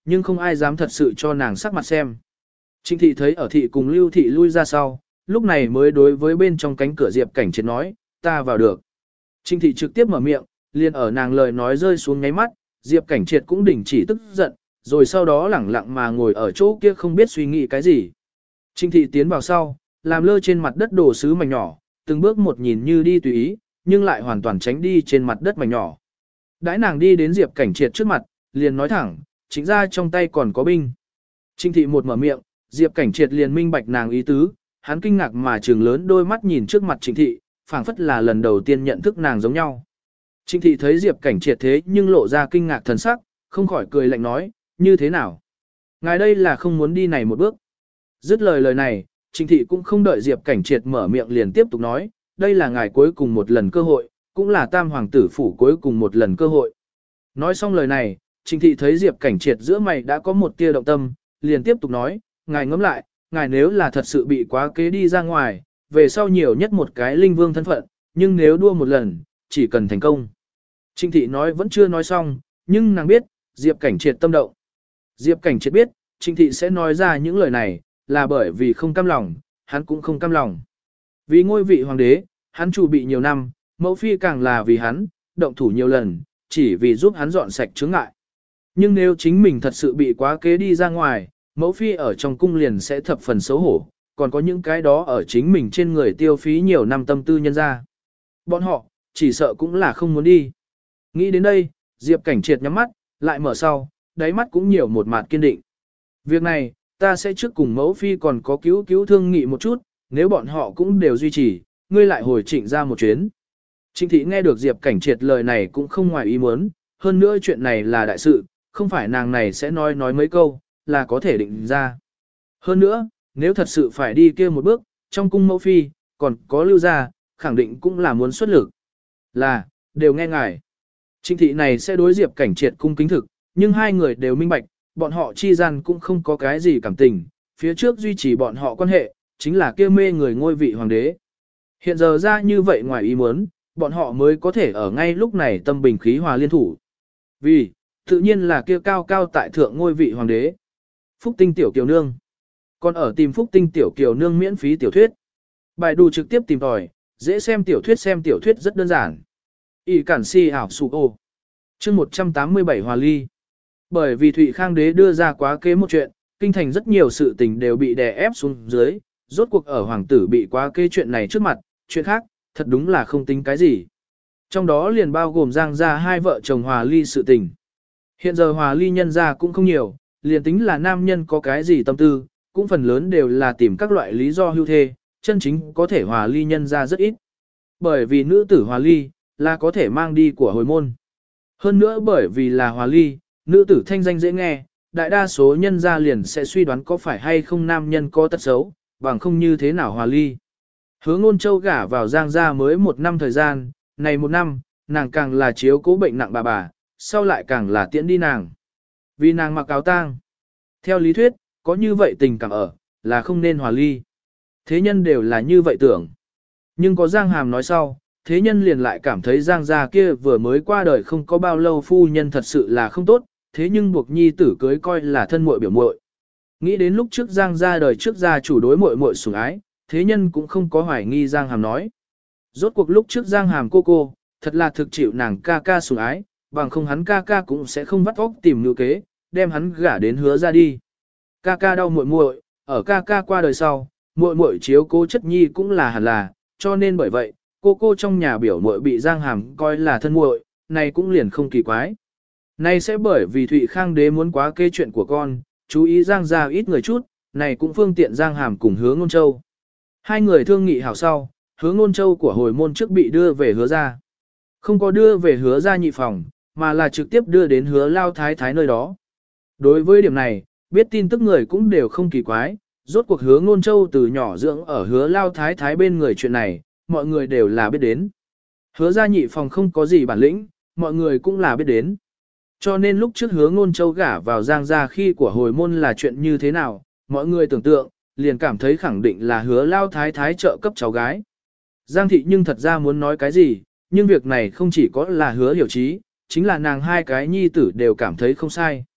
nhưng không ai dám thật sự cho nàng sắc mặt xem. Trịnh thị thấy ở thị cùng Lưu thị lui ra sau, lúc này mới đối với bên trong cánh cửa Diệp Cảnh Triệt nói, ta vào được. Trịnh thị trực tiếp mở miệng, liền ở nàng lời nói rơi xuống ngáy mắt, Diệp Cảnh Triệt cũng đình chỉ tức giận, rồi sau đó lẳng lặng mà ngồi ở chỗ kia không biết suy nghĩ cái gì. Trịnh thị tiến vào sau, làm lơ trên mặt đất đổ sứ mảnh nhỏ, từng bước một nhìn như đi tùy ý, nhưng lại hoàn toàn tránh đi trên mặt đất mảnh nhỏ. Đãi nàng đi đến Diệp Cảnh Triệt trước mặt, liền nói thẳng, chính ra trong tay còn có binh. Trịnh thị một mở miệng, Diệp Cảnh Triệt liền minh bạch nàng ý tứ, hắn kinh ngạc mà trừng lớn đôi mắt nhìn trước mặt Trịnh thị, phảng phất là lần đầu tiên nhận thức nàng giống nhau. Trịnh thị thấy Diệp Cảnh Triệt thế nhưng lộ ra kinh ngạc thần sắc, không khỏi cười lạnh nói, như thế nào? Ngài đây là không muốn đi này một bước. Dứt lời lời này, Trịnh thị cũng không đợi Diệp Cảnh Triệt mở miệng liền tiếp tục nói, đây là ngài cuối cùng một lần cơ hội, cũng là tam hoàng tử phủ cuối cùng một lần cơ hội. Nói xong lời này, Trịnh thị thấy Diệp Cảnh Triệt giữa mày đã có một tia động tâm, liền tiếp tục nói, ngài ngẫm lại, ngài nếu là thật sự bị quá kế đi ra ngoài, về sau nhiều nhất một cái linh vương thân phận, nhưng nếu đua một lần, chỉ cần thành công. Trịnh thị nói vẫn chưa nói xong, nhưng nàng biết, Diệp Cảnh Triệt tâm động. Diệp Cảnh Triệt biết, Trịnh thị sẽ nói ra những lời này, là bởi vì không cam lòng, hắn cũng không cam lòng. Vì ngôi vị hoàng đế, hắn chủ bị nhiều năm, mẫu phi càng là vì hắn, động thủ nhiều lần, chỉ vì giúp hắn dọn sạch chướng ngại. Nhưng nếu chính mình thật sự bị quá kế đi ra ngoài, mẫu phi ở trong cung liền sẽ thập phần xấu hổ, còn có những cái đó ở chính mình trên người tiêu phí nhiều năm tâm tư nhân ra. Bọn họ, chỉ sợ cũng là không muốn đi. Nghĩ đến đây, Diệp Cảnh Triệt nhắm mắt, lại mở sau, đáy mắt cũng nhiều một mặt kiên định. Việc này, ta sẽ trước cùng mẫu phi còn có cứu cứu thương nghị một chút, nếu bọn họ cũng đều duy trì, ngươi lại hồi Trịnh ra một chuyến. Trịnh thị nghe được Diệp Cảnh Triệt lời này cũng không ngoài ý muốn, hơn nữa chuyện này là đại sự, không phải nàng này sẽ nói nói mấy câu, là có thể định ra. Hơn nữa, nếu thật sự phải đi kia một bước, trong cung mẫu phi, còn có lưu gia, khẳng định cũng là muốn xuất lực. Là, đều nghe ngài. Trịnh thị này sẽ đối Diệp Cảnh Triệt cung kính thực, nhưng hai người đều minh bạch, bọn họ chi gian cũng không có cái gì cảm tình, phía trước duy trì bọn họ quan hệ, chính là kia mê người ngôi vị hoàng đế. Hiện giờ ra như vậy ngoài ý muốn, bọn họ mới có thể ở ngay lúc này tâm bình khí hòa liên thủ. Vì, tự nhiên là kia cao cao tại thượng ngôi vị hoàng đế. Phúc Tinh Tiểu Kiều Nương. Còn ở tìm Phúc Tinh Tiểu Kiều Nương miễn phí tiểu thuyết. Bài đù trực tiếp tìm tòi, dễ xem tiểu thuyết xem tiểu thuyết rất đơn giản. Y cản si ảo sụ ô. chương một trăm tám mươi bảy Hòa Ly. Bởi vì Thụy Khang Đế đưa ra quá kế một chuyện, kinh thành rất nhiều sự tình đều bị đè ép xuống dưới, rốt cuộc ở hoàng tử bị quá kế chuyện này trước mặt, chuyện khác, thật đúng là không tính cái gì. Trong đó liền bao gồm Giang gia hai vợ chồng Hòa Ly sự tình. Hiện giờ Hòa Ly nhân gia cũng không nhiều, liền tính là nam nhân có cái gì tâm tư, cũng phần lớn đều là tìm các loại lý do hưu thê, chân chính có thể Hòa Ly nhân gia rất ít. Bởi vì nữ tử Hòa Ly, là có thể mang đi của hồi môn. Hơn nữa bởi vì là Hòa Ly, nữ tử thanh danh dễ nghe, đại đa số nhân gia liền sẽ suy đoán có phải hay không nam nhân có tật xấu, bằng không như thế nào Hòa Ly. Hứa Ngôn Châu gả vào Giang gia mới một năm thời gian, này một năm, nàng càng là chiếu cố bệnh nặng bà bà, sau lại càng là tiễn đi nàng. Vì nàng mặc áo tang. Theo lý thuyết, có như vậy tình cảm ở, là không nên Hòa Ly. Thế nhân đều là như vậy tưởng. Nhưng có Giang Hàm nói sau, thế nhân liền lại cảm thấy Giang gia kia vừa mới qua đời không có bao lâu phu nhân thật sự là không tốt, thế nhưng buộc nhi tử cưới coi là thân muội biểu muội. Nghĩ đến lúc trước Giang gia đời trước gia chủ đối muội muội sủng ái, thế nhân cũng không có hoài nghi Giang Hàm nói. Rốt cuộc lúc trước Giang Hàm cô cô, thật là thực chịu nàng ca ca sủng ái, bằng không hắn ca ca cũng sẽ không vắt óc tìm nữ kế, đem hắn gả đến Hứa ra đi. Ca ca đau muội muội, ở ca ca qua đời sau, muội muội chiếu cố chất nhi cũng là hẳn là, cho nên bởi vậy, cô cô trong nhà biểu muội bị Giang Hàm coi là thân muội, này cũng liền không kỳ quái. Này sẽ bởi vì Thụy Khang Đế muốn quá kê chuyện của con, chú ý Giang gia ít người chút, này cũng phương tiện Giang Hàm cùng Hứa Ngôn Châu. Hai người thương nghị hảo sau, Hứa Ngôn Châu của hồi môn trước bị đưa về Hứa ra. Không có đưa về Hứa ra nhị phòng, mà là trực tiếp đưa đến Hứa Lao Thái Thái nơi đó. Đối với điểm này, biết tin tức người cũng đều không kỳ quái, rốt cuộc Hứa Ngôn Châu từ nhỏ dưỡng ở Hứa Lao Thái Thái bên người chuyện này, mọi người đều là biết đến. Hứa ra nhị phòng không có gì bản lĩnh, mọi người cũng là biết đến. Cho nên lúc trước Hứa Ngôn Châu gả vào Giang gia khi của hồi môn là chuyện như thế nào, mọi người tưởng tượng, liền cảm thấy khẳng định là Hứa Lao Thái Thái trợ cấp cháu gái. Giang thị nhưng thật ra muốn nói cái gì, nhưng việc này không chỉ có là Hứa Hiểu Trí, chính là nàng hai cái nhi tử đều cảm thấy không sai.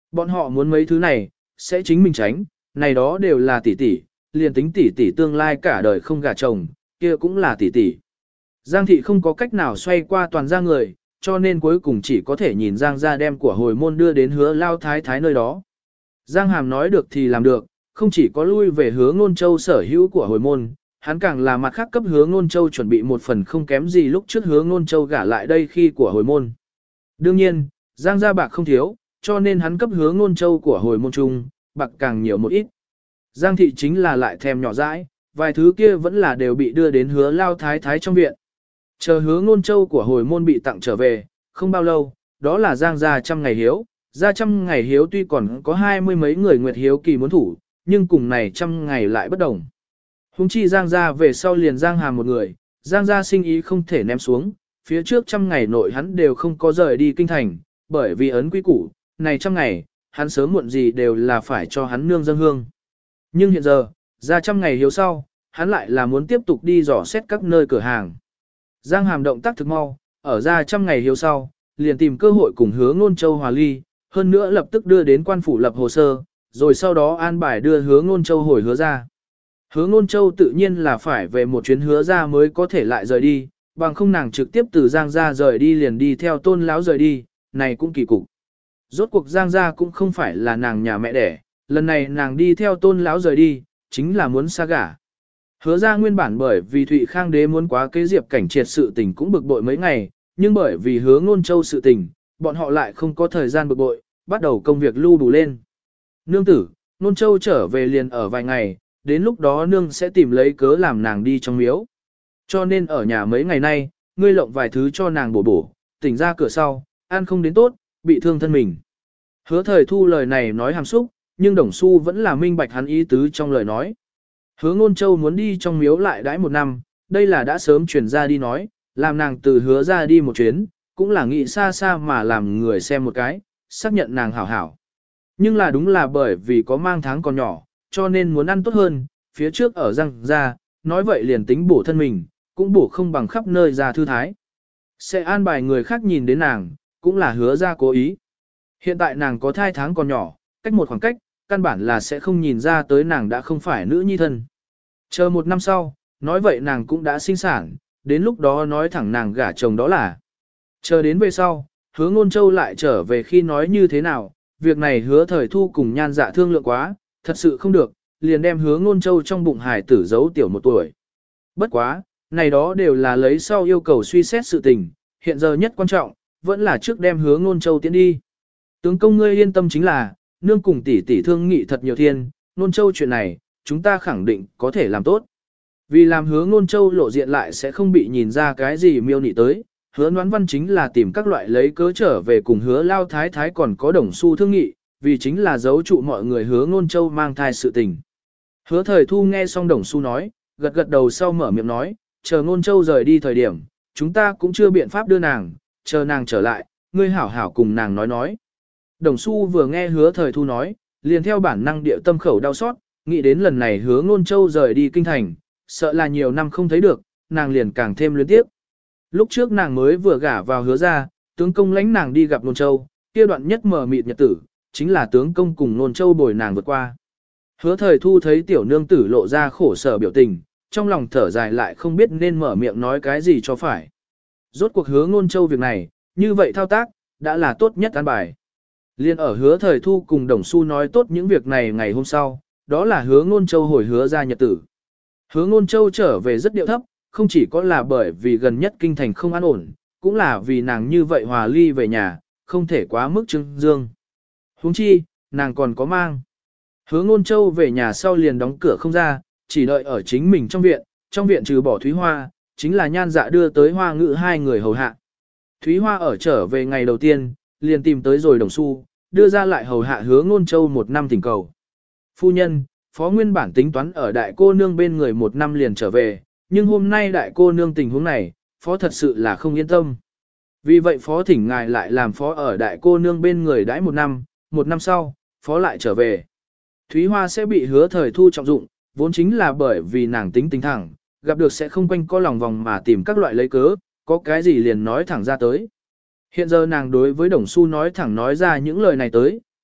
Bọn họ muốn mấy thứ này, sẽ chính mình tránh, này đó đều là tỷ tỷ, liền tính tỷ tỷ tương lai cả đời không gả chồng, kia cũng là tỷ tỷ. Giang thị không có cách nào xoay qua toàn gia người, cho nên cuối cùng chỉ có thể nhìn Giang gia đem của hồi môn đưa đến hứa lao thái thái nơi đó. Giang Hàm nói được thì làm được, không chỉ có lui về hứa ngôn châu sở hữu của hồi môn, hắn càng là mặt khác cấp hứa ngôn châu chuẩn bị một phần không kém gì lúc trước hứa ngôn châu gả lại đây khi của hồi môn. Đương nhiên, Giang gia bạc không thiếu, cho nên hắn cấp hứa ngôn châu của hồi môn chung, bạc càng nhiều một ít. Giang thị chính là lại thèm nhỏ dãi, vài thứ kia vẫn là đều bị đưa đến hứa lao thái thái trong viện. Chờ hứa ngôn châu của hồi môn bị tặng trở về, không bao lâu, đó là Giang gia trăm ngày hiếu. Gia trăm ngày hiếu tuy còn có hai mươi mấy người nguyệt hiếu kỳ muốn thủ, nhưng cùng này trăm ngày lại bất đồng. Hùng chi Giang gia về sau liền Giang Hàm một người, Giang gia sinh ý không thể ném xuống, phía trước trăm ngày nội hắn đều không có rời đi kinh thành, bởi vì ấn quy củ, này trăm ngày, hắn sớm muộn gì đều là phải cho hắn nương dân hương. Nhưng hiện giờ, ra trăm ngày hiếu sau, hắn lại là muốn tiếp tục đi dò xét các nơi cửa hàng. Giang Hàm động tác thực mau, ở ra trăm ngày hiếu sau, liền tìm cơ hội cùng hứa ngôn châu hòa ly, hơn nữa lập tức đưa đến quan phủ lập hồ sơ, rồi sau đó an bài đưa hứa ngôn châu hồi hứa ra. Hứa ngôn châu tự nhiên là phải về một chuyến hứa ra mới có thể lại rời đi, bằng không nàng trực tiếp từ Giang gia rời đi liền đi theo tôn lão rời đi, này cũng kỳ cục. Rốt cuộc Giang gia cũng không phải là nàng nhà mẹ đẻ, lần này nàng đi theo tôn lão rời đi, chính là muốn xa gả. Hứa ra nguyên bản bởi vì Thụy Khang đế muốn quá kế diệp cảnh triệt sự tình cũng bực bội mấy ngày, nhưng bởi vì hứa ngôn châu sự tình, bọn họ lại không có thời gian bực bội, bắt đầu công việc lưu đủ lên. Nương tử, ngôn châu trở về liền ở vài ngày, đến lúc đó nương sẽ tìm lấy cớ làm nàng đi trong miếu. Cho nên ở nhà mấy ngày nay, ngươi lộng vài thứ cho nàng bổ bổ, tỉnh ra cửa sau, ăn không đến tốt, bị thương thân mình. Hứa thời thu lời này nói hàm xúc, nhưng Đồng Xu vẫn là minh bạch hắn ý tứ trong lời nói. Hứa ngôn châu muốn đi trong miếu lại đãi một năm, đây là đã sớm truyền ra đi nói, làm nàng từ hứa ra đi một chuyến, cũng là nghĩ xa xa mà làm người xem một cái, xác nhận nàng hảo hảo. Nhưng là đúng là bởi vì có mang tháng còn nhỏ, cho nên muốn ăn tốt hơn, phía trước ở răng ra, nói vậy liền tính bổ thân mình, cũng bổ không bằng khắp nơi ra thư thái. Sẽ an bài người khác nhìn đến nàng, cũng là hứa ra cố ý. Hiện tại nàng có thai tháng còn nhỏ, cách một khoảng cách, căn bản là sẽ không nhìn ra tới nàng đã không phải nữ nhi thân. Chờ một năm sau, nói vậy nàng cũng đã sinh sản, đến lúc đó nói thẳng nàng gả chồng đó là. Chờ đến về sau, hứa ngôn châu lại trở về khi nói như thế nào, việc này hứa thời thu cùng nhan dạ thương lượng quá, thật sự không được, liền đem hứa ngôn châu trong bụng hải tử giấu tiểu một tuổi. Bất quá, này đó đều là lấy sau yêu cầu suy xét sự tình, hiện giờ nhất quan trọng, vẫn là trước đem hứa ngôn châu tiến đi. Tướng công ngươi yên tâm chính là, nương cùng tỷ tỷ thương nghị thật nhiều thiên, ngôn châu chuyện này, chúng ta khẳng định có thể làm tốt. Vì làm hứa ngôn châu lộ diện lại sẽ không bị nhìn ra cái gì miêu nị tới, hứa noãn văn chính là tìm các loại lấy cớ trở về cùng hứa lao thái thái còn có Đồng Xu thương nghị, vì chính là giấu trụ mọi người hứa ngôn châu mang thai sự tình. Hứa thời thu nghe xong Đồng Xu nói, gật gật đầu sau mở miệng nói, chờ ngôn châu rời đi thời điểm, chúng ta cũng chưa biện pháp đưa nàng, chờ nàng trở lại, ngươi hảo hảo cùng nàng nói nói. Đồng Xu vừa nghe hứa thời thu nói, liền theo bản năng địa tâm khẩu đau xót, nghĩ đến lần này hứa ngôn châu rời đi kinh thành, sợ là nhiều năm không thấy được, nàng liền càng thêm luyến tiếc. Lúc trước nàng mới vừa gả vào hứa ra, tướng công lãnh nàng đi gặp ngôn châu, kia đoạn nhất mở mịt nhật tử, chính là tướng công cùng ngôn châu bồi nàng vượt qua. Hứa thời thu thấy tiểu nương tử lộ ra khổ sở biểu tình, trong lòng thở dài lại không biết nên mở miệng nói cái gì cho phải. Rốt cuộc hứa ngôn châu việc này, như vậy thao tác, đã là tốt nhất an bài. Liên ở hứa thời thu cùng Đồng Xu nói tốt những việc này ngày hôm sau, đó là hứa ngôn châu hồi hứa ra nhật tử. Hứa ngôn châu trở về rất điệu thấp, không chỉ có là bởi vì gần nhất kinh thành không an ổn, cũng là vì nàng như vậy hòa ly về nhà, không thể quá mức trưng dương. Huống chi, nàng còn có mang. Hứa ngôn châu về nhà sau liền đóng cửa không ra, chỉ đợi ở chính mình trong viện, trong viện trừ bỏ Thúy Hoa, chính là nhan dạ đưa tới Hoa Ngự hai người hầu hạ. Thúy Hoa ở trở về ngày đầu tiên, liền tìm tới rồi Đồng Xu, đưa ra lại hầu hạ hứa ngôn châu một năm thỉnh cầu. Phu nhân, phó nguyên bản tính toán ở đại cô nương bên người một năm liền trở về, nhưng hôm nay đại cô nương tình huống này, phó thật sự là không yên tâm. Vì vậy phó thỉnh ngài lại làm phó ở đại cô nương bên người đãi một năm, một năm sau, phó lại trở về. Thúy Hoa sẽ bị hứa thời thu trọng dụng, vốn chính là bởi vì nàng tính tình thẳng, gặp được sẽ không quanh co lòng vòng mà tìm các loại lấy cớ, có cái gì liền nói thẳng ra tới. Hiện giờ nàng đối với Đồng Xu nói thẳng nói ra những lời này tới,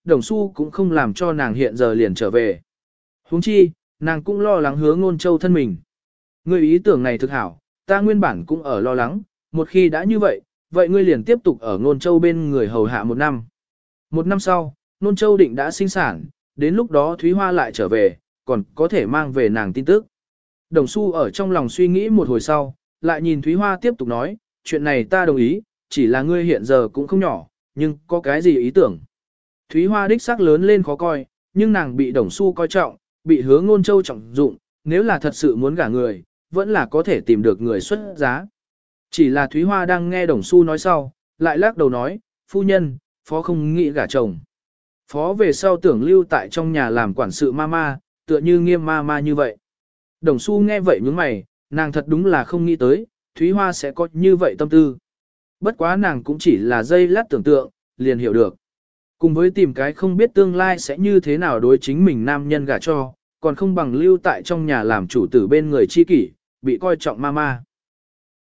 Đồng Xu cũng không làm cho nàng hiện giờ liền trở về. Huống chi, nàng cũng lo lắng Hứa Ngôn Châu thân mình. Ngươi ý tưởng này thực hảo, ta nguyên bản cũng ở lo lắng, một khi đã như vậy, vậy ngươi liền tiếp tục ở Ngôn Châu bên người hầu hạ một năm. Một năm sau, Ngôn Châu định đã sinh sản, đến lúc đó Thúy Hoa lại trở về, còn có thể mang về nàng tin tức. Đồng Xu ở trong lòng suy nghĩ một hồi sau, lại nhìn Thúy Hoa tiếp tục nói, chuyện này ta đồng ý, chỉ là ngươi hiện giờ cũng không nhỏ, nhưng có cái gì ý tưởng. Thúy Hoa đích xác lớn lên khó coi, nhưng nàng bị Đồng Xu coi trọng, bị Hứa Ngôn Châu trọng dụng, nếu là thật sự muốn gả người, vẫn là có thể tìm được người xuất giá. Chỉ là Thúy Hoa đang nghe Đồng Xu nói sau, lại lắc đầu nói, phu nhân, phó không nghĩ gả chồng. Phó về sau tưởng lưu tại trong nhà làm quản sự mama, tựa như nghiêm mama như vậy. Đồng Xu nghe vậy nhướng mày, nàng thật đúng là không nghĩ tới, Thúy Hoa sẽ có như vậy tâm tư. Bất quá nàng cũng chỉ là dây lát tưởng tượng, liền hiểu được. Cùng với tìm cái không biết tương lai sẽ như thế nào đối chính mình nam nhân gả cho, còn không bằng lưu tại trong nhà làm chủ tử bên người chi kỷ, bị coi trọng mama.